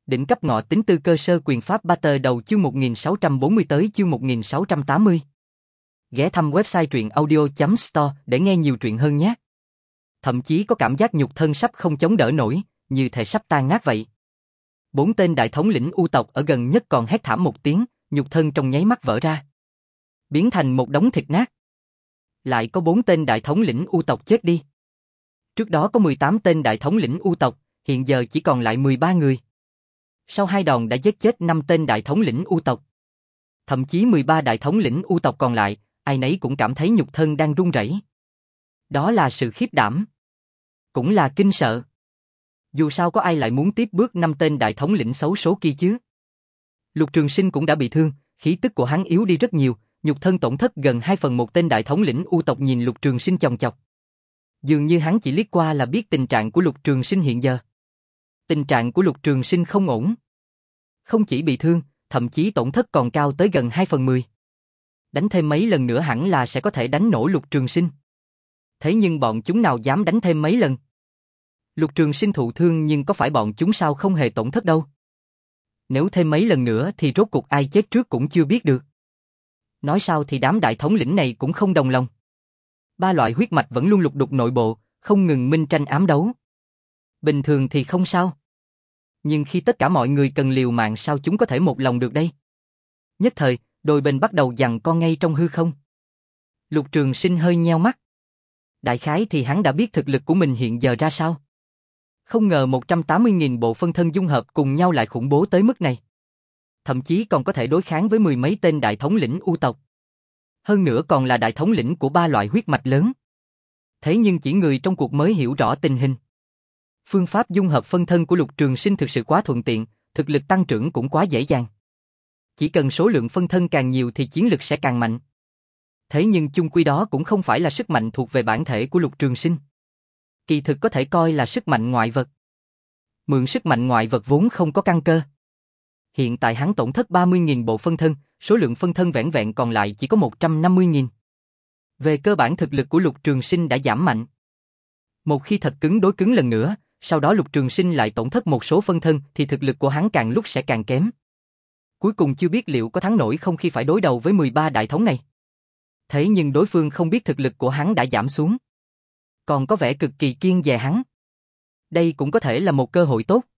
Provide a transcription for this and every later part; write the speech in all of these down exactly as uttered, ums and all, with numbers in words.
Đỉnh cấp ngọ tính tư cơ sơ quyền pháp Battle đầu chương một nghìn sáu trăm bốn mươi tới chương một nghìn sáu trăm tám mươi. Ghé thăm website truyện audio chấm store để nghe nhiều truyện hơn nhé. Thậm chí có cảm giác nhục thân sắp không chống đỡ nổi, như thể sắp tan nát vậy. Bốn tên đại thống lĩnh U tộc ở gần nhất còn hét thảm một tiếng, nhục thân trong nháy mắt vỡ ra, biến thành một đống thịt nát. Lại có bốn tên đại thống lĩnh U tộc chết đi. Trước đó có mười tám tên đại thống lĩnh U tộc, hiện giờ chỉ còn lại mười ba người. Sau hai đòn đã giết chết năm tên đại thống lĩnh U tộc. Thậm chí mười ba đại thống lĩnh U tộc còn lại, ai nấy cũng cảm thấy nhục thân đang run rẩy. Đó là sự khiếp đảm, cũng là kinh sợ. Dù sao có ai lại muốn tiếp bước năm tên đại thống lĩnh xấu số kia chứ? Lục Trường Sinh cũng đã bị thương, khí tức của hắn yếu đi rất nhiều, nhục thân tổn thất gần hai phần một. Tên đại thống lĩnh U tộc nhìn Lục Trường Sinh chòng chọc. Dường như hắn chỉ liếc qua là biết tình trạng của Lục Trường Sinh hiện giờ. Tình trạng của Lục Trường Sinh không ổn. Không chỉ bị thương, thậm chí tổn thất còn cao tới gần hai phần mười. Đánh thêm mấy lần nữa hẳn là sẽ có thể đánh nổ Lục Trường Sinh. Thế nhưng bọn chúng nào dám đánh thêm mấy lần? Lục Trường Sinh thụ thương nhưng có phải bọn chúng sao không hề tổn thất đâu. Nếu thêm mấy lần nữa thì rốt cuộc ai chết trước cũng chưa biết được. Nói sao thì đám đại thống lĩnh này cũng không đồng lòng. Ba loại huyết mạch vẫn luôn lục đục nội bộ, không ngừng minh tranh ám đấu. Bình thường thì không sao. Nhưng khi tất cả mọi người cần liều mạng sao chúng có thể một lòng được đây? Nhất thời, đôi bên bắt đầu giằng co ngay trong hư không. Lục Trường Sinh hơi nheo mắt. Đại khái thì hắn đã biết thực lực của mình hiện giờ ra sao. Không ngờ một trăm tám mươi nghìn bộ phân thân dung hợp cùng nhau lại khủng bố tới mức này. Thậm chí còn có thể đối kháng với mười mấy tên đại thống lĩnh U tộc. Hơn nữa còn là đại thống lĩnh của ba loại huyết mạch lớn. Thế nhưng chỉ người trong cuộc mới hiểu rõ tình hình. Phương pháp dung hợp phân thân của Lục Trường Sinh thực sự quá thuận tiện, thực lực tăng trưởng cũng quá dễ dàng. Chỉ cần số lượng phân thân càng nhiều thì chiến lực sẽ càng mạnh. Thế nhưng chung quy đó cũng không phải là sức mạnh thuộc về bản thể của Lục Trường Sinh. Kỳ thực có thể coi là sức mạnh ngoại vật. Mượn sức mạnh ngoại vật vốn không có căn cơ. Hiện tại hắn tổn thất ba mươi nghìn bộ phân thân, số lượng phân thân vẻn vẹn còn lại chỉ có một trăm năm mươi nghìn. Về cơ bản thực lực của Lục Trường Sinh đã giảm mạnh. Một khi thật cứng đối cứng lần nữa, sau đó Lục Trường Sinh lại tổn thất một số phân thân thì thực lực của hắn càng lúc sẽ càng kém. Cuối cùng chưa biết liệu có thắng nổi không khi phải đối đầu với mười ba đại thống này. Thế nhưng đối phương không biết thực lực của hắn đã giảm xuống. Còn có vẻ cực kỳ kiêng dè hắn. Đây cũng có thể là một cơ hội tốt.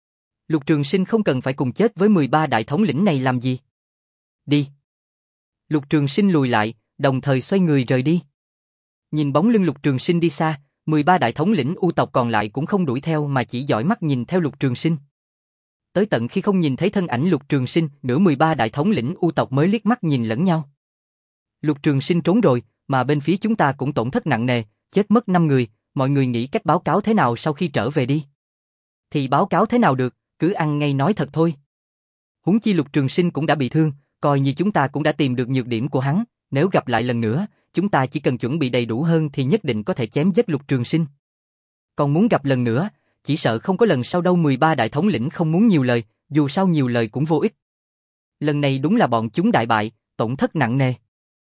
Lục Trường Sinh không cần phải cùng chết với mười ba đại thống lĩnh này làm gì. Đi. Lục Trường Sinh lùi lại, đồng thời xoay người rời đi. Nhìn bóng lưng Lục Trường Sinh đi xa, mười ba đại thống lĩnh U tộc còn lại cũng không đuổi theo mà chỉ dõi mắt nhìn theo Lục Trường Sinh. Tới tận khi không nhìn thấy thân ảnh Lục Trường Sinh, nửa mười ba đại thống lĩnh U tộc mới liếc mắt nhìn lẫn nhau. Lục Trường Sinh trốn rồi, mà bên phía chúng ta cũng tổn thất nặng nề, chết mất năm người, mọi người nghĩ cách báo cáo thế nào sau khi trở về đi. Thì báo cáo thế nào được, cứ ăn ngay nói thật thôi. Huống chi Lục Trường Sinh cũng đã bị thương, coi như chúng ta cũng đã tìm được nhược điểm của hắn, nếu gặp lại lần nữa, chúng ta chỉ cần chuẩn bị đầy đủ hơn thì nhất định có thể chém giết Lục Trường Sinh. Còn muốn gặp lần nữa, chỉ sợ không có lần sau đâu. Mười ba đại thống lĩnh không muốn nhiều lời, dù sao nhiều lời cũng vô ích. Lần này đúng là bọn chúng đại bại, tổn thất nặng nề.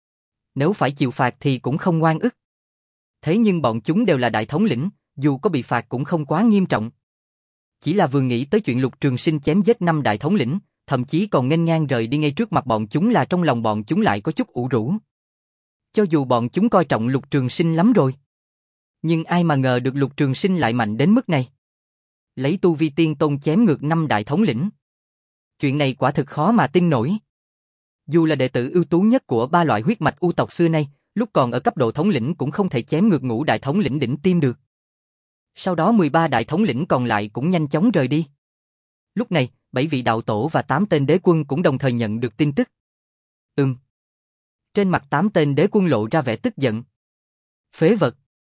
Nếu phải chịu phạt thì cũng không ngoan ức. Thế nhưng bọn chúng đều là đại thống lĩnh, dù có bị phạt cũng không quá nghiêm trọng. Chỉ là vừa nghĩ tới chuyện Lục Trường Sinh chém giết năm đại thống lĩnh, thậm chí còn nghênh ngang rời đi ngay trước mặt bọn chúng là trong lòng bọn chúng lại có chút ủ rũ. Cho dù bọn chúng coi trọng Lục Trường Sinh lắm rồi. Nhưng ai mà ngờ được Lục Trường Sinh lại mạnh đến mức này. Lấy tu vi tiên tôn chém ngược năm đại thống lĩnh. Chuyện này quả thực khó mà tin nổi. Dù là đệ tử ưu tú nhất của ba loại huyết mạch U tộc xưa nay, lúc còn ở cấp độ thống lĩnh cũng không thể chém ngược ngũ đại thống lĩnh đỉnh tiêm được. Sau đó mười ba đại thống lĩnh còn lại cũng nhanh chóng rời đi. Lúc này, bảy vị đạo tổ và tám tên đế quân cũng đồng thời nhận được tin tức. Ừm. Trên mặt tám tên đế quân lộ ra vẻ tức giận. Phế vật.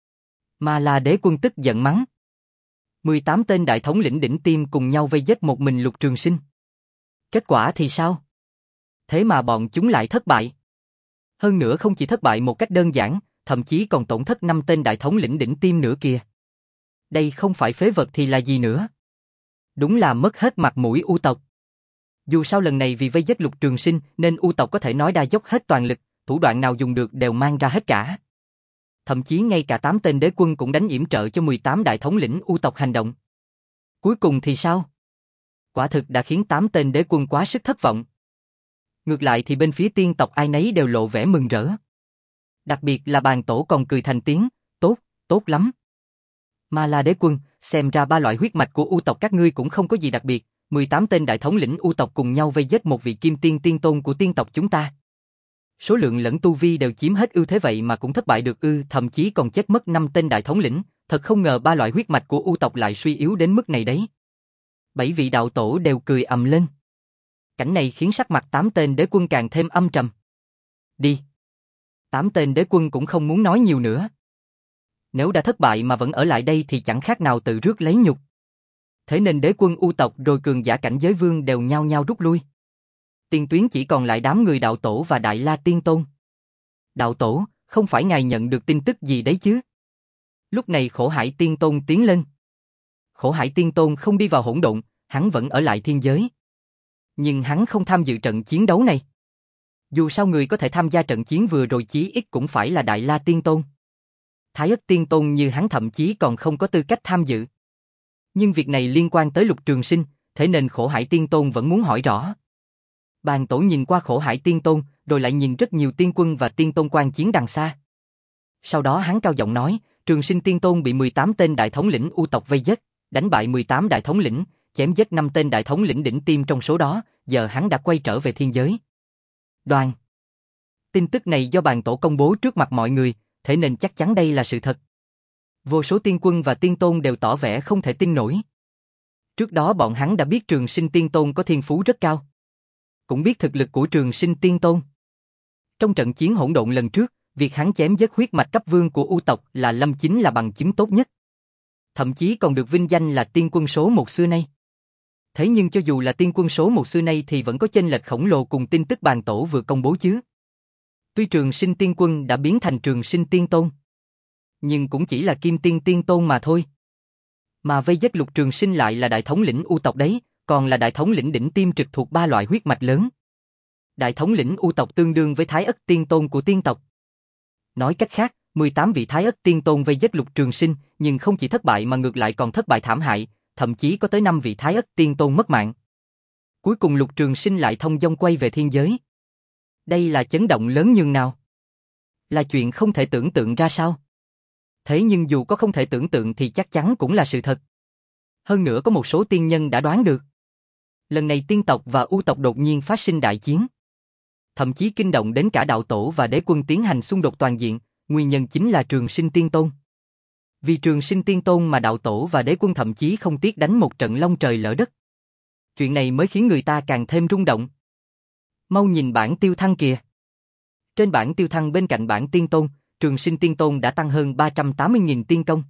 Mà là đế quân tức giận mắng. mười tám tên đại thống lĩnh đỉnh tiêm cùng nhau vây giết một mình Lục Trường Sinh. Kết quả thì sao? Thế mà bọn chúng lại thất bại. Hơn nữa không chỉ thất bại một cách đơn giản, thậm chí còn tổn thất năm tên đại thống lĩnh đỉnh tiêm nữa kìa. Đây không phải phế vật thì là gì nữa? Đúng là mất hết mặt mũi U tộc. Dù sao lần này vì vây giết Lục Trường Sinh nên U tộc có thể nói đã dốc hết toàn lực, thủ đoạn nào dùng được đều mang ra hết cả. Thậm chí ngay cả tám tên đế quân cũng đánh yểm trợ cho mười tám đại thống lĩnh U tộc hành động. Cuối cùng thì sao? Quả thực đã khiến tám tên đế quân quá sức thất vọng. Ngược lại thì bên phía tiên tộc ai nấy đều lộ vẻ mừng rỡ. Đặc biệt là bàn tổ còn cười thành tiếng, tốt, tốt lắm. Ma La đế quân, xem ra ba loại huyết mạch của U tộc các ngươi cũng không có gì đặc biệt, mười tám tên đại thống lĩnh U tộc cùng nhau vây giết một vị kim tiên tiên tôn của tiên tộc chúng ta. Số lượng lẫn tu vi đều chiếm hết ưu thế vậy mà cũng thất bại được ư, thậm chí còn chết mất năm tên đại thống lĩnh, thật không ngờ ba loại huyết mạch của U tộc lại suy yếu đến mức này đấy. Bảy vị đạo tổ đều cười ầm lên. Cảnh này khiến sắc mặt tám tên đế quân càng thêm âm trầm. Đi. Tám tên đế quân cũng không muốn nói nhiều nữa. Nếu đã thất bại mà vẫn ở lại đây thì chẳng khác nào tự rước lấy nhục. Thế nên đế quân U tộc rồi cường giả cảnh giới vương đều nhao nhao rút lui. Tiền tuyến chỉ còn lại đám người đạo tổ và Đại La Tiên Tôn. Đạo tổ, không phải ngài nhận được tin tức gì đấy chứ? Lúc này Khổ Hải Tiên Tôn tiến lên. Khổ Hải Tiên Tôn không đi vào hỗn độn, hắn vẫn ở lại thiên giới. Nhưng hắn không tham dự trận chiến đấu này. Dù sao người có thể tham gia trận chiến vừa rồi chí ít cũng phải là Đại La Tiên Tôn. Thái Ức Tiên Tôn như hắn thậm chí còn không có tư cách tham dự. Nhưng việc này liên quan tới Lục Trường Sinh, thế nên Khổ Hải Tiên Tôn vẫn muốn hỏi rõ. Bàn tổ nhìn qua Khổ Hải Tiên Tôn, rồi lại nhìn rất nhiều tiên quân và tiên tôn quan chiến đằng xa. Sau đó hắn cao giọng nói, Trường Sinh Tiên Tôn bị mười tám tên đại thống lĩnh U tộc vây giết, đánh bại mười tám đại thống lĩnh, chém giết năm tên đại thống lĩnh đỉnh tiêm trong số đó, giờ hắn đã quay trở về thiên giới. Đoan. Tin tức này do bàn tổ công bố trước mặt mọi người, thế nên chắc chắn đây là sự thật. Vô số tiên quân và tiên tôn đều tỏ vẻ không thể tin nổi. Trước đó bọn hắn đã biết Trường Sinh Tiên Tôn có thiên phú rất cao. Cũng biết thực lực của Trường Sinh Tiên Tôn. Trong trận chiến hỗn độn lần trước, việc hắn chém giết huyết mạch cấp vương của U tộc là Lâm chính là bằng chứng tốt nhất. Thậm chí còn được vinh danh là tiên quân số một xưa nay. Thế nhưng cho dù là tiên quân số một xưa nay thì vẫn có chênh lệch khổng lồ cùng tin tức bàn tổ vừa công bố chứ. Tuy Trường Sinh Tiên Quân đã biến thành Trường Sinh Tiên Tôn, nhưng cũng chỉ là Kim Tiên Tiên Tôn mà thôi. Mà vây giết Lục Trường Sinh lại là đại thống lĩnh U tộc đấy, còn là đại thống lĩnh đỉnh tiêm trực thuộc ba loại huyết mạch lớn. Đại thống lĩnh U tộc tương đương với Thái Ất Tiên Tôn của tiên tộc. Nói cách khác, mười tám vị Thái Ất Tiên Tôn vây giết Lục Trường Sinh, nhưng không chỉ thất bại mà ngược lại còn thất bại thảm hại, thậm chí có tới năm vị Thái Ất Tiên Tôn mất mạng. Cuối cùng Lục Trường Sinh lại thông dong quay về thiên giới. Đây là chấn động lớn nhường nào? Là chuyện không thể tưởng tượng ra sao? Thế nhưng dù có không thể tưởng tượng thì chắc chắn cũng là sự thật. Hơn nữa có một số tiên nhân đã đoán được. Lần này tiên tộc và U tộc đột nhiên phát sinh đại chiến. Thậm chí kinh động đến cả đạo tổ và đế quân tiến hành xung đột toàn diện, nguyên nhân chính là Trường Sinh Tiên Tôn. Vì Trường Sinh Tiên Tôn mà đạo tổ và đế quân thậm chí không tiếc đánh một trận long trời lỡ đất. Chuyện này mới khiến người ta càng thêm rung động. Mau nhìn bảng tiêu thăng kìa. Trên bảng tiêu thăng bên cạnh bảng tiên tôn, Trường Sinh Tiên Tôn đã tăng hơn ba trăm tám mươi nghìn tiên công.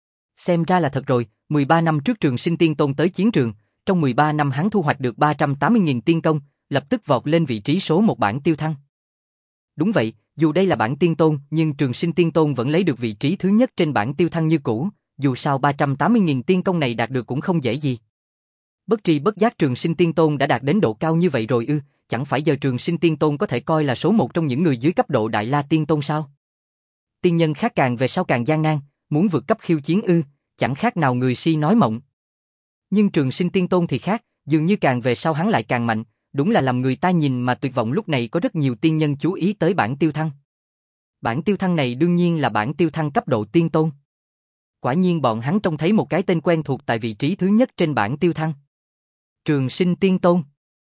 Xem ra là thật rồi, mười ba năm trước Trường Sinh Tiên Tôn tới chiến trường, trong mười ba năm hắn thu hoạch được ba trăm tám mươi nghìn tiên công, lập tức vọt lên vị trí số một bảng tiêu thăng. Đúng vậy, dù đây là bảng tiên tôn, nhưng Trường Sinh Tiên Tôn vẫn lấy được vị trí thứ nhất trên bảng tiêu thăng như cũ, dù sao ba trăm tám mươi nghìn tiên công này đạt được cũng không dễ gì. Bất tri bất giác Trường Sinh Tiên Tôn đã đạt đến độ cao như vậy rồi ư, chẳng phải giờ Trường Sinh Tiên Tôn có thể coi là số một trong những người dưới cấp độ Đại La Tiên Tôn sao? Tiên nhân khác càng về sau càng gian nan, muốn vượt cấp khiêu chiến ư, chẳng khác nào người si nói mộng. Nhưng Trường Sinh Tiên Tôn thì khác, dường như càng về sau hắn lại càng mạnh, đúng là làm người ta nhìn mà tuyệt vọng. Lúc này có rất nhiều tiên nhân chú ý tới bảng tiêu thăng. Bảng tiêu thăng này đương nhiên là bảng tiêu thăng cấp độ tiên tôn. Quả nhiên bọn hắn trông thấy một cái tên quen thuộc tại vị trí thứ nhất trên bảng tiêu thăng. Trường Sinh Tiên Tôn.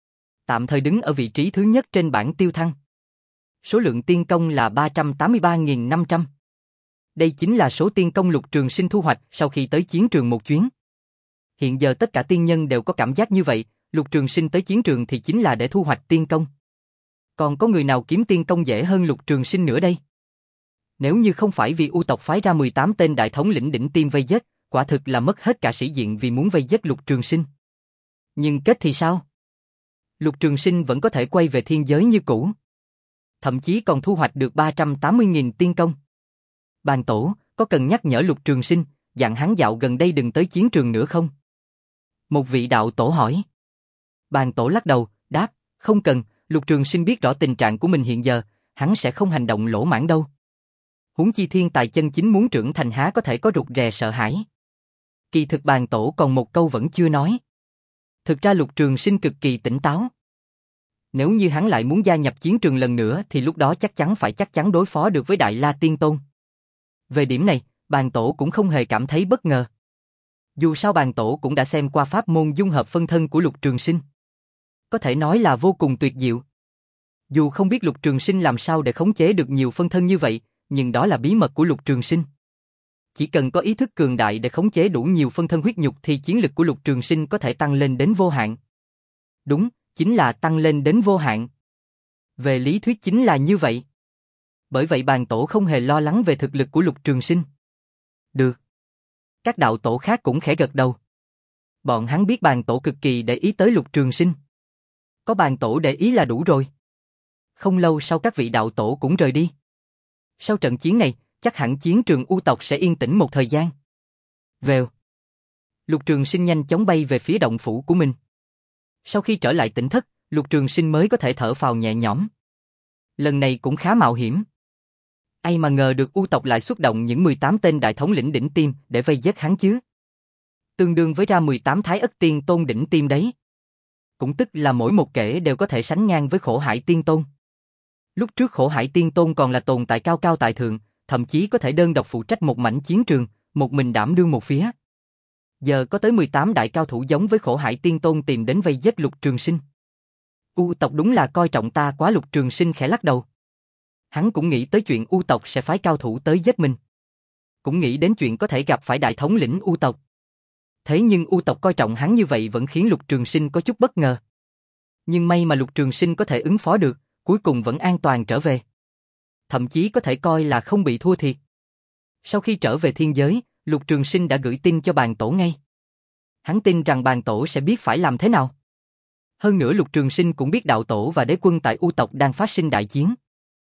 Tạm thời đứng ở vị trí thứ nhất trên bảng tiêu thăng. Số lượng tiên công là ba trăm tám mươi ba nghìn năm trăm. Đây chính là số tiên công Lục Trường Sinh thu hoạch sau khi tới chiến trường một chuyến. Hiện giờ tất cả tiên nhân đều có cảm giác như vậy, Lục Trường Sinh tới chiến trường thì chính là để thu hoạch tiên công. Còn có người nào kiếm tiên công dễ hơn Lục Trường Sinh nữa đây? Nếu như không phải vì U tộc phái ra mười tám tên đại thống lĩnh đỉnh tiêm vây giết, quả thực là mất hết cả sĩ diện vì muốn vây giết Lục Trường Sinh. Nhưng kết thì sao? Lục Trường Sinh vẫn có thể quay về thiên giới như cũ. Thậm chí còn thu hoạch được ba trăm tám mươi nghìn tiên công. Bàn tổ, có cần nhắc nhở Lục Trường Sinh, dặn hắn dạo gần đây đừng tới chiến trường nữa không? Một vị đạo tổ hỏi. Bàn tổ lắc đầu, đáp, không cần, Lục Trường Sinh biết rõ tình trạng của mình hiện giờ, hắn sẽ không hành động lỗ mãng đâu. Huống chi thiên tài chân chính muốn trưởng thành há có thể có rụt rè sợ hãi. Kỳ thực bàn tổ còn một câu vẫn chưa nói. Thực ra Lục Trường Sinh cực kỳ tỉnh táo. Nếu như hắn lại muốn gia nhập chiến trường lần nữa thì lúc đó chắc chắn phải chắc chắn đối phó được với Đại La Tiên Tôn. Về điểm này, Bàn Tổ cũng không hề cảm thấy bất ngờ. Dù sao Bàn Tổ cũng đã xem qua pháp môn dung hợp phân thân của Lục Trường Sinh. Có thể nói là vô cùng tuyệt diệu. Dù không biết Lục Trường Sinh làm sao để khống chế được nhiều phân thân như vậy, nhưng đó là bí mật của Lục Trường Sinh. Chỉ cần có ý thức cường đại để khống chế đủ nhiều phân thân huyết nhục thì chiến lực của Lục Trường Sinh có thể tăng lên đến vô hạn. Đúng, chính là tăng lên đến vô hạn. Về lý thuyết chính là như vậy. Bởi vậy Bàn Tổ không hề lo lắng về thực lực của Lục Trường Sinh. Được. Các đạo tổ khác cũng khẽ gật đầu. Bọn hắn biết Bàn Tổ cực kỳ để ý tới Lục Trường Sinh. Có Bàn Tổ để ý là đủ rồi. Không lâu sau các vị đạo tổ cũng rời đi. Sau trận chiến này, chắc hẳn chiến trường U tộc sẽ yên tĩnh một thời gian. Vèo. Lục Trường Sinh nhanh chóng bay về phía động phủ của mình. Sau khi trở lại tỉnh thất, Lục Trường Sinh mới có thể thở phào nhẹ nhõm. Lần này cũng khá mạo hiểm. Ai mà ngờ được U tộc lại xuất động những mười tám tên đại thống lĩnh đỉnh tiêm để vây giết hắn chứ. Tương đương với ra mười tám Thái Ất Tiên Tôn đỉnh tiêm đấy. Cũng tức là mỗi một kẻ đều có thể sánh ngang với Khổ Hải Tiên Tôn. Lúc trước Khổ Hải Tiên Tôn còn là tồn tại cao cao tại thượng, thậm chí có thể đơn độc phụ trách một mảnh chiến trường, một mình đảm đương một phía. Giờ có tới mười tám đại cao thủ giống với Khổ Hải Tiên Tôn tìm đến vây giết Lục Trường Sinh. U tộc đúng là coi trọng ta quá. Lục Trường Sinh khẽ lắc đầu. Hắn cũng nghĩ tới chuyện U tộc sẽ phái cao thủ tới giết mình. Cũng nghĩ đến chuyện có thể gặp phải đại thống lĩnh U tộc. Thế nhưng U tộc coi trọng hắn như vậy vẫn khiến Lục Trường Sinh có chút bất ngờ. Nhưng may mà Lục Trường Sinh có thể ứng phó được, cuối cùng vẫn an toàn trở về. Thậm chí có thể coi là không bị thua thiệt. Sau khi trở về thiên giới, Lục Trường Sinh đã gửi tin cho Bàn Tổ ngay. Hắn tin rằng Bàn Tổ sẽ biết phải làm thế nào. Hơn nữa Lục Trường Sinh cũng biết đạo tổ và đế quân tại U tộc đang phát sinh đại chiến.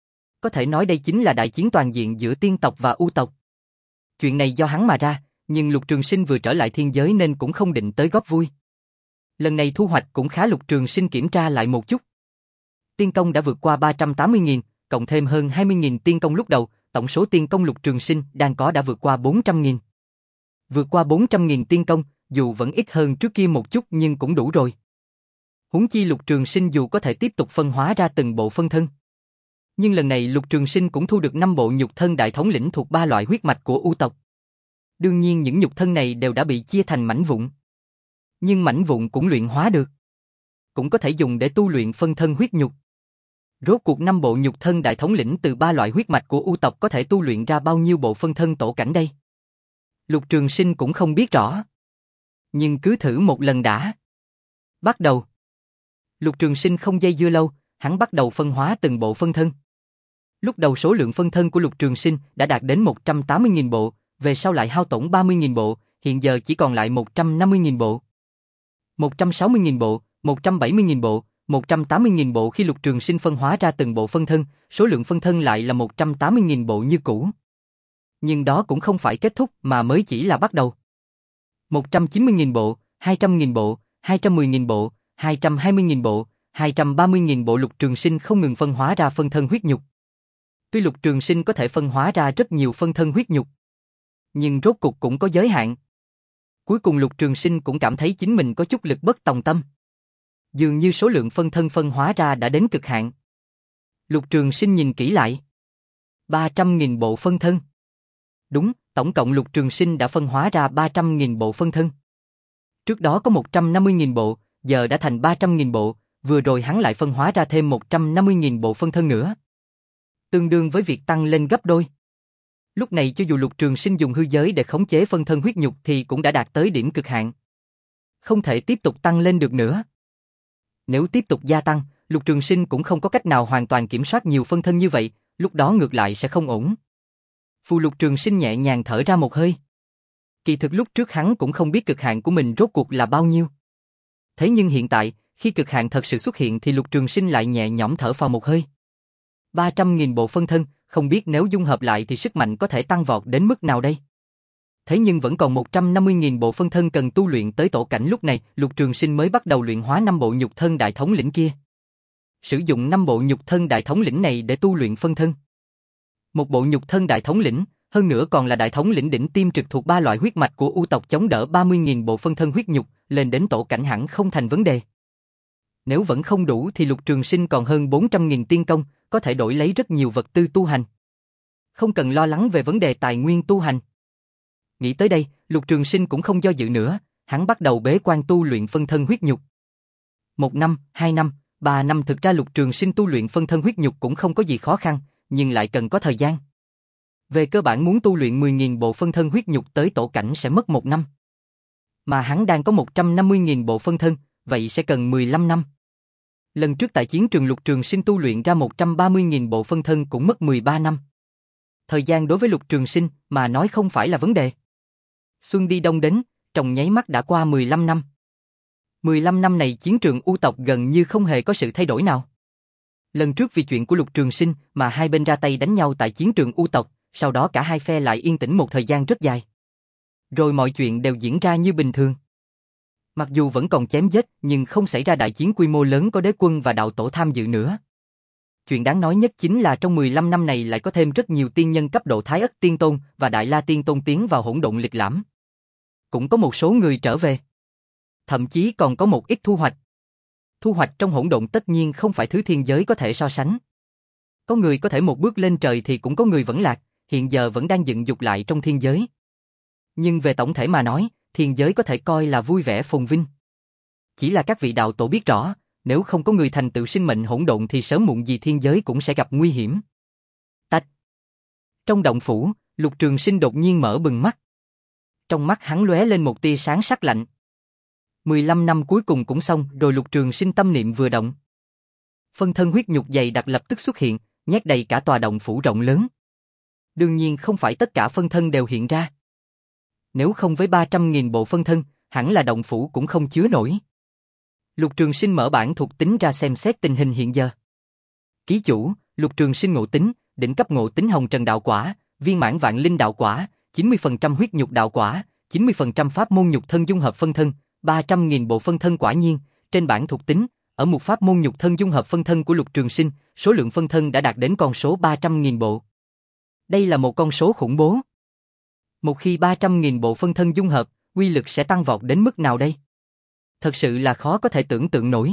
Có thể nói đây chính là đại chiến toàn diện giữa tiên tộc và U tộc. Chuyện này do hắn mà ra, nhưng Lục Trường Sinh vừa trở lại thiên giới nên cũng không định tới góp vui. Lần này thu hoạch cũng khá. Lục Trường Sinh kiểm tra lại một chút. Tiên công đã vượt qua ba trăm tám mươi nghìn, cộng thêm hơn hai mươi nghìn tiên công lúc đầu, tổng số tiên công Lục Trường Sinh đang có đã vượt qua bốn trăm nghìn. Vượt qua bốn trăm nghìn tiên công, dù vẫn ít hơn trước kia một chút nhưng cũng đủ rồi. Huống chi Lục Trường Sinh dù có thể tiếp tục phân hóa ra từng bộ phân thân. Nhưng lần này Lục Trường Sinh cũng thu được năm bộ nhục thân đại thống lĩnh thuộc ba loại huyết mạch của U tộc. Đương nhiên những nhục thân này đều đã bị chia thành mảnh vụn. Nhưng mảnh vụn cũng luyện hóa được. Cũng có thể dùng để tu luyện phân thân huyết nhục. Rốt cuộc năm bộ nhục thân đại thống lĩnh từ ba loại huyết mạch của U tộc có thể tu luyện ra bao nhiêu bộ phân thân tổ cảnh đây? Lục Trường Sinh cũng không biết rõ. Nhưng cứ thử một lần đã. Bắt đầu. Lục Trường Sinh không dây dưa lâu, hắn bắt đầu phân hóa từng bộ phân thân. Lúc đầu số lượng phân thân của Lục Trường Sinh đã đạt đến một trăm tám mươi nghìn bộ, về sau lại hao tổn ba mươi nghìn bộ, hiện giờ chỉ còn lại một trăm năm mươi nghìn bộ. một trăm sáu mươi nghìn bộ, một trăm bảy mươi nghìn bộ, một trăm tám mươi nghìn bộ. Khi Lục Trường Sinh phân hóa ra từng bộ phân thân, số lượng phân thân lại là một trăm tám mươi nghìn bộ như cũ. Nhưng đó cũng không phải kết thúc mà mới chỉ là bắt đầu. một trăm chín mươi nghìn bộ, hai trăm nghìn bộ, hai trăm mười nghìn bộ, hai trăm hai mươi nghìn bộ, hai trăm ba mươi nghìn bộ. Lục Trường Sinh không ngừng phân hóa ra phân thân huyết nhục. Tuy Lục Trường Sinh có thể phân hóa ra rất nhiều phân thân huyết nhục, nhưng rốt cục cũng có giới hạn. Cuối cùng Lục Trường Sinh cũng cảm thấy chính mình có chút lực bất tòng tâm. Dường như số lượng phân thân phân hóa ra đã đến cực hạn. Lục Trường Sinh nhìn kỹ lại. ba trăm nghìn bộ phân thân. Đúng, tổng cộng Lục Trường Sinh đã phân hóa ra ba trăm nghìn bộ phân thân. Trước đó có một trăm năm mươi nghìn bộ, giờ đã thành ba trăm nghìn bộ, vừa rồi hắn lại phân hóa ra thêm một trăm năm mươi nghìn bộ phân thân nữa. Tương đương với việc tăng lên gấp đôi. Lúc này cho dù Lục Trường Sinh dùng hư giới để khống chế phân thân huyết nhục thì cũng đã đạt tới điểm cực hạn. Không thể tiếp tục tăng lên được nữa. Nếu tiếp tục gia tăng, Lục Trường Sinh cũng không có cách nào hoàn toàn kiểm soát nhiều phân thân như vậy, lúc đó ngược lại sẽ không ổn. Phù Lục Trường Sinh nhẹ nhàng thở ra một hơi. Kỳ thực lúc trước hắn cũng không biết cực hạn của mình rốt cuộc là bao nhiêu. Thế nhưng hiện tại, khi cực hạn thật sự xuất hiện thì Lục Trường Sinh lại nhẹ nhõm thở phào một hơi. ba trăm nghìn bộ phân thân, không biết nếu dung hợp lại thì sức mạnh có thể tăng vọt đến mức nào đây? Thế nhưng vẫn còn một trăm năm mươi nghìn bộ phân thân cần tu luyện tới tổ cảnh. Lúc này, Lục Trường Sinh mới bắt đầu luyện hóa năm bộ nhục thân đại thống lĩnh kia. Sử dụng năm bộ nhục thân đại thống lĩnh này để tu luyện phân thân. Một bộ nhục thân đại thống lĩnh, hơn nữa còn là đại thống lĩnh đỉnh tiêm trực thuộc ba loại huyết mạch của U tộc chống đỡ ba mươi nghìn bộ phân thân huyết nhục, lên đến tổ cảnh hẳn không thành vấn đề. Nếu vẫn không đủ thì Lục Trường Sinh còn hơn bốn trăm nghìn tiên công, có thể đổi lấy rất nhiều vật tư tu hành. Không cần lo lắng về vấn đề tài nguyên tu hành. Nghĩ tới đây, Lục Trường Sinh cũng không do dự nữa, hắn bắt đầu bế quan tu luyện phân thân huyết nhục. Một năm, hai năm, ba năm thực ra Lục Trường Sinh tu luyện phân thân huyết nhục cũng không có gì khó khăn, nhưng lại cần có thời gian. Về cơ bản muốn tu luyện mười nghìn bộ phân thân huyết nhục tới tổ cảnh sẽ mất một năm. Mà hắn đang có một trăm năm mươi nghìn bộ phân thân, vậy sẽ cần mười lăm năm. Lần trước tại chiến trường Lục Trường Sinh tu luyện ra một trăm ba mươi nghìn bộ phân thân cũng mất mười ba năm. Thời gian đối với Lục Trường Sinh mà nói không phải là vấn đề. Xuân đi đông đến, trong nháy mắt đã qua mười lăm năm. mười lăm năm này chiến trường U tộc gần như không hề có sự thay đổi nào. Lần trước vì chuyện của Lục Trường Sinh mà hai bên ra tay đánh nhau tại chiến trường U tộc, sau đó cả hai phe lại yên tĩnh một thời gian rất dài. Rồi mọi chuyện đều diễn ra như bình thường. Mặc dù vẫn còn chém giết nhưng không xảy ra đại chiến quy mô lớn có đế quân và đạo tổ tham dự nữa. Chuyện đáng nói nhất chính là trong mười lăm năm này lại có thêm rất nhiều tiên nhân cấp độ Thái Ất Tiên Tôn và Đại La Tiên Tôn tiến vào hỗn độn lịch lãm. Cũng có một số người trở về. Thậm chí còn có một ít thu hoạch. Thu hoạch trong hỗn độn tất nhiên không phải thứ thiên giới có thể so sánh. Có người có thể một bước lên trời thì cũng có người vẫn lạc, hiện giờ vẫn đang dựng dục lại trong thiên giới. Nhưng về tổng thể mà nói, thiên giới có thể coi là vui vẻ phồn vinh. Chỉ là các vị đạo tổ biết rõ, nếu không có người thành tựu sinh mệnh hỗn độn thì sớm muộn gì thiên giới cũng sẽ gặp nguy hiểm. Tách. Trong động phủ, Lục Trường Sinh đột nhiên mở bừng mắt. Trong mắt hắn lóe lên một tia sáng sắc lạnh. mười lăm năm cuối cùng cũng xong rồi. Lục Trường Sinh tâm niệm vừa động. Phân thân huyết nhục dày đặc lập tức xuất hiện, nhét đầy cả tòa động phủ rộng lớn. Đương nhiên không phải tất cả phân thân đều hiện ra. Nếu không với ba trăm nghìn bộ phân thân, hẳn là động phủ cũng không chứa nổi. Lục Trường Sinh mở bản thuộc tính ra xem xét tình hình hiện giờ. Ký chủ, Lục Trường Sinh ngộ tính, đỉnh cấp ngộ tính hồng trần đạo quả, viên mãn vạn linh đạo quả, chín mươi phần trăm huyết nhục đạo quả, chín mươi phần trăm pháp môn nhục thân dung hợp phân thân, ba trăm nghìn bộ phân thân. Quả nhiên, trên bản thuộc tính, ở một pháp môn nhục thân dung hợp phân thân của Lục Trường Sinh, số lượng phân thân đã đạt đến con số ba trăm nghìn bộ. Đây là một con số khủng bố. Một khi ba trăm nghìn bộ phân thân dung hợp, uy lực sẽ tăng vọt đến mức nào đây? Thật sự là khó có thể tưởng tượng nổi.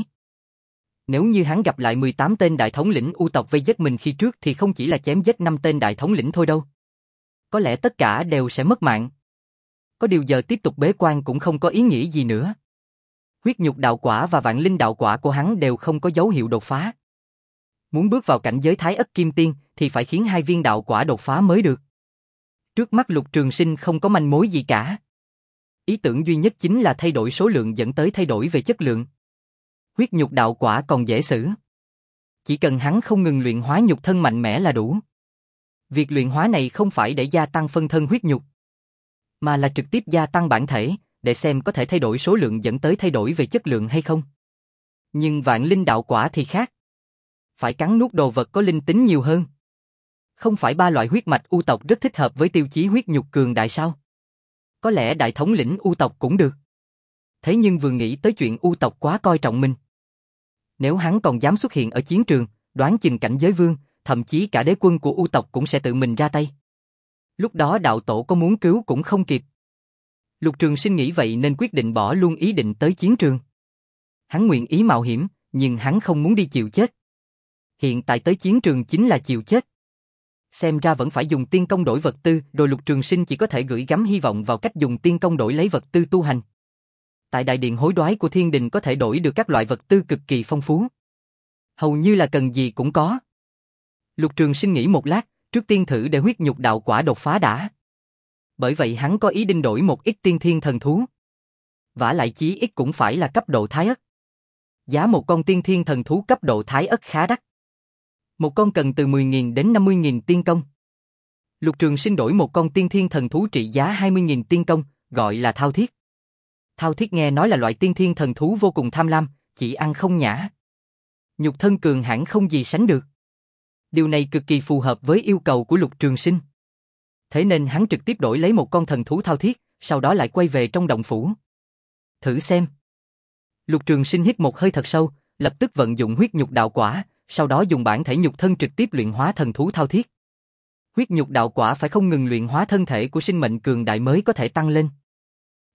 Nếu như hắn gặp lại mười tám tên đại thống lĩnh U tộc vây giết mình khi trước thì không chỉ là chém giết năm tên đại thống lĩnh thôi đâu. Có lẽ tất cả đều sẽ mất mạng. Có điều giờ tiếp tục bế quan cũng không có ý nghĩa gì nữa. Huyết nhục đạo quả và vạn linh đạo quả của hắn đều không có dấu hiệu đột phá. Muốn bước vào cảnh giới Thái Ất Kim Tiên thì phải khiến hai viên đạo quả đột phá mới được. Trước mắt Lục Trường Sinh không có manh mối gì cả. Ý tưởng duy nhất chính là thay đổi số lượng dẫn tới thay đổi về chất lượng. Huyết nhục đạo quả còn dễ xử. Chỉ cần hắn không ngừng luyện hóa nhục thân mạnh mẽ là đủ. Việc luyện hóa này không phải để gia tăng phân thân huyết nhục, mà là trực tiếp gia tăng bản thể, để xem có thể thay đổi số lượng dẫn tới thay đổi về chất lượng hay không. Nhưng vạn linh đạo quả thì khác. Phải cắn nuốt đồ vật có linh tính nhiều hơn. Không phải ba loại huyết mạch U tộc rất thích hợp với tiêu chí huyết nhục cường đại sao? Có lẽ đại thống lĩnh U tộc cũng được. Thế nhưng vừa nghĩ tới chuyện U tộc quá coi trọng mình. Nếu hắn còn dám xuất hiện ở chiến trường, đoán chừng cảnh giới vương, thậm chí cả đế quân của U tộc cũng sẽ tự mình ra tay. Lúc đó đạo tổ có muốn cứu cũng không kịp. Lục Trường Sinh nghĩ vậy nên quyết định bỏ luôn ý định tới chiến trường. Hắn nguyện ý mạo hiểm, nhưng hắn không muốn đi chịu chết. Hiện tại tới chiến trường chính là chịu chết. Xem ra vẫn phải dùng tiên công đổi vật tư, rồi Lục Trường Sinh chỉ có thể gửi gắm hy vọng vào cách dùng tiên công đổi lấy vật tư tu hành. Tại đại điện hối đoái của thiên đình có thể đổi được các loại vật tư cực kỳ phong phú. Hầu như là cần gì cũng có. Lục Trường Sinh nghĩ một lát, trước tiên thử để huyết nhục đạo quả đột phá đã. Bởi vậy hắn có ý định đổi một ít tiên thiên thần thú. Vả lại chí ít cũng phải là cấp độ Thái Ất. Giá một con tiên thiên thần thú cấp độ Thái Ất khá đắt. Một con cần từ mười nghìn đến năm mươi nghìn tiên công. Lục Trường Sinh đổi một con tiên thiên thần thú trị giá hai mươi nghìn tiên công, gọi là Thao Thiết. Thao Thiết nghe nói là loại tiên thiên thần thú vô cùng tham lam, chỉ ăn không nhả. Nhục thân cường hãn không gì sánh được. Điều này cực kỳ phù hợp với yêu cầu của Lục Trường Sinh. Thế nên hắn trực tiếp đổi lấy một con thần thú Thao Thiết, sau đó lại quay về trong động phủ. Thử xem. Lục Trường Sinh hít một hơi thật sâu, lập tức vận dụng huyết nhục đạo quả, sau đó dùng bản thể nhục thân trực tiếp luyện hóa thần thú Thao Thiết. Huyết nhục đạo quả phải không ngừng luyện hóa thân thể của sinh mệnh cường đại mới có thể tăng lên.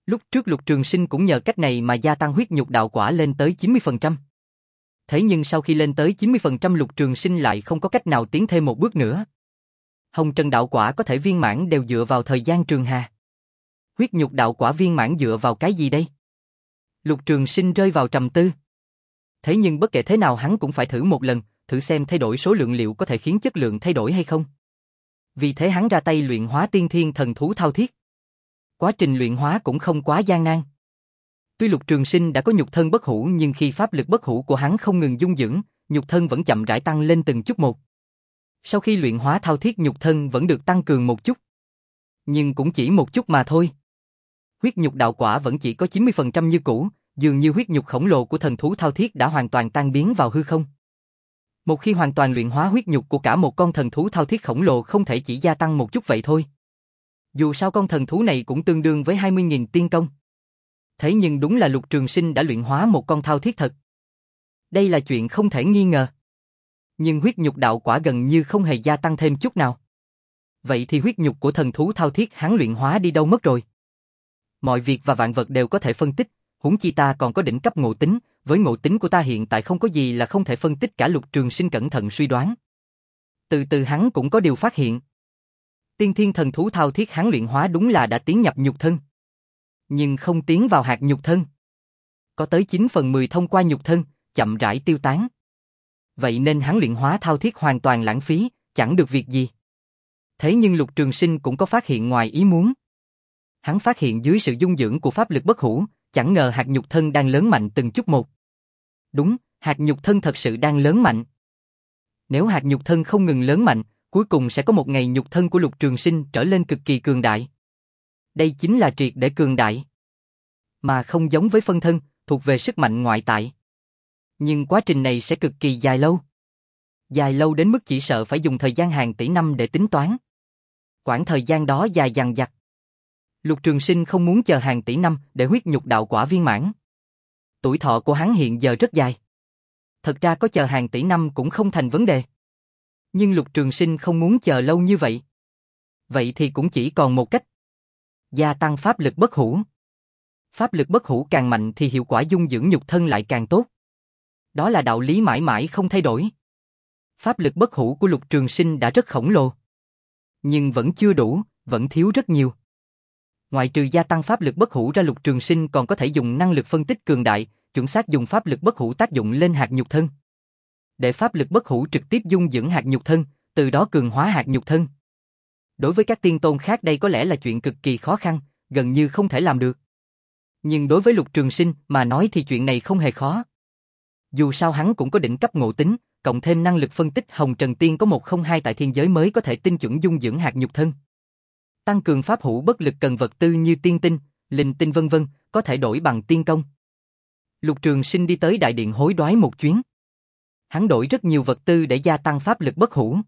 Lúc trước Lục Trường Sinh cũng nhờ cách này mà gia tăng huyết nhục đạo quả lên tới chín mươi phần trăm. Thế nhưng sau khi lên tới chín mươi phần trăm Lục Trường Sinh lại không có cách nào tiến thêm một bước nữa. Hồng Trần đạo quả có thể viên mãn đều dựa vào thời gian trường hà. Huyết nhục đạo quả viên mãn dựa vào cái gì đây? Lục Trường Sinh rơi vào trầm tư. Thế nhưng bất kể thế nào hắn cũng phải thử một lần, thử xem thay đổi số lượng liệu có thể khiến chất lượng thay đổi hay không. Vì thế hắn ra tay luyện hóa tiên thiên thần thú thao thiết. Quá trình luyện hóa cũng không quá gian nan. Tuy Lục Trường Sinh đã có nhục thân bất hủ nhưng khi pháp lực bất hủ của hắn không ngừng dung dưỡng, nhục thân vẫn chậm rãi tăng lên từng chút một. Sau khi luyện hóa thao thiết nhục thân vẫn được tăng cường một chút. Nhưng cũng chỉ một chút mà thôi. Huyết nhục đạo quả vẫn chỉ có chín mươi phần trăm như cũ, dường như huyết nhục khổng lồ của thần thú thao thiết đã hoàn toàn tan biến vào hư không. Một khi hoàn toàn luyện hóa huyết nhục của cả một con thần thú thao thiết khổng lồ không thể chỉ gia tăng một chút vậy thôi. Dù sao con thần thú này cũng tương đương với hai mươi nghìn tiên công. Thế nhưng đúng là Lục Trường Sinh đã luyện hóa một con thao thiết thật. Đây là chuyện không thể nghi ngờ. Nhưng huyết nhục đạo quả gần như không hề gia tăng thêm chút nào. Vậy thì huyết nhục của thần thú thao thiết hắn luyện hóa đi đâu mất rồi? Mọi việc và vạn vật đều có thể phân tích, huống chi ta còn có đỉnh cấp ngộ tính, với ngộ tính của ta hiện tại không có gì là không thể phân tích cả. Lục Trường Sinh cẩn thận suy đoán. Từ từ hắn cũng có điều phát hiện. Tiên thiên thần thú thao thiết hắn luyện hóa đúng là đã tiến nhập nhục thân. Nhưng không tiến vào hạt nhục thân. Có tới chín phần mười thông qua nhục thân, chậm rãi tiêu tán. Vậy nên hắn luyện hóa thao thiết hoàn toàn lãng phí, chẳng được việc gì. Thế nhưng Lục Trường Sinh cũng có phát hiện ngoài ý muốn. Hắn phát hiện dưới sự dung dưỡng của pháp lực bất hủ, chẳng ngờ hạt nhục thân đang lớn mạnh từng chút một. Đúng, hạt nhục thân thật sự đang lớn mạnh. Nếu hạt nhục thân không ngừng lớn mạnh, cuối cùng sẽ có một ngày nhục thân của Lục Trường Sinh trở lên cực kỳ cường đại. Đây chính là triệt để cường đại. Mà không giống với phân thân, thuộc về sức mạnh ngoại tại. Nhưng quá trình này sẽ cực kỳ dài lâu. Dài lâu đến mức chỉ sợ phải dùng thời gian hàng tỷ năm để tính toán. Quãng thời gian đó dài dằng dặc. Lục Trường Sinh không muốn chờ hàng tỷ năm để huyết nhục đạo quả viên mãn. Tuổi thọ của hắn hiện giờ rất dài. Thật ra có chờ hàng tỷ năm cũng không thành vấn đề. Nhưng Lục Trường Sinh không muốn chờ lâu như vậy. Vậy thì cũng chỉ còn một cách. Gia tăng pháp lực bất hủ. Pháp lực bất hủ càng mạnh thì hiệu quả dung dưỡng nhục thân lại càng tốt. Đó là đạo lý mãi mãi không thay đổi. Pháp lực bất hủ của Lục Trường Sinh đã rất khổng lồ. Nhưng vẫn chưa đủ, vẫn thiếu rất nhiều. Ngoài trừ gia tăng pháp lực bất hủ ra, Lục Trường Sinh còn có thể dùng năng lực phân tích cường đại, chuẩn xác dùng pháp lực bất hủ tác dụng lên hạt nhục thân. Để pháp lực bất hủ trực tiếp dung dưỡng hạt nhục thân, từ đó cường hóa hạt nhục thân. Đối với các tiên tôn khác đây có lẽ là chuyện cực kỳ khó khăn, gần như không thể làm được. Nhưng đối với Lục Trường Sinh mà nói thì chuyện này không hề khó. Dù sao hắn cũng có đỉnh cấp ngộ tính, cộng thêm năng lực phân tích Hồng Trần Tiên có một không hai tại thiên giới mới có thể tinh chuẩn dung dưỡng hạt nhục thân. Tăng cường pháp hữu bất lực cần vật tư như tiên tinh, linh tinh vân vân, có thể đổi bằng tiên công. Lục Trường Sinh đi tới đại điện hối đoái một chuyến. Hắn đổi rất nhiều vật tư để gia tăng pháp lực bất hủ.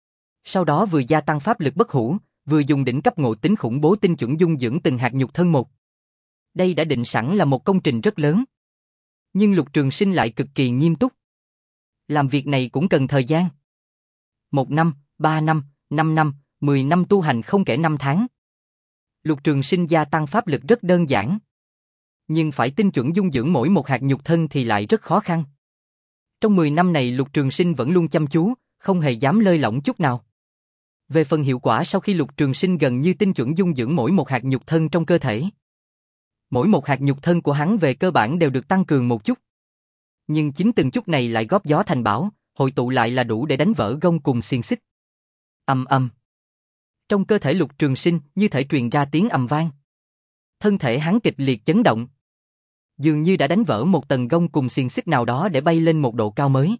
Sau đó vừa gia tăng pháp lực bất hủ, vừa dùng đỉnh cấp ngộ tính khủng bố tinh chuẩn dung dưỡng từng hạt nhục thân một. Đây đã định sẵn là một công trình rất lớn. Nhưng Lục Trường Sinh lại cực kỳ nghiêm túc. Làm việc này cũng cần thời gian. Một năm, ba năm, năm năm, mười năm tu hành không kể năm tháng. Lục Trường Sinh gia tăng pháp lực rất đơn giản. Nhưng phải tinh chuẩn dung dưỡng mỗi một hạt nhục thân thì lại rất khó khăn. Trong mười năm này Lục Trường Sinh vẫn luôn chăm chú, không hề dám lơi lỏng chút nào. Về phần hiệu quả sau khi Lục Trường Sinh gần như tinh chuẩn dung dưỡng mỗi một hạt nhục thân trong cơ thể. Mỗi một hạt nhục thân của hắn về cơ bản đều được tăng cường một chút. Nhưng chính từng chút này lại góp gió thành bão, hội tụ lại là đủ để đánh vỡ gông cùng xiềng xích. Ầm ầm. Trong cơ thể Lục Trường Sinh như thể truyền ra tiếng ầm vang. Thân thể hắn kịch liệt chấn động. Dường như đã đánh vỡ một tầng gông cùng xiềng xích nào đó để bay lên một độ cao mới.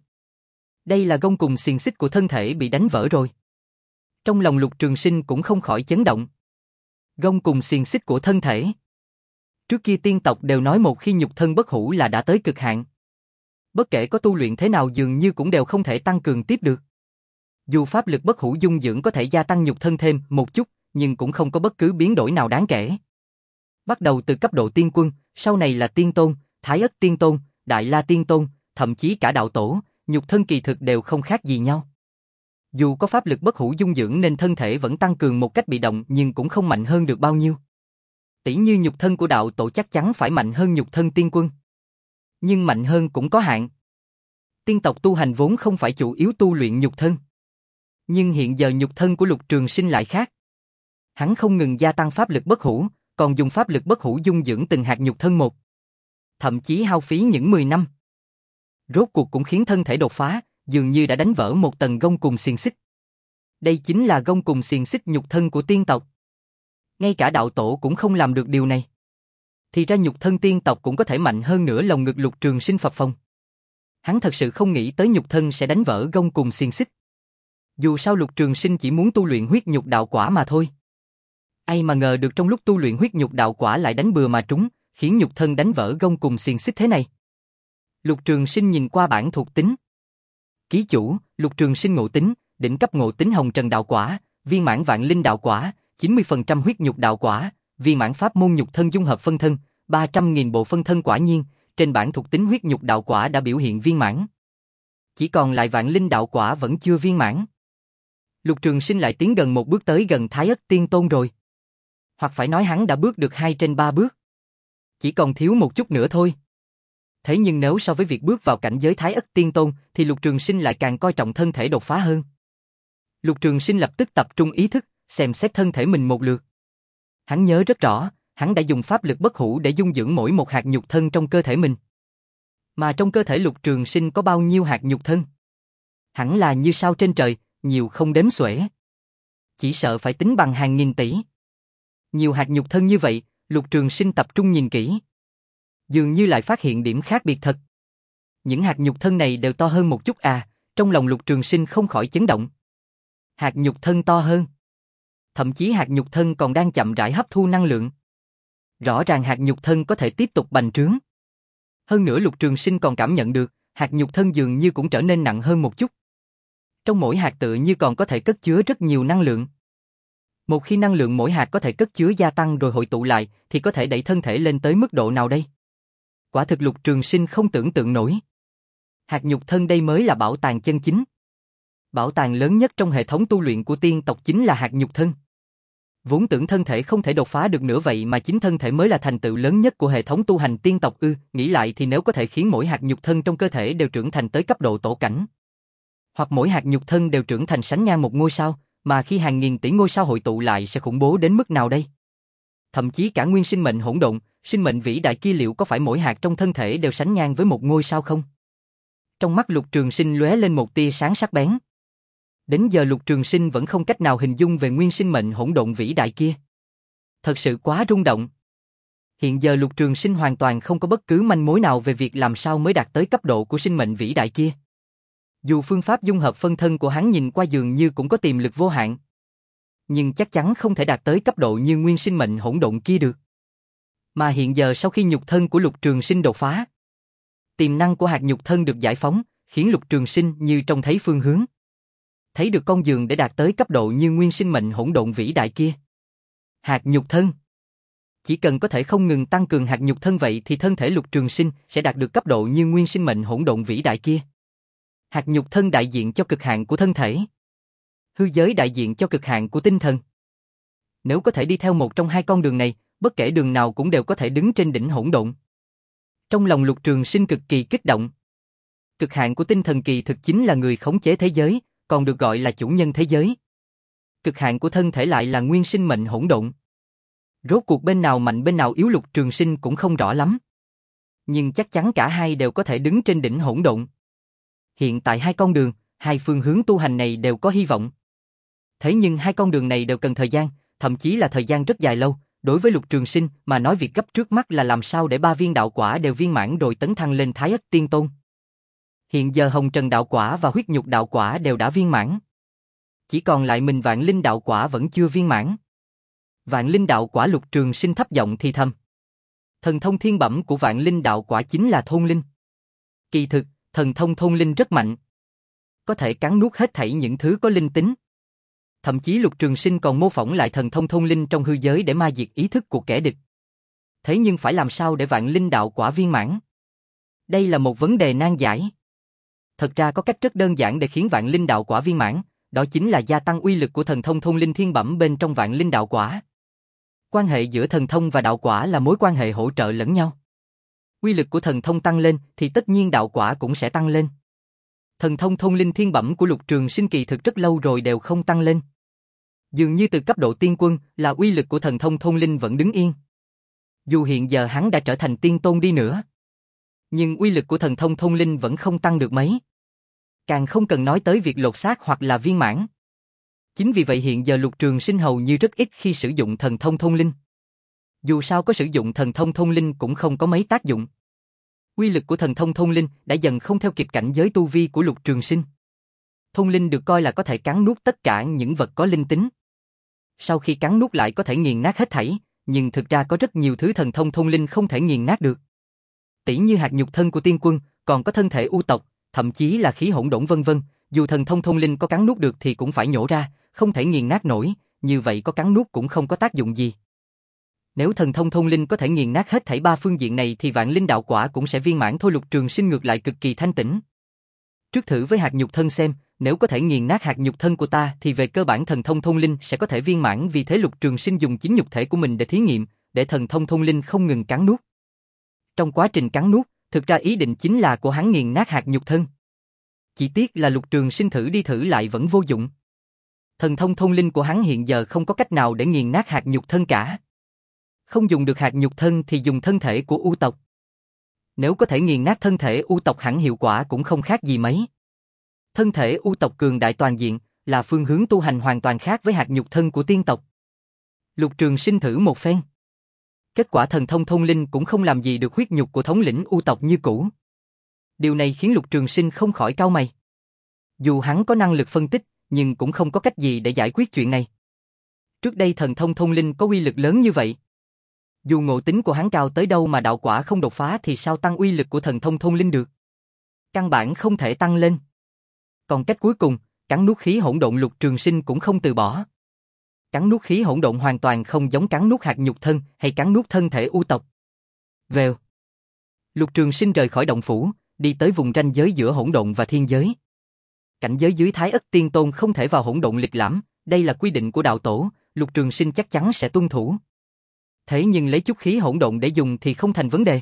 Đây là gông cùng xiềng xích của thân thể bị đánh vỡ rồi. Trong lòng Lục Trường Sinh cũng không khỏi chấn động. Gông cùng xiềng xích của thân thể. Trước kia tiên tộc đều nói một khi nhục thân bất hủ là đã tới cực hạn. Bất kể có tu luyện thế nào dường như cũng đều không thể tăng cường tiếp được. Dù pháp lực bất hủ dung dưỡng có thể gia tăng nhục thân thêm một chút, nhưng cũng không có bất cứ biến đổi nào đáng kể. Bắt đầu từ cấp độ tiên quân, sau này là tiên tôn, thái ất tiên tôn, đại la tiên tôn, thậm chí cả đạo tổ, nhục thân kỳ thực đều không khác gì nhau. Dù có pháp lực bất hủ dung dưỡng nên thân thể vẫn tăng cường một cách bị động nhưng cũng không mạnh hơn được bao nhiêu. Tỷ như nhục thân của đạo tổ chắc chắn phải mạnh hơn nhục thân tiên quân. Nhưng mạnh hơn cũng có hạn. Tiên tộc tu hành vốn không phải chủ yếu tu luyện nhục thân. Nhưng hiện giờ nhục thân của Lục Trường Sinh lại khác. Hắn không ngừng gia tăng pháp lực bất hủ, còn dùng pháp lực bất hủ dung dưỡng từng hạt nhục thân một. Thậm chí hao phí những mười năm. Rốt cuộc cũng khiến thân thể đột phá, dường như đã đánh vỡ một tầng gông cùm xiềng xích. Đây chính là gông cùm xiềng xích nhục thân của tiên tộc. Ngay cả đạo tổ cũng không làm được điều này. Thì ra nhục thân tiên tộc cũng có thể mạnh hơn nữa. Lòng ngực Lục Trường Sinh phập phồng. Hắn thật sự không nghĩ tới nhục thân sẽ đánh vỡ gông cùm xiềng xích. Dù sao Lục Trường Sinh chỉ muốn tu luyện huyết nhục đạo quả mà thôi. Ai mà ngờ được trong lúc tu luyện huyết nhục đạo quả lại đánh bừa mà trúng, khiến nhục thân đánh vỡ gông cùm xiềng xích thế này. Lục Trường Sinh nhìn qua bảng thuộc tính. Ký chủ, Lục Trường Sinh ngộ tính, đỉnh cấp ngộ tính hồng trần đạo quả, viên mãn vạn linh đạo quả, chín mươi phần trăm huyết nhục đạo quả, viên mãn pháp môn nhục thân dung hợp phân thân, ba trăm nghìn bộ phân thân. Quả nhiên, trên bảng thuộc tính huyết nhục đạo quả đã biểu hiện viên mãn. Chỉ còn lại vạn linh đạo quả vẫn chưa viên mãn. Lục Trường Sinh lại tiến gần một bước tới gần Thái Ất Tiên Tôn rồi. Hoặc phải nói hắn đã bước được hai trên ba bước. Chỉ còn thiếu một chút nữa thôi. Thế nhưng nếu so với việc bước vào cảnh giới Thái Ất Tiên Tôn thì Lục Trường Sinh lại càng coi trọng thân thể đột phá hơn. Lục Trường Sinh lập tức tập trung ý thức, xem xét thân thể mình một lượt. Hắn nhớ rất rõ, hắn đã dùng pháp lực bất hủ để dung dưỡng mỗi một hạt nhục thân trong cơ thể mình. Mà trong cơ thể Lục Trường Sinh có bao nhiêu hạt nhục thân? Hẳn là như sao trên trời, nhiều không đếm xuể. Chỉ sợ phải tính bằng hàng nghìn tỷ. Nhiều hạt nhục thân như vậy, Lục Trường Sinh tập trung nhìn kỹ. Dường như lại phát hiện điểm khác biệt thật. Những hạt nhục thân này đều to hơn một chút à, trong lòng Lục Trường Sinh không khỏi chấn động. Hạt nhục thân to hơn. Thậm chí hạt nhục thân còn đang chậm rãi hấp thu năng lượng. Rõ ràng hạt nhục thân có thể tiếp tục bành trướng. Hơn nữa Lục Trường Sinh còn cảm nhận được, hạt nhục thân dường như cũng trở nên nặng hơn một chút. Trong mỗi hạt tựa như còn có thể cất chứa rất nhiều năng lượng. Một khi năng lượng mỗi hạt có thể cất chứa gia tăng rồi hội tụ lại, thì có thể đẩy thân thể lên tới mức độ nào đây? Quả thực Lục Trường Sinh không tưởng tượng nổi. Hạt nhục thân đây mới là bảo tàng chân chính. Bảo tàng lớn nhất trong hệ thống tu luyện của tiên tộc chính là hạt nhục thân. Vốn tưởng thân thể không thể đột phá được nữa vậy mà chính thân thể mới là thành tựu lớn nhất của hệ thống tu hành tiên tộc ư, nghĩ lại thì nếu có thể khiến mỗi hạt nhục thân trong cơ thể đều trưởng thành tới cấp độ tổ cảnh. Hoặc mỗi hạt nhục thân đều trưởng thành sánh ngang một ngôi sao, mà khi hàng nghìn tỷ ngôi sao hội tụ lại sẽ khủng bố đến mức nào đây? Thậm chí cả nguyên sinh mệnh hỗn độn, sinh mệnh vĩ đại kia liệu có phải mỗi hạt trong thân thể đều sánh ngang với một ngôi sao không? Trong mắt Lục Trường Sinh lóe lên một tia sáng sắc bén. Đến giờ Lục Trường Sinh vẫn không cách nào hình dung về nguyên sinh mệnh hỗn độn vĩ đại kia. Thật sự quá rung động. Hiện giờ Lục Trường Sinh hoàn toàn không có bất cứ manh mối nào về việc làm sao mới đạt tới cấp độ của sinh mệnh vĩ đại kia. Dù phương pháp dung hợp phân thân của hắn nhìn qua dường như cũng có tiềm lực vô hạn, nhưng chắc chắn không thể đạt tới cấp độ như nguyên sinh mệnh hỗn độn kia được. Mà hiện giờ sau khi nhục thân của Lục Trường Sinh đột phá, tiềm năng của hạt nhục thân được giải phóng, khiến Lục Trường Sinh như trông thấy phương hướng. Thấy được con đường để đạt tới cấp độ như nguyên sinh mệnh hỗn độn vĩ đại kia. Hạt nhục thân. Chỉ cần có thể không ngừng tăng cường hạt nhục thân vậy thì thân thể Lục Trường Sinh sẽ đạt được cấp độ như nguyên sinh mệnh hỗn độn vĩ đại kia. Hạt nhục thân đại diện cho cực hạn của thân thể. Hư giới đại diện cho cực hạn của tinh thần. Nếu có thể đi theo một trong hai con đường này, bất kể đường nào cũng đều có thể đứng trên đỉnh hỗn độn. Trong lòng Lục Trường Sinh cực kỳ kích động. Cực hạn của tinh thần kỳ thực chính là người khống chế thế giới, còn được gọi là chủ nhân thế giới. Cực hạn của thân thể lại là nguyên sinh mệnh hỗn độn. Rốt cuộc bên nào mạnh bên nào yếu Lục Trường Sinh cũng không rõ lắm. Nhưng chắc chắn cả hai đều có thể đứng trên đỉnh hỗn độn. Hiện tại hai con đường, hai phương hướng tu hành này đều có hy vọng. Thế nhưng hai con đường này đều cần thời gian, thậm chí là thời gian rất dài lâu. Đối với Lục Trường Sinh mà nói việc gấp trước mắt là làm sao để ba viên đạo quả đều viên mãn rồi tấn thăng lên Thái Ất Tiên Tôn. Hiện giờ Hồng Trần đạo quả và huyết nhục đạo quả đều đã viên mãn. Chỉ còn lại mình Vạn Linh đạo quả vẫn chưa viên mãn. Vạn Linh đạo quả Lục Trường Sinh thấp giọng thì thầm. Thần thông thiên bẩm của Vạn Linh đạo quả chính là thôn linh. Kỳ thực, thần thông thôn linh rất mạnh. Có thể cắn nuốt hết thảy những thứ có linh tính. Thậm chí Lục Trường Sinh còn mô phỏng lại thần thông thôn linh trong hư giới để ma diệt ý thức của kẻ địch. Thế nhưng phải làm sao để Vạn Linh đạo quả viên mãn? Đây là một vấn đề nan giải. Thật ra có cách rất đơn giản để khiến Vạn Linh đạo quả viên mãn, đó chính là gia tăng uy lực của thần thông thôn linh thiên bẩm bên trong Vạn Linh đạo quả. Quan hệ giữa thần thông và đạo quả là mối quan hệ hỗ trợ lẫn nhau. Uy lực của thần thông tăng lên thì tất nhiên đạo quả cũng sẽ tăng lên. Thần thông thông linh thiên bẩm của Lục Trường Sinh kỳ thực rất lâu rồi đều không tăng lên. Dường như từ cấp độ tiên quân là uy lực của thần thông thông linh vẫn đứng yên. Dù hiện giờ hắn đã trở thành tiên tôn đi nữa, nhưng uy lực của thần thông thông linh vẫn không tăng được mấy. Càng không cần nói tới việc lột xác hoặc là viên mãn. Chính vì vậy hiện giờ Lục Trường Sinh hầu như rất ít khi sử dụng thần thông thông linh. Dù sao có sử dụng thần thông thông linh cũng không có mấy tác dụng. Uy lực của thần thông thông linh đã dần không theo kịp cảnh giới tu vi của Lục Trường Sinh. Thông linh được coi là có thể cắn nuốt tất cả những vật có linh tính. Sau khi cắn nuốt lại có thể nghiền nát hết thảy, nhưng thực ra có rất nhiều thứ thần thông thông linh không thể nghiền nát được. Tỷ như hạt nhục thân của tiên quân, còn có thân thể u tộc, thậm chí là khí hỗn độn vân vân, dù thần thông thông linh có cắn nuốt được thì cũng phải nhổ ra, không thể nghiền nát nổi, như vậy có cắn nuốt cũng không có tác dụng gì. Nếu thần thông thông linh có thể nghiền nát hết thảy ba phương diện này thì vạn linh đạo quả cũng sẽ viên mãn thôi. Lục Trường Sinh ngược lại cực kỳ thanh tĩnh. Trước thử với hạt nhục thân xem, nếu có thể nghiền nát hạt nhục thân của ta thì về cơ bản thần thông thông linh sẽ có thể viên mãn, vì thế Lục Trường Sinh dùng chính nhục thể của mình để thí nghiệm, để thần thông thông linh không ngừng cắn nuốt. Trong quá trình cắn nuốt, thực ra ý định chính là của hắn nghiền nát hạt nhục thân. Chỉ tiếc là Lục Trường Sinh thử đi thử lại vẫn vô dụng. Thần thông thông linh của hắn hiện giờ không có cách nào để nghiền nát hạt nhục thân cả. Không dùng được hạt nhục thân thì dùng thân thể của u tộc. Nếu có thể nghiền nát thân thể u tộc hẳn hiệu quả cũng không khác gì mấy. Thân thể u tộc cường đại toàn diện, là phương hướng tu hành hoàn toàn khác với hạt nhục thân của tiên tộc. Lục Trường Sinh thử một phen. Kết quả thần thông thông linh cũng không làm gì được huyết nhục của thống lĩnh u tộc như cũ. Điều này khiến Lục Trường Sinh không khỏi cau mày. Dù hắn có năng lực phân tích, nhưng cũng không có cách gì để giải quyết chuyện này. Trước đây thần thông thông linh có uy lực lớn như vậy. Dù ngộ tính của hắn cao tới đâu mà đạo quả không đột phá thì sao tăng uy lực của thần thông thông linh được? Căn bản không thể tăng lên. Còn cách cuối cùng, cắn nuốt khí hỗn độn, Lục Trường Sinh cũng không từ bỏ. Cắn nuốt khí hỗn độn hoàn toàn không giống cắn nuốt hạt nhục thân hay cắn nuốt thân thể u tộc. Vèo. Lục Trường Sinh rời khỏi động phủ, đi tới vùng ranh giới giữa hỗn độn và thiên giới. Cảnh giới dưới Thái Ất Tiên Tôn không thể vào hỗn độn lịch lãm, đây là quy định của đạo tổ, Lục Trường Sinh chắc chắn sẽ tuân thủ. Thế nhưng lấy chút khí hỗn độn để dùng thì không thành vấn đề.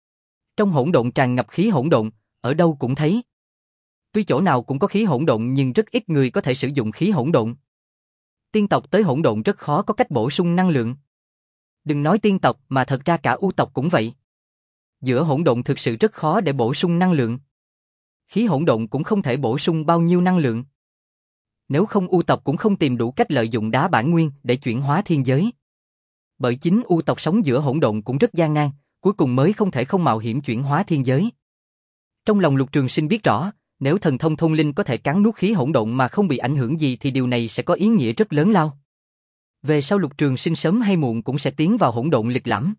Trong hỗn độn tràn ngập khí hỗn độn, ở đâu cũng thấy. Tuy chỗ nào cũng có khí hỗn độn nhưng rất ít người có thể sử dụng khí hỗn độn. Tiên tộc tới hỗn độn rất khó có cách bổ sung năng lượng. Đừng nói tiên tộc mà thật ra cả u tộc cũng vậy. Giữa hỗn độn thực sự rất khó để bổ sung năng lượng. Khí hỗn độn cũng không thể bổ sung bao nhiêu năng lượng. Nếu không u tộc cũng không tìm đủ cách lợi dụng đá bản nguyên để chuyển hóa thiên giới. Bởi chính u tộc sống giữa hỗn độn cũng rất gian nan, cuối cùng mới không thể không mạo hiểm chuyển hóa thiên giới. Trong lòng Lục Trường Sinh biết rõ, nếu thần thông thông linh có thể cắn nuốt khí hỗn độn mà không bị ảnh hưởng gì thì điều này sẽ có ý nghĩa rất lớn lao. Về sau Lục Trường Sinh sớm hay muộn cũng sẽ tiến vào hỗn độn lịch lãm.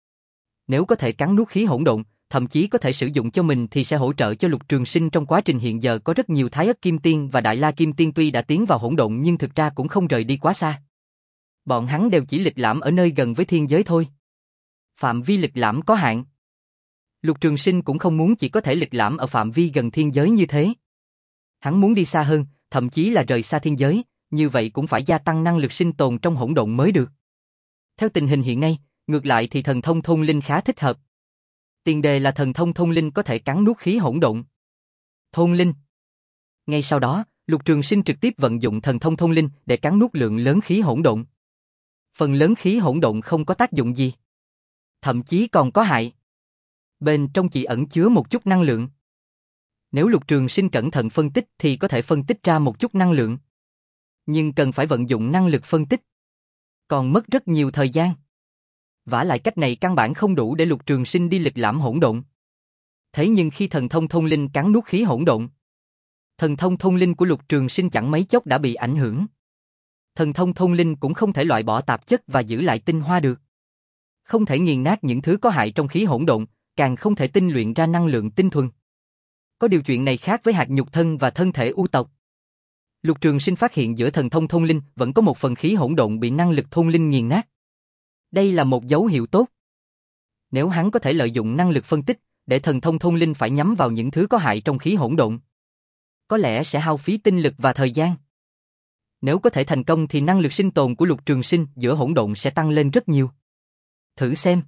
Nếu có thể cắn nuốt khí hỗn độn, thậm chí có thể sử dụng cho mình thì sẽ hỗ trợ cho Lục Trường Sinh trong quá trình hiện giờ có rất nhiều Thái Ất Kim Tiên và Đại La Kim Tiên tuy đã tiến vào hỗn độn nhưng thực ra cũng không rời đi quá xa. Bọn hắn đều chỉ lịch lãm ở nơi gần với thiên giới thôi. Phạm vi lịch lãm có hạn. Lục Trường Sinh cũng không muốn chỉ có thể lịch lãm ở phạm vi gần thiên giới như thế. Hắn muốn đi xa hơn, thậm chí là rời xa thiên giới, như vậy cũng phải gia tăng năng lực sinh tồn trong hỗn độn mới được. Theo tình hình hiện nay, ngược lại thì thần thông thông linh khá thích hợp. Tiền đề là thần thông thông linh có thể cắn nuốt khí hỗn độn. Thông linh. Ngay sau đó, Lục Trường Sinh trực tiếp vận dụng thần thông thông linh để cắn nuốt lượng lớn khí hỗn độn. Phần lớn khí hỗn độn không có tác dụng gì. Thậm chí còn có hại. Bên trong chỉ ẩn chứa một chút năng lượng. Nếu Lục Trường Sinh cẩn thận phân tích thì có thể phân tích ra một chút năng lượng. Nhưng cần phải vận dụng năng lực phân tích. Còn mất rất nhiều thời gian. Vả lại cách này căn bản không đủ để Lục Trường Sinh đi lịch lãm hỗn độn. Thế nhưng khi thần thông thông linh cắn nuốt khí hỗn độn, thần thông thông linh của Lục Trường Sinh chẳng mấy chốc đã bị ảnh hưởng. Thần thông thông linh cũng không thể loại bỏ tạp chất và giữ lại tinh hoa được. Không thể nghiền nát những thứ có hại trong khí hỗn độn, càng không thể tinh luyện ra năng lượng tinh thuần. Có điều chuyện này khác với hạt nhục thân và thân thể u tộc. Lục Trường Sinh phát hiện giữa thần thông thông linh vẫn có một phần khí hỗn độn bị năng lực thông linh nghiền nát. Đây là một dấu hiệu tốt. Nếu hắn có thể lợi dụng năng lực phân tích, để thần thông thông linh phải nhắm vào những thứ có hại trong khí hỗn độn, có lẽ sẽ hao phí tinh lực và thời gian. Nếu có thể thành công thì năng lực sinh tồn của Lục Trường Sinh giữa hỗn độn sẽ tăng lên rất nhiều. Thử xem.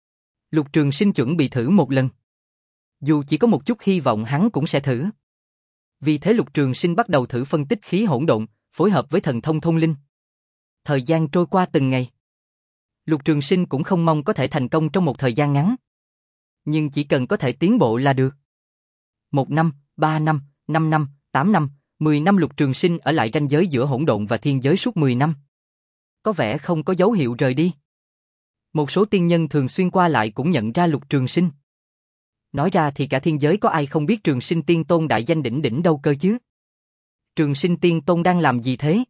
Lục Trường Sinh chuẩn bị thử một lần. Dù chỉ có một chút hy vọng hắn cũng sẽ thử. Vì thế Lục Trường Sinh bắt đầu thử phân tích khí hỗn độn, phối hợp với thần thông thông linh. Thời gian trôi qua từng ngày. Lục Trường Sinh cũng không mong có thể thành công trong một thời gian ngắn. Nhưng chỉ cần có thể tiến bộ là được. Một năm, ba năm, năm năm, tám năm, mười năm Lục Trường Sinh ở lại ranh giới giữa hỗn độn và thiên giới suốt mười năm. Có vẻ không có dấu hiệu rời đi. Một số tiên nhân thường xuyên qua lại cũng nhận ra Lục Trường Sinh. Nói ra thì cả thiên giới có ai không biết Trường Sinh Tiên Tôn đại danh đỉnh đỉnh đâu cơ chứ. Trường Sinh Tiên Tôn đang làm gì thế?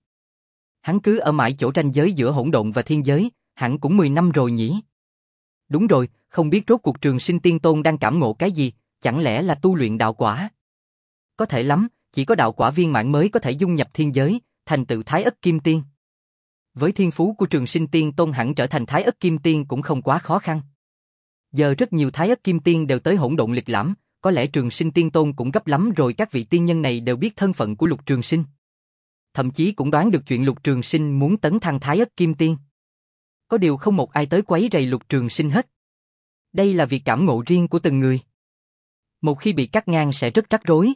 Hắn cứ ở mãi chỗ ranh giới giữa hỗn độn và thiên giới, hẳn cũng mười năm rồi nhỉ? Đúng rồi, không biết rốt cuộc Trường Sinh Tiên Tôn đang cảm ngộ cái gì, chẳng lẽ là tu luyện đạo quả? Có thể lắm, chỉ có đạo quả viên mãn mới có thể dung nhập thiên giới, thành tựu Thái Ất Kim Tiên. Với thiên phú của Trường Sinh Tiên Tôn hẳn trở thành Thái Ất Kim Tiên cũng không quá khó khăn. Giờ rất nhiều Thái Ất Kim Tiên đều tới hỗn độn lịch lãm, có lẽ Trường Sinh Tiên Tôn cũng gấp lắm rồi. Các vị tiên nhân này đều biết thân phận của Lục Trường Sinh. Thậm chí cũng đoán được chuyện Lục Trường Sinh muốn tấn thăng Thái Ất Kim Tiên. Có điều không một ai tới quấy rầy Lục Trường Sinh hết. Đây là việc cảm ngộ riêng của từng người. Một khi bị cắt ngang sẽ rất rắc rối.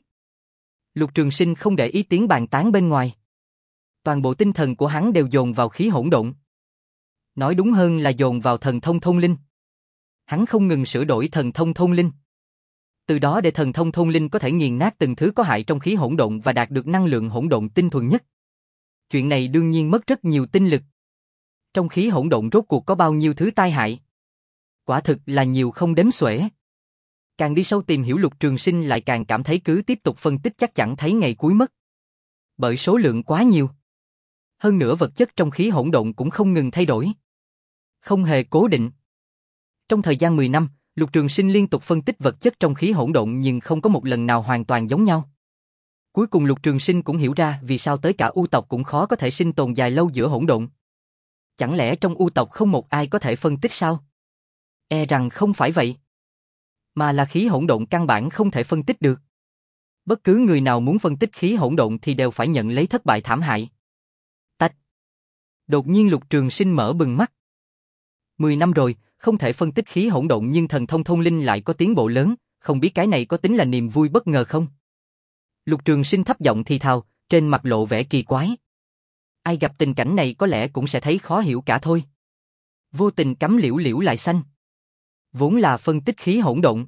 Lục Trường Sinh không để ý tiếng bàn tán bên ngoài. Toàn bộ tinh thần của hắn đều dồn vào khí hỗn độn. Nói đúng hơn là dồn vào thần thông thông linh. Hắn không ngừng sửa đổi thần thông thông linh. Từ đó để thần thông thông linh có thể nghiền nát từng thứ có hại trong khí hỗn độn và đạt được năng lượng hỗn độn tinh thuần nhất. Chuyện này đương nhiên mất rất nhiều tinh lực. Trong khí hỗn độn rốt cuộc có bao nhiêu thứ tai hại? Quả thực là nhiều không đếm xuể. Càng đi sâu tìm hiểu Lục Trường Sinh lại càng cảm thấy cứ tiếp tục phân tích chắc chắn thấy ngày cuối mất. Bởi số lượng quá nhiều. Hơn nữa vật chất trong khí hỗn độn cũng không ngừng thay đổi. Không hề cố định. Trong thời gian mười năm, Lục Trường Sinh liên tục phân tích vật chất trong khí hỗn độn nhưng không có một lần nào hoàn toàn giống nhau. Cuối cùng Lục Trường Sinh cũng hiểu ra vì sao tới cả U tộc cũng khó có thể sinh tồn dài lâu giữa hỗn độn. Chẳng lẽ trong U tộc không một ai có thể phân tích sao? E rằng không phải vậy. Mà là khí hỗn độn căn bản không thể phân tích được. Bất cứ người nào muốn phân tích khí hỗn độn thì đều phải nhận lấy thất bại thảm hại. Tách. Đột nhiên Lục Trường Sinh mở bừng mắt. Mười năm rồi, không thể phân tích khí hỗn độn nhưng thần thông thông linh lại có tiến bộ lớn, không biết cái này có tính là niềm vui bất ngờ không? Lục Trường Sinh thấp giọng thì thào, trên mặt lộ vẻ kỳ quái. Ai gặp tình cảnh này có lẽ cũng sẽ thấy khó hiểu cả thôi. Vô tình cắm liễu liễu lại xanh. Vốn là phân tích khí hỗn độn.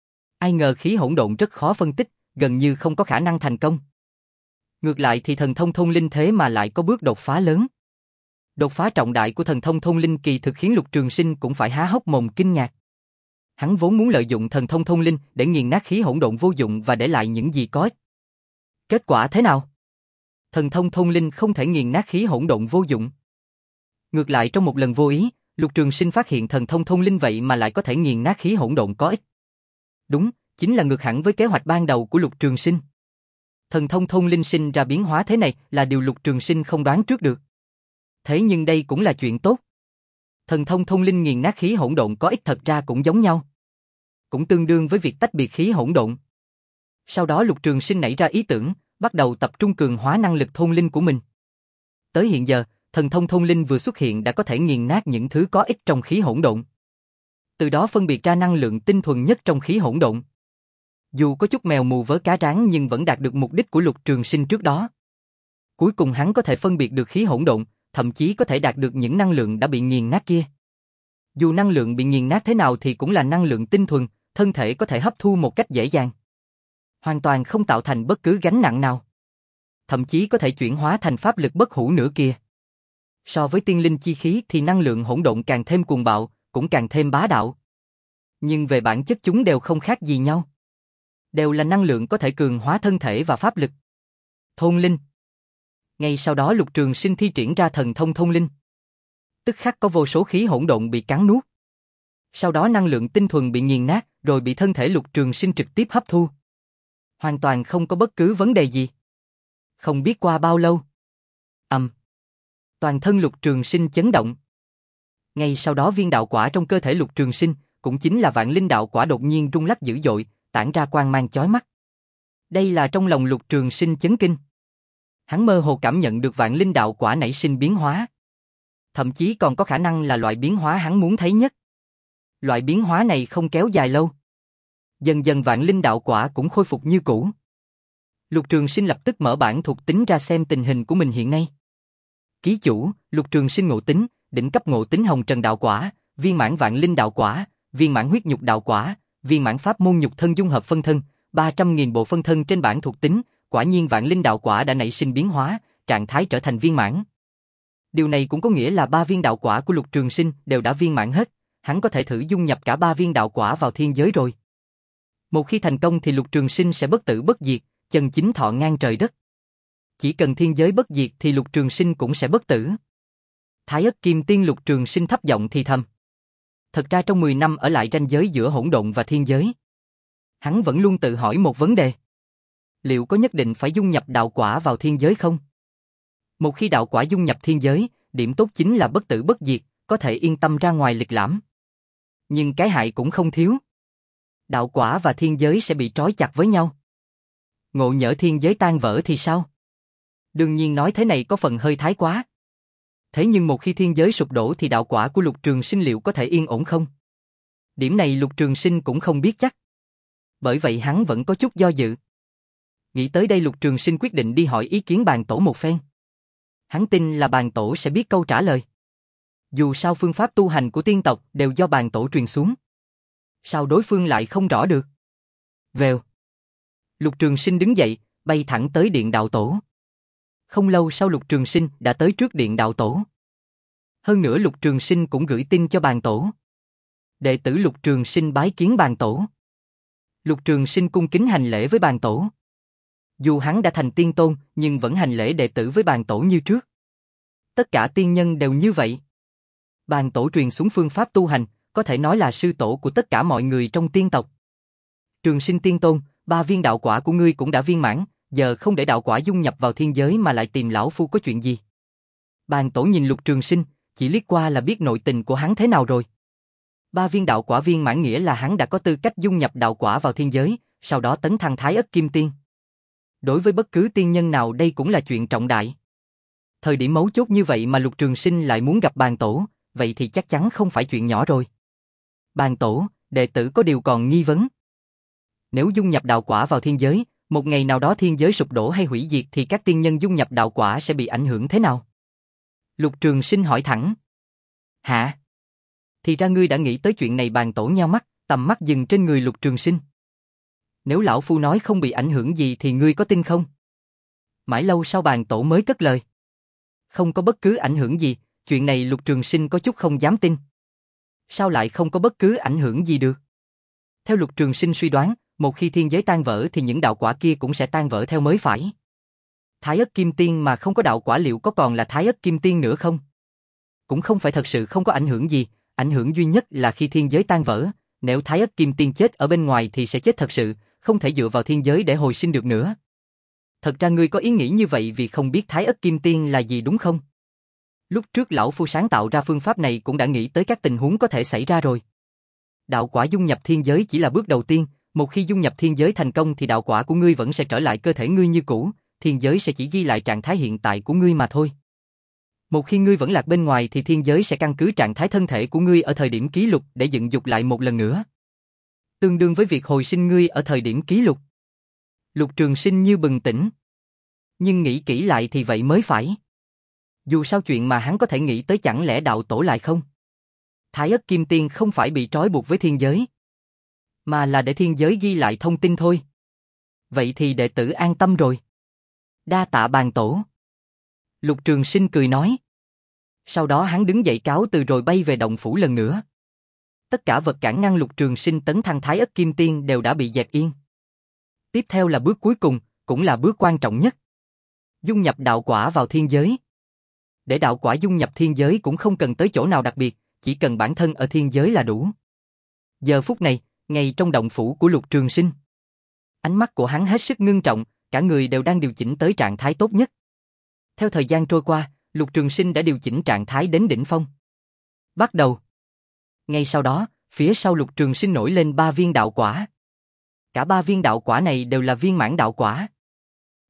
Ai ngờ khí hỗn độn rất khó phân tích, gần như không có khả năng thành công. Ngược lại thì thần thông thông linh thế mà lại có bước đột phá lớn. Đột phá trọng đại của thần thông thông linh kỳ thực khiến Lục Trường Sinh cũng phải há hốc mồm kinh ngạc. Hắn vốn muốn lợi dụng thần thông thông linh để nghiền nát khí hỗn độn vô dụng và để lại những gì có ích. Kết quả thế nào? Thần thông thông linh không thể nghiền nát khí hỗn độn vô dụng. Ngược lại trong một lần vô ý, Lục Trường Sinh phát hiện thần thông thông linh vậy mà lại có thể nghiền nát khí hỗn độn có ích. Đúng, chính là ngược hẳn với kế hoạch ban đầu của Lục Trường Sinh. Thần thông thông linh sinh ra biến hóa thế này là điều Lục Trường Sinh không đoán trước được. Thế nhưng đây cũng là chuyện tốt. Thần thông thông linh nghiền nát khí hỗn độn có ích thật ra cũng giống nhau. Cũng tương đương với việc tách biệt khí hỗn độn. Sau đó Lục Trường Sinh nảy ra ý tưởng, bắt đầu tập trung cường hóa năng lực thông linh của mình. Tới hiện giờ, thần thông thông linh vừa xuất hiện đã có thể nghiền nát những thứ có ích trong khí hỗn độn. Từ đó phân biệt ra năng lượng tinh thuần nhất trong khí hỗn độn. Dù có chút mèo mù vớ cá rán nhưng vẫn đạt được mục đích của Lục Trường Sinh trước đó. Cuối cùng hắn có thể phân biệt được khí hỗn độn, thậm chí có thể đạt được những năng lượng đã bị nghiền nát kia. Dù năng lượng bị nghiền nát thế nào thì cũng là năng lượng tinh thuần, thân thể có thể hấp thu một cách dễ dàng. Hoàn toàn không tạo thành bất cứ gánh nặng nào. Thậm chí có thể chuyển hóa thành pháp lực bất hủ nữa kìa. So với tiên linh chi khí thì năng lượng hỗn độn càng thêm cuồng bạo, cũng càng thêm bá đạo. Nhưng về bản chất chúng đều không khác gì nhau. Đều là năng lượng có thể cường hóa thân thể và pháp lực. Thôn linh. Ngay sau đó Lục Trường Sinh thi triển ra thần thông thông linh. Tức khắc có vô số khí hỗn độn bị cắn nuốt. Sau đó năng lượng tinh thuần bị nghiền nát, rồi bị thân thể Lục Trường Sinh trực tiếp hấp thu. Hoàn toàn không có bất cứ vấn đề gì. Không biết qua bao lâu. Ầm. Um. Toàn thân Lục Trường Sinh chấn động. Ngay sau đó viên đạo quả trong cơ thể Lục Trường Sinh, cũng chính là Vạn Linh đạo quả đột nhiên rung lắc dữ dội, tản ra quang mang chói mắt. Đây là trong lòng Lục Trường Sinh chấn kinh. Hắn mơ hồ cảm nhận được vạn linh đạo quả nảy sinh biến hóa. Thậm chí còn có khả năng là loại biến hóa hắn muốn thấy nhất. Loại biến hóa này không kéo dài lâu. Dần dần vạn linh đạo quả cũng khôi phục như cũ. Lục Trường Sinh lập tức mở bản thuộc tính ra xem tình hình của mình hiện nay. Ký chủ, Lục Trường Sinh ngộ tính, đỉnh cấp ngộ tính hồng trần đạo quả, viên mãn vạn linh đạo quả, viên mãn huyết nhục đạo quả, viên mãn pháp môn nhục thân dung hợp phân thân, ba trăm nghìn bộ phân thân trên bản thuộc tính, quả nhiên vạn linh đạo quả đã nảy sinh biến hóa, trạng thái trở thành viên mãn. Điều này cũng có nghĩa là ba viên đạo quả của Lục Trường Sinh đều đã viên mãn hết, hắn có thể thử dung nhập cả ba viên đạo quả vào thiên giới rồi. Một khi thành công thì Lục Trường Sinh sẽ bất tử bất diệt, chân chính thọ ngang trời đất. Chỉ cần thiên giới bất diệt thì Lục Trường Sinh cũng sẽ bất tử. Thái Ất Kim Tiên Lục Trường Sinh thấp giọng thì thầm. Thật ra trong mười năm ở lại ranh giới giữa hỗn độn và thiên giới, hắn vẫn luôn tự hỏi một vấn đề. Liệu có nhất định phải dung nhập đạo quả vào thiên giới không? Một khi đạo quả dung nhập thiên giới, điểm tốt chính là bất tử bất diệt, có thể yên tâm ra ngoài lịch lãm. Nhưng cái hại cũng không thiếu. Đạo quả và thiên giới sẽ bị trói chặt với nhau. Ngộ nhỡ thiên giới tan vỡ thì sao? Đương nhiên nói thế này có phần hơi thái quá. Thế nhưng một khi thiên giới sụp đổ thì đạo quả của Lục Trường Sinh liệu có thể yên ổn không? Điểm này Lục Trường Sinh cũng không biết chắc. Bởi vậy hắn vẫn có chút do dự. Nghĩ tới đây Lục Trường Sinh quyết định đi hỏi ý kiến bàn tổ một phen. Hắn tin là bàn tổ sẽ biết câu trả lời. Dù sao phương pháp tu hành của tiên tộc đều do bàn tổ truyền xuống. Sao đối phương lại không rõ được? Vèo. Lục Trường Sinh đứng dậy, bay thẳng tới điện đạo tổ. Không lâu sau Lục Trường Sinh đã tới trước điện đạo tổ. Hơn nữa Lục Trường Sinh cũng gửi tin cho bàn tổ. Đệ tử Lục Trường Sinh bái kiến bàn tổ. Lục Trường Sinh cung kính hành lễ với bàn tổ. Dù hắn đã thành tiên tôn, nhưng vẫn hành lễ đệ tử với bàn tổ như trước. Tất cả tiên nhân đều như vậy. Bàn tổ truyền xuống phương pháp tu hành, có thể nói là sư tổ của tất cả mọi người trong tiên tộc. Trường Sinh tiên tôn, ba viên đạo quả của ngươi cũng đã viên mãn, giờ không để đạo quả dung nhập vào thiên giới mà lại tìm lão phu có chuyện gì? Bàn tổ nhìn Lục Trường Sinh, chỉ liếc qua là biết nội tình của hắn thế nào rồi. Ba viên đạo quả viên mãn nghĩa là hắn đã có tư cách dung nhập đạo quả vào thiên giới, sau đó tấn thăng Thái Ất Kim Tiên. Đối với bất cứ tiên nhân nào đây cũng là chuyện trọng đại. Thời điểm mấu chốt như vậy mà Lục Trường Sinh lại muốn gặp bàn tổ, vậy thì chắc chắn không phải chuyện nhỏ rồi. Bàn tổ, đệ tử có điều còn nghi vấn. Nếu dung nhập đạo quả vào thiên giới, một ngày nào đó thiên giới sụp đổ hay hủy diệt thì các tiên nhân dung nhập đạo quả sẽ bị ảnh hưởng thế nào? Lục Trường Sinh hỏi thẳng. Hả? Thì ra ngươi đã nghĩ tới chuyện này. Bàn tổ nheo mắt, tầm mắt dừng trên người Lục Trường Sinh. Nếu lão phu nói không bị ảnh hưởng gì thì ngươi có tin không? Mãi lâu sau bàn tổ mới cất lời. Không có bất cứ ảnh hưởng gì, chuyện này Lục Trường Sinh có chút không dám tin. Sao lại không có bất cứ ảnh hưởng gì được? Theo Lục Trường Sinh suy đoán, một khi thiên giới tan vỡ thì những đạo quả kia cũng sẽ tan vỡ theo mới phải. Thái Ất Kim Tiên mà không có đạo quả liệu có còn là Thái Ất Kim Tiên nữa không? Cũng không phải thật sự không có ảnh hưởng gì, ảnh hưởng duy nhất là khi thiên giới tan vỡ, nếu Thái Ất Kim Tiên chết ở bên ngoài thì sẽ chết thật sự, không thể dựa vào thiên giới để hồi sinh được nữa. Thật ra ngươi có ý nghĩ như vậy vì không biết Thái Ất Kim Tiên là gì đúng không? Lúc trước lão phu sáng tạo ra phương pháp này cũng đã nghĩ tới các tình huống có thể xảy ra rồi. Đạo quả dung nhập thiên giới chỉ là bước đầu tiên, một khi dung nhập thiên giới thành công thì đạo quả của ngươi vẫn sẽ trở lại cơ thể ngươi như cũ, thiên giới sẽ chỉ ghi lại trạng thái hiện tại của ngươi mà thôi. Một khi ngươi vẫn lạc bên ngoài thì thiên giới sẽ căn cứ trạng thái thân thể của ngươi ở thời điểm ký lục để dựng dục lại một lần nữa. Tương đương với việc hồi sinh ngươi ở thời điểm ký lục. Lục Trường Sinh như bừng tỉnh. Nhưng nghĩ kỹ lại thì vậy mới phải. Dù sao chuyện mà hắn có thể nghĩ tới chẳng lẽ đạo tổ lại không? Thái Ất Kim Tiên không phải bị trói buộc với thiên giới, mà là để thiên giới ghi lại thông tin thôi. Vậy thì đệ tử an tâm rồi. Đa tạ bàn tổ. Lục Trường Sinh cười nói. Sau đó hắn đứng dậy cáo từ rồi bay về động phủ lần nữa. Tất cả vật cản ngăn Lục Trường Sinh tấn thăng Thái Ất Kim Tiên đều đã bị dẹp yên. Tiếp theo là bước cuối cùng, cũng là bước quan trọng nhất. Dung nhập đạo quả vào thiên giới. Để đạo quả dung nhập thiên giới cũng không cần tới chỗ nào đặc biệt, chỉ cần bản thân ở thiên giới là đủ. Giờ phút này, ngay trong động phủ của Lục Trường Sinh, ánh mắt của hắn hết sức ngưng trọng, cả người đều đang điều chỉnh tới trạng thái tốt nhất. Theo thời gian trôi qua, Lục Trường Sinh đã điều chỉnh trạng thái đến đỉnh phong. Bắt đầu. Ngay sau đó, phía sau Lục Trường Sinh nổi lên ba viên đạo quả. Cả ba viên đạo quả này đều là viên mãn đạo quả.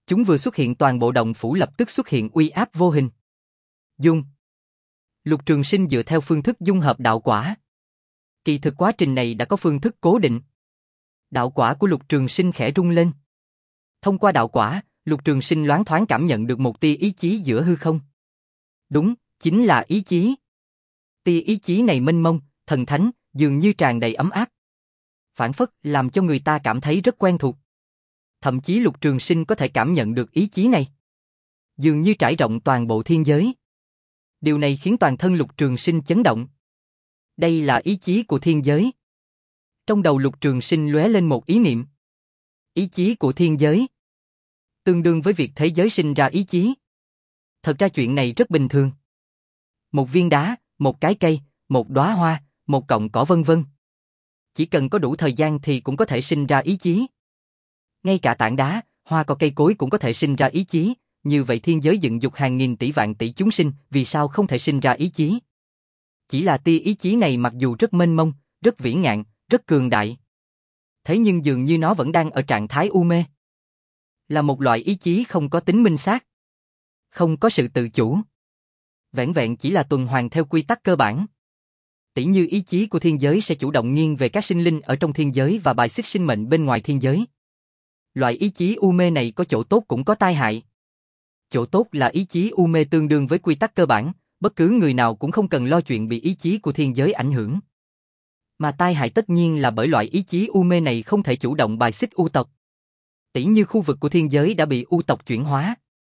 Chúng vừa xuất hiện toàn bộ động phủ lập tức xuất hiện uy áp vô hình. Dung. Lục Trường Sinh dựa theo phương thức dung hợp đạo quả. Kỳ thực quá trình này đã có phương thức cố định. Đạo quả của Lục Trường Sinh khẽ rung lên. Thông qua đạo quả, Lục Trường Sinh loáng thoáng cảm nhận được một tia ý chí giữa hư không. Đúng, chính là ý chí. Tia ý chí này mênh mông, thần thánh, dường như tràn đầy ấm áp. Phản phất làm cho người ta cảm thấy rất quen thuộc. Thậm chí Lục Trường Sinh có thể cảm nhận được ý chí này. Dường như trải rộng toàn bộ thiên giới. Điều này khiến toàn thân Lục Trường Sinh chấn động. Đây là ý chí của thiên giới. Trong đầu Lục Trường Sinh lóe lên một ý niệm. Ý chí của thiên giới. Tương đương với việc thế giới sinh ra ý chí. Thật ra chuyện này rất bình thường. Một viên đá, một cái cây, một đóa hoa, một cọng cỏ vân vân. Chỉ cần có đủ thời gian thì cũng có thể sinh ra ý chí. Ngay cả tảng đá, hoa cỏ cây cối cũng có thể sinh ra ý chí. Như vậy thiên giới dựng dục hàng nghìn tỷ vạn tỷ chúng sinh, vì sao không thể sinh ra ý chí? Chỉ là tia ý chí này mặc dù rất mênh mông, rất vĩ ngạn, rất cường đại. Thế nhưng dường như nó vẫn đang ở trạng thái u mê. Là một loại ý chí không có tính minh xác. Không có sự tự chủ. Vẻn vẹn chỉ là tuần hoàn theo quy tắc cơ bản. Tỉ như ý chí của thiên giới sẽ chủ động nghiêng về các sinh linh ở trong thiên giới và bài xích sinh mệnh bên ngoài thiên giới. Loại ý chí u mê này có chỗ tốt cũng có tai hại. Chỗ tốt là ý chí u mê tương đương với quy tắc cơ bản, bất cứ người nào cũng không cần lo chuyện bị ý chí của thiên giới ảnh hưởng. Mà tai hại tất nhiên là bởi loại ý chí u mê này không thể chủ động bài xích u tộc. Tỉ như khu vực của thiên giới đã bị u tộc chuyển hóa.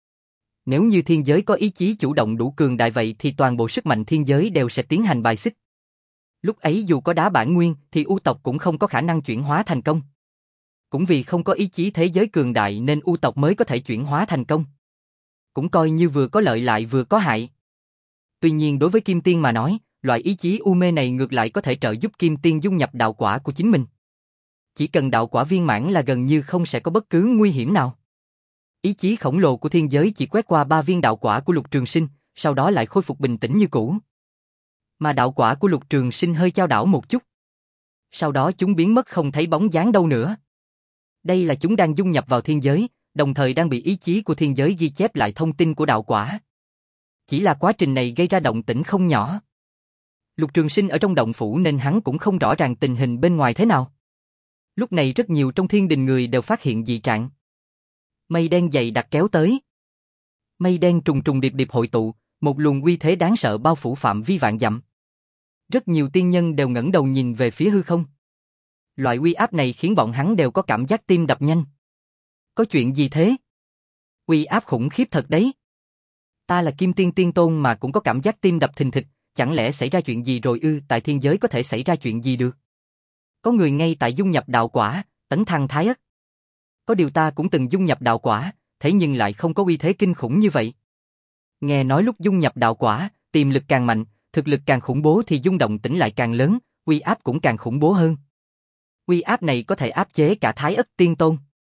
Nếu như thiên giới có ý chí chủ động đủ cường đại vậy thì toàn bộ sức mạnh thiên giới đều sẽ tiến hành bài xích. Lúc ấy dù có đá bản nguyên thì u tộc cũng không có khả năng chuyển hóa thành công. Cũng vì không có ý chí thế giới cường đại nên u tộc mới có thể chuyển hóa thành công. Cũng coi như vừa có lợi lại vừa có hại. Tuy nhiên đối với Kim Tiên mà nói, loại ý chí u mê này ngược lại có thể trợ giúp Kim Tiên dung nhập đạo quả của chính mình. Chỉ cần đạo quả viên mãn là gần như không sẽ có bất cứ nguy hiểm nào. Ý chí khổng lồ của thiên giới chỉ quét qua ba viên đạo quả của Lục Trường Sinh, sau đó lại khôi phục bình tĩnh như cũ. Mà đạo quả của Lục Trường Sinh hơi chao đảo một chút. Sau đó chúng biến mất không thấy bóng dáng đâu nữa. Đây là chúng đang dung nhập vào thiên giới, đồng thời đang bị ý chí của thiên giới ghi chép lại thông tin của đạo quả. Chỉ là quá trình này gây ra động tĩnh không nhỏ. Lục Trường Sinh ở trong động phủ nên hắn cũng không rõ ràng tình hình bên ngoài thế nào. Lúc này rất nhiều trong thiên đình người đều phát hiện dị trạng. Mây đen dày đặc kéo tới. Mây đen trùng trùng điệp điệp hội tụ, một luồng uy thế đáng sợ bao phủ phạm vi vạn dặm. Rất nhiều tiên nhân đều ngẩng đầu nhìn về phía hư không. Loại uy áp này khiến bọn hắn đều có cảm giác tim đập nhanh. Có chuyện gì thế? Uy áp khủng khiếp thật đấy. Ta là Kim Tiên Tiên Tôn mà cũng có cảm giác tim đập thình thịch, chẳng lẽ xảy ra chuyện gì rồi ư? Tại thiên giới có thể xảy ra chuyện gì được? Có người ngay tại dung nhập đạo quả, tấn thăng thái ất. Có điều ta cũng từng dung nhập đạo quả, thế nhưng lại không có uy thế kinh khủng như vậy. Nghe nói lúc dung nhập đạo quả, tiềm lực càng mạnh, thực lực càng khủng bố thì dung động tĩnh lại càng lớn, uy áp cũng càng khủng bố hơn. Uy áp này có thể áp chế cả thái ất tiên tôn.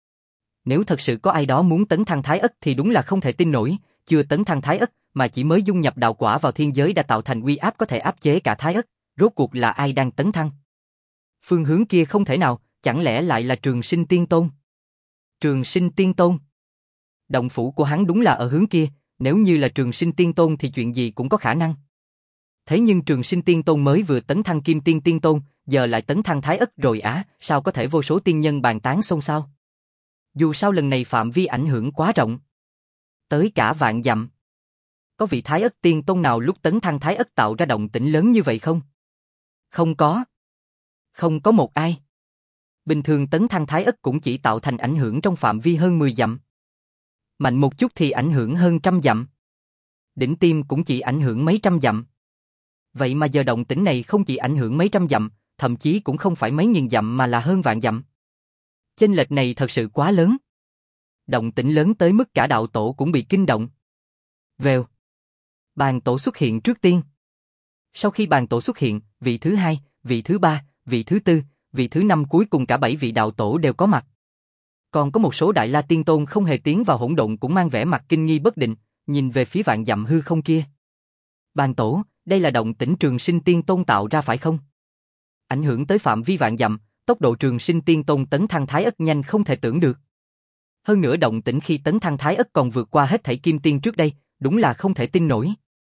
Nếu thật sự có ai đó muốn tấn thăng thái ất thì đúng là không thể tin nổi, chưa tấn thăng thái ất mà chỉ mới dung nhập đạo quả vào thiên giới đã tạo thành uy áp có thể áp chế cả thái ất, rốt cuộc là ai đang tấn thăng? Phương hướng kia không thể nào, chẳng lẽ lại là Trường Sinh Tiên Tôn? Trường Sinh Tiên Tôn? Động phủ của hắn đúng là ở hướng kia, nếu như là Trường Sinh Tiên Tôn thì chuyện gì cũng có khả năng. Thế nhưng Trường Sinh Tiên Tôn mới vừa tấn thăng Kim Tiên Tiên Tôn, giờ lại tấn thăng thái ất rồi á, sao có thể vô số tiên nhân bàn tán xôn xao? Dù sao lần này phạm vi ảnh hưởng quá rộng. Tới cả vạn dặm. Có vị thái ất tiên tôn nào lúc tấn thăng thái ất tạo ra động tĩnh lớn như vậy không? Không có. Không có một ai. Bình thường tấn thăng thái ất cũng chỉ tạo thành ảnh hưởng trong phạm vi hơn mười dặm. Mạnh một chút thì ảnh hưởng hơn trăm dặm. Đỉnh tiêm cũng chỉ ảnh hưởng mấy trăm dặm. Vậy mà giờ động tĩnh này không chỉ ảnh hưởng mấy trăm dặm, thậm chí cũng không phải mấy nghìn dặm mà là hơn vạn dặm. Chênh lệch này thật sự quá lớn. Động tĩnh lớn tới mức cả đạo tổ cũng bị kinh động. Vèo. Bàn tổ xuất hiện trước tiên. Sau khi bàn tổ xuất hiện, vị thứ hai, vị thứ ba, vị thứ tư, vị thứ năm cuối cùng cả bảy vị đạo tổ đều có mặt. Còn có một số đại la tiên tôn không hề tiến vào hỗn độn cũng mang vẻ mặt kinh nghi bất định, nhìn về phía vạn dặm hư không kia. Bàn tổ, đây là động tĩnh Trường Sinh Tiên Tôn tạo ra phải không? Ảnh hưởng tới phạm vi vạn dặm, tốc độ Trường Sinh Tiên Tôn tấn thăng thái ất nhanh không thể tưởng được. Hơn nữa động tĩnh khi tấn thăng Thái Ất còn vượt qua hết thảy kim tiên trước đây, đúng là không thể tin nổi.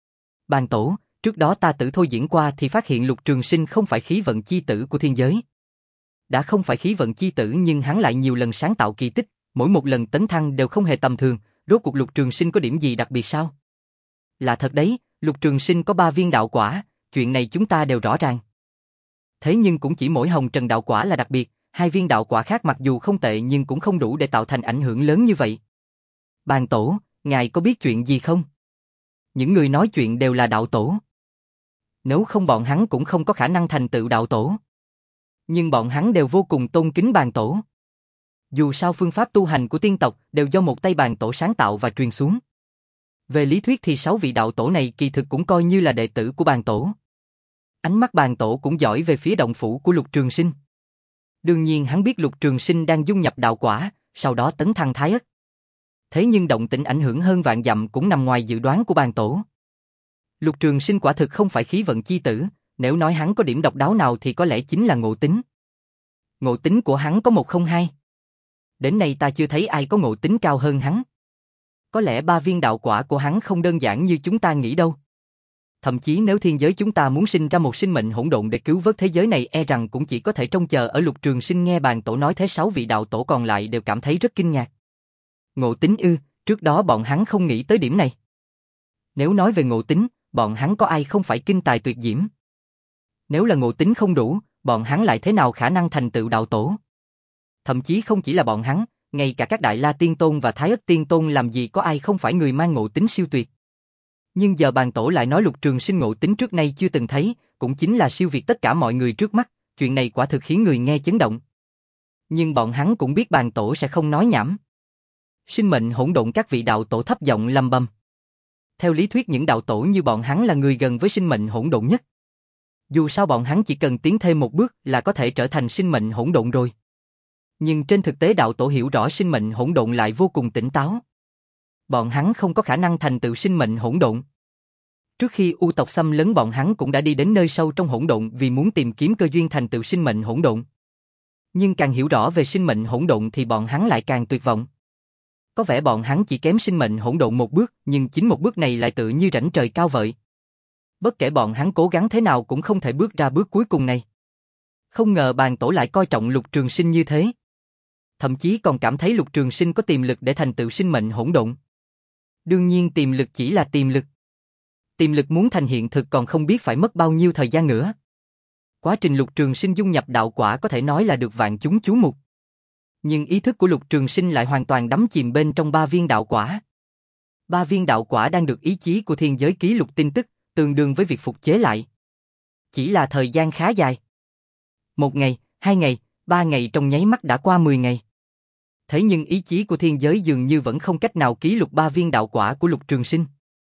Bàn tổ, trước đó ta tử thôi diễn qua thì phát hiện Lục Trường Sinh không phải khí vận chi tử của thiên giới. Đã không phải khí vận chi tử nhưng hắn lại nhiều lần sáng tạo kỳ tích, mỗi một lần tấn thăng đều không hề tầm thường, rốt cuộc Lục Trường Sinh có điểm gì đặc biệt sao? Là thật đấy, Lục Trường Sinh có ba viên đạo quả, chuyện này chúng ta đều rõ ràng. Thế nhưng cũng chỉ mỗi hồng trần đạo quả là đặc biệt, hai viên đạo quả khác mặc dù không tệ nhưng cũng không đủ để tạo thành ảnh hưởng lớn như vậy. Bàn tổ, ngài có biết chuyện gì không? Những người nói chuyện đều là đạo tổ. Nếu không bọn hắn cũng không có khả năng thành tựu đạo tổ. Nhưng bọn hắn đều vô cùng tôn kính bàn tổ. Dù sao phương pháp tu hành của tiên tộc đều do một tay bàn tổ sáng tạo và truyền xuống. Về lý thuyết thì sáu vị đạo tổ này kỳ thực cũng coi như là đệ tử của bàn tổ. Ánh mắt bàn tổ cũng dõi về phía động phủ của Lục Trường Sinh. Đương nhiên hắn biết Lục Trường Sinh đang dung nhập đạo quả, sau đó tấn thăng Thái Ất. Thế nhưng động tĩnh ảnh hưởng hơn vạn dặm cũng nằm ngoài dự đoán của bàn tổ. Lục Trường Sinh quả thực không phải khí vận chi tử, nếu nói hắn có điểm độc đáo nào thì có lẽ chính là ngộ tính. Ngộ tính của hắn có một không hai. Đến nay ta chưa thấy ai có ngộ tính cao hơn hắn. Có lẽ ba viên đạo quả của hắn không đơn giản như chúng ta nghĩ đâu. Thậm chí nếu thiên giới chúng ta muốn sinh ra một sinh mệnh hỗn độn để cứu vớt thế giới này e rằng cũng chỉ có thể trông chờ ở Lục Trường Sinh. Nghe bàn tổ nói thế sáu vị đạo tổ còn lại đều cảm thấy rất kinh ngạc. Ngộ tính ư, trước đó bọn hắn không nghĩ tới điểm này. Nếu nói về ngộ tính, bọn hắn có ai không phải kinh tài tuyệt diễm. Nếu là ngộ tính không đủ, bọn hắn lại thế nào khả năng thành tựu đạo tổ. Thậm chí không chỉ là bọn hắn, ngay cả các Đại La Tiên Tôn và Thái Ất Tiên Tôn làm gì có ai không phải người mang ngộ tính siêu tuyệt. Nhưng giờ bàn tổ lại nói Lục Trường Sinh ngộ tính trước nay chưa từng thấy, cũng chính là siêu việt tất cả mọi người trước mắt, chuyện này quả thực khiến người nghe chấn động. Nhưng bọn hắn cũng biết bàn tổ sẽ không nói nhảm. Sinh mệnh hỗn độn, các vị đạo tổ thấp giọng lầm bầm. Theo lý thuyết những đạo tổ như bọn hắn là người gần với sinh mệnh hỗn độn nhất. Dù sao bọn hắn chỉ cần tiến thêm một bước là có thể trở thành sinh mệnh hỗn độn rồi. Nhưng trên thực tế đạo tổ hiểu rõ sinh mệnh hỗn độn lại vô cùng tỉnh táo. Bọn hắn không có khả năng thành tựu sinh mệnh hỗn độn. Trước khi U tộc xâm lấn bọn hắn cũng đã đi đến nơi sâu trong hỗn độn vì muốn tìm kiếm cơ duyên thành tựu sinh mệnh hỗn độn. Nhưng càng hiểu rõ về sinh mệnh hỗn độn thì bọn hắn lại càng tuyệt vọng. Có vẻ bọn hắn chỉ kém sinh mệnh hỗn độn một bước, nhưng chính một bước này lại tự như rãnh trời cao vậy. Bất kể bọn hắn cố gắng thế nào cũng không thể bước ra bước cuối cùng này. Không ngờ bàn tổ lại coi trọng Lục Trường Sinh như thế. Thậm chí còn cảm thấy Lục Trường Sinh có tiềm lực để thành tựu sinh mệnh hỗn độn. Đương nhiên tiềm lực chỉ là tiềm lực. Tiềm lực muốn thành hiện thực còn không biết phải mất bao nhiêu thời gian nữa. Quá trình Lục Trường Sinh dung nhập đạo quả có thể nói là được vạn chúng chú mục. Nhưng ý thức của Lục Trường Sinh lại hoàn toàn đắm chìm bên trong ba viên đạo quả. Ba viên đạo quả đang được ý chí của thiên giới ký lục tin tức, tương đương với việc phục chế lại. Chỉ là thời gian khá dài. Một ngày, hai ngày, ba ngày trong nháy mắt đã qua mười ngày. Thế nhưng ý chí của thiên giới dường như vẫn không cách nào ký lục ba viên đạo quả của Lục Trường Sinh.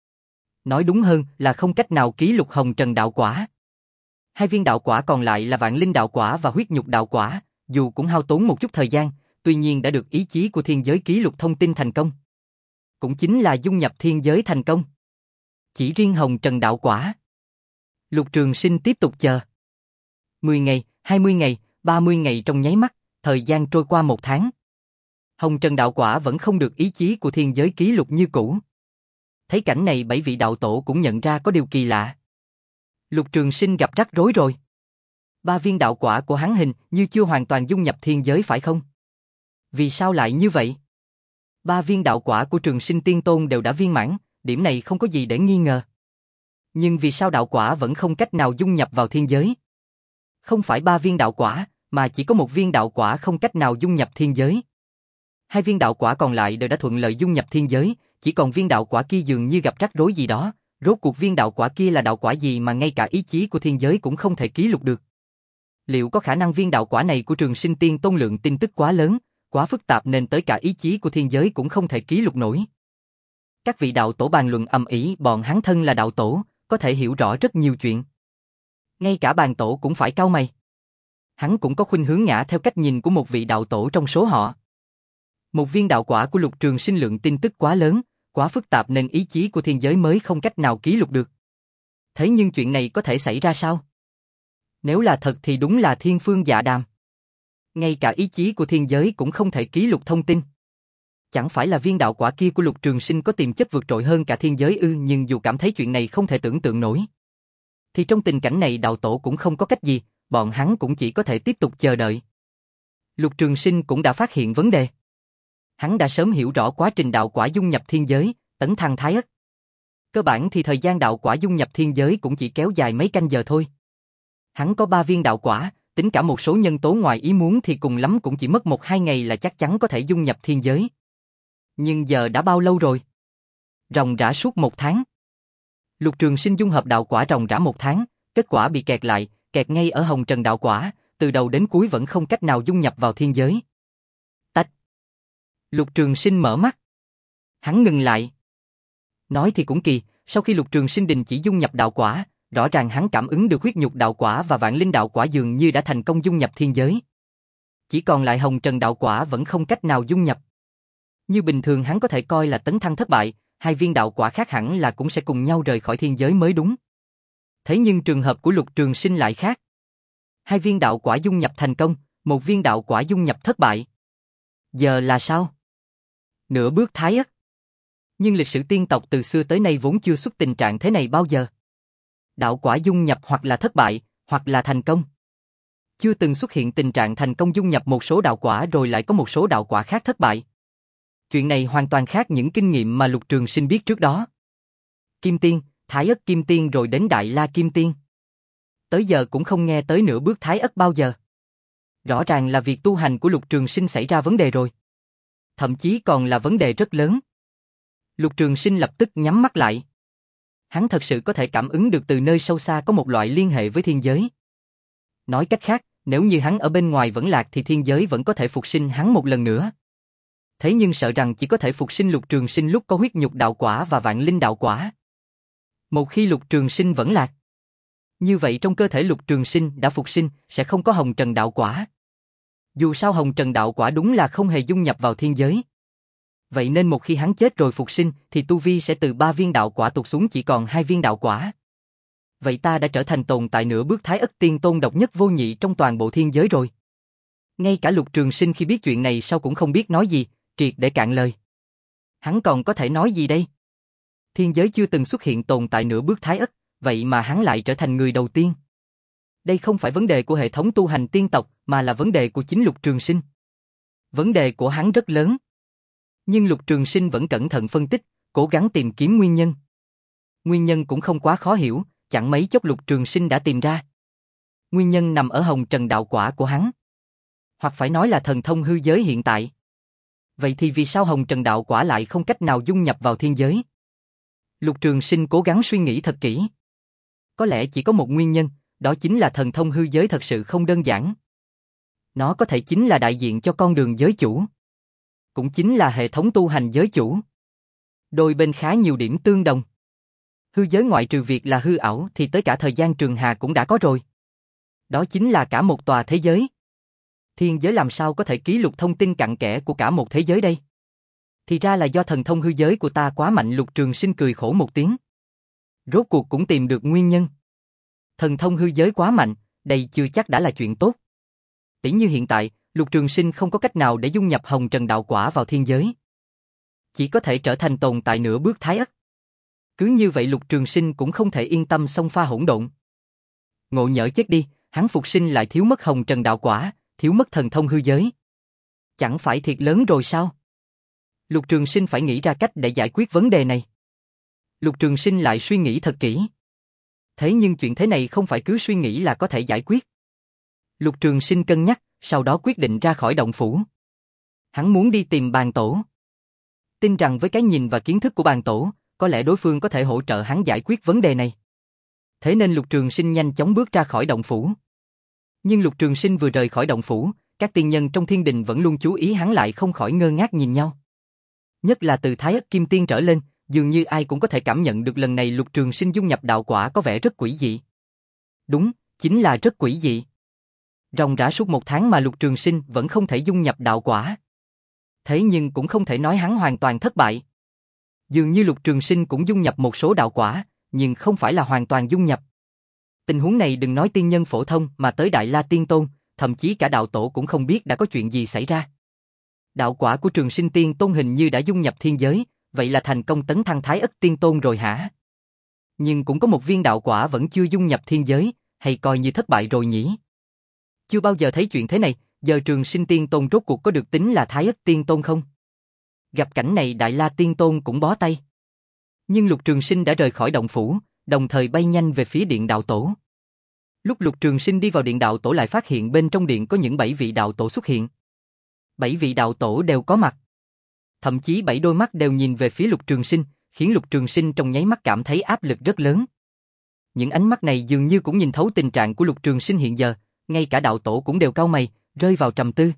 Nói đúng hơn là không cách nào ký lục hồng trần đạo quả. Hai viên đạo quả còn lại là vạn linh đạo quả và huyết nhục đạo quả, dù cũng hao tốn một chút thời gian, tuy nhiên đã được ý chí của thiên giới ký lục thông tin thành công. Cũng chính là dung nhập thiên giới thành công. Chỉ riêng hồng trần đạo quả. Lục Trường Sinh tiếp tục chờ. mười ngày, hai mươi ngày, ba mươi ngày trong nháy mắt, thời gian trôi qua một tháng. Hồng trần đạo quả vẫn không được ý chí của thiên giới ký lục như cũ. Thấy cảnh này bảy vị đạo tổ cũng nhận ra có điều kỳ lạ. Lục Trường Sinh gặp rắc rối rồi. Ba viên đạo quả của hắn hình như chưa hoàn toàn dung nhập thiên giới phải không? Vì sao lại như vậy? Ba viên đạo quả của Trường Sinh Tiên Tôn đều đã viên mãn, điểm này không có gì để nghi ngờ. Nhưng vì sao đạo quả vẫn không cách nào dung nhập vào thiên giới? Không phải ba viên đạo quả, mà chỉ có một viên đạo quả không cách nào dung nhập thiên giới. Hai viên đạo quả còn lại đều đã thuận lợi dung nhập thiên giới, chỉ còn viên đạo quả kia dường như gặp rắc rối gì đó. Rốt cuộc viên đạo quả kia là đạo quả gì mà ngay cả ý chí của thiên giới cũng không thể ký lục được? Liệu có khả năng viên đạo quả này của Trường Sinh Tiên Tôn lượng tin tức quá lớn, quá phức tạp nên tới cả ý chí của thiên giới cũng không thể ký lục nổi? Các vị đạo tổ bàn luận ầm ĩ, bọn hắn thân là đạo tổ, có thể hiểu rõ rất nhiều chuyện. Ngay cả bàn tổ cũng phải cau mày. Hắn cũng có khuynh hướng ngã theo cách nhìn của một vị đạo tổ trong số họ. Một viên đạo quả của Lục Trường Sinh lượng tin tức quá lớn, quá phức tạp nên ý chí của thiên giới mới không cách nào ký lục được. Thế nhưng chuyện này có thể xảy ra sao? Nếu là thật thì đúng là thiên phương dạ đàm. Ngay cả ý chí của thiên giới cũng không thể ký lục thông tin. Chẳng phải là viên đạo quả kia của Lục Trường Sinh có tiềm chất vượt trội hơn cả thiên giới ư? Nhưng dù cảm thấy chuyện này không thể tưởng tượng nổi, thì trong tình cảnh này đạo tổ cũng không có cách gì, bọn hắn cũng chỉ có thể tiếp tục chờ đợi. Lục Trường Sinh cũng đã phát hiện vấn đề. Hắn đã sớm hiểu rõ quá trình đạo quả dung nhập thiên giới, tấn thăng thái ất. Cơ bản thì thời gian đạo quả dung nhập thiên giới cũng chỉ kéo dài mấy canh giờ thôi. Hắn có ba viên đạo quả, tính cả một số nhân tố ngoài ý muốn thì cùng lắm cũng chỉ mất một hai ngày là chắc chắn có thể dung nhập thiên giới. Nhưng giờ đã bao lâu rồi? Ròng rã suốt một tháng. Lục Trường Sinh dung hợp đạo quả ròng rã một tháng, kết quả bị kẹt lại, kẹt ngay ở hồng trần đạo quả, từ đầu đến cuối vẫn không cách nào dung nhập vào thiên giới. Tách. Lục Trường Sinh mở mắt. Hắn ngừng lại. Nói thì cũng kỳ, sau khi Lục Trường Sinh đình chỉ dung nhập đạo quả, rõ ràng hắn cảm ứng được huyết nhục đạo quả và vạn linh đạo quả dường như đã thành công dung nhập thiên giới. Chỉ còn lại hồng trần đạo quả vẫn không cách nào dung nhập. Như bình thường hắn có thể coi là tấn thăng thất bại, hai viên đạo quả khác hẳn là cũng sẽ cùng nhau rời khỏi thiên giới mới đúng. Thế nhưng trường hợp của Lục Trường Sinh lại khác. Hai viên đạo quả dung nhập thành công, một viên đạo quả dung nhập thất bại. Giờ là sao? Nửa bước thái ất. Nhưng lịch sử tiên tộc từ xưa tới nay vốn chưa xuất tình trạng thế này bao giờ. Đạo quả dung nhập hoặc là thất bại, hoặc là thành công. Chưa từng xuất hiện tình trạng thành công dung nhập một số đạo quả rồi lại có một số đạo quả khác thất bại. Chuyện này hoàn toàn khác những kinh nghiệm mà Lục Trường Sinh biết trước đó. Kim Tiên, Thái Ất Kim Tiên rồi đến Đại La Kim Tiên. Tới giờ cũng không nghe tới nửa bước Thái Ất bao giờ. Rõ ràng là việc tu hành của Lục Trường Sinh xảy ra vấn đề rồi. Thậm chí còn là vấn đề rất lớn. Lục Trường Sinh lập tức nhắm mắt lại. Hắn thật sự có thể cảm ứng được từ nơi sâu xa có một loại liên hệ với thiên giới. Nói cách khác, nếu như hắn ở bên ngoài vẫn lạc thì thiên giới vẫn có thể phục sinh hắn một lần nữa. Thế nhưng sợ rằng chỉ có thể phục sinh Lục Trường Sinh lúc có huyết nhục đạo quả và vạn linh đạo quả. Một khi Lục Trường Sinh vẫn lạc, như vậy trong cơ thể Lục Trường Sinh đã phục sinh sẽ không có hồng trần đạo quả. Dù sao hồng trần đạo quả đúng là không hề dung nhập vào thiên giới. Vậy nên một khi hắn chết rồi phục sinh thì tu vi sẽ từ ba viên đạo quả tụt xuống chỉ còn hai viên đạo quả. Vậy ta đã trở thành tồn tại nửa bước Thái Ất Tiên Tôn độc nhất vô nhị trong toàn bộ thiên giới rồi. Ngay cả Lục Trường Sinh khi biết chuyện này sau cũng không biết nói gì, triệt để cạn lời. Hắn còn có thể nói gì đây? Thiên giới chưa từng xuất hiện tồn tại nửa bước Thái Ất, vậy mà hắn lại trở thành người đầu tiên. Đây không phải vấn đề của hệ thống tu hành tiên tộc, mà là vấn đề của chính Lục Trường Sinh. Vấn đề của hắn rất lớn. Nhưng Lục Trường Sinh vẫn cẩn thận phân tích, cố gắng tìm kiếm nguyên nhân. Nguyên nhân cũng không quá khó hiểu, chẳng mấy chốc Lục Trường Sinh đã tìm ra. Nguyên nhân nằm ở hồng trần đạo quả của hắn. Hoặc phải nói là thần thông hư giới hiện tại. Vậy thì vì sao hồng trần đạo quả lại không cách nào dung nhập vào thiên giới? Lục Trường Sinh cố gắng suy nghĩ thật kỹ. Có lẽ chỉ có một nguyên nhân, đó chính là thần thông hư giới thật sự không đơn giản. Nó có thể chính là đại diện cho con đường giới chủ. Cũng chính là hệ thống tu hành giới chủ. Đôi bên khá nhiều điểm tương đồng. Hư giới ngoại trừ việc là hư ảo thì tới cả thời gian trường hà cũng đã có rồi. Đó chính là cả một tòa thế giới. Thiên giới làm sao có thể ký lục thông tin cặn kẽ của cả một thế giới đây? Thì ra là do thần thông hư giới của ta quá mạnh. Lục Trường Sinh cười khổ một tiếng. Rốt cuộc cũng tìm được nguyên nhân. Thần thông hư giới quá mạnh, đây chưa chắc đã là chuyện tốt. Tỉ như hiện tại, Lục Trường Sinh không có cách nào để dung nhập hồng trần đạo quả vào thiên giới. Chỉ có thể trở thành tồn tại nửa bước Thái Ất. Cứ như vậy Lục Trường Sinh cũng không thể yên tâm xông pha hỗn độn. Ngộ nhỡ chết đi, hắn phục sinh lại thiếu mất hồng trần đạo quả, thiếu mất thần thông hư giới. Chẳng phải thiệt lớn rồi sao? Lục Trường Sinh phải nghĩ ra cách để giải quyết vấn đề này. Lục Trường Sinh lại suy nghĩ thật kỹ. Thế nhưng chuyện thế này không phải cứ suy nghĩ là có thể giải quyết. Lục Trường Sinh cân nhắc, sau đó quyết định ra khỏi động phủ. Hắn muốn đi tìm bàn tổ. Tin rằng với cái nhìn và kiến thức của bàn tổ, có lẽ đối phương có thể hỗ trợ hắn giải quyết vấn đề này. Thế nên Lục Trường Sinh nhanh chóng bước ra khỏi động phủ. Nhưng Lục Trường Sinh vừa rời khỏi động phủ, các tiên nhân trong thiên đình vẫn luôn chú ý hắn lại không khỏi ngơ ngác nhìn nhau. Nhất là từ Thái Ất Kim Tiên trở lên, dường như ai cũng có thể cảm nhận được lần này Lục Trường Sinh dung nhập đạo quả có vẻ rất quỷ dị. Đúng, chính là rất quỷ dị. Ròng rã suốt một tháng mà Lục Trường Sinh vẫn không thể dung nhập đạo quả. Thế nhưng cũng không thể nói hắn hoàn toàn thất bại. Dường như Lục Trường Sinh cũng dung nhập một số đạo quả, nhưng không phải là hoàn toàn dung nhập. Tình huống này đừng nói tiên nhân phổ thông mà tới Đại La Tiên Tôn, thậm chí cả đạo tổ cũng không biết đã có chuyện gì xảy ra. Đạo quả của Trường Sinh Tiên Tôn hình như đã dung nhập thiên giới, vậy là thành công tấn thăng Thái Ất Tiên Tôn rồi hả? Nhưng cũng có một viên đạo quả vẫn chưa dung nhập thiên giới, hay coi như thất bại rồi nhỉ? Chưa bao giờ thấy chuyện thế này, giờ Trường Sinh Tiên Tôn rốt cuộc có được tính là Thái Ất Tiên Tôn không? Gặp cảnh này Đại La Tiên Tôn cũng bó tay. Nhưng Lục Trường Sinh đã rời khỏi động phủ, đồng thời bay nhanh về phía điện đạo tổ. Lúc Lục Trường Sinh đi vào điện đạo tổ lại phát hiện bên trong điện có những bảy vị đạo tổ xuất hiện. Bảy vị đạo tổ đều có mặt. Thậm chí bảy đôi mắt đều nhìn về phía Lục Trường Sinh, khiến Lục Trường Sinh trong nháy mắt cảm thấy áp lực rất lớn. Những ánh mắt này dường như cũng nhìn thấu tình trạng của Lục Trường Sinh hiện giờ, ngay cả đạo tổ cũng đều cau mày, rơi vào trầm tư.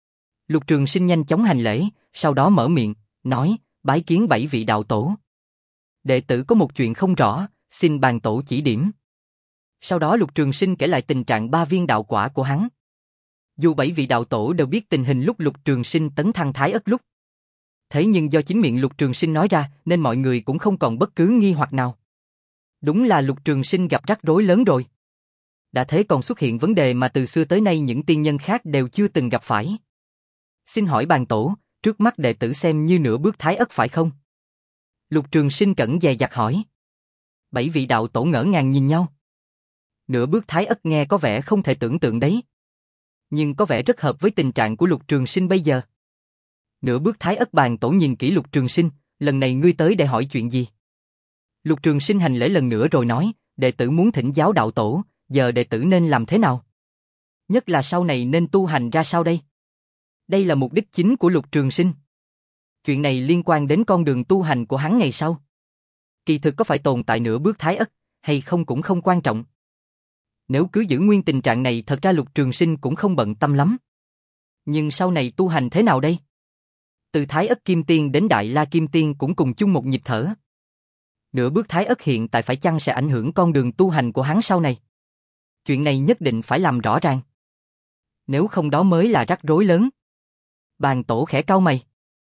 Lục Trường Sinh nhanh chóng hành lễ, sau đó mở miệng, nói, bái kiến bảy vị đạo tổ. Đệ tử có một chuyện không rõ, xin bàn tổ chỉ điểm. Sau đó Lục Trường Sinh kể lại tình trạng ba viên đạo quả của hắn. Dù bảy vị đạo tổ đều biết tình hình lúc Lục Trường Sinh tấn thăng Thái Ất lúc. Thế nhưng do chính miệng Lục Trường Sinh nói ra nên mọi người cũng không còn bất cứ nghi hoặc nào. Đúng là Lục Trường Sinh gặp rắc rối lớn rồi. Đã thế còn xuất hiện vấn đề mà từ xưa tới nay những tiên nhân khác đều chưa từng gặp phải. Xin hỏi bàn tổ, trước mắt đệ tử xem như nửa bước Thái Ất phải không? Lục Trường Sinh cẩn dè dặt hỏi. Bảy vị đạo tổ ngỡ ngàng nhìn nhau. Nửa bước Thái Ất nghe có vẻ không thể tưởng tượng đấy. Nhưng có vẻ rất hợp với tình trạng của Lục Trường Sinh bây giờ. Nửa bước Thái Ất bàn tổ nhìn kỹ Lục Trường Sinh, lần này ngươi tới để hỏi chuyện gì? Lục Trường Sinh hành lễ lần nữa rồi nói, đệ tử muốn thỉnh giáo đạo tổ, giờ đệ tử nên làm thế nào? Nhất là sau này nên tu hành ra sao đây? Đây là mục đích chính của Lục Trường Sinh. Chuyện này liên quan đến con đường tu hành của hắn ngày sau. Kỳ thực có phải tồn tại nửa bước Thái Ất, hay không cũng không quan trọng. Nếu cứ giữ nguyên tình trạng này thật ra Lục Trường Sinh cũng không bận tâm lắm. Nhưng sau này tu hành thế nào đây? Từ Thái Ất Kim Tiên đến Đại La Kim Tiên cũng cùng chung một nhịp thở. Nửa bước Thái Ất hiện tại phải chăng sẽ ảnh hưởng con đường tu hành của hắn sau này? Chuyện này nhất định phải làm rõ ràng. Nếu không đó mới là rắc rối lớn. Bàn tổ khẽ cau mày.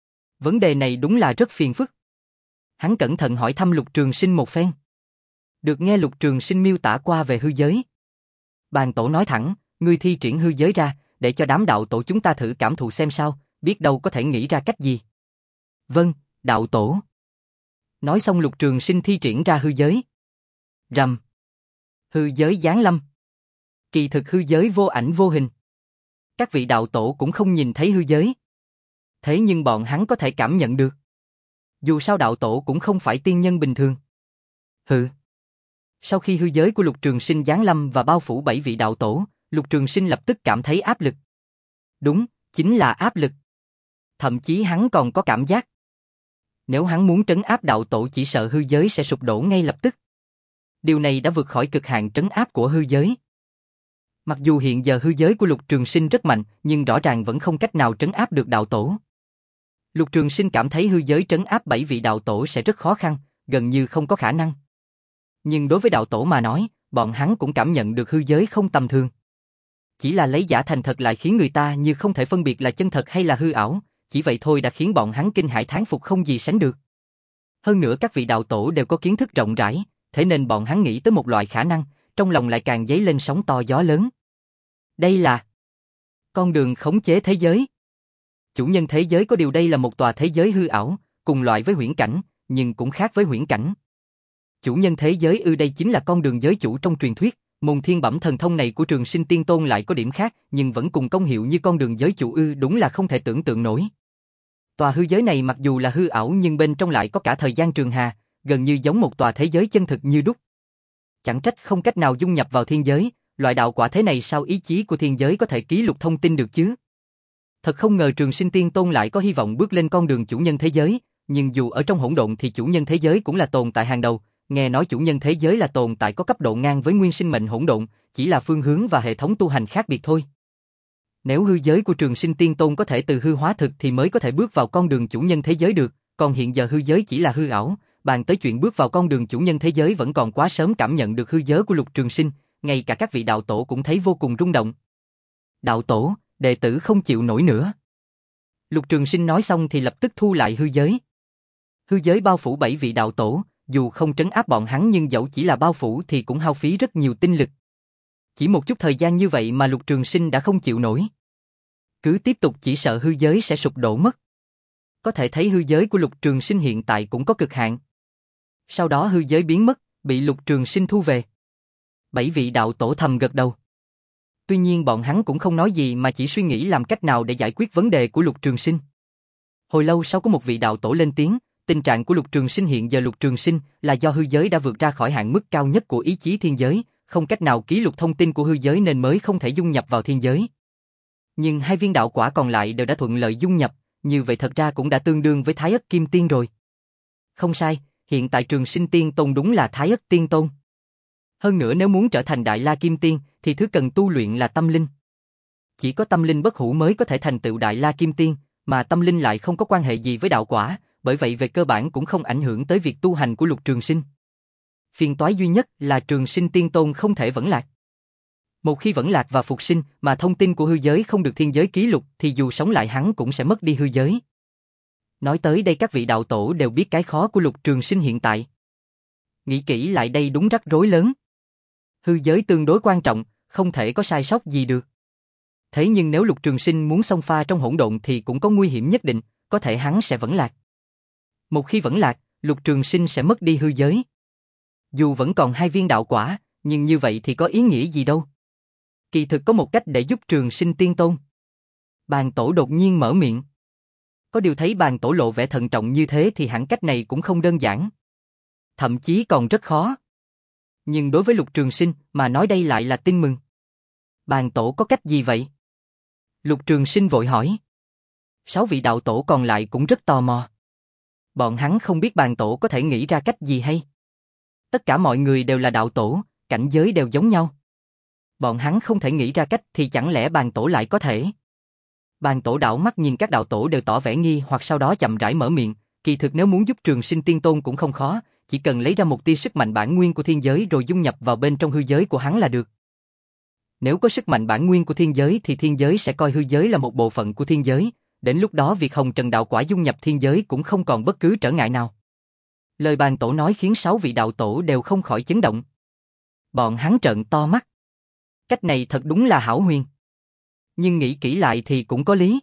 Vấn đề này đúng là rất phiền phức. Hắn cẩn thận hỏi thăm Lục Trường Sinh một phen. Được nghe Lục Trường Sinh miêu tả qua về hư giới. Bàn tổ nói thẳng, ngươi thi triển hư giới ra, để cho đám đạo tổ chúng ta thử cảm thụ xem sao, biết đâu có thể nghĩ ra cách gì. Vâng, đạo tổ. Nói xong Lục Trường Sinh thi triển ra hư giới. Rầm. Hư giới giáng lâm. Kỳ thực hư giới vô ảnh vô hình. Các vị đạo tổ cũng không nhìn thấy hư giới. Thế nhưng bọn hắn có thể cảm nhận được. Dù sao đạo tổ cũng không phải tiên nhân bình thường. Hừ. Sau khi hư giới của Lục Trường Sinh giáng lâm và bao phủ bảy vị đạo tổ, Lục Trường Sinh lập tức cảm thấy áp lực. Đúng, chính là áp lực. Thậm chí hắn còn có cảm giác. Nếu hắn muốn trấn áp đạo tổ chỉ sợ hư giới sẽ sụp đổ ngay lập tức. Điều này đã vượt khỏi cực hạn trấn áp của hư giới. Mặc dù hiện giờ hư giới của Lục Trường Sinh rất mạnh, nhưng rõ ràng vẫn không cách nào trấn áp được đạo tổ. Lục Trường Sinh cảm thấy hư giới trấn áp bảy vị đạo tổ sẽ rất khó khăn, gần như không có khả năng. Nhưng đối với đạo tổ mà nói, bọn hắn cũng cảm nhận được hư giới không tầm thường. Chỉ là lấy giả thành thật lại khiến người ta như không thể phân biệt là chân thật hay là hư ảo, chỉ vậy thôi đã khiến bọn hắn kinh hãi thán phục không gì sánh được. Hơn nữa các vị đạo tổ đều có kiến thức rộng rãi, thế nên bọn hắn nghĩ tới một loại khả năng, trong lòng lại càng dấy lên sóng to gió lớn. Đây là con đường khống chế thế giới. Chủ nhân thế giới có điều đây là một tòa thế giới hư ảo, cùng loại với huyễn cảnh, nhưng cũng khác với huyễn cảnh. Chủ nhân thế giới ư đây chính là con đường giới chủ trong truyền thuyết, môn thiên bẩm thần thông này của Trường Sinh Tiên Tôn lại có điểm khác, nhưng vẫn cùng công hiệu như con đường giới chủ ư đúng là không thể tưởng tượng nổi. Tòa hư giới này mặc dù là hư ảo nhưng bên trong lại có cả thời gian trường hà, gần như giống một tòa thế giới chân thực như đúc. Chẳng trách không cách nào dung nhập vào thiên giới, loại đạo quả thế này sao ý chí của thiên giới có thể ký lục thông tin được chứ? Thật không ngờ Trường Sinh Tiên Tôn lại có hy vọng bước lên con đường chủ nhân thế giới, nhưng dù ở trong hỗn độn thì chủ nhân thế giới cũng là tồn tại hàng đầu, nghe nói chủ nhân thế giới là tồn tại có cấp độ ngang với nguyên sinh mệnh hỗn độn, chỉ là phương hướng và hệ thống tu hành khác biệt thôi. Nếu hư giới của Trường Sinh Tiên Tôn có thể từ hư hóa thực thì mới có thể bước vào con đường chủ nhân thế giới được, còn hiện giờ hư giới chỉ là hư ảo, bàn tới chuyện bước vào con đường chủ nhân thế giới vẫn còn quá sớm. Cảm nhận được hư giới của Lục Trường Sinh, ngay cả các vị đạo tổ cũng thấy vô cùng rung động. Đạo tổ, đệ tử không chịu nổi nữa. Lục Trường Sinh nói xong thì lập tức thu lại hư giới. Hư giới bao phủ bảy vị đạo tổ, dù không trấn áp bọn hắn nhưng dẫu chỉ là bao phủ thì cũng hao phí rất nhiều tinh lực. Chỉ một chút thời gian như vậy mà Lục Trường Sinh đã không chịu nổi. Cứ tiếp tục chỉ sợ hư giới sẽ sụp đổ mất. Có thể thấy hư giới của Lục Trường Sinh hiện tại cũng có cực hạn. Sau đó hư giới biến mất, bị Lục Trường Sinh thu về. Bảy vị đạo tổ thầm gật đầu. Tuy nhiên bọn hắn cũng không nói gì mà chỉ suy nghĩ làm cách nào để giải quyết vấn đề của Lục Trường Sinh. Hồi lâu sau có một vị đạo tổ lên tiếng, tình trạng của Lục Trường Sinh hiện giờ Lục Trường Sinh là do hư giới đã vượt ra khỏi hạn mức cao nhất của ý chí thiên giới, không cách nào ký lục thông tin của hư giới nên mới không thể dung nhập vào thiên giới. Nhưng hai viên đạo quả còn lại đều đã thuận lợi dung nhập, như vậy thật ra cũng đã tương đương với Thái Ất Kim Tiên rồi. Không sai, hiện tại Trường Sinh Tiên Tôn đúng là Thái Ất Tiên Tôn. Hơn nữa nếu muốn trở thành Đại La Kim Tiên thì thứ cần tu luyện là tâm linh. Chỉ có tâm linh bất hủ mới có thể thành tựu Đại La Kim Tiên, mà tâm linh lại không có quan hệ gì với đạo quả, bởi vậy về cơ bản cũng không ảnh hưởng tới việc tu hành của Lục Trường Sinh. Phiền toái duy nhất là Trường Sinh Tiên Tôn không thể vẫn lạc. Một khi vẫn lạc và phục sinh mà thông tin của hư giới không được thiên giới ký lục thì dù sống lại hắn cũng sẽ mất đi hư giới. Nói tới đây các vị đạo tổ đều biết cái khó của Lục Trường Sinh hiện tại. Nghĩ kỹ lại đây đúng rắc rối lớn. Hư giới tương đối quan trọng, không thể có sai sót gì được. Thế nhưng nếu Lục Trường Sinh muốn xông pha trong hỗn độn thì cũng có nguy hiểm nhất định, có thể hắn sẽ vẫn lạc. Một khi vẫn lạc, Lục Trường Sinh sẽ mất đi hư giới. Dù vẫn còn hai viên đạo quả, nhưng như vậy thì có ý nghĩa gì đâu. Kỳ thực có một cách để giúp Trường Sinh Tiên Tôn. Bàn Tổ đột nhiên mở miệng. Có điều thấy Bàn Tổ lộ vẻ thận trọng như thế thì hẳn cách này cũng không đơn giản. Thậm chí còn rất khó. Nhưng đối với Lục Trường Sinh mà nói đây lại là tin mừng. Bàn Tổ có cách gì vậy? Lục Trường Sinh vội hỏi. Sáu vị đạo tổ còn lại cũng rất tò mò. Bọn hắn không biết Bàn Tổ có thể nghĩ ra cách gì hay. Tất cả mọi người đều là đạo tổ, cảnh giới đều giống nhau. Bọn hắn không thể nghĩ ra cách thì chẳng lẽ Bàn Tổ lại có thể? Bàn Tổ đảo mắt nhìn các đạo tổ đều tỏ vẻ nghi hoặc sau đó chậm rãi mở miệng, kỳ thực nếu muốn giúp Trường Sinh Tiên Tôn cũng không khó, chỉ cần lấy ra một tia sức mạnh bản nguyên của thiên giới rồi dung nhập vào bên trong hư giới của hắn là được. Nếu có sức mạnh bản nguyên của thiên giới thì thiên giới sẽ coi hư giới là một bộ phận của thiên giới, đến lúc đó việc Hồng Trần đạo quả dung nhập thiên giới cũng không còn bất cứ trở ngại nào. Lời Bàn Tổ nói khiến sáu vị đạo tổ đều không khỏi chấn động. Bọn hắn trợn to mắt. Cách này thật đúng là hão huyền. Nhưng nghĩ kỹ lại thì cũng có lý.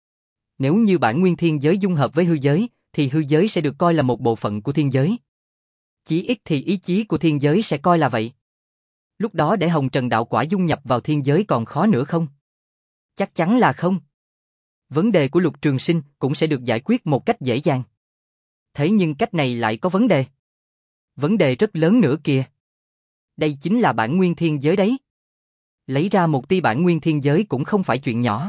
Nếu như bản nguyên thiên giới dung hợp với hư giới, thì hư giới sẽ được coi là một bộ phận của thiên giới. Chỉ ít thì ý chí của thiên giới sẽ coi là vậy. Lúc đó để Hồng Trần đạo quả dung nhập vào thiên giới còn khó nữa không? Chắc chắn là không. Vấn đề của Lục Trường Sinh cũng sẽ được giải quyết một cách dễ dàng. Thế nhưng cách này lại có vấn đề. Vấn đề rất lớn nữa kìa. Đây chính là bản nguyên thiên giới đấy. Lấy ra một tia bản nguyên thiên giới cũng không phải chuyện nhỏ.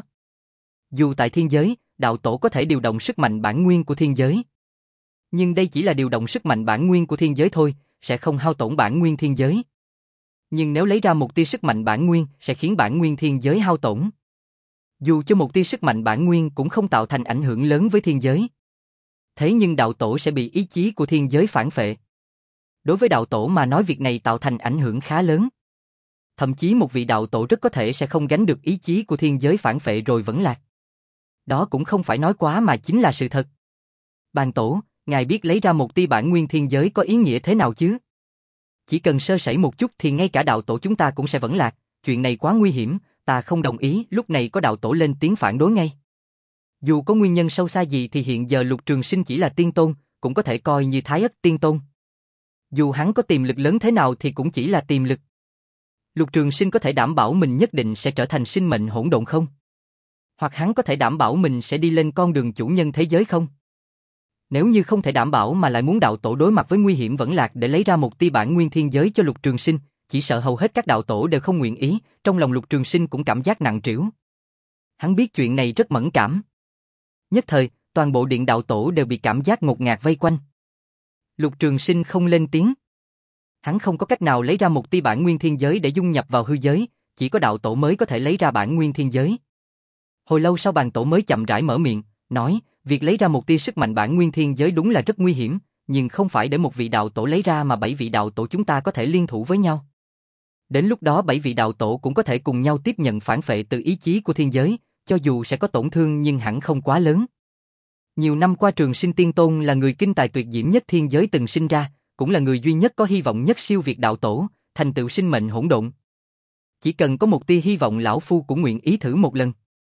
Dù tại thiên giới, đạo tổ có thể điều động sức mạnh bản nguyên của thiên giới. Nhưng đây chỉ là điều động sức mạnh bản nguyên của thiên giới thôi, sẽ không hao tổn bản nguyên thiên giới. Nhưng nếu lấy ra một tia sức mạnh bản nguyên sẽ khiến bản nguyên thiên giới hao tổn. Dù cho một tia sức mạnh bản nguyên cũng không tạo thành ảnh hưởng lớn với thiên giới. Thế nhưng đạo tổ sẽ bị ý chí của thiên giới phản phệ. Đối với đạo tổ mà nói việc này tạo thành ảnh hưởng khá lớn. Thậm chí một vị đạo tổ rất có thể sẽ không gánh được ý chí của thiên giới phản phệ rồi vẫn lạc. Đó cũng không phải nói quá mà chính là sự thật. Bàn Tổ, ngài biết lấy ra một tia bản nguyên thiên giới có ý nghĩa thế nào chứ? Chỉ cần sơ sẩy một chút thì ngay cả đạo tổ chúng ta cũng sẽ vẫn lạc, chuyện này quá nguy hiểm, ta không đồng ý. Lúc này có đạo tổ lên tiếng phản đối ngay. Dù có nguyên nhân sâu xa gì thì hiện giờ Lục Trường Sinh chỉ là tiên tôn, cũng có thể coi như Thái Ất Tiên Tôn. Dù hắn có tiềm lực lớn thế nào thì cũng chỉ là tiềm lực. Lục Trường Sinh có thể đảm bảo mình nhất định sẽ trở thành sinh mệnh hỗn độn không? Hoặc hắn có thể đảm bảo mình sẽ đi lên con đường chủ nhân thế giới không? Nếu như không thể đảm bảo mà lại muốn đạo tổ đối mặt với nguy hiểm vẫn lạc để lấy ra một tia bản nguyên thiên giới cho Lục Trường Sinh, chỉ sợ hầu hết các đạo tổ đều không nguyện ý, trong lòng Lục Trường Sinh cũng cảm giác nặng trĩu. Hắn biết chuyện này rất mẫn cảm. Nhất thời, toàn bộ điện đạo tổ đều bị cảm giác ngột ngạt vây quanh. Lục Trường Sinh không lên tiếng. Hắn không có cách nào lấy ra một tia bản nguyên thiên giới để dung nhập vào hư giới, chỉ có đạo tổ mới có thể lấy ra bản nguyên thiên giới. Hồi lâu sau Bàn Tổ mới chậm rãi mở miệng, nói, việc lấy ra một tia sức mạnh bản nguyên thiên giới đúng là rất nguy hiểm, nhưng không phải để một vị đạo tổ lấy ra mà bảy vị đạo tổ chúng ta có thể liên thủ với nhau. Đến lúc đó bảy vị đạo tổ cũng có thể cùng nhau tiếp nhận phản phệ từ ý chí của thiên giới, cho dù sẽ có tổn thương nhưng hẳn không quá lớn. Nhiều năm qua Trường Sinh Tiên Tôn là người kinh tài tuyệt diễm nhất thiên giới từng sinh ra, cũng là người duy nhất có hy vọng nhất siêu việt đạo tổ, thành tựu sinh mệnh hỗn độn. Chỉ cần có một tia hy vọng lão phu cũng nguyện ý thử một lần.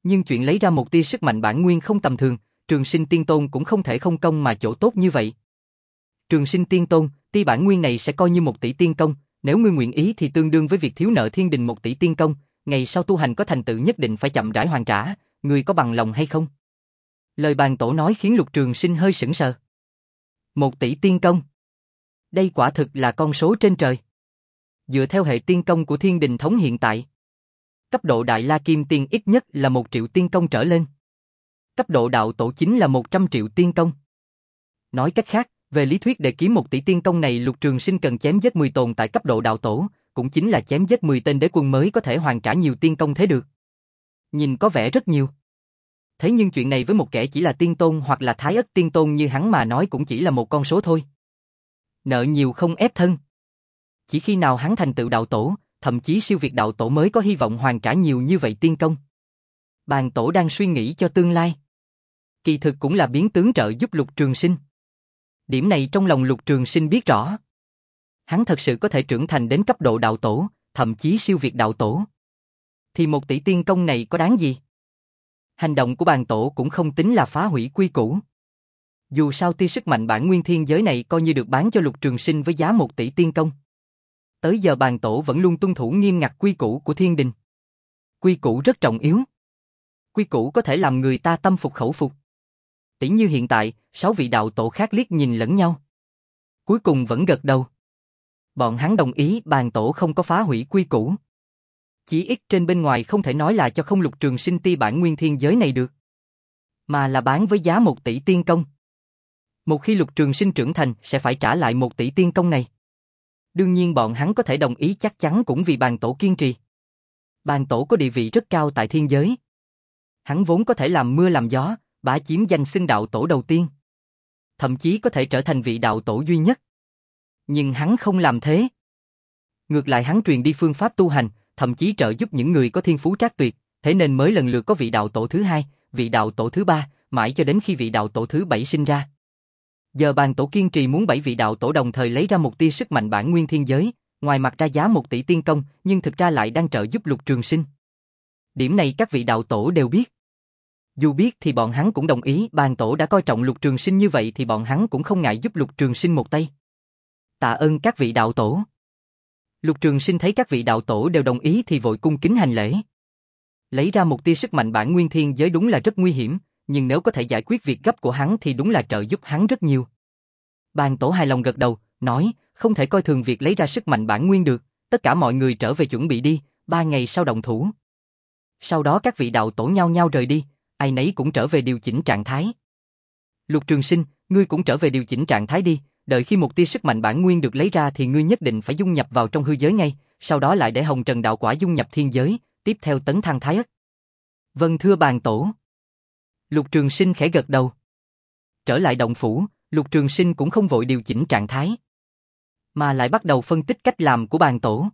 Nhưng chuyện lấy ra một tia sức mạnh bản nguyên không tầm thường, Trường Sinh Tiên Tôn cũng không thể không công mà chỗ tốt như vậy. Trường Sinh Tiên Tôn, tia bản nguyên này sẽ coi như một tỷ tiên công, nếu ngươi nguyện ý thì tương đương với việc thiếu nợ thiên đình một tỷ tiên công, ngày sau tu hành có thành tựu nhất định phải chậm rãi hoàn trả, ngươi có bằng lòng hay không? Lời bàn tổ nói khiến Lục Trường Sinh hơi sững sờ. Một tỷ tiên công. Đây quả thực là con số trên trời. Dựa theo hệ tiên công của thiên đình thống hiện tại, cấp độ Đại La Kim Tiên ít nhất là một triệu tiên công trở lên. Cấp độ đạo tổ chính là một trăm triệu tiên công. Nói cách khác, về lý thuyết để kiếm một tỷ tiên công này Lục Trường Sinh cần chém giết mười tồn tại cấp độ đạo tổ, cũng chính là chém giết mười tên đế quân mới có thể hoàn trả nhiều tiên công thế được. Nhìn có vẻ rất nhiều. Thế nhưng chuyện này với một kẻ chỉ là tiên tôn hoặc là thái ất tiên tôn như hắn mà nói cũng chỉ là một con số thôi. Nợ nhiều không ép thân. Chỉ khi nào hắn thành tựu đạo tổ, thậm chí siêu việt đạo tổ mới có hy vọng hoàn trả nhiều như vậy tiên công. Bàn tổ đang suy nghĩ cho tương lai. Kỳ thực cũng là biến tướng trợ giúp Lục Trường Sinh. Điểm này trong lòng Lục Trường Sinh biết rõ. Hắn thật sự có thể trưởng thành đến cấp độ đạo tổ, thậm chí siêu việt đạo tổ. Thì một tỷ tiên công này có đáng gì? Hành động của bàn tổ cũng không tính là phá hủy quy củ. Dù sao tia sức mạnh bản nguyên thiên giới này coi như được bán cho Lục Trường Sinh với giá một tỷ tiên công. Tới giờ bàn tổ vẫn luôn tuân thủ nghiêm ngặt quy củ của thiên đình. Quy củ rất trọng yếu. Quy củ có thể làm người ta tâm phục khẩu phục. Tỉ như hiện tại, sáu vị đạo tổ khác liếc nhìn lẫn nhau. Cuối cùng vẫn gật đầu. Bọn hắn đồng ý bàn tổ không có phá hủy quy củ. Chỉ ít trên bên ngoài không thể nói là cho không Lục Trường Sinh tia bản nguyên thiên giới này được. Mà là bán với giá một tỷ tiên công. Một khi Lục Trường Sinh trưởng thành sẽ phải trả lại một tỷ tiên công này. Đương nhiên bọn hắn có thể đồng ý chắc chắn cũng vì bàn tổ kiên trì. Bàn tổ có địa vị rất cao tại thiên giới. Hắn vốn có thể làm mưa làm gió, bá chiếm danh xưng đạo tổ đầu tiên. Thậm chí có thể trở thành vị đạo tổ duy nhất. Nhưng hắn không làm thế. Ngược lại hắn truyền đi phương pháp tu hành, thậm chí trợ giúp những người có thiên phú trác tuyệt, thế nên mới lần lượt có vị đạo tổ thứ hai, vị đạo tổ thứ ba, mãi cho đến khi vị đạo tổ thứ bảy sinh ra. Giờ bàn tổ kiên trì muốn bảy vị đạo tổ đồng thời lấy ra một tia sức mạnh bản nguyên thiên giới, ngoài mặt ra giá một tỷ tiên công, nhưng thực ra lại đang trợ giúp Lục Trường Sinh. Điểm này các vị đạo tổ đều biết. Dù biết thì bọn hắn cũng đồng ý, bàn tổ đã coi trọng Lục Trường Sinh như vậy thì bọn hắn cũng không ngại giúp Lục Trường Sinh một tay. Tạ ơn các vị đạo tổ. Lục Trường Sinh thấy các vị đạo tổ đều đồng ý thì vội cung kính hành lễ. Lấy ra một tia sức mạnh bản nguyên thiên giới đúng là rất nguy hiểm, nhưng nếu có thể giải quyết việc gấp của hắn thì đúng là trợ giúp hắn rất nhiều. Bàn tổ hài lòng gật đầu, nói, không thể coi thường việc lấy ra sức mạnh bản nguyên được, tất cả mọi người trở về chuẩn bị đi, ba ngày sau động thủ. Sau đó các vị đạo tổ nhau nhau rời đi, ai nấy cũng trở về điều chỉnh trạng thái. Lục Trường Sinh, ngươi cũng trở về điều chỉnh trạng thái đi, đợi khi một tia sức mạnh bản nguyên được lấy ra thì ngươi nhất định phải dung nhập vào trong hư giới ngay, sau đó lại để Hồng Trần đạo quả dung nhập thiên giới, tiếp theo tấn thăng thái ất. Vâng thưa bàn tổ. Lục Trường Sinh khẽ gật đầu. Trở lại động phủ, Lục Trường Sinh cũng không vội điều chỉnh trạng thái, mà lại bắt đầu phân tích cách làm của bàn tổ.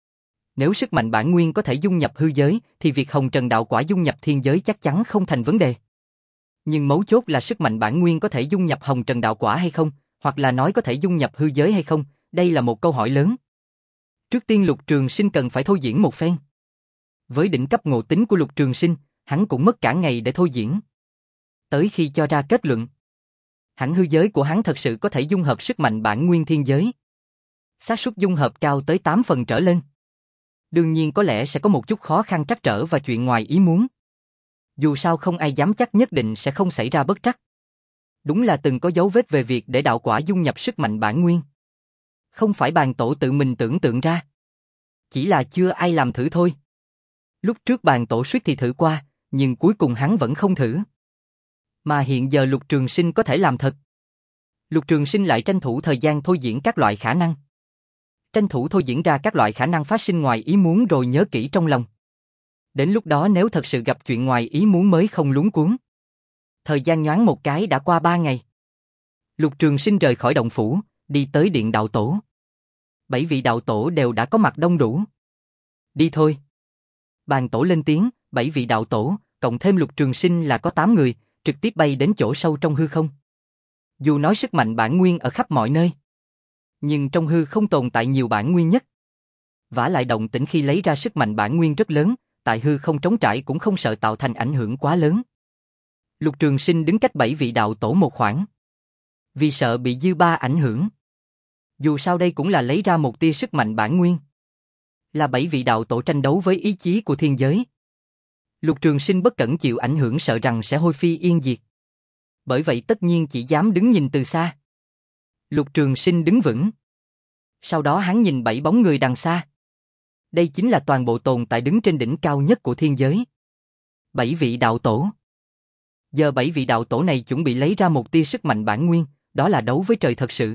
Nếu sức mạnh bản nguyên có thể dung nhập hư giới, thì việc Hồng Trần đạo quả dung nhập thiên giới chắc chắn không thành vấn đề. Nhưng mấu chốt là sức mạnh bản nguyên có thể dung nhập Hồng Trần đạo quả hay không, hoặc là nói có thể dung nhập hư giới hay không, đây là một câu hỏi lớn. Trước tiên Lục Trường Sinh cần phải thôi diễn một phen. Với đỉnh cấp ngộ tính của Lục Trường Sinh, hắn cũng mất cả ngày để thôi diễn. Tới khi cho ra kết luận, hẳn hư giới của hắn thật sự có thể dung hợp sức mạnh bản nguyên thiên giới. Xác suất dung hợp cao tới tám phần trở lên. Đương nhiên có lẽ sẽ có một chút khó khăn trắc trở và chuyện ngoài ý muốn. Dù sao không ai dám chắc nhất định sẽ không xảy ra bất trắc. Đúng là từng có dấu vết về việc để đạo quả dung nhập sức mạnh bản nguyên. Không phải bàn tổ tự mình tưởng tượng ra. Chỉ là chưa ai làm thử thôi. Lúc trước bàn tổ suýt thì thử qua, nhưng cuối cùng hắn vẫn không thử. Mà hiện giờ Lục Trường Sinh có thể làm thật. Lục Trường Sinh lại tranh thủ thời gian thôi diễn các loại khả năng. Tranh thủ thôi diễn ra các loại khả năng phát sinh ngoài ý muốn rồi nhớ kỹ trong lòng. Đến lúc đó nếu thật sự gặp chuyện ngoài ý muốn mới không luống cuống. Thời gian nhoáng một cái đã qua ba ngày. Lục Trường Sinh rời khỏi động phủ, đi tới điện đạo tổ. Bảy vị đạo tổ đều đã có mặt đông đủ. Đi thôi. Bàn tổ lên tiếng, bảy vị đạo tổ, cộng thêm Lục Trường Sinh là có tám người, trực tiếp bay đến chỗ sâu trong hư không. Dù nói sức mạnh bản nguyên ở khắp mọi nơi, nhưng trong hư không tồn tại nhiều bản nguyên nhất. Vả lại động tĩnh khi lấy ra sức mạnh bản nguyên rất lớn, tại hư không trống trải cũng không sợ tạo thành ảnh hưởng quá lớn. Lục Trường Sinh đứng cách bảy vị đạo tổ một khoảng. Vì sợ bị dư ba ảnh hưởng. Dù sao đây cũng là lấy ra một tia sức mạnh bản nguyên. Là bảy vị đạo tổ tranh đấu với ý chí của thiên giới. Lục Trường Sinh bất cẩn chịu ảnh hưởng sợ rằng sẽ hôi phi yên diệt. Bởi vậy tất nhiên chỉ dám đứng nhìn từ xa. Lục Trường Sinh đứng vững. Sau đó hắn nhìn bảy bóng người đằng xa. Đây chính là toàn bộ tồn tại đứng trên đỉnh cao nhất của thiên giới. Bảy vị đạo tổ. Giờ bảy vị đạo tổ này chuẩn bị lấy ra một tia sức mạnh bản nguyên, đó là đấu với trời thật sự.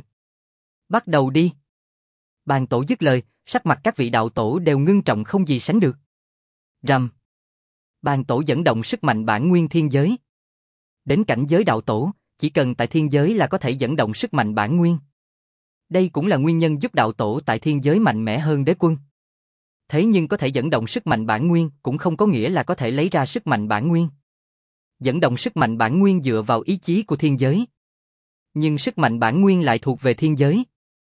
Bắt đầu đi. Bàn tổ dứt lời, sắc mặt các vị đạo tổ đều ngưng trọng không gì sánh được. Rầm. Bàn tổ dẫn động sức mạnh bản nguyên thiên giới. Đến cảnh giới đạo tổ, chỉ cần tại thiên giới là có thể dẫn động sức mạnh bản nguyên. Đây cũng là nguyên nhân giúp đạo tổ tại thiên giới mạnh mẽ hơn đế quân. Thế nhưng có thể dẫn động sức mạnh bản nguyên cũng không có nghĩa là có thể lấy ra sức mạnh bản nguyên. Dẫn động sức mạnh bản nguyên dựa vào ý chí của thiên giới. Nhưng sức mạnh bản nguyên lại thuộc về thiên giới.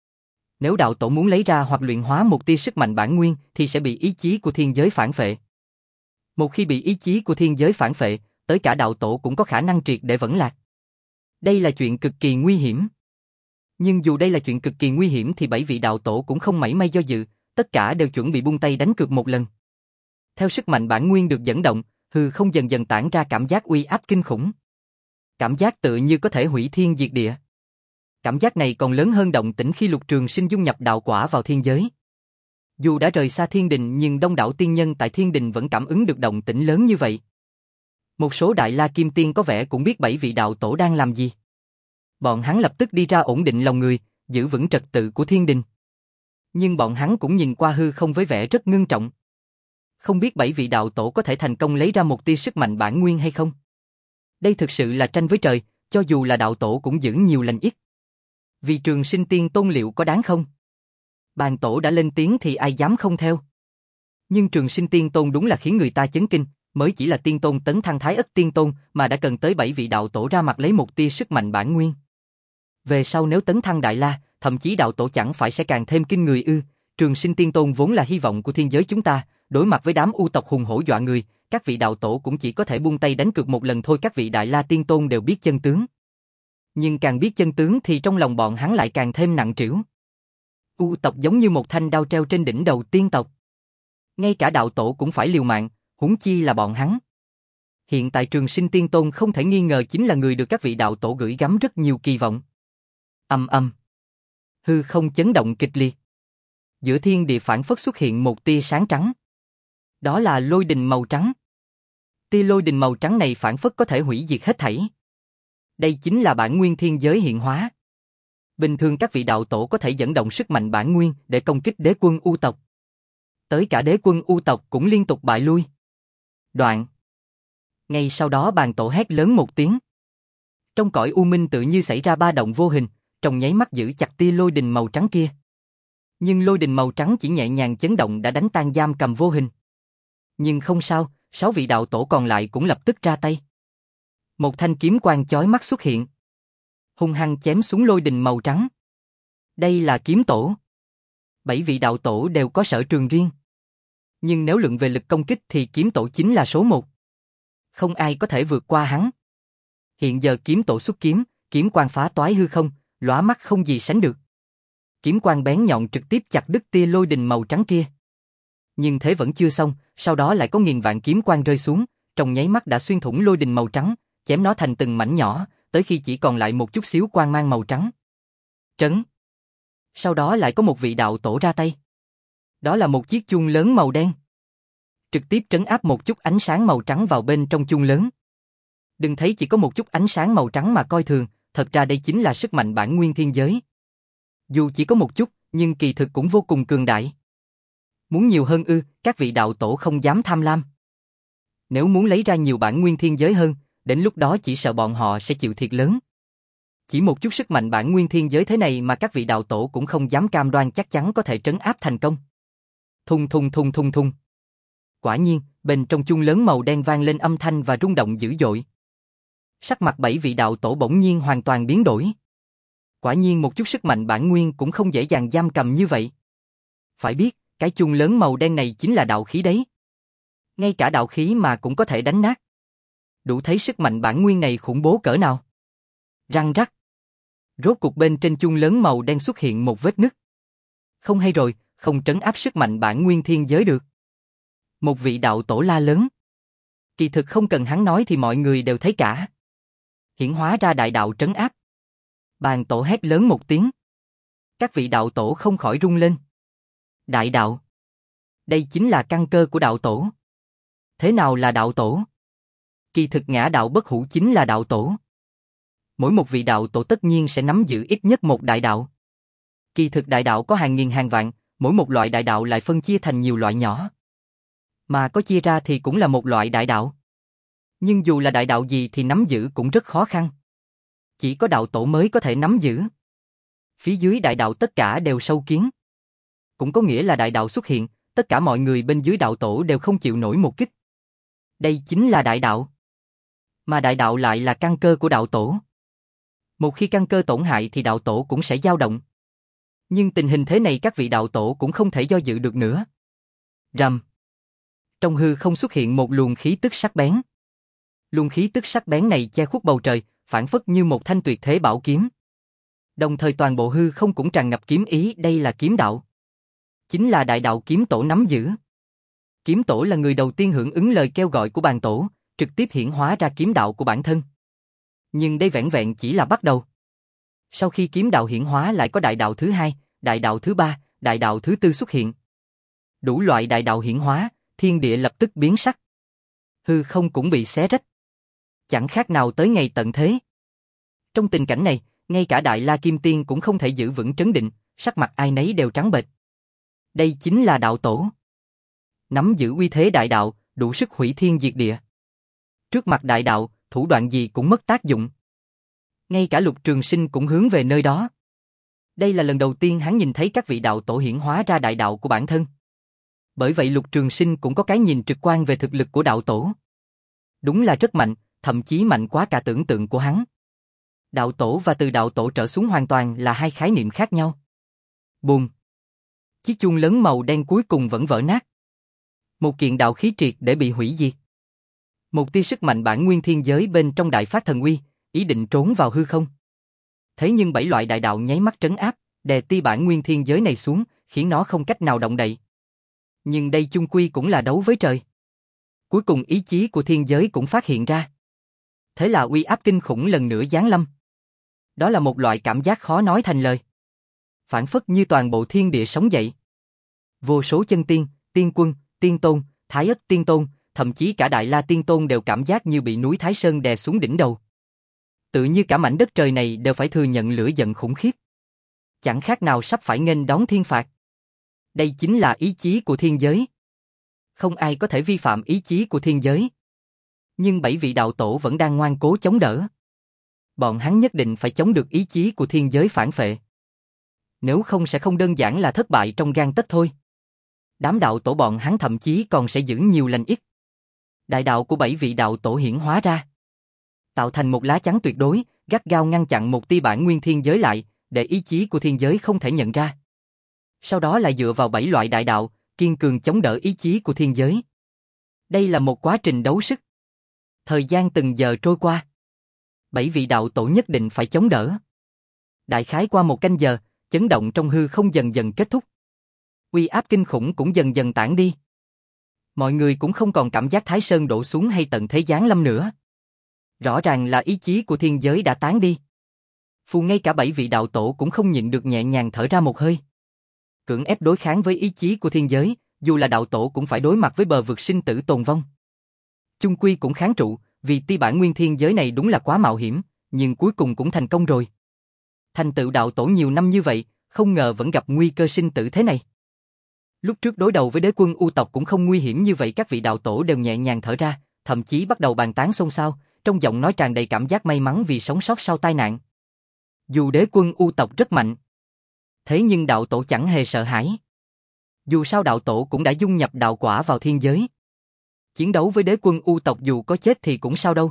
Nếu đạo tổ muốn lấy ra hoặc luyện hóa một tia sức mạnh bản nguyên thì sẽ bị ý chí của thiên giới phản phệ. Một khi bị ý chí của thiên giới phản phệ, tới cả đạo tổ cũng có khả năng triệt để vẫn lạc. Đây là chuyện cực kỳ nguy hiểm. Nhưng dù đây là chuyện cực kỳ nguy hiểm thì bảy vị đạo tổ cũng không mảy may do dự, tất cả đều chuẩn bị buông tay đánh cược một lần. Theo sức mạnh bản nguyên được dẫn động, hư không dần dần tản ra cảm giác uy áp kinh khủng. Cảm giác tựa như có thể hủy thiên diệt địa. Cảm giác này còn lớn hơn động tĩnh khi Lục Trường Sinh dung nhập đạo quả vào thiên giới. Dù đã rời xa thiên đình nhưng đông đảo tiên nhân tại thiên đình vẫn cảm ứng được động tĩnh lớn như vậy. Một số đại la kim tiên có vẻ cũng biết bảy vị đạo tổ đang làm gì. Bọn hắn lập tức đi ra ổn định lòng người, giữ vững trật tự của thiên đình. Nhưng bọn hắn cũng nhìn qua hư không với vẻ rất ngưng trọng. Không biết bảy vị đạo tổ có thể thành công lấy ra một tia sức mạnh bản nguyên hay không? Đây thực sự là tranh với trời, cho dù là đạo tổ cũng giữ nhiều lành ít. Vì Trường Sinh Tiên Tôn liệu có đáng không? Bàn tổ đã lên tiếng thì ai dám không theo. Nhưng Trường Sinh Tiên Tôn đúng là khiến người ta chấn kinh, mới chỉ là Tiên Tôn tấn thăng Thái Ất Tiên Tôn mà đã cần tới bảy vị đạo tổ ra mặt lấy một tia sức mạnh bản nguyên. Về sau nếu tấn thăng Đại La, thậm chí đạo tổ chẳng phải sẽ càng thêm kinh người ư? Trường Sinh Tiên Tôn vốn là hy vọng của thiên giới chúng ta, đối mặt với đám u tộc hùng hổ dọa người, các vị đạo tổ cũng chỉ có thể buông tay đánh cược một lần thôi. Các vị Đại La Tiên Tôn đều biết chân tướng. Nhưng càng biết chân tướng thì trong lòng bọn hắn lại càng thêm nặng trĩu. U tộc giống như một thanh đao treo trên đỉnh đầu tiên tộc. Ngay cả đạo tổ cũng phải liều mạng, huống chi là bọn hắn. Hiện tại Trường Sinh Tiên Tôn không thể nghi ngờ chính là người được các vị đạo tổ gửi gắm rất nhiều kỳ vọng. Âm âm. Hư không chấn động kịch liệt. Giữa thiên địa phản phất xuất hiện một tia sáng trắng. Đó là lôi đình màu trắng. Tia lôi đình màu trắng này phản phất có thể hủy diệt hết thảy. Đây chính là bản nguyên thiên giới hiện hóa. Bình thường các vị đạo tổ có thể dẫn động sức mạnh bản nguyên để công kích đế quân U tộc. Tới cả đế quân U tộc cũng liên tục bại lui. Đoạn. Ngay sau đó bàn tổ hét lớn một tiếng. Trong cõi u minh tự như xảy ra ba động vô hình, trong nháy mắt giữ chặt tia lôi đình màu trắng kia. Nhưng lôi đình màu trắng chỉ nhẹ nhàng chấn động đã đánh tan giam cầm vô hình. Nhưng không sao, sáu vị đạo tổ còn lại cũng lập tức ra tay. Một thanh kiếm quang chói mắt xuất hiện. Hung hăng chém xuống lôi đình màu trắng. Đây là kiếm tổ. Bảy vị đạo tổ đều có sở trường riêng. Nhưng nếu luận về lực công kích thì kiếm tổ chính là số một. Không ai có thể vượt qua hắn. Hiện giờ kiếm tổ xuất kiếm, kiếm quang phá toái hư không, lóa mắt không gì sánh được. Kiếm quang bén nhọn trực tiếp chặt đứt tia lôi đình màu trắng kia. Nhưng thế vẫn chưa xong, sau đó lại có nghìn vạn kiếm quang rơi xuống, trong nháy mắt đã xuyên thủng lôi đình màu trắng, chém nó thành từng mảnh nhỏ, tới khi chỉ còn lại một chút xíu quang mang màu trắng. Trấn. Sau đó lại có một vị đạo tổ ra tay. Đó là một chiếc chuông lớn màu đen. Trực tiếp trấn áp một chút ánh sáng màu trắng vào bên trong chuông lớn. Đừng thấy chỉ có một chút ánh sáng màu trắng mà coi thường, thật ra đây chính là sức mạnh bản nguyên thiên giới. Dù chỉ có một chút, nhưng kỳ thực cũng vô cùng cường đại. Muốn nhiều hơn ư, các vị đạo tổ không dám tham lam. Nếu muốn lấy ra nhiều bản nguyên thiên giới hơn, đến lúc đó chỉ sợ bọn họ sẽ chịu thiệt lớn. Chỉ một chút sức mạnh bản nguyên thiên giới thế này mà các vị đạo tổ cũng không dám cam đoan chắc chắn có thể trấn áp thành công. Thùng thùng thùng thùng thùng. Quả nhiên, bên trong chuông lớn màu đen vang lên âm thanh và rung động dữ dội. Sắc mặt bảy vị đạo tổ bỗng nhiên hoàn toàn biến đổi. Quả nhiên một chút sức mạnh bản nguyên cũng không dễ dàng giam cầm như vậy. Phải biết, cái chuông lớn màu đen này chính là đạo khí đấy. Ngay cả đạo khí mà cũng có thể đánh nát. Đủ thấy sức mạnh bản nguyên này khủng bố cỡ nào. Răng rắc. Rốt cục bên trên chuông lớn màu đen xuất hiện một vết nứt. Không hay rồi, không trấn áp sức mạnh bản nguyên thiên giới được. Một vị đạo tổ la lớn. Kỳ thực không cần hắn nói thì mọi người đều thấy cả. Hiển hóa ra đại đạo trấn áp. Bàn tổ hét lớn một tiếng. Các vị đạo tổ không khỏi rung lên. Đại đạo. Đây chính là căn cơ của đạo tổ. Thế nào là đạo tổ? Kỳ thực ngã đạo bất hủ chính là đạo tổ. Mỗi một vị đạo tổ tất nhiên sẽ nắm giữ ít nhất một đại đạo. Kỳ thực đại đạo có hàng nghìn hàng vạn, mỗi một loại đại đạo lại phân chia thành nhiều loại nhỏ. Mà có chia ra thì cũng là một loại đại đạo. Nhưng dù là đại đạo gì thì nắm giữ cũng rất khó khăn. Chỉ có đạo tổ mới có thể nắm giữ. Phía dưới đại đạo tất cả đều sâu kiến. Cũng có nghĩa là đại đạo xuất hiện, tất cả mọi người bên dưới đạo tổ đều không chịu nổi một kích. Đây chính là đại đạo. Mà đại đạo lại là căn cơ của đạo tổ. Một khi căn cơ tổn hại thì đạo tổ cũng sẽ dao động. Nhưng tình hình thế này các vị đạo tổ cũng không thể do dự được nữa. Rầm. Trong hư không xuất hiện một luồng khí tức sắc bén. Luồng khí tức sắc bén này che khuất bầu trời, phản phất như một thanh tuyệt thế bảo kiếm. Đồng thời toàn bộ hư không cũng tràn ngập kiếm ý, đây là kiếm đạo. Chính là đại đạo kiếm tổ nắm giữ. Kiếm tổ là người đầu tiên hưởng ứng lời kêu gọi của bàn tổ, trực tiếp hiển hóa ra kiếm đạo của bản thân. Nhưng đây vẻn vẹn chỉ là bắt đầu. Sau khi kiếm đạo hiển hóa lại có đại đạo thứ hai, đại đạo thứ ba, đại đạo thứ tư xuất hiện. Đủ loại đại đạo hiển hóa, thiên địa lập tức biến sắc. Hư không cũng bị xé rách. Chẳng khác nào tới ngày tận thế. Trong tình cảnh này, ngay cả Đại La Kim Tiên cũng không thể giữ vững trấn định, sắc mặt ai nấy đều trắng bệch. Đây chính là đạo tổ. Nắm giữ uy thế đại đạo, đủ sức hủy thiên diệt địa. Trước mặt đại đạo, thủ đoạn gì cũng mất tác dụng. Ngay cả Lục Trường Sinh cũng hướng về nơi đó. Đây là lần đầu tiên hắn nhìn thấy các vị đạo tổ hiển hóa ra đại đạo của bản thân. Bởi vậy Lục Trường Sinh cũng có cái nhìn trực quan về thực lực của đạo tổ. Đúng là rất mạnh, thậm chí mạnh quá cả tưởng tượng của hắn. Đạo tổ và từ đạo tổ trở xuống hoàn toàn là hai khái niệm khác nhau. Bùm. Chiếc chuông lớn màu đen cuối cùng vẫn vỡ nát. Một kiện đạo khí triệt để bị hủy diệt. Một tia sức mạnh bản nguyên thiên giới bên trong đại phát thần uy, ý định trốn vào hư không. Thế nhưng bảy loại đại đạo nháy mắt trấn áp, đè tia bản nguyên thiên giới này xuống, khiến nó không cách nào động đậy. Nhưng đây chung quy cũng là đấu với trời. Cuối cùng ý chí của thiên giới cũng phát hiện ra. Thế là uy áp kinh khủng lần nữa giáng lâm. Đó là một loại cảm giác khó nói thành lời. Phản phất như toàn bộ thiên địa sống dậy. Vô số chân tiên, tiên quân, tiên tôn, thái ất tiên tôn, thậm chí cả Đại La Tiên Tôn đều cảm giác như bị núi Thái Sơn đè xuống đỉnh đầu. Tự như cả mảnh đất trời này đều phải thừa nhận lửa giận khủng khiếp. Chẳng khác nào sắp phải nghênh đón thiên phạt. Đây chính là ý chí của thiên giới. Không ai có thể vi phạm ý chí của thiên giới. Nhưng bảy vị đạo tổ vẫn đang ngoan cố chống đỡ. Bọn hắn nhất định phải chống được ý chí của thiên giới phản phệ. Nếu không sẽ không đơn giản là thất bại trong gang tấc thôi. Đám đạo tổ bọn hắn thậm chí còn sẽ giữ nhiều lành ít. Đại đạo của bảy vị đạo tổ hiển hóa ra, tạo thành một lá chắn tuyệt đối, gắt gao ngăn chặn một tia bản nguyên thiên giới lại, để ý chí của thiên giới không thể nhận ra. Sau đó lại dựa vào bảy loại đại đạo, kiên cường chống đỡ ý chí của thiên giới. Đây là một quá trình đấu sức. Thời gian từng giờ trôi qua. Bảy vị đạo tổ nhất định phải chống đỡ. Đại khái qua một canh giờ, chấn động trong hư không dần dần kết thúc. Uy áp kinh khủng cũng dần dần tản đi. Mọi người cũng không còn cảm giác Thái Sơn đổ xuống hay tận thế giáng lâm nữa. Rõ ràng là ý chí của thiên giới đã tán đi. Phù ngay cả bảy vị đạo tổ cũng không nhịn được nhẹ nhàng thở ra một hơi. Cưỡng ép đối kháng với ý chí của thiên giới, dù là đạo tổ cũng phải đối mặt với bờ vực sinh tử tồn vong. Chung quy cũng kháng trụ, vì tia bản nguyên thiên giới này đúng là quá mạo hiểm, nhưng cuối cùng cũng thành công rồi. Thành tựu đạo tổ nhiều năm như vậy, không ngờ vẫn gặp nguy cơ sinh tử thế này. Lúc trước đối đầu với đế quân U tộc cũng không nguy hiểm như vậy, các vị đạo tổ đều nhẹ nhàng thở ra, thậm chí bắt đầu bàn tán xôn xao, trong giọng nói tràn đầy cảm giác may mắn vì sống sót sau tai nạn. Dù đế quân U tộc rất mạnh, thế nhưng đạo tổ chẳng hề sợ hãi. Dù sao đạo tổ cũng đã dung nhập đạo quả vào thiên giới. Chiến đấu với đế quân U tộc dù có chết thì cũng sao đâu.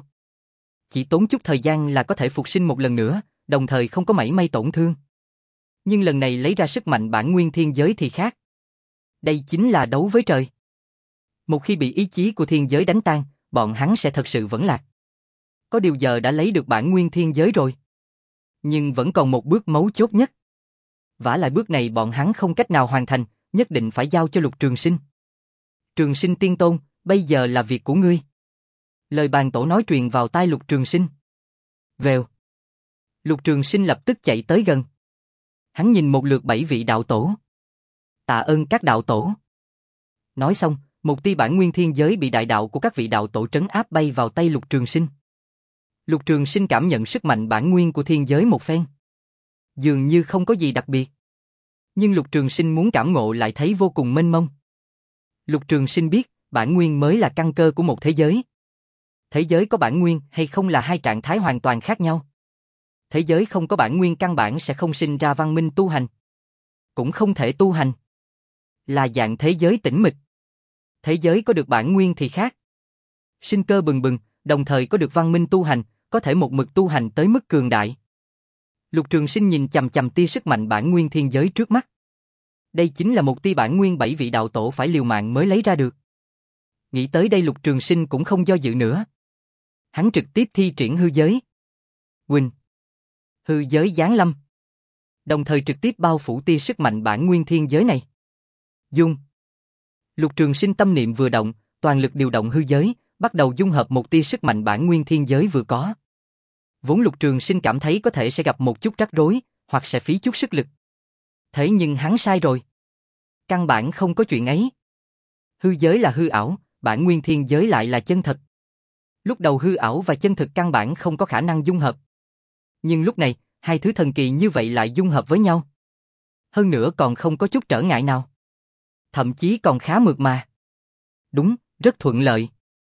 Chỉ tốn chút thời gian là có thể phục sinh một lần nữa, đồng thời không có mảy may tổn thương. Nhưng lần này lấy ra sức mạnh bản nguyên thiên giới thì khác. Đây chính là đấu với trời. Một khi bị ý chí của thiên giới đánh tan, bọn hắn sẽ thật sự vẫn lạc. Có điều giờ đã lấy được bản nguyên thiên giới rồi. Nhưng vẫn còn một bước mấu chốt nhất. Vả lại bước này bọn hắn không cách nào hoàn thành, nhất định phải giao cho Lục Trường Sinh. Trường Sinh Tiên Tôn, bây giờ là việc của ngươi. Lời bàn tổ nói truyền vào tai Lục Trường Sinh. Vèo. Lục Trường Sinh lập tức chạy tới gần. Hắn nhìn một lượt bảy vị đạo tổ. Tạ ơn các đạo tổ. Nói xong, một tia bản nguyên thiên giới bị đại đạo của các vị đạo tổ trấn áp bay vào tay Lục Trường Sinh. Lục Trường Sinh cảm nhận sức mạnh bản nguyên của thiên giới một phen. Dường như không có gì đặc biệt. Nhưng Lục Trường Sinh muốn cảm ngộ lại thấy vô cùng mênh mông. Lục Trường Sinh biết, bản nguyên mới là căn cơ của một thế giới. Thế giới có bản nguyên hay không là hai trạng thái hoàn toàn khác nhau. Thế giới không có bản nguyên căn bản sẽ không sinh ra văn minh tu hành. Cũng không thể tu hành. Là dạng thế giới tĩnh mịch. Thế giới có được bản nguyên thì khác. Sinh cơ bừng bừng, đồng thời có được văn minh tu hành, có thể một mực tu hành tới mức cường đại. Lục Trường Sinh nhìn chằm chằm tia sức mạnh bản nguyên thiên giới trước mắt. Đây chính là một tia bản nguyên bảy vị đạo tổ phải liều mạng mới lấy ra được. Nghĩ tới đây Lục Trường Sinh cũng không do dự nữa. Hắn trực tiếp thi triển hư giới. Quỳnh. Hư giới giáng lâm. Đồng thời trực tiếp bao phủ tia sức mạnh bản nguyên thiên giới này. Dung. Lục Trường Sinh tâm niệm vừa động, toàn lực điều động hư giới, bắt đầu dung hợp một tia sức mạnh bản nguyên thiên giới vừa có. Vốn Lục Trường Sinh cảm thấy có thể sẽ gặp một chút rắc rối, hoặc sẽ phí chút sức lực. Thế nhưng hắn sai rồi. Căn bản không có chuyện ấy. Hư giới là hư ảo, bản nguyên thiên giới lại là chân thật. Lúc đầu hư ảo và chân thực căn bản không có khả năng dung hợp. Nhưng lúc này, hai thứ thần kỳ như vậy lại dung hợp với nhau. Hơn nữa còn không có chút trở ngại nào. Thậm chí còn khá mượt mà. Đúng, rất thuận lợi.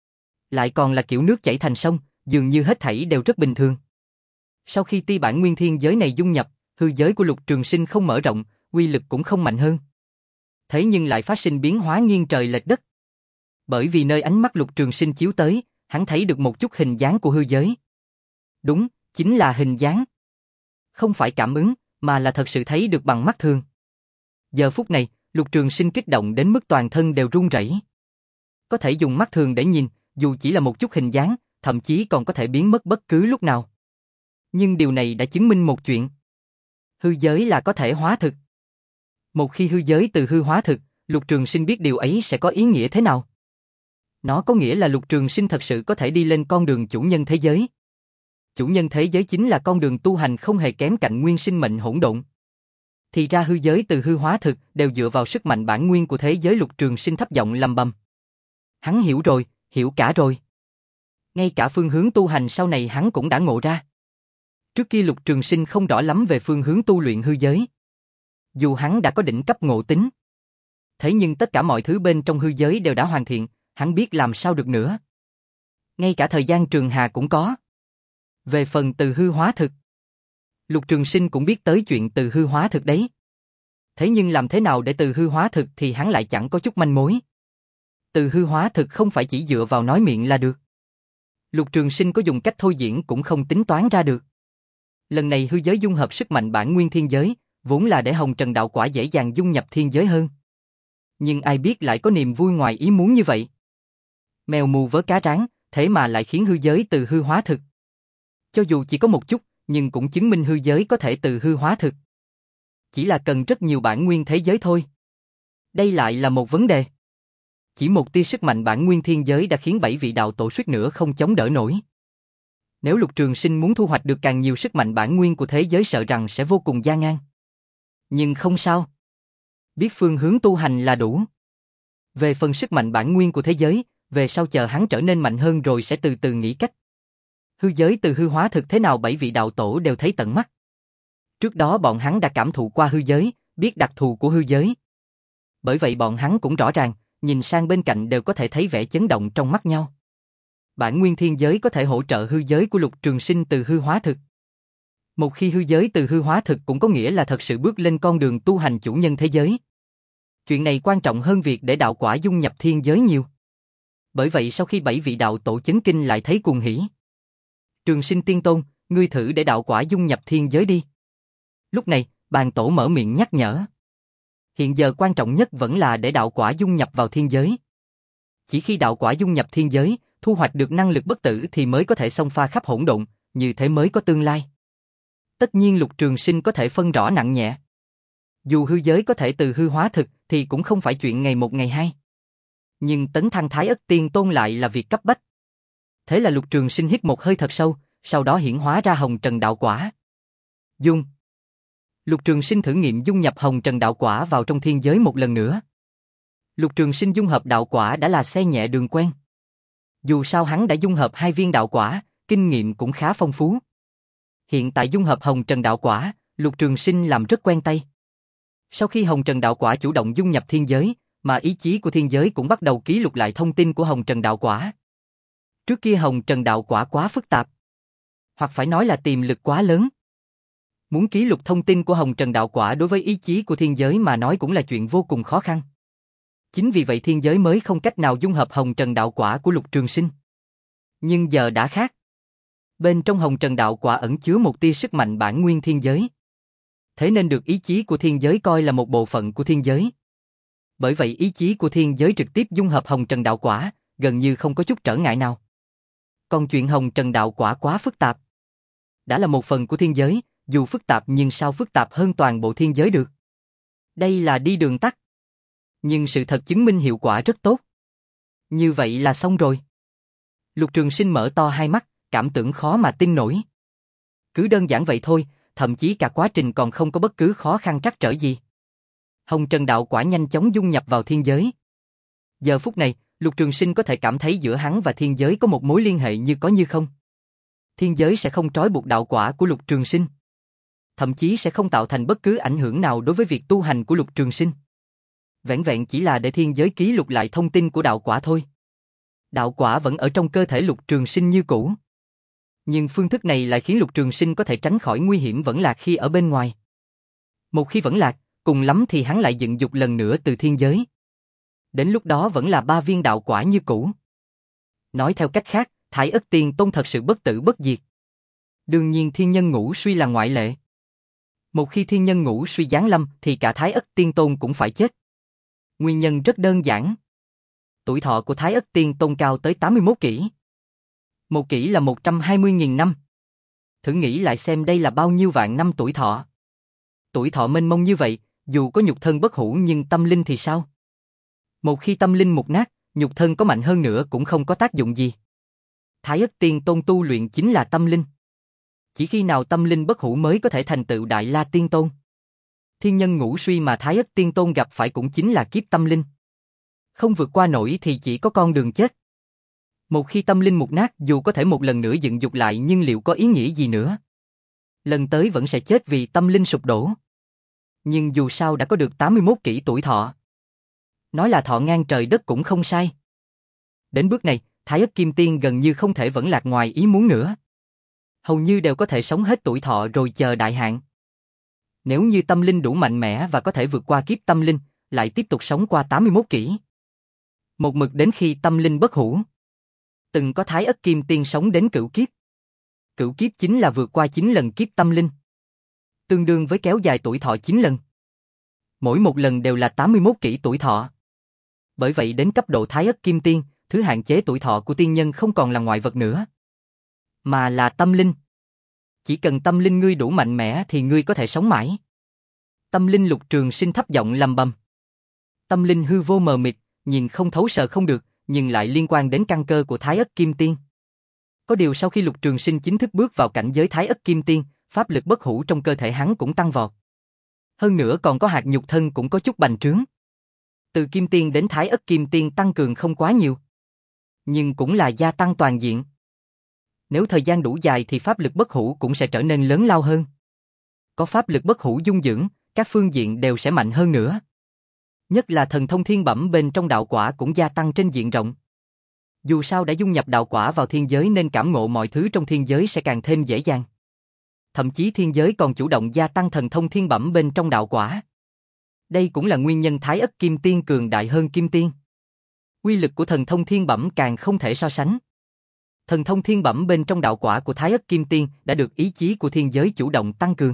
Lại còn là kiểu nước chảy thành sông, dường như hết thảy đều rất bình thường. Sau khi tia bản nguyên thiên giới này dung nhập, hư giới của Lục Trường Sinh không mở rộng, uy lực cũng không mạnh hơn. Thế nhưng lại phát sinh biến hóa nghiêng trời lệch đất. Bởi vì nơi ánh mắt Lục Trường Sinh chiếu tới, hắn thấy được một chút hình dáng của hư giới. Đúng, chính là hình dáng. Không phải cảm ứng, mà là thật sự thấy được bằng mắt thường. Giờ phút này, Lục Trường Sinh kích động đến mức toàn thân đều run rẩy. Có thể dùng mắt thường để nhìn, dù chỉ là một chút hình dáng, thậm chí còn có thể biến mất bất cứ lúc nào. Nhưng điều này đã chứng minh một chuyện. Hư giới là có thể hóa thực. Một khi hư giới từ hư hóa thực, Lục Trường Sinh biết điều ấy sẽ có ý nghĩa thế nào. Nó có nghĩa là Lục Trường Sinh thật sự có thể đi lên con đường chủ nhân thế giới. Chủ nhân thế giới chính là con đường tu hành không hề kém cạnh nguyên sinh mệnh hỗn độn. Thì ra hư giới từ hư hóa thực đều dựa vào sức mạnh bản nguyên của thế giới. Lục Trường Sinh thấp giọng lầm bầm. Hắn hiểu rồi, hiểu cả rồi. Ngay cả phương hướng tu hành sau này hắn cũng đã ngộ ra. Trước kia Lục Trường Sinh không rõ lắm về phương hướng tu luyện hư giới. Dù hắn đã có đỉnh cấp ngộ tính. Thế nhưng tất cả mọi thứ bên trong hư giới đều đã hoàn thiện, hắn biết làm sao được nữa. Ngay cả thời gian trường hà cũng có. Về phần từ hư hóa thực, Lục Trường Sinh cũng biết tới chuyện từ hư hóa thực đấy. Thế nhưng làm thế nào để từ hư hóa thực thì hắn lại chẳng có chút manh mối. Từ hư hóa thực không phải chỉ dựa vào nói miệng là được. Lục Trường Sinh có dùng cách thôi diễn cũng không tính toán ra được. Lần này hư giới dung hợp sức mạnh bản nguyên thiên giới, vốn là để Hồng Trần đạo quả dễ dàng dung nhập thiên giới hơn. Nhưng ai biết lại có niềm vui ngoài ý muốn như vậy. Mèo mù vớ cá rán, thế mà lại khiến hư giới từ hư hóa thực. Cho dù chỉ có một chút, nhưng cũng chứng minh hư giới có thể từ hư hóa thực. Chỉ là cần rất nhiều bản nguyên thế giới thôi. Đây lại là một vấn đề. Chỉ một tia sức mạnh bản nguyên thiên giới đã khiến bảy vị đạo tổ suýt nữa không chống đỡ nổi. Nếu Lục Trường Sinh muốn thu hoạch được càng nhiều sức mạnh bản nguyên của thế giới sợ rằng sẽ vô cùng gian nan. Nhưng không sao. Biết phương hướng tu hành là đủ. Về phần sức mạnh bản nguyên của thế giới, về sau chờ hắn trở nên mạnh hơn rồi sẽ từ từ nghĩ cách. Hư giới từ hư hóa thực thế nào bảy vị đạo tổ đều thấy tận mắt. Trước đó bọn hắn đã cảm thụ qua hư giới, biết đặc thù của hư giới. Bởi vậy bọn hắn cũng rõ ràng, nhìn sang bên cạnh đều có thể thấy vẻ chấn động trong mắt nhau. Bản nguyên thiên giới có thể hỗ trợ hư giới của Lục Trường Sinh từ hư hóa thực. Một khi hư giới từ hư hóa thực cũng có nghĩa là thật sự bước lên con đường tu hành chủ nhân thế giới. Chuyện này quan trọng hơn việc để đạo quả dung nhập thiên giới nhiều. Bởi vậy sau khi bảy vị đạo tổ chấn kinh lại thấy cuồng hỉ. Trường Sinh Tiên Tôn, ngươi thử để đạo quả dung nhập thiên giới đi. Lúc này, bàn tổ mở miệng nhắc nhở. Hiện giờ quan trọng nhất vẫn là để đạo quả dung nhập vào thiên giới. Chỉ khi đạo quả dung nhập thiên giới, thu hoạch được năng lực bất tử thì mới có thể xông pha khắp hỗn độn, như thế mới có tương lai. Tất nhiên Lục Trường Sinh có thể phân rõ nặng nhẹ. Dù hư giới có thể từ hư hóa thực thì cũng không phải chuyện ngày một ngày hai. Nhưng tấn thăng Thái Ất Tiên Tôn lại là việc cấp bách. Thế là Lục Trường Sinh hít một hơi thật sâu, sau đó hiển hóa ra Hồng Trần Đạo Quả. Dung. Lục Trường Sinh thử nghiệm dung nhập Hồng Trần Đạo Quả vào trong thiên giới một lần nữa. Lục Trường Sinh dung hợp đạo quả đã là xe nhẹ đường quen. Dù sao hắn đã dung hợp hai viên đạo quả, kinh nghiệm cũng khá phong phú. Hiện tại dung hợp Hồng Trần Đạo Quả, Lục Trường Sinh làm rất quen tay. Sau khi Hồng Trần Đạo Quả chủ động dung nhập thiên giới, mà ý chí của thiên giới cũng bắt đầu ký lục lại thông tin của Hồng Trần Đạo Quả. Trước kia Hồng Trần Đạo Quả quá phức tạp, hoặc phải nói là tiềm lực quá lớn. Muốn ký lục thông tin của Hồng Trần Đạo Quả đối với ý chí của thiên giới mà nói cũng là chuyện vô cùng khó khăn. Chính vì vậy thiên giới mới không cách nào dung hợp Hồng Trần Đạo Quả của Lục Trường Sinh. Nhưng giờ đã khác. Bên trong Hồng Trần Đạo Quả ẩn chứa một tia sức mạnh bản nguyên thiên giới. Thế nên được ý chí của thiên giới coi là một bộ phận của thiên giới. Bởi vậy ý chí của thiên giới trực tiếp dung hợp Hồng Trần Đạo Quả, gần như không có chút trở ngại nào. Còn chuyện Hồng Trần Đạo Quả quá phức tạp. Đã là một phần của thiên giới, dù phức tạp nhưng sao phức tạp hơn toàn bộ thiên giới được. Đây là đi đường tắt. Nhưng sự thật chứng minh hiệu quả rất tốt. Như vậy là xong rồi. Lục Trường Sinh mở to hai mắt, cảm tưởng khó mà tin nổi. Cứ đơn giản vậy thôi, thậm chí cả quá trình còn không có bất cứ khó khăn trắc trở gì. Hồng Trần Đạo Quả nhanh chóng dung nhập vào thiên giới. Giờ phút này, Lục Trường Sinh có thể cảm thấy giữa hắn và thiên giới có một mối liên hệ như có như không. Thiên giới sẽ không trói buộc đạo quả của Lục Trường Sinh. Thậm chí sẽ không tạo thành bất cứ ảnh hưởng nào đối với việc tu hành của Lục Trường Sinh. Vẹn vẹn chỉ là để thiên giới ký lục lại thông tin của đạo quả thôi. Đạo quả vẫn ở trong cơ thể Lục Trường Sinh như cũ. Nhưng phương thức này lại khiến Lục Trường Sinh có thể tránh khỏi nguy hiểm vẫn lạc khi ở bên ngoài. Một khi vẫn lạc, cùng lắm thì hắn lại dựng dục lần nữa từ thiên giới. Đến lúc đó vẫn là ba viên đạo quả như cũ. Nói theo cách khác, Thái Ất Tiên Tôn thật sự bất tử bất diệt. Đương nhiên thiên nhân ngũ suy là ngoại lệ. Một khi thiên nhân ngũ suy giáng lâm thì cả Thái Ất Tiên Tôn cũng phải chết. Nguyên nhân rất đơn giản. Tuổi thọ của Thái Ất Tiên Tôn cao tới tám mươi mốt kỷ. Một kỷ là một trăm hai mươi nghìn năm. Thử nghĩ lại xem đây là bao nhiêu vạn năm tuổi thọ. Tuổi thọ mênh mông như vậy, dù có nhục thân bất hủ nhưng tâm linh thì sao? Một khi tâm linh mục nát, nhục thân có mạnh hơn nữa cũng không có tác dụng gì. Thái Ất Tiên Tôn tu luyện chính là tâm linh. Chỉ khi nào tâm linh bất hủ mới có thể thành tựu Đại La Tiên Tôn. Thiên nhân ngũ suy mà Thái Ất Tiên Tôn gặp phải cũng chính là kiếp tâm linh. Không vượt qua nổi thì chỉ có con đường chết. Một khi tâm linh mục nát dù có thể một lần nữa dựng dục lại nhưng liệu có ý nghĩa gì nữa? Lần tới vẫn sẽ chết vì tâm linh sụp đổ. Nhưng dù sao đã có được tám mươi mốt kỷ tuổi thọ. Nói là thọ ngang trời đất cũng không sai. Đến bước này, Thái Ất Kim Tiên gần như không thể vẫn lạc ngoài ý muốn nữa. Hầu như đều có thể sống hết tuổi thọ rồi chờ đại hạn. Nếu như tâm linh đủ mạnh mẽ và có thể vượt qua kiếp tâm linh, lại tiếp tục sống qua tám mươi mốt kỷ. Một mực đến khi tâm linh bất hủ. Từng có Thái Ất Kim Tiên sống đến cửu kiếp. Cửu kiếp chính là vượt qua chín lần kiếp tâm linh. Tương đương với kéo dài tuổi thọ chín lần. Mỗi một lần đều là tám mươi mốt kỷ tuổi thọ. Bởi vậy đến cấp độ Thái Ất Kim Tiên, thứ hạn chế tuổi thọ của tiên nhân không còn là ngoại vật nữa, mà là tâm linh. Chỉ cần tâm linh ngươi đủ mạnh mẽ thì ngươi có thể sống mãi. Tâm linh Lục Trường Sinh thấp giọng lầm bầm. Tâm linh hư vô mờ mịt, nhìn không thấu sợ không được, nhưng lại liên quan đến căn cơ của Thái Ất Kim Tiên. Có điều sau khi Lục Trường Sinh chính thức bước vào cảnh giới Thái Ất Kim Tiên, pháp lực bất hủ trong cơ thể hắn cũng tăng vọt. Hơn nữa còn có hạt nhục thân cũng có chút bành trướng. Từ Kim Tiên đến Thái Ất Kim Tiên tăng cường không quá nhiều, nhưng cũng là gia tăng toàn diện. Nếu thời gian đủ dài thì pháp lực bất hủ cũng sẽ trở nên lớn lao hơn. Có pháp lực bất hủ dung dưỡng, các phương diện đều sẽ mạnh hơn nữa. Nhất là thần thông thiên bẩm bên trong đạo quả cũng gia tăng trên diện rộng. Dù sao đã dung nhập đạo quả vào thiên giới nên cảm ngộ mọi thứ trong thiên giới sẽ càng thêm dễ dàng. Thậm chí thiên giới còn chủ động gia tăng thần thông thiên bẩm bên trong đạo quả. Đây cũng là nguyên nhân Thái Ất Kim Tiên cường đại hơn Kim Tiên. Uy lực của thần thông thiên bẩm càng không thể so sánh. Thần thông thiên bẩm bên trong đạo quả của Thái Ất Kim Tiên đã được ý chí của thiên giới chủ động tăng cường.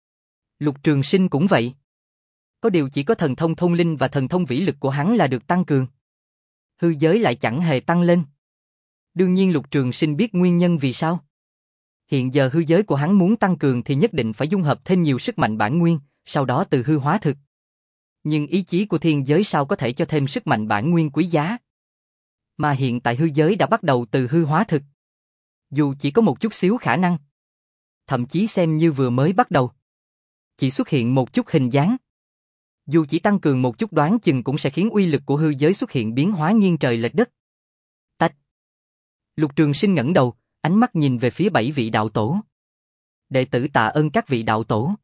Lục Trường Sinh cũng vậy. Có điều chỉ có thần thông thông linh và thần thông vĩ lực của hắn là được tăng cường. hư giới lại chẳng hề tăng lên. Đương nhiên Lục Trường Sinh biết nguyên nhân vì sao. Hiện giờ hư giới của hắn muốn tăng cường thì nhất định phải dung hợp thêm nhiều sức mạnh bản nguyên, sau đó từ hư hóa thực. Nhưng ý chí của thiên giới sao có thể cho thêm sức mạnh bản nguyên quý giá? Mà hiện tại hư giới đã bắt đầu từ hư hóa thực. Dù chỉ có một chút xíu khả năng. Thậm chí xem như vừa mới bắt đầu. Chỉ xuất hiện một chút hình dáng. Dù chỉ tăng cường một chút đoán chừng cũng sẽ khiến uy lực của hư giới xuất hiện biến hóa nghiêng trời lệch đất. Tách. Lục Trường Sinh ngẩng đầu, ánh mắt nhìn về phía bảy vị đạo tổ. Đệ tử tạ ơn các vị đạo tổ.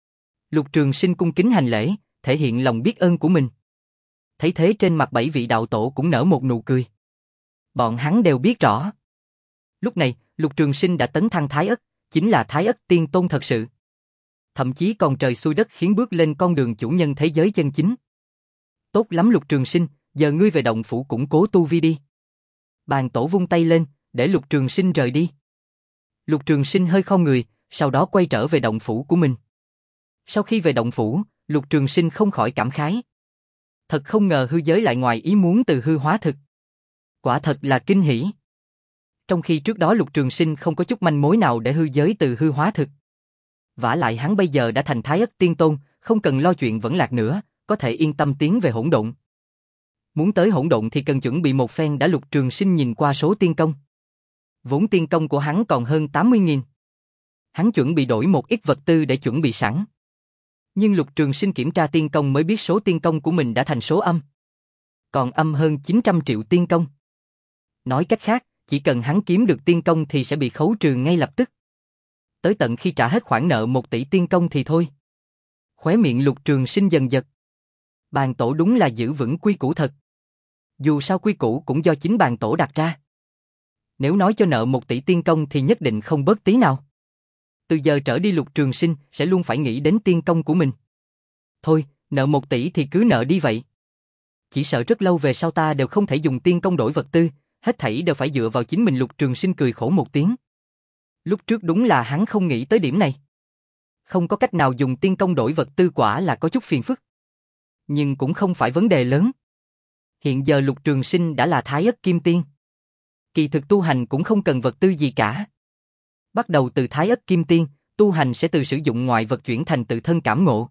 Lục Trường Sinh cung kính hành lễ, thể hiện lòng biết ơn của mình. Thấy thế trên mặt bảy vị đạo tổ cũng nở một nụ cười. Bọn hắn đều biết rõ. Lúc này, Lục Trường Sinh đã tấn thăng Thái Ất, chính là Thái Ất Tiên Tôn thật sự. Thậm chí còn trời xuôi đất khiến bước lên con đường chủ nhân thế giới chân chính. Tốt lắm Lục Trường Sinh, giờ ngươi về động phủ củng cố tu vi đi. Bàn tổ vung tay lên, để Lục Trường Sinh rời đi. Lục Trường Sinh hơi khom người, sau đó quay trở về động phủ của mình. Sau khi về động phủ, Lục Trường Sinh không khỏi cảm khái. Thật không ngờ hư giới lại ngoài ý muốn từ hư hóa thực. Quả thật là kinh hỉ. Trong khi trước đó Lục Trường Sinh không có chút manh mối nào để hư giới từ hư hóa thực. Vả lại hắn bây giờ đã thành Thái Ất Tiên Tôn, không cần lo chuyện vẫn lạc nữa, có thể yên tâm tiến về hỗn độn. Muốn tới hỗn độn thì cần chuẩn bị một phen đã. Lục Trường Sinh nhìn qua số tiên công. Vốn tiên công của hắn còn hơn tám mươi nghìn. Hắn chuẩn bị đổi một ít vật tư để chuẩn bị sẵn. Nhưng Lục Trường Sinh kiểm tra tiên công mới biết số tiên công của mình đã thành số âm. Còn âm hơn chín trăm triệu tiên công. Nói cách khác, chỉ cần hắn kiếm được tiên công thì sẽ bị khấu trừ ngay lập tức. Tới tận khi trả hết khoản nợ một tỷ tiên công thì thôi. Khóe miệng Lục Trường Sinh dần giật. Bàn tổ đúng là giữ vững quy củ thật. Dù sao quy củ cũng do chính bàn tổ đặt ra. Nếu nói cho nợ một tỷ tiên công thì nhất định không bớt tí nào. Từ giờ trở đi Lục Trường Sinh sẽ luôn phải nghĩ đến tiên công của mình. Thôi, nợ một tỷ thì cứ nợ đi vậy. Chỉ sợ rất lâu về sau ta đều không thể dùng tiên công đổi vật tư, hết thảy đều phải dựa vào chính mình. Lục Trường Sinh cười khổ một tiếng. Lúc trước đúng là hắn không nghĩ tới điểm này. Không có cách nào dùng tiên công đổi vật tư quả là có chút phiền phức. Nhưng cũng không phải vấn đề lớn. Hiện giờ Lục Trường Sinh đã là Thái Ất Kim Tiên. Kỳ thực tu hành cũng không cần vật tư gì cả. Bắt đầu từ Thái Ất Kim Tiên, tu hành sẽ từ sử dụng ngoại vật chuyển thành tự thân cảm ngộ.